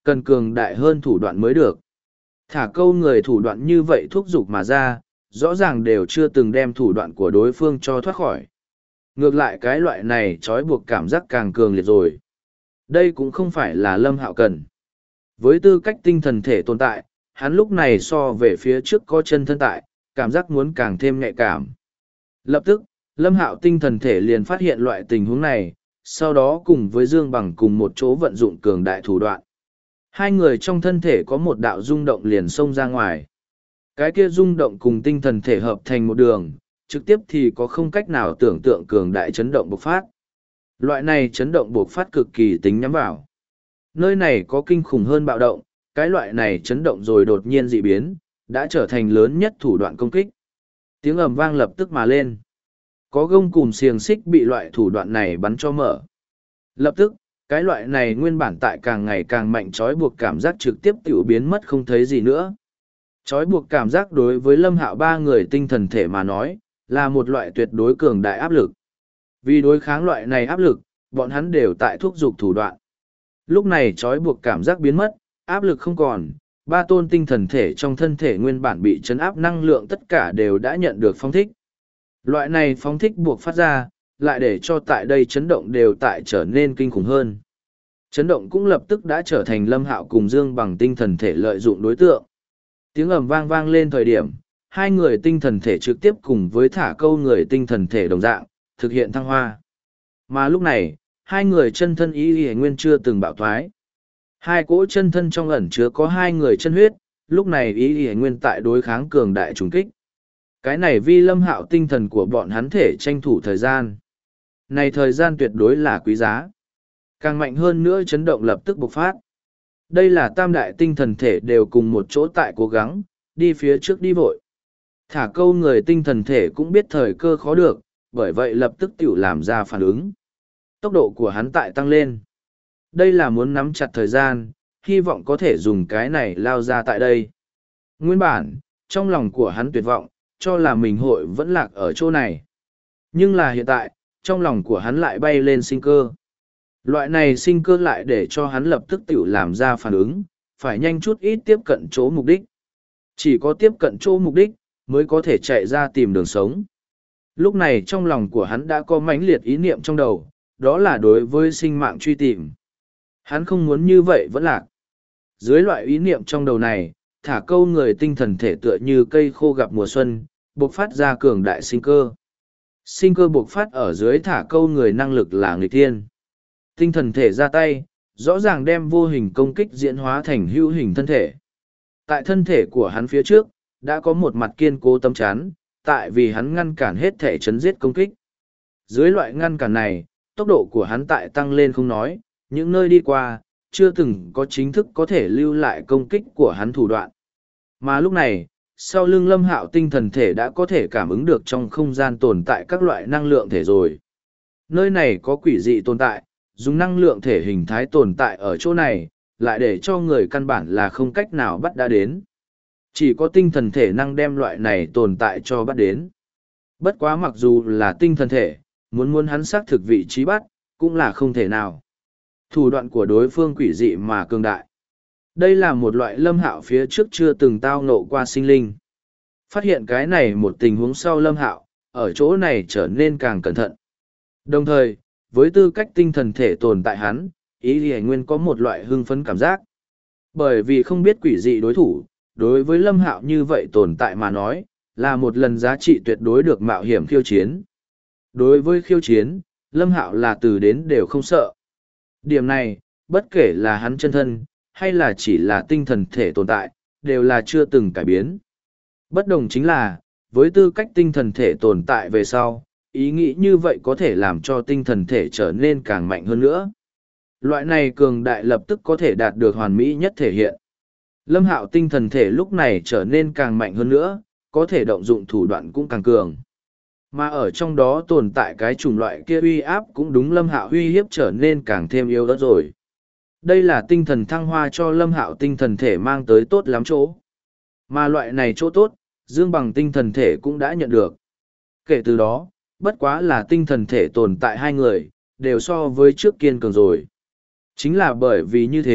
cần cường đại hơn thủ đoạn mới được. Thả câu người thủ đoạn như vậy thúc giục mà ra, rõ ràng đều chưa từng đem thủ đoạn của đối phương cho thoát khỏi. Ngược lại cái loại này trói buộc cảm giác càng cường liệt rồi. Đây cũng không phải là Lâm Hạo cần. Với tư cách tinh thần thể tồn tại, hắn lúc này so về phía trước có chân thân tại, cảm giác muốn càng thêm nhạy cảm. Lập tức, Lâm Hạo tinh thần thể liền phát hiện loại tình huống này, sau đó cùng với Dương Bằng cùng một chỗ vận dụng cường đại thủ đoạn. Hai người trong thân thể có một đạo rung động liền xông ra ngoài. Cái kia rung động cùng tinh thần thể hợp thành một đường, trực tiếp thì có không cách nào tưởng tượng cường đại chấn động bộc phát. Loại này chấn động bộc phát cực kỳ tính nhắm vào. Nơi này có kinh khủng hơn bạo động, cái loại này chấn động rồi đột nhiên dị biến, đã trở thành lớn nhất thủ đoạn công kích. Tiếng ầm vang lập tức mà lên. Có gông cùm xiềng xích bị loại thủ đoạn này bắn cho mở. Lập tức, cái loại này nguyên bản tại càng ngày càng mạnh trói buộc cảm giác trực tiếp tiểu biến mất không thấy gì nữa. Trói buộc cảm giác đối với Lâm Hạo ba người tinh thần thể mà nói, là một loại tuyệt đối cường đại áp lực. Vì đối kháng loại này áp lực, bọn hắn đều tại thúc giục thủ đoạn. Lúc này trói buộc cảm giác biến mất, áp lực không còn, ba tôn tinh thần thể trong thân thể nguyên bản bị chấn áp năng lượng tất cả đều đã nhận được phóng thích. Loại này phóng thích buộc phát ra, lại để cho tại đây chấn động đều tại trở nên kinh khủng hơn. Chấn động cũng lập tức đã trở thành Lâm Hạo cùng Dương Bằng tinh thần thể lợi dụng đối tượng. Tiếng ầm vang vang lên thời điểm, hai người tinh thần thể trực tiếp cùng với thả câu người tinh thần thể đồng dạng, thực hiện thăng hoa. Mà lúc này, hai người chân thân ý y nguyên chưa từng bạo thoái. Hai cỗ chân thân trong ẩn chứa có hai người chân huyết, lúc này ý y nguyên tại đối kháng cường đại trùng kích. Cái này vì Lâm Hạo tinh thần của bọn hắn thể tranh thủ thời gian. Này thời gian tuyệt đối là quý giá. Càng mạnh hơn nữa chấn động lập tức bộc phát. Đây là tam đại tinh thần thể đều cùng một chỗ tại cố gắng, đi phía trước đi vội. Thả câu người tinh thần thể cũng biết thời cơ khó được, bởi vậy lập tức tiểu làm ra phản ứng. Tốc độ của hắn tại tăng lên. Đây là muốn nắm chặt thời gian, hy vọng có thể dùng cái này lao ra tại đây. Nguyên bản, trong lòng của hắn tuyệt vọng, cho là mình hội vẫn lạc ở chỗ này. Nhưng là hiện tại, trong lòng của hắn lại bay lên sinh cơ. Loại này sinh cơ lại để cho hắn lập tức tiểu làm ra phản ứng, phải nhanh chút ít tiếp cận chỗ mục đích. Chỉ có tiếp cận chỗ mục đích, mới có thể chạy ra tìm đường sống. Lúc này trong lòng của hắn đã có mãnh liệt ý niệm trong đầu, đó là đối với sinh mạng truy tìm. Hắn không muốn như vậy vẫn lạc. Dưới loại ý niệm trong đầu này, thả câu người tinh thần thể tựa như cây khô gặp mùa xuân, bộc phát ra cường đại sinh cơ. Sinh cơ bộc phát ở dưới thả câu người năng lực là nghịch thiên. Tinh thần thể ra tay, rõ ràng đem vô hình công kích diễn hóa thành hữu hình thân thể. Tại thân thể của hắn phía trước, đã có một mặt kiên cố tấm chắn, tại vì hắn ngăn cản hết thể chấn giết công kích. Dưới loại ngăn cản này, tốc độ của hắn tại tăng lên không nói, những nơi đi qua, chưa từng có chính thức có thể lưu lại công kích của hắn thủ đoạn. Mà lúc này, sau lưng Lâm Hạo tinh thần thể đã có thể cảm ứng được trong không gian tồn tại các loại năng lượng thể rồi. Nơi này có quỷ dị tồn tại, dùng năng lượng thể hình thái tồn tại ở chỗ này, lại để cho người căn bản là không cách nào bắt đã đến. Chỉ có tinh thần thể năng đem loại này tồn tại cho bắt đến. Bất quá mặc dù là tinh thần thể, muốn hắn xác thực vị trí bắt, cũng là không thể nào. Thủ đoạn của đối phương quỷ dị mà cường đại. Đây là một loại Lâm Hạo phía trước chưa từng tao ngộ qua sinh linh. Phát hiện cái này một tình huống sau Lâm Hạo, ở chỗ này trở nên càng cẩn thận. Đồng thời, với tư cách tinh thần thể tồn tại hắn, ý thì nguyên có một loại hưng phấn cảm giác. Bởi vì không biết quỷ dị đối thủ, đối với Lâm Hạo như vậy tồn tại mà nói, là một lần giá trị tuyệt đối được mạo hiểm khiêu chiến. Đối với khiêu chiến, Lâm Hạo là từ đến đều không sợ. Điểm này, bất kể là hắn chân thân, hay là chỉ là tinh thần thể tồn tại, đều là chưa từng cải biến. Bất đồng chính là, với tư cách tinh thần thể tồn tại về sau, ý nghĩ như vậy có thể làm cho tinh thần thể trở nên càng mạnh hơn nữa. Loại này cường đại lập tức có thể đạt được hoàn mỹ nhất thể hiện. Lâm Hạo tinh thần thể lúc này trở nên càng mạnh hơn nữa, có thể động dụng thủ đoạn cũng càng cường. Mà ở trong đó tồn tại cái chủng loại kia uy áp cũng đúng Lâm Hạo uy hiếp trở nên càng thêm yếu ớt rồi. Đây là tinh thần thăng hoa cho Lâm Hạo tinh thần thể mang tới tốt lắm chỗ. Mà loại này chỗ tốt, Dương Bằng tinh thần thể cũng đã nhận được. Kể từ đó, bất quá là tinh thần thể tồn tại hai người, đều so với trước kiên cường rồi. Chính là bởi vì như thế,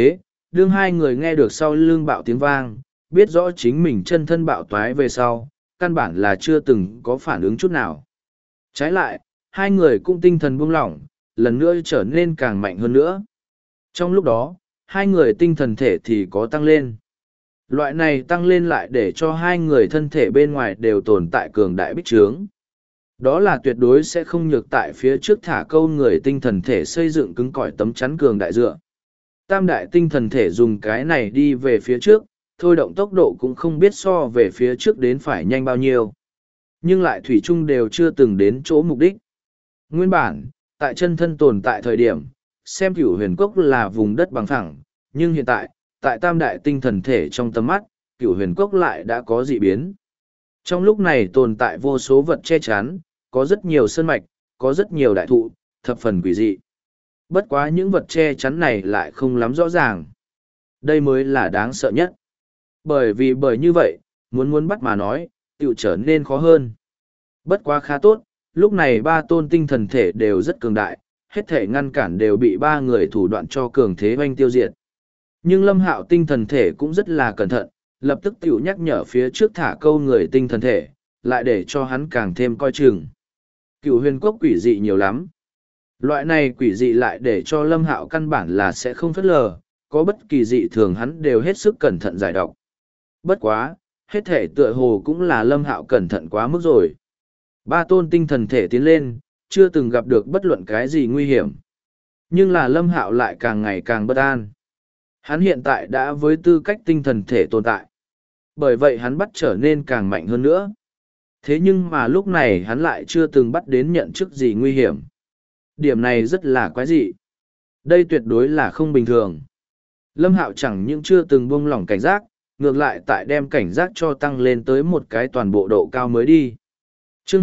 đương hai người nghe được sau lưng bạo tiếng vang, biết rõ chính mình chân thân bạo toái về sau, căn bản là chưa từng có phản ứng chút nào. Trái lại, hai người cũng tinh thần buông lỏng, lần nữa trở nên càng mạnh hơn nữa. Trong lúc đó, hai người tinh thần thể thì có tăng lên. Loại này tăng lên lại để cho hai người thân thể bên ngoài đều tồn tại cường đại bích trướng. Đó là tuyệt đối sẽ không nhược tại phía trước thả câu người tinh thần thể xây dựng cứng cỏi tấm chắn cường đại dựa. Tam đại tinh thần thể dùng cái này đi về phía trước, thôi động tốc độ cũng không biết so về phía trước đến phải nhanh bao nhiêu. Nhưng lại thủy chung đều chưa từng đến chỗ mục đích. Nguyên bản, tại chân thân tồn tại thời điểm, xem Cửu Huyền Cốc là vùng đất bằng phẳng, nhưng hiện tại, tại tam đại tinh thần thể trong tầm mắt, Cửu Huyền Cốc lại đã có dị biến. Trong lúc này tồn tại vô số vật che chắn, có rất nhiều sơn mạch, có rất nhiều đại thụ, thập phần quỷ dị. Bất quá những vật che chắn này lại không lắm rõ ràng. Đây mới là đáng sợ nhất. Bởi như vậy, muốn bắt mà nói, tựu trở nên khó hơn. Bất quá khá tốt, lúc này ba tôn tinh thần thể đều rất cường đại, hết thể ngăn cản đều bị ba người thủ đoạn cho cường thế oanh tiêu diệt. Nhưng Lâm Hạo tinh thần thể cũng rất là cẩn thận, lập tức tựu nhắc nhở phía trước thả câu người tinh thần thể, lại để cho hắn càng thêm coi chừng. Cửu Huyền Cốc quỷ dị nhiều lắm. Loại này quỷ dị lại để cho Lâm Hạo căn bản là sẽ không phớt lờ, có bất kỳ dị thường hắn đều hết sức cẩn thận giải đọc. Bất quá, hết thể tựa hồ cũng là Lâm Hạo cẩn thận quá mức rồi. Ba tôn tinh thần thể tiến lên, chưa từng gặp được bất luận cái gì nguy hiểm. Nhưng là Lâm Hạo lại càng ngày càng bất an. Hắn hiện tại đã với tư cách tinh thần thể tồn tại. Bởi vậy hắn bắt trở nên càng mạnh hơn nữa. Thế nhưng mà lúc này hắn lại chưa từng bắt đến nhận chức gì nguy hiểm. Điểm này rất là quái dị. Đây tuyệt đối là không bình thường. Lâm Hạo chẳng những chưa từng buông lỏng cảnh giác, ngược lại tại đem cảnh giác cho tăng lên tới một cái toàn bộ độ cao mới đi. Chương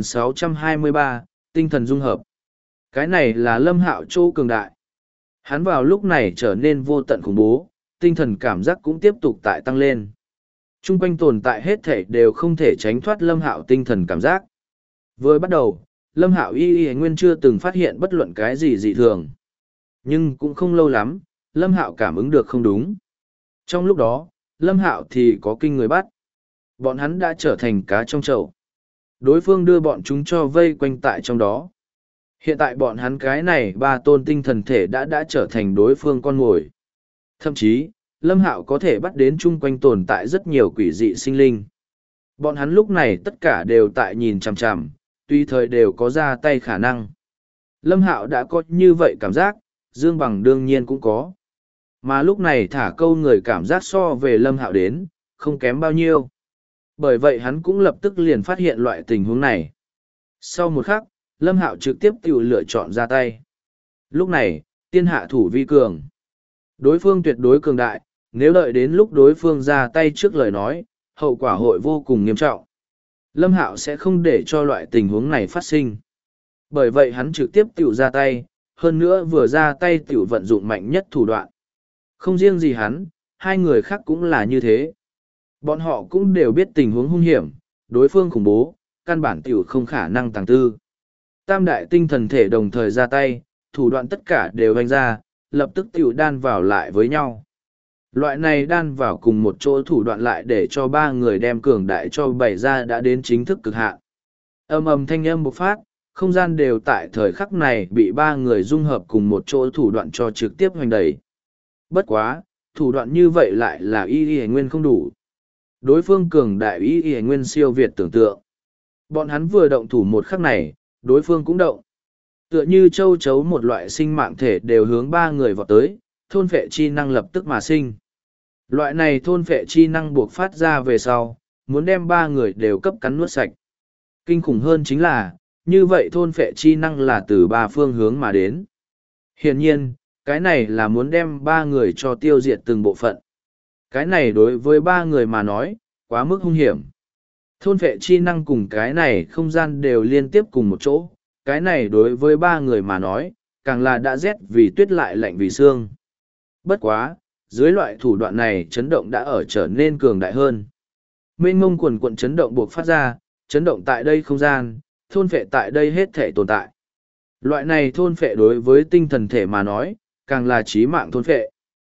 2623, tinh thần dung hợp. Cái này là Lâm Hạo chỗ cường đại. Hắn vào lúc này trở nên vô tận khủng bố, tinh thần cảm giác cũng tiếp tục tại tăng lên. Trung quanh tồn tại hết thể đều không thể tránh thoát Lâm Hạo tinh thần cảm giác. Vừa bắt đầu, Lâm Hạo y nguyên chưa từng phát hiện bất luận cái gì dị thường. Nhưng cũng không lâu lắm, Lâm Hạo cảm ứng được không đúng. Trong lúc đó, Lâm Hạo thì có kinh người bắt. Bọn hắn đã trở thành cá trong chậu. Đối phương đưa bọn chúng cho vây quanh tại trong đó. Hiện tại bọn hắn cái này ba tôn tinh thần thể đã trở thành đối phương con mồi. Thậm chí, Lâm Hạo có thể bắt đến chung quanh tồn tại rất nhiều quỷ dị sinh linh. Bọn hắn lúc này tất cả đều tại nhìn chằm chằm, tùy thời đều có ra tay khả năng. Lâm Hạo đã có như vậy cảm giác, Dương Bằng đương nhiên cũng có. Mà lúc này thả câu người cảm giác so về Lâm Hạo đến, không kém bao nhiêu. Bởi vậy hắn cũng lập tức liền phát hiện loại tình huống này. Sau một khắc, Lâm Hạo trực tiếp tự lựa chọn ra tay. Lúc này, tiên hạ thủ vi cường. Đối phương tuyệt đối cường đại, nếu đợi đến lúc đối phương ra tay trước lời nói, hậu quả hội vô cùng nghiêm trọng. Lâm Hạo sẽ không để cho loại tình huống này phát sinh. Bởi vậy hắn trực tiếp tự ra tay, hơn nữa vừa ra tay tự vận dụng mạnh nhất thủ đoạn. Không riêng gì hắn, hai người khác cũng là như thế. Bọn họ cũng đều biết tình huống hung hiểm, đối phương khủng bố, căn bản tiểu không khả năng tàng tư. Tam đại tinh thần thể đồng thời ra tay, thủ đoạn tất cả đều vanh ra, lập tức tiểu đan vào lại với nhau. Loại này đan vào cùng một chỗ thủ đoạn lại để cho ba người đem cường đại cho bày ra đã đến chính thức cực hạn. Âm ầm thanh âm bộc phát, không gian đều tại thời khắc này bị ba người dung hợp cùng một chỗ thủ đoạn cho trực tiếp hoành đẩy. Bất quá, thủ đoạn như vậy lại là y nguyên không đủ. Đối phương cường đại y nguyên siêu việt tưởng tượng. Bọn hắn vừa động thủ một khắc này, đối phương cũng động. Tựa như châu chấu một loại sinh mạng thể đều hướng ba người vọt tới, thôn phệ chi năng lập tức mà sinh. Loại này thôn phệ chi năng buộc phát ra về sau, muốn đem ba người đều cấp cắn nuốt sạch. Kinh khủng hơn chính là, như vậy thôn phệ chi năng là từ ba phương hướng mà đến. Hiển nhiên, cái này là muốn đem ba người cho tiêu diệt từng bộ phận. Cái này đối với ba người mà nói, quá mức hung hiểm. Thôn phệ chi năng cùng cái này không gian đều liên tiếp cùng một chỗ, cái này đối với ba người mà nói, càng là đã rét vì tuyết lại lạnh vì xương. Bất quá, dưới loại thủ đoạn này chấn động đã ở trở nên cường đại hơn. Mênh mông quần quận chấn động buộc phát ra, chấn động tại đây không gian, thôn phệ tại đây hết thể tồn tại. Loại này thôn phệ đối với tinh thần thể mà nói, càng là chí mạng thôn phệ.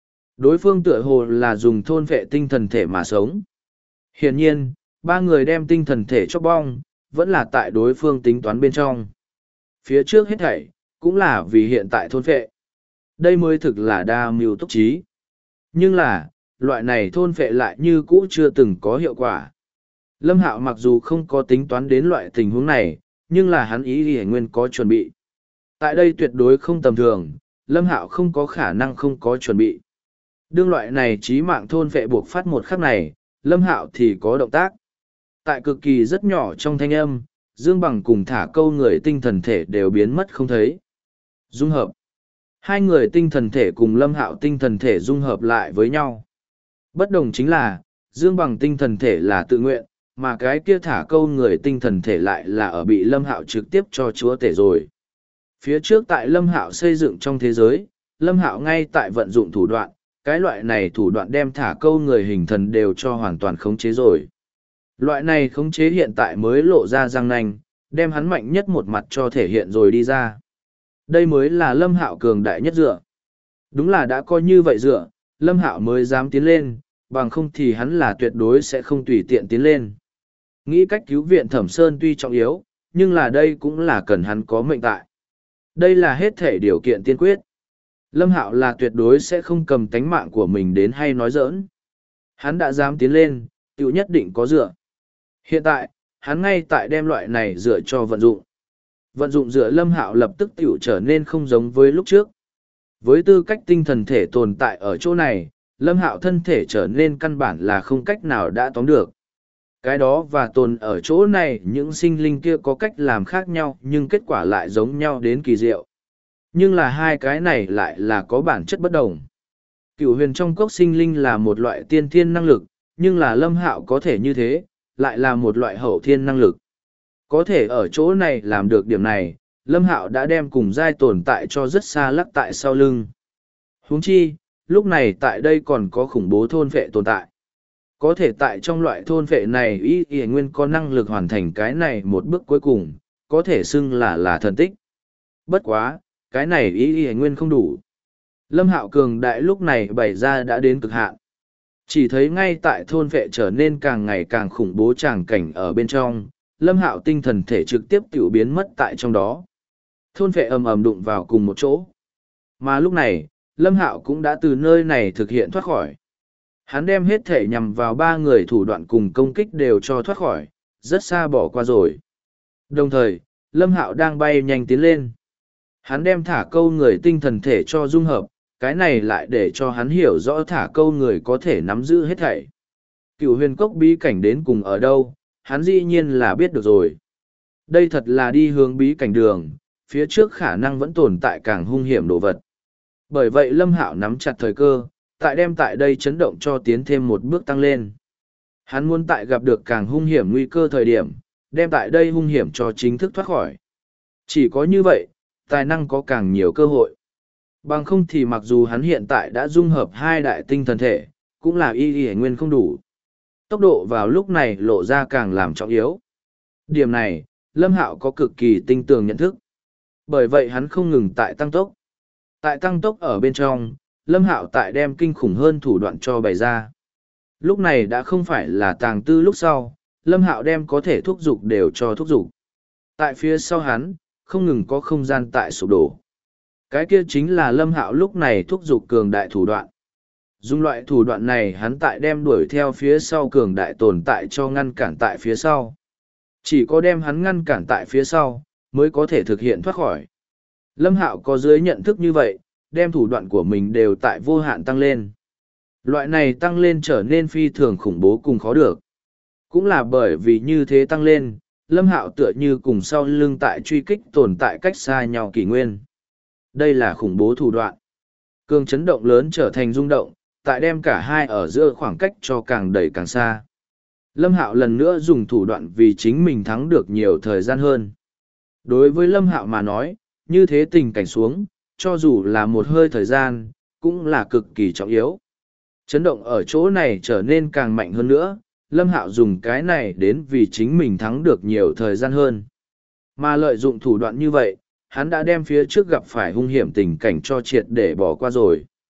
Đối phương tựa hồ là dùng thôn vệ tinh thần thể mà sống. Hiển nhiên, ba người đem tinh thần thể chóc bong, vẫn là tại đối phương tính toán bên trong. Phía trước hết thảy, cũng là vì hiện tại thôn vệ. Đây mới thực là đa mưu túc trí. Nhưng là, loại này thôn vệ lại như cũ chưa từng có hiệu quả. Lâm Hạo mặc dù không có tính toán đến loại tình huống này, nhưng là hắn ý thì nguyên có chuẩn bị. Tại đây tuyệt đối không tầm thường, Lâm Hạo không có khả năng không có chuẩn bị. Đương loại này trí mạng thôn vệ buộc phát một khắc này, Lâm Hạo thì có động tác. Tại cực kỳ rất nhỏ trong thanh âm, Dương Bằng cùng thả câu người tinh thần thể đều biến mất không thấy. Dung hợp. Hai người tinh thần thể cùng Lâm Hạo tinh thần thể dung hợp lại với nhau. Bất đồng chính là, Dương Bằng tinh thần thể là tự nguyện, mà cái kia thả câu người tinh thần thể lại là ở bị Lâm Hạo trực tiếp cho chúa tể rồi. Phía trước tại Lâm Hạo xây dựng trong thế giới, Lâm Hạo ngay tại vận dụng thủ đoạn, cái loại này thủ đoạn đem thả câu người hình thần đều cho hoàn toàn khống chế rồi. Loại này khống chế hiện tại mới lộ ra răng nanh, đem hắn mạnh nhất một mặt cho thể hiện rồi đi ra. Đây mới là Lâm Hạo cường đại nhất dựa. Đúng là đã coi như vậy dựa, Lâm Hạo mới dám tiến lên, bằng không thì hắn là tuyệt đối sẽ không tùy tiện tiến lên. Nghĩ cách cứu viện Thẩm Sơn tuy trọng yếu, nhưng là đây cũng là cần hắn có mệnh tại. Đây là hết thể điều kiện tiên quyết. Lâm Hạo là tuyệt đối sẽ không cầm tánh mạng của mình đến hay nói giỡn. Hắn đã dám tiến lên, tự nhất định có dựa. Hiện tại, hắn ngay tại đem loại này dựa cho vận dụng. Vận dụng dựa Lâm Hạo lập tức tiểu trở nên không giống với lúc trước. Với tư cách tinh thần thể tồn tại ở chỗ này, Lâm Hạo thân thể trở nên căn bản là không cách nào đã tóm được. Cái đó và tồn ở chỗ này những sinh linh kia có cách làm khác nhau nhưng kết quả lại giống nhau đến kỳ diệu. Nhưng là hai cái này lại là có bản chất bất đồng. Cửu huyền trong cốc sinh linh là một loại tiên thiên năng lực, nhưng là Lâm Hạo có thể như thế, lại là một loại hậu thiên năng lực. Có thể ở chỗ này làm được điểm này, Lâm Hạo đã đem cùng giai tồn tại cho rất xa lắc tại sau lưng. Huống chi, lúc này tại đây còn có khủng bố thôn vệ tồn tại. Có thể tại trong loại thôn vệ này y nguyên có năng lực hoàn thành cái này một bước cuối cùng, có thể xưng là thần tích. Bất quá, cái này y nguyên không đủ. Lâm Hạo cường đại lúc này bày ra đã đến cực hạn. Chỉ thấy ngay tại thôn vệ trở nên càng ngày càng khủng bố tràng cảnh ở bên trong, Lâm Hạo tinh thần thể trực tiếp tiểu biến mất tại trong đó. Thôn vệ ầm ầm đụng vào cùng một chỗ. Mà lúc này, Lâm Hạo cũng đã từ nơi này thực hiện thoát khỏi. Hắn đem hết thể nhằm vào ba người thủ đoạn cùng công kích đều cho thoát khỏi, rất xa bỏ qua rồi. Đồng thời, Lâm Hạo đang bay nhanh tiến lên. Hắn đem thả câu người tinh thần thể cho dung hợp, cái này lại để cho hắn hiểu rõ thả câu người có thể nắm giữ hết thảy. Cửu huyền cốc bí cảnh đến cùng ở đâu, hắn dĩ nhiên là biết được rồi. Đây thật là đi hướng bí cảnh đường, phía trước khả năng vẫn tồn tại càng hung hiểm đồ vật. Bởi vậy Lâm Hạo nắm chặt thời cơ, đem tại đây chấn động cho tiến thêm một bước tăng lên. Hắn muốn tại gặp được càng hung hiểm nguy cơ thời điểm, đem tại đây hung hiểm cho chính thức thoát khỏi. Chỉ có như vậy, tài năng có càng nhiều cơ hội. Bằng không thì mặc dù hắn hiện tại đã dung hợp hai đại tinh thần thể, cũng là y nguyên không đủ. Tốc độ vào lúc này lộ ra càng làm trọng yếu. Điểm này, Lâm Hạo có cực kỳ tinh tường nhận thức. Bởi vậy hắn không ngừng tại tăng tốc. Tại tăng tốc ở bên trong, Lâm Hạo tại đem kinh khủng hơn thủ đoạn cho bày ra. Lúc này đã không phải là tàng tư lúc sau, Lâm Hạo đem có thể thúc giục đều cho thúc giục. Tại phía sau hắn, không ngừng có không gian tại sụp đổ. Cái kia chính là Lâm Hạo lúc này thúc giục cường đại thủ đoạn. Dùng loại thủ đoạn này hắn tại đem đuổi theo phía sau cường đại tồn tại cho ngăn cản tại phía sau. Chỉ có đem hắn ngăn cản tại phía sau, mới có thể thực hiện thoát khỏi. Lâm Hạo có dưới nhận thức như vậy, đem thủ đoạn của mình đều tại vô hạn tăng lên. Loại này tăng lên trở nên phi thường khủng bố cùng khó được. Cũng là bởi vì như thế tăng lên, Lâm Hạo tựa như cùng sau lưng tại truy kích tồn tại cách xa nhau kỷ nguyên. Đây là khủng bố thủ đoạn. Cường chấn động lớn trở thành rung động, tại đem cả hai ở giữa khoảng cách cho càng đẩy càng xa. Lâm Hạo lần nữa dùng thủ đoạn vì chính mình thắng được nhiều thời gian hơn. Đối với Lâm Hạo mà nói, như thế tình cảnh xuống, cho dù là một hơi thời gian, cũng là cực kỳ trọng yếu. Chấn động ở chỗ này trở nên càng mạnh hơn nữa, Lâm Hạo dùng cái này đến vì chính mình thắng được nhiều thời gian hơn. Mà lợi dụng thủ đoạn như vậy, hắn đã đem phía trước gặp phải hung hiểm tình cảnh cho triệt để bỏ qua rồi.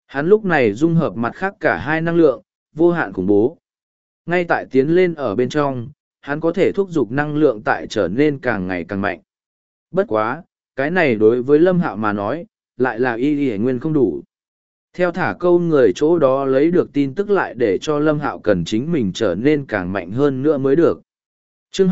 Hắn lúc này dung hợp mặt khác cả hai năng lượng, vô hạn khủng bố. Ngay tại tiến lên ở bên trong, hắn có thể thúc giục năng lượng tại trở nên càng ngày càng mạnh. Bất quá, cái này đối với Lâm Hạo mà nói, lại là y nguyên không đủ. Theo thả câu người chỗ đó lấy được tin tức lại để cho Lâm Hạo cần chính mình trở nên càng mạnh hơn nữa mới được. Chương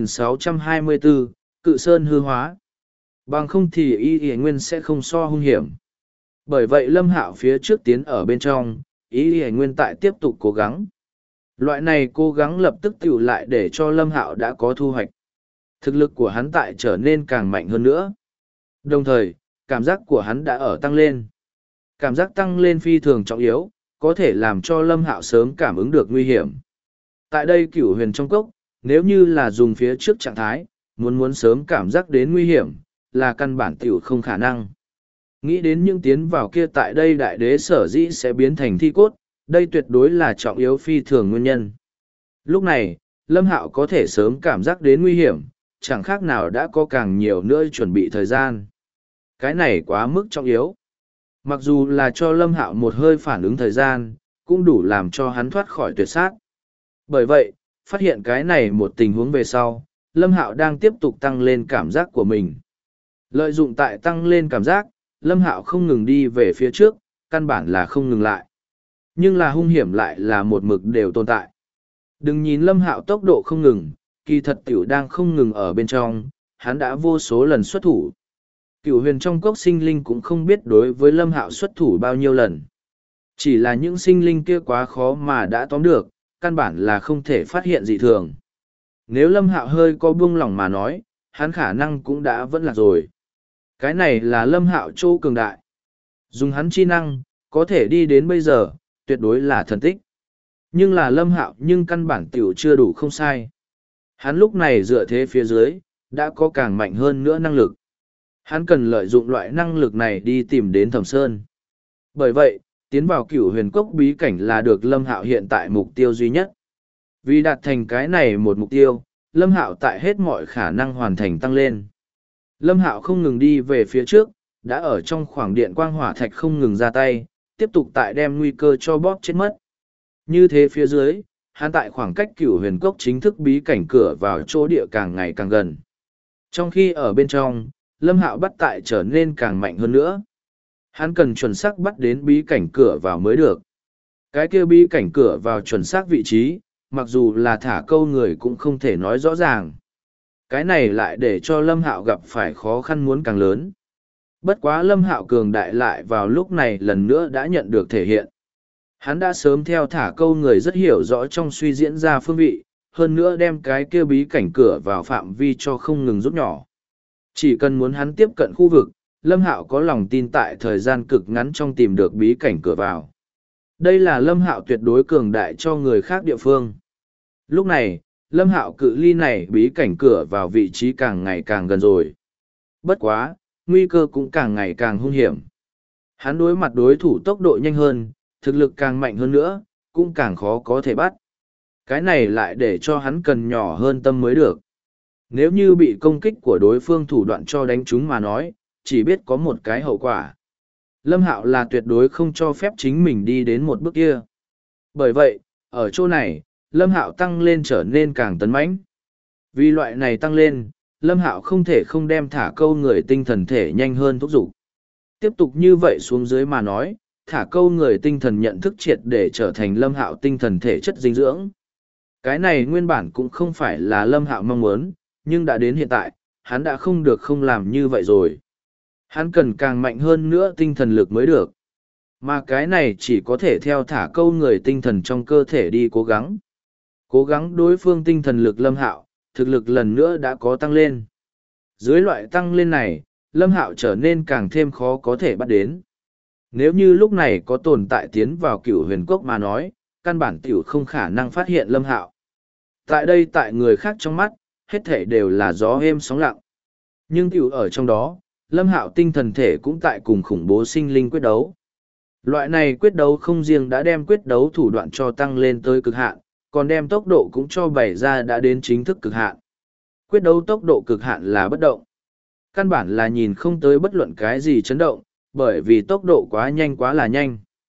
2624, Cự Sơn hư hóa. Bằng không thì y nguyên sẽ không so hung hiểm. Bởi vậy Lâm Hạo phía trước tiến ở bên trong, y nguyên tại tiếp tục cố gắng. Loại này cố gắng lập tức tiểu lại để cho Lâm Hạo đã có thu hoạch. Thực lực của hắn tại trở nên càng mạnh hơn nữa. Đồng thời, cảm giác của hắn đã ở tăng lên. Cảm giác tăng lên phi thường trọng yếu, có thể làm cho Lâm Hạo sớm cảm ứng được nguy hiểm. Tại đây Cửu Huyền trong cốc, nếu như là dùng phía trước trạng thái, muốn sớm cảm giác đến nguy hiểm, là căn bản tiểu không khả năng. Nghĩ đến những tiến vào kia tại đây đại đế sở dĩ sẽ biến thành thi cốt, đây tuyệt đối là trọng yếu phi thường nguyên nhân. Lúc này, Lâm Hạo có thể sớm cảm giác đến nguy hiểm, chẳng khác nào đã có càng nhiều nữa chuẩn bị thời gian. Cái này quá mức trọng yếu. Mặc dù là cho Lâm Hạo một hơi phản ứng thời gian, cũng đủ làm cho hắn thoát khỏi tuyệt sát. Bởi vậy, phát hiện cái này một tình huống về sau, Lâm Hạo đang tiếp tục tăng lên cảm giác của mình. Lợi dụng tại tăng lên cảm giác, Lâm Hạo không ngừng đi về phía trước, căn bản là không ngừng lại. Nhưng là hung hiểm lại là một mực đều tồn tại. Đừng nhìn Lâm Hạo tốc độ không ngừng, kỳ thật tiểu đang không ngừng ở bên trong, hắn đã vô số lần xuất thủ. Cửu Huyền trong cốc sinh linh cũng không biết đối với Lâm Hạo xuất thủ bao nhiêu lần. Chỉ là những sinh linh kia quá khó mà đã tóm được, căn bản là không thể phát hiện dị thường. Nếu Lâm Hạo hơi có buông lỏng mà nói, hắn khả năng cũng đã vẫn lạc rồi. Cái này là Lâm Hạo chỗ cường đại. Dùng hắn chi năng, có thể đi đến bây giờ, tuyệt đối là thần tích. Nhưng là Lâm Hạo nhưng căn bản tiểu chưa đủ không sai. Hắn lúc này dựa thế phía dưới, đã có càng mạnh hơn nữa năng lực. Hắn cần lợi dụng loại năng lực này đi tìm đến Thẩm Sơn. Bởi vậy, tiến vào Cửu Huyền cốc bí cảnh là được Lâm Hạo hiện tại mục tiêu duy nhất. Vì đạt thành cái này một mục tiêu, Lâm Hạo tại hết mọi khả năng hoàn thành tăng lên. Lâm Hạo không ngừng đi về phía trước, đã ở trong khoảng điện quang hỏa thạch không ngừng ra tay, tiếp tục tại đem nguy cơ cho bóp chết mất. Như thế phía dưới, hắn tại khoảng cách Cửu Huyền cốc chính thức bí cảnh cửa vào chỗ địa càng ngày càng gần. Trong khi ở bên trong, Lâm Hạo bắt tại trở nên càng mạnh hơn nữa. Hắn cần chuẩn xác bắt đến bí cảnh cửa vào mới được. Cái kia bí cảnh cửa vào chuẩn xác vị trí, mặc dù là thả câu người cũng không thể nói rõ ràng. Cái này lại để cho Lâm Hạo gặp phải khó khăn muốn càng lớn. Bất quá Lâm Hạo cường đại lại vào lúc này lần nữa đã nhận được thể hiện. Hắn đã sớm theo thả câu người rất hiểu rõ trong suy diễn ra phương vị, hơn nữa đem cái kia bí cảnh cửa vào phạm vi cho không ngừng rút nhỏ. Chỉ cần muốn hắn tiếp cận khu vực, Lâm Hạo có lòng tin tại thời gian cực ngắn trong tìm được bí cảnh cửa vào. Đây là Lâm Hạo tuyệt đối cường đại cho người khác địa phương. Lúc này, Lâm Hạo cự ly này bí cảnh cửa vào vị trí càng ngày càng gần rồi. Bất quá, nguy cơ cũng càng ngày càng hung hiểm. Hắn đối mặt đối thủ tốc độ nhanh hơn, thực lực càng mạnh hơn nữa, cũng càng khó có thể bắt. Cái này lại để cho hắn cần nhỏ hơn tâm mới được. Nếu như bị công kích của đối phương thủ đoạn cho đánh chúng mà nói, chỉ biết có một cái hậu quả. Lâm Hạo là tuyệt đối không cho phép chính mình đi đến một bước kia. Bởi vậy, ở chỗ này, Lâm Hạo tăng lên trở nên càng tấn mãnh. Vì loại này tăng lên, Lâm Hạo không thể không đem thả câu người tinh thần thể nhanh hơn thúc giục. Tiếp tục như vậy xuống dưới mà nói, thả câu người tinh thần nhận thức triệt để trở thành Lâm Hạo tinh thần thể chất dinh dưỡng. Cái này nguyên bản cũng không phải là Lâm Hạo mong muốn, nhưng đã đến hiện tại, hắn đã không được không làm như vậy rồi. Hắn cần càng mạnh hơn nữa tinh thần lực mới được. Mà cái này chỉ có thể theo thả câu người tinh thần trong cơ thể đi cố gắng. Cố gắng đối phương tinh thần lực Lâm Hạo, thực lực lần nữa đã có tăng lên. Dưới loại tăng lên này, Lâm Hạo trở nên càng thêm khó có thể bắt đến. Nếu như lúc này có tồn tại tiến vào Cửu Huyền cốc mà nói, căn bản tiểu không khả năng phát hiện Lâm Hạo. Tại đây tại người khác trong mắt, hết thể đều là gió êm sóng lặng. Nhưng tiểu ở trong đó, Lâm Hạo tinh thần thể cũng tại cùng khủng bố sinh linh quyết đấu. Loại này quyết đấu không riêng đã đem quyết đấu thủ đoạn cho tăng lên tới cực hạn, còn đem tốc độ cũng cho bày ra đã đến chính thức cực hạn. Quyết đấu tốc độ cực hạn là bất động. Căn bản là nhìn không tới bất luận cái gì chấn động, bởi vì tốc độ quá nhanh quá là nhanh.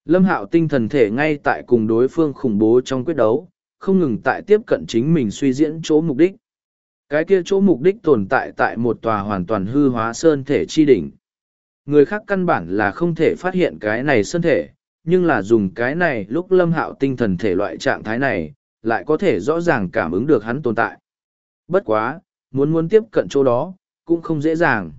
Lâm Hạo tinh thần thể ngay tại cùng đối phương khủng bố trong quyết đấu, không ngừng tại tiếp cận chính mình suy diễn chỗ mục đích. Cái kia chỗ mục đích tồn tại tại một tòa hoàn toàn hư hóa sơn thể chi đỉnh. Người khác căn bản là không thể phát hiện cái này sơn thể, nhưng là dùng cái này lúc Lâm Hạo tinh thần thể loại trạng thái này, lại có thể rõ ràng cảm ứng được hắn tồn tại. Bất quá, muốn tiếp cận chỗ đó, cũng không dễ dàng.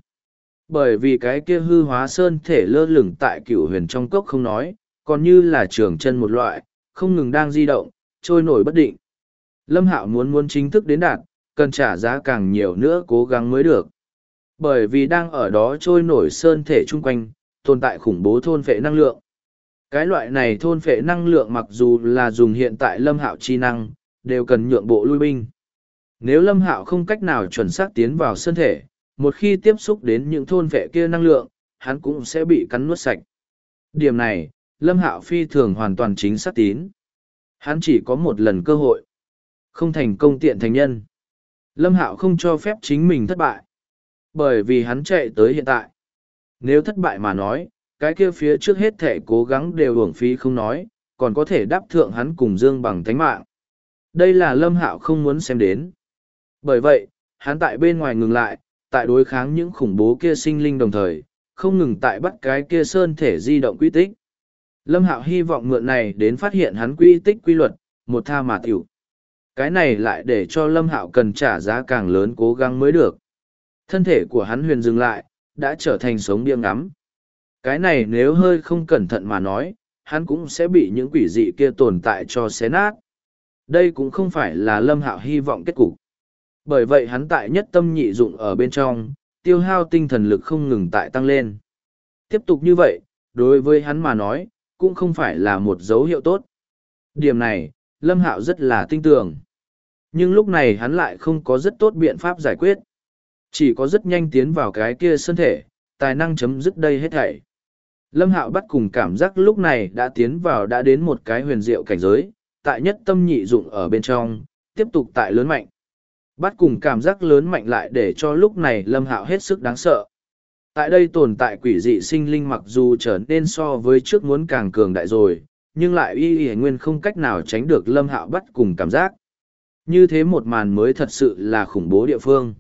Bởi vì cái kia hư hóa sơn thể lơ lửng tại cửu huyền trong cốc không nói, còn như là trường chân một loại, không ngừng đang di động, trôi nổi bất định. Lâm Hạo muốn chính thức đến đạt, cần trả giá càng nhiều nữa cố gắng mới được. Bởi vì đang ở đó trôi nổi sơn thể chung quanh, tồn tại khủng bố thôn phệ năng lượng. Cái loại này thôn phệ năng lượng mặc dù là dùng hiện tại Lâm Hạo chi năng, đều cần nhượng bộ lui binh. Nếu Lâm Hạo không cách nào chuẩn xác tiến vào sơn thể, một khi tiếp xúc đến những thôn phệ kia năng lượng, hắn cũng sẽ bị cắn nuốt sạch. Điểm này, Lâm Hạo phi thường hoàn toàn chính xác tín. Hắn chỉ có một lần cơ hội. Không thành công tiện thành nhân. Lâm Hạo không cho phép chính mình thất bại. Bởi vì hắn chạy tới hiện tại. Nếu thất bại mà nói, cái kia phía trước hết thể cố gắng đều uổng phí không nói, còn có thể đáp thượng hắn cùng Dương bằng tánh mạng. Đây là Lâm Hạo không muốn xem đến. Bởi vậy, hắn tại bên ngoài ngừng lại, tại đối kháng những khủng bố kia sinh linh đồng thời, không ngừng tại bắt cái kia sơn thể di động quy tích. Lâm Hạo hy vọng mượn này đến phát hiện hắn quy tích quy luật, một tha mà tiểu. Cái này lại để cho Lâm Hạo cần trả giá càng lớn cố gắng mới được. Thân thể của hắn huyền dừng lại, đã trở thành sống điên ngắm. Cái này nếu hơi không cẩn thận mà nói, hắn cũng sẽ bị những quỷ dị kia tồn tại cho xé nát. Đây cũng không phải là Lâm Hạo hy vọng kết cục. Bởi vậy hắn tại nhất tâm nhị dụng ở bên trong, tiêu hao tinh thần lực không ngừng tại tăng lên. Tiếp tục như vậy, đối với hắn mà nói, cũng không phải là một dấu hiệu tốt. Điểm này, Lâm Hạo rất là tin tưởng. Nhưng lúc này hắn lại không có rất tốt biện pháp giải quyết. Chỉ có rất nhanh tiến vào cái kia身thể, tài năng chấm dứt đây hết thảy. Lâm Hạo bắt cùng cảm giác lúc này đã tiến vào đã đến một cái huyền diệu cảnh giới, tại nhất tâm nhị dụng ở bên trong, tiếp tục tại lớn mạnh. Bắt cùng cảm giác lớn mạnh lại để cho lúc này Lâm Hạo hết sức đáng sợ. Tại đây tồn tại quỷ dị sinh linh mặc dù trở nên so với trước muốn càng cường đại rồi, nhưng lại y nguyên không cách nào tránh được Lâm Hạo bắt cùng cảm giác. Như thế một màn mới thật sự là khủng bố địa phương.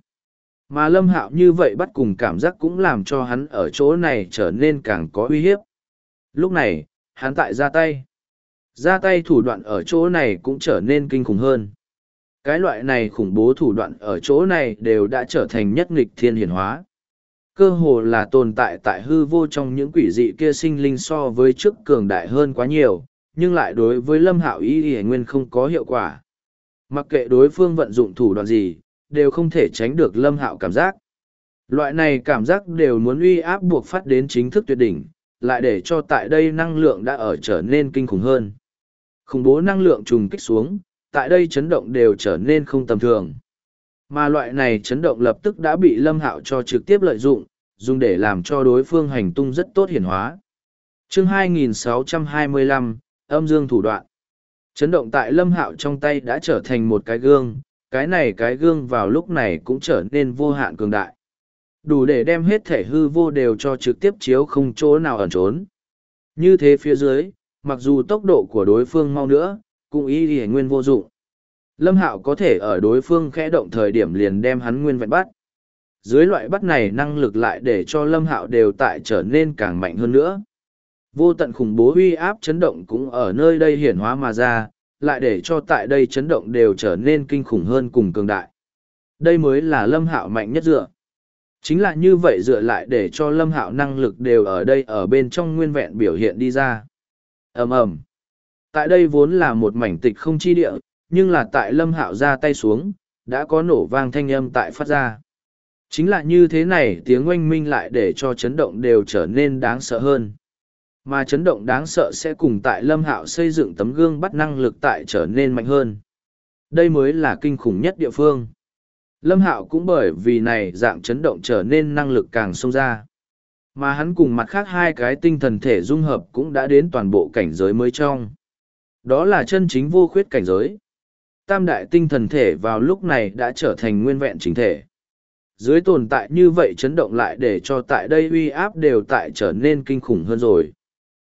Mà Lâm Hạo như vậy bắt cùng cảm giác cũng làm cho hắn ở chỗ này trở nên càng có uy hiếp. Lúc này, hắn tại ra tay. Ra tay thủ đoạn ở chỗ này cũng trở nên kinh khủng hơn. Cái loại này khủng bố thủ đoạn ở chỗ này đều đã trở thành nhất nghịch thiên hiển hóa. Cơ hồ là tồn tại tại hư vô trong những quỷ dị kia sinh linh so với trước cường đại hơn quá nhiều, nhưng lại đối với Lâm Hạo y nguyên không có hiệu quả. Mặc kệ đối phương vận dụng thủ đoạn gì, đều không thể tránh được Lâm Hạo cảm giác. Loại này cảm giác đều muốn uy áp buộc phát đến chính thức tuyệt đỉnh, lại để cho tại đây năng lượng đã ở trở nên kinh khủng hơn. Khủng bố năng lượng trùng kích xuống, tại đây chấn động đều trở nên không tầm thường. Mà loại này chấn động lập tức đã bị Lâm Hạo cho trực tiếp lợi dụng, dùng để làm cho đối phương hành tung rất tốt hiển hóa. Chương 2625, âm dương thủ đoạn. Chấn động tại Lâm Hạo trong tay đã trở thành một cái gương, cái gương vào lúc này cũng trở nên vô hạn cường đại. Đủ để đem hết thể hư vô đều cho trực tiếp chiếu không chỗ nào ẩn trốn. Như thế phía dưới, mặc dù tốc độ của đối phương mau nữa, cũng y nguyên vô dụng. Lâm Hạo có thể ở đối phương khẽ động thời điểm liền đem hắn nguyên vẹn bắt. Dưới loại bắt này năng lực lại để cho Lâm Hạo đều tại trở nên càng mạnh hơn nữa. Vô tận khủng bố uy áp chấn động cũng ở nơi đây hiển hóa mà ra, lại để cho tại đây chấn động đều trở nên kinh khủng hơn cùng cường đại. Đây mới là Lâm Hạo mạnh nhất dựa. Chính là như vậy dựa lại để cho Lâm Hạo năng lực đều ở đây ở bên trong nguyên vẹn biểu hiện đi ra. Ầm ầm. Tại đây vốn là một mảnh tịch không chi địa, nhưng là tại Lâm Hạo ra tay xuống, đã có nổ vang thanh âm tại phát ra. Chính là như thế này tiếng oanh minh lại để cho chấn động đều trở nên đáng sợ hơn. Mà chấn động đáng sợ sẽ cùng tại Lâm Hạo xây dựng tấm gương bắt năng lực tại trở nên mạnh hơn. Đây mới là kinh khủng nhất địa phương. Lâm Hạo cũng bởi vì này dạng chấn động trở nên năng lực càng xông ra. Mà hắn cùng mặt khác hai cái tinh thần thể dung hợp cũng đã đến toàn bộ cảnh giới mới trong. Đó là chân chính vô khuyết cảnh giới. Tam đại tinh thần thể vào lúc này đã trở thành nguyên vẹn chính thể. Dưới tồn tại như vậy chấn động lại để cho tại đây uy áp đều tại trở nên kinh khủng hơn rồi.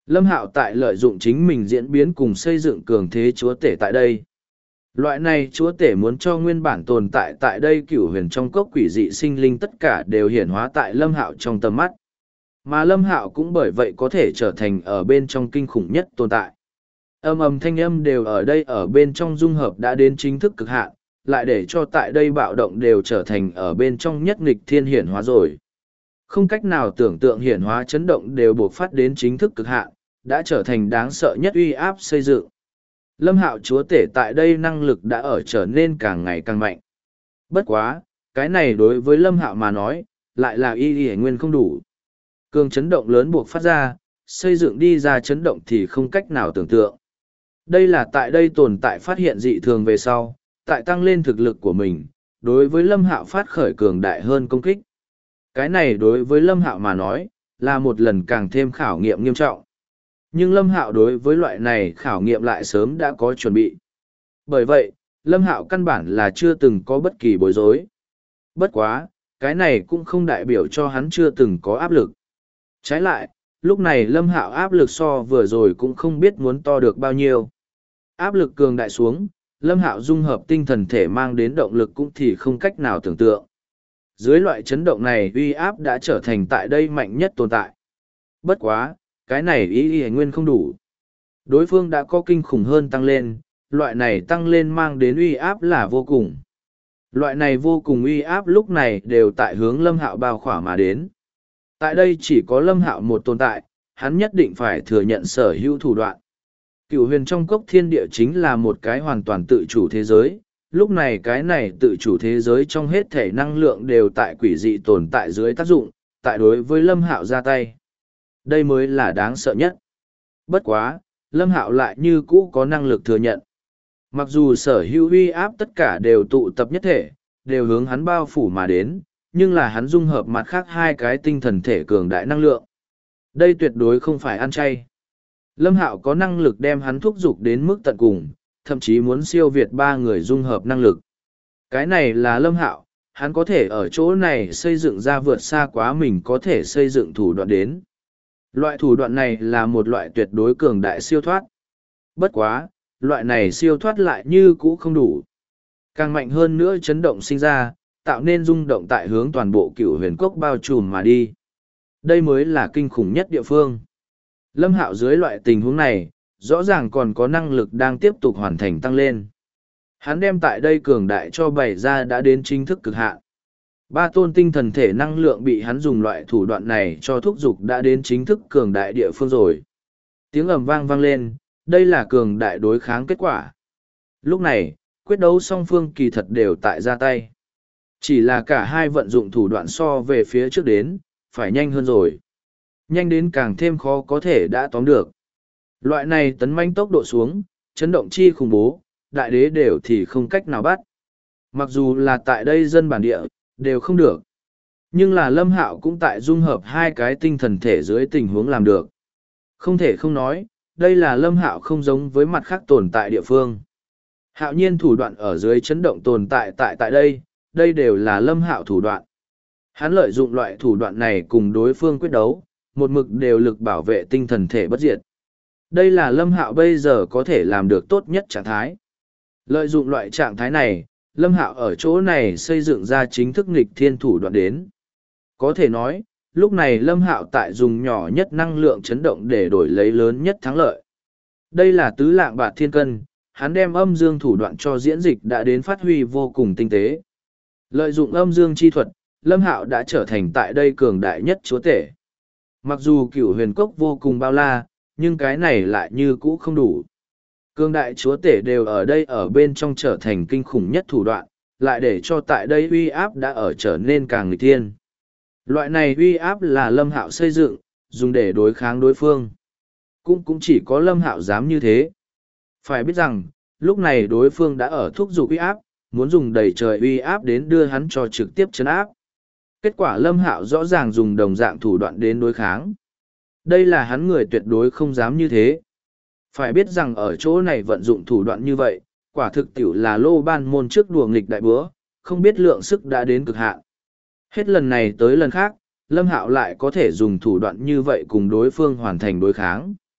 Lâm Hạo tại lợi dụng chính mình diễn biến cùng xây dựng cường thế chúa tể tại đây. Loại này chúa tể muốn cho nguyên bản tồn tại tại đây cửu huyền trong cốc quỷ dị sinh linh tất cả đều hiển hóa tại Lâm Hạo trong tầm mắt. Mà Lâm Hạo cũng bởi vậy có thể trở thành ở bên trong kinh khủng nhất tồn tại. Âm ầm thanh âm đều ở đây ở bên trong dung hợp đã đến chính thức cực hạn, lại để cho tại đây bạo động đều trở thành ở bên trong nhất nghịch thiên hiển hóa rồi. Không cách nào tưởng tượng hiển hóa chấn động đều buộc phát đến chính thức cực hạn, đã trở thành đáng sợ nhất uy áp xây dựng. Lâm Hạo chúa tể tại đây năng lực đã ở trở nên càng ngày càng mạnh. Bất quá, cái này đối với Lâm Hạo mà nói, lại là y nguyên không đủ. Cường chấn động lớn buộc phát ra, xây dựng đi ra chấn động thì không cách nào tưởng tượng. Đây là tại đây tồn tại phát hiện dị thường về sau, tại tăng lên thực lực của mình, đối với Lâm Hạo phát khởi cường đại hơn công kích. Cái này đối với Lâm Hạo mà nói, là một lần càng thêm khảo nghiệm nghiêm trọng. Nhưng Lâm Hạo đối với loại này khảo nghiệm lại sớm đã có chuẩn bị. Bởi vậy, Lâm Hạo căn bản là chưa từng có bất kỳ bối rối. Bất quá, cái này cũng không đại biểu cho hắn chưa từng có áp lực. Trái lại, lúc này Lâm Hạo áp lực so vừa rồi cũng không biết muốn to được bao nhiêu. Áp lực cường đại xuống, Lâm Hạo dung hợp tinh thần thể mang đến động lực cũng thì không cách nào tưởng tượng. Dưới loại chấn động này uy áp đã trở thành tại đây mạnh nhất tồn tại. Bất quá, cái này ý nguyên không đủ. Đối phương đã có kinh khủng hơn tăng lên, loại này tăng lên mang đến uy áp là vô cùng. Loại này vô cùng uy áp lúc này đều tại hướng Lâm Hạo bao khỏa mà đến. Tại đây chỉ có Lâm Hạo một tồn tại, hắn nhất định phải thừa nhận sở hữu thủ đoạn. Cửu huyền trong cốc thiên địa chính là một cái hoàn toàn tự chủ thế giới, lúc này cái này tự chủ thế giới trong hết thể năng lượng đều tại quỷ dị tồn tại dưới tác dụng, tại đối với Lâm Hạo ra tay. Đây mới là đáng sợ nhất. Bất quá, Lâm Hạo lại như cũ có năng lực thừa nhận. Mặc dù sở hữu uy áp tất cả đều tụ tập nhất thể, đều hướng hắn bao phủ mà đến, nhưng là hắn dung hợp mặt khác hai cái tinh thần thể cường đại năng lượng. Đây tuyệt đối không phải ăn chay. Lâm Hạo có năng lực đem hắn thúc giục đến mức tận cùng, thậm chí muốn siêu việt ba người dung hợp năng lực. Cái này là Lâm Hạo, hắn có thể ở chỗ này xây dựng ra vượt xa quá mình có thể xây dựng thủ đoạn đến. Loại thủ đoạn này là một loại tuyệt đối cường đại siêu thoát. Bất quá, loại này siêu thoát lại như cũ không đủ. Càng mạnh hơn nữa chấn động sinh ra, tạo nên rung động tại hướng toàn bộ cửu huyền cốc bao trùm mà đi. Đây mới là kinh khủng nhất địa phương. Lâm Hạo dưới loại tình huống này, rõ ràng còn có năng lực đang tiếp tục hoàn thành tăng lên. Hắn đem tại đây cường đại cho bày ra đã đến chính thức cực hạn. Ba tôn tinh thần thể năng lượng bị hắn dùng loại thủ đoạn này cho thúc giục đã đến chính thức cường đại địa phương rồi. Tiếng ầm vang vang lên, đây là cường đại đối kháng kết quả. Lúc này, quyết đấu song phương kỳ thật đều tại ra tay. Chỉ là cả hai vận dụng thủ đoạn so về phía trước đến, phải nhanh hơn rồi. Nhanh đến càng thêm khó có thể đã tóm được. Loại này tấn manh tốc độ xuống, chấn động chi khủng bố, đại đế đều thì không cách nào bắt. Mặc dù là tại đây dân bản địa, đều không được. Nhưng là Lâm Hạo cũng tại dung hợp hai cái tinh thần thể dưới tình huống làm được. Không thể không nói, đây là Lâm Hạo không giống với mặt khác tồn tại địa phương. Hạo nhiên thủ đoạn ở dưới chấn động tồn tại tại đây, đây đều là Lâm Hạo thủ đoạn. Hắn lợi dụng loại thủ đoạn này cùng đối phương quyết đấu, một mực đều lực bảo vệ tinh thần thể bất diệt. Đây là Lâm Hạo bây giờ có thể làm được tốt nhất trạng thái. Lợi dụng loại trạng thái này, Lâm Hạo ở chỗ này xây dựng ra chính thức nghịch thiên thủ đoạn đến. Có thể nói, lúc này Lâm Hạo tại dùng nhỏ nhất năng lượng chấn động để đổi lấy lớn nhất thắng lợi. Đây là tứ lạng bạt thiên cân, hắn đem âm dương thủ đoạn cho diễn dịch đã đến phát huy vô cùng tinh tế. Lợi dụng âm dương chi thuật, Lâm Hạo đã trở thành tại đây cường đại nhất chúa tể. Mặc dù cửu huyền cốc vô cùng bao la, nhưng cái này lại như cũ không đủ. Cường đại chúa tể đều ở đây ở bên trong trở thành kinh khủng nhất thủ đoạn, lại để cho tại đây uy áp đã ở trở nên càng nghịch thiên. Loại này uy áp là Lâm Hạo xây dựng, dùng để đối kháng đối phương. Cũng chỉ có Lâm Hạo dám như thế. Phải biết rằng, lúc này đối phương đã ở thúc giục uy áp, muốn dùng đầy trời uy áp đến đưa hắn cho trực tiếp chấn áp. Kết quả Lâm Hạo rõ ràng dùng đồng dạng thủ đoạn đến đối kháng. Đây là hắn người tuyệt đối không dám như thế. Phải biết rằng ở chỗ này vận dụng thủ đoạn như vậy, quả thực tiểu là lô ban môn trước đùa nghịch đại búa, không biết lượng sức đã đến cực hạn. Hết lần này tới lần khác, Lâm Hạo lại có thể dùng thủ đoạn như vậy cùng đối phương hoàn thành đối kháng.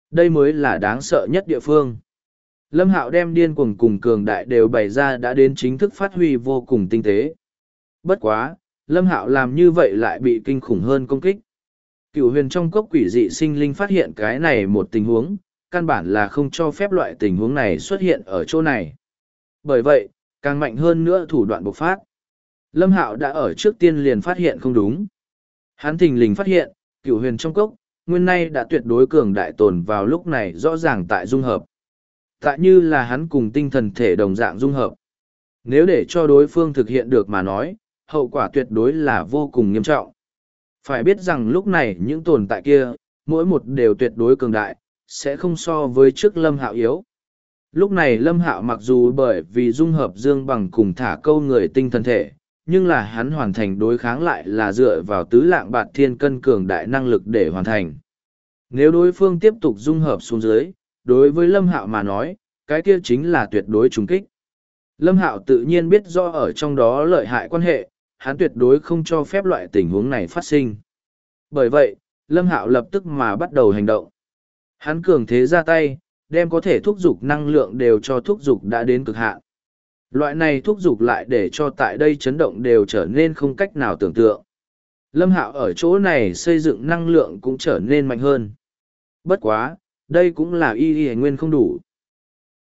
Đây mới là đáng sợ nhất địa phương. Lâm Hạo đem điên cuồng cùng cường đại đều bày ra đã đến chính thức phát huy vô cùng tinh tế. Bất quá, Lâm Hạo làm như vậy lại bị kinh khủng hơn công kích. Cửu huyền trong cốc quỷ dị sinh linh phát hiện cái này một tình huống, căn bản là không cho phép loại tình huống này xuất hiện ở chỗ này. Bởi vậy, càng mạnh hơn nữa thủ đoạn bộc phát. Lâm Hạo đã ở trước tiên liền phát hiện không đúng. Hắn thình lình phát hiện, cửu huyền trong cốc, nguyên nay đã tuyệt đối cường đại tồn vào lúc này rõ ràng tại dung hợp. Tại như là hắn cùng tinh thần thể đồng dạng dung hợp. Nếu để cho đối phương thực hiện được mà nói, hậu quả tuyệt đối là vô cùng nghiêm trọng. Phải biết rằng lúc này những tồn tại kia, mỗi một đều tuyệt đối cường đại, sẽ không so với trước Lâm Hạo yếu. Lúc này Lâm Hạo mặc dù bởi vì dung hợp dương bằng cùng thả câu người tinh thần thể, nhưng là hắn hoàn thành đối kháng lại là dựa vào tứ lạng bạt thiên cân cường đại năng lực để hoàn thành. Nếu đối phương tiếp tục dung hợp xuống dưới, đối với Lâm Hạo mà nói, cái kia chính là tuyệt đối trùng kích. Lâm Hạo tự nhiên biết rõ ở trong đó lợi hại quan hệ, hắn tuyệt đối không cho phép loại tình huống này phát sinh. Bởi vậy, Lâm Hạo lập tức mà bắt đầu hành động. Hắn cường thế ra tay, đem có thể thúc giục năng lượng đều cho thúc giục đã đến cực hạn. Loại này thúc giục lại để cho tại đây chấn động đều trở nên không cách nào tưởng tượng. Lâm Hạo ở chỗ này xây dựng năng lượng cũng trở nên mạnh hơn. Bất quá, đây cũng là y nguyên không đủ.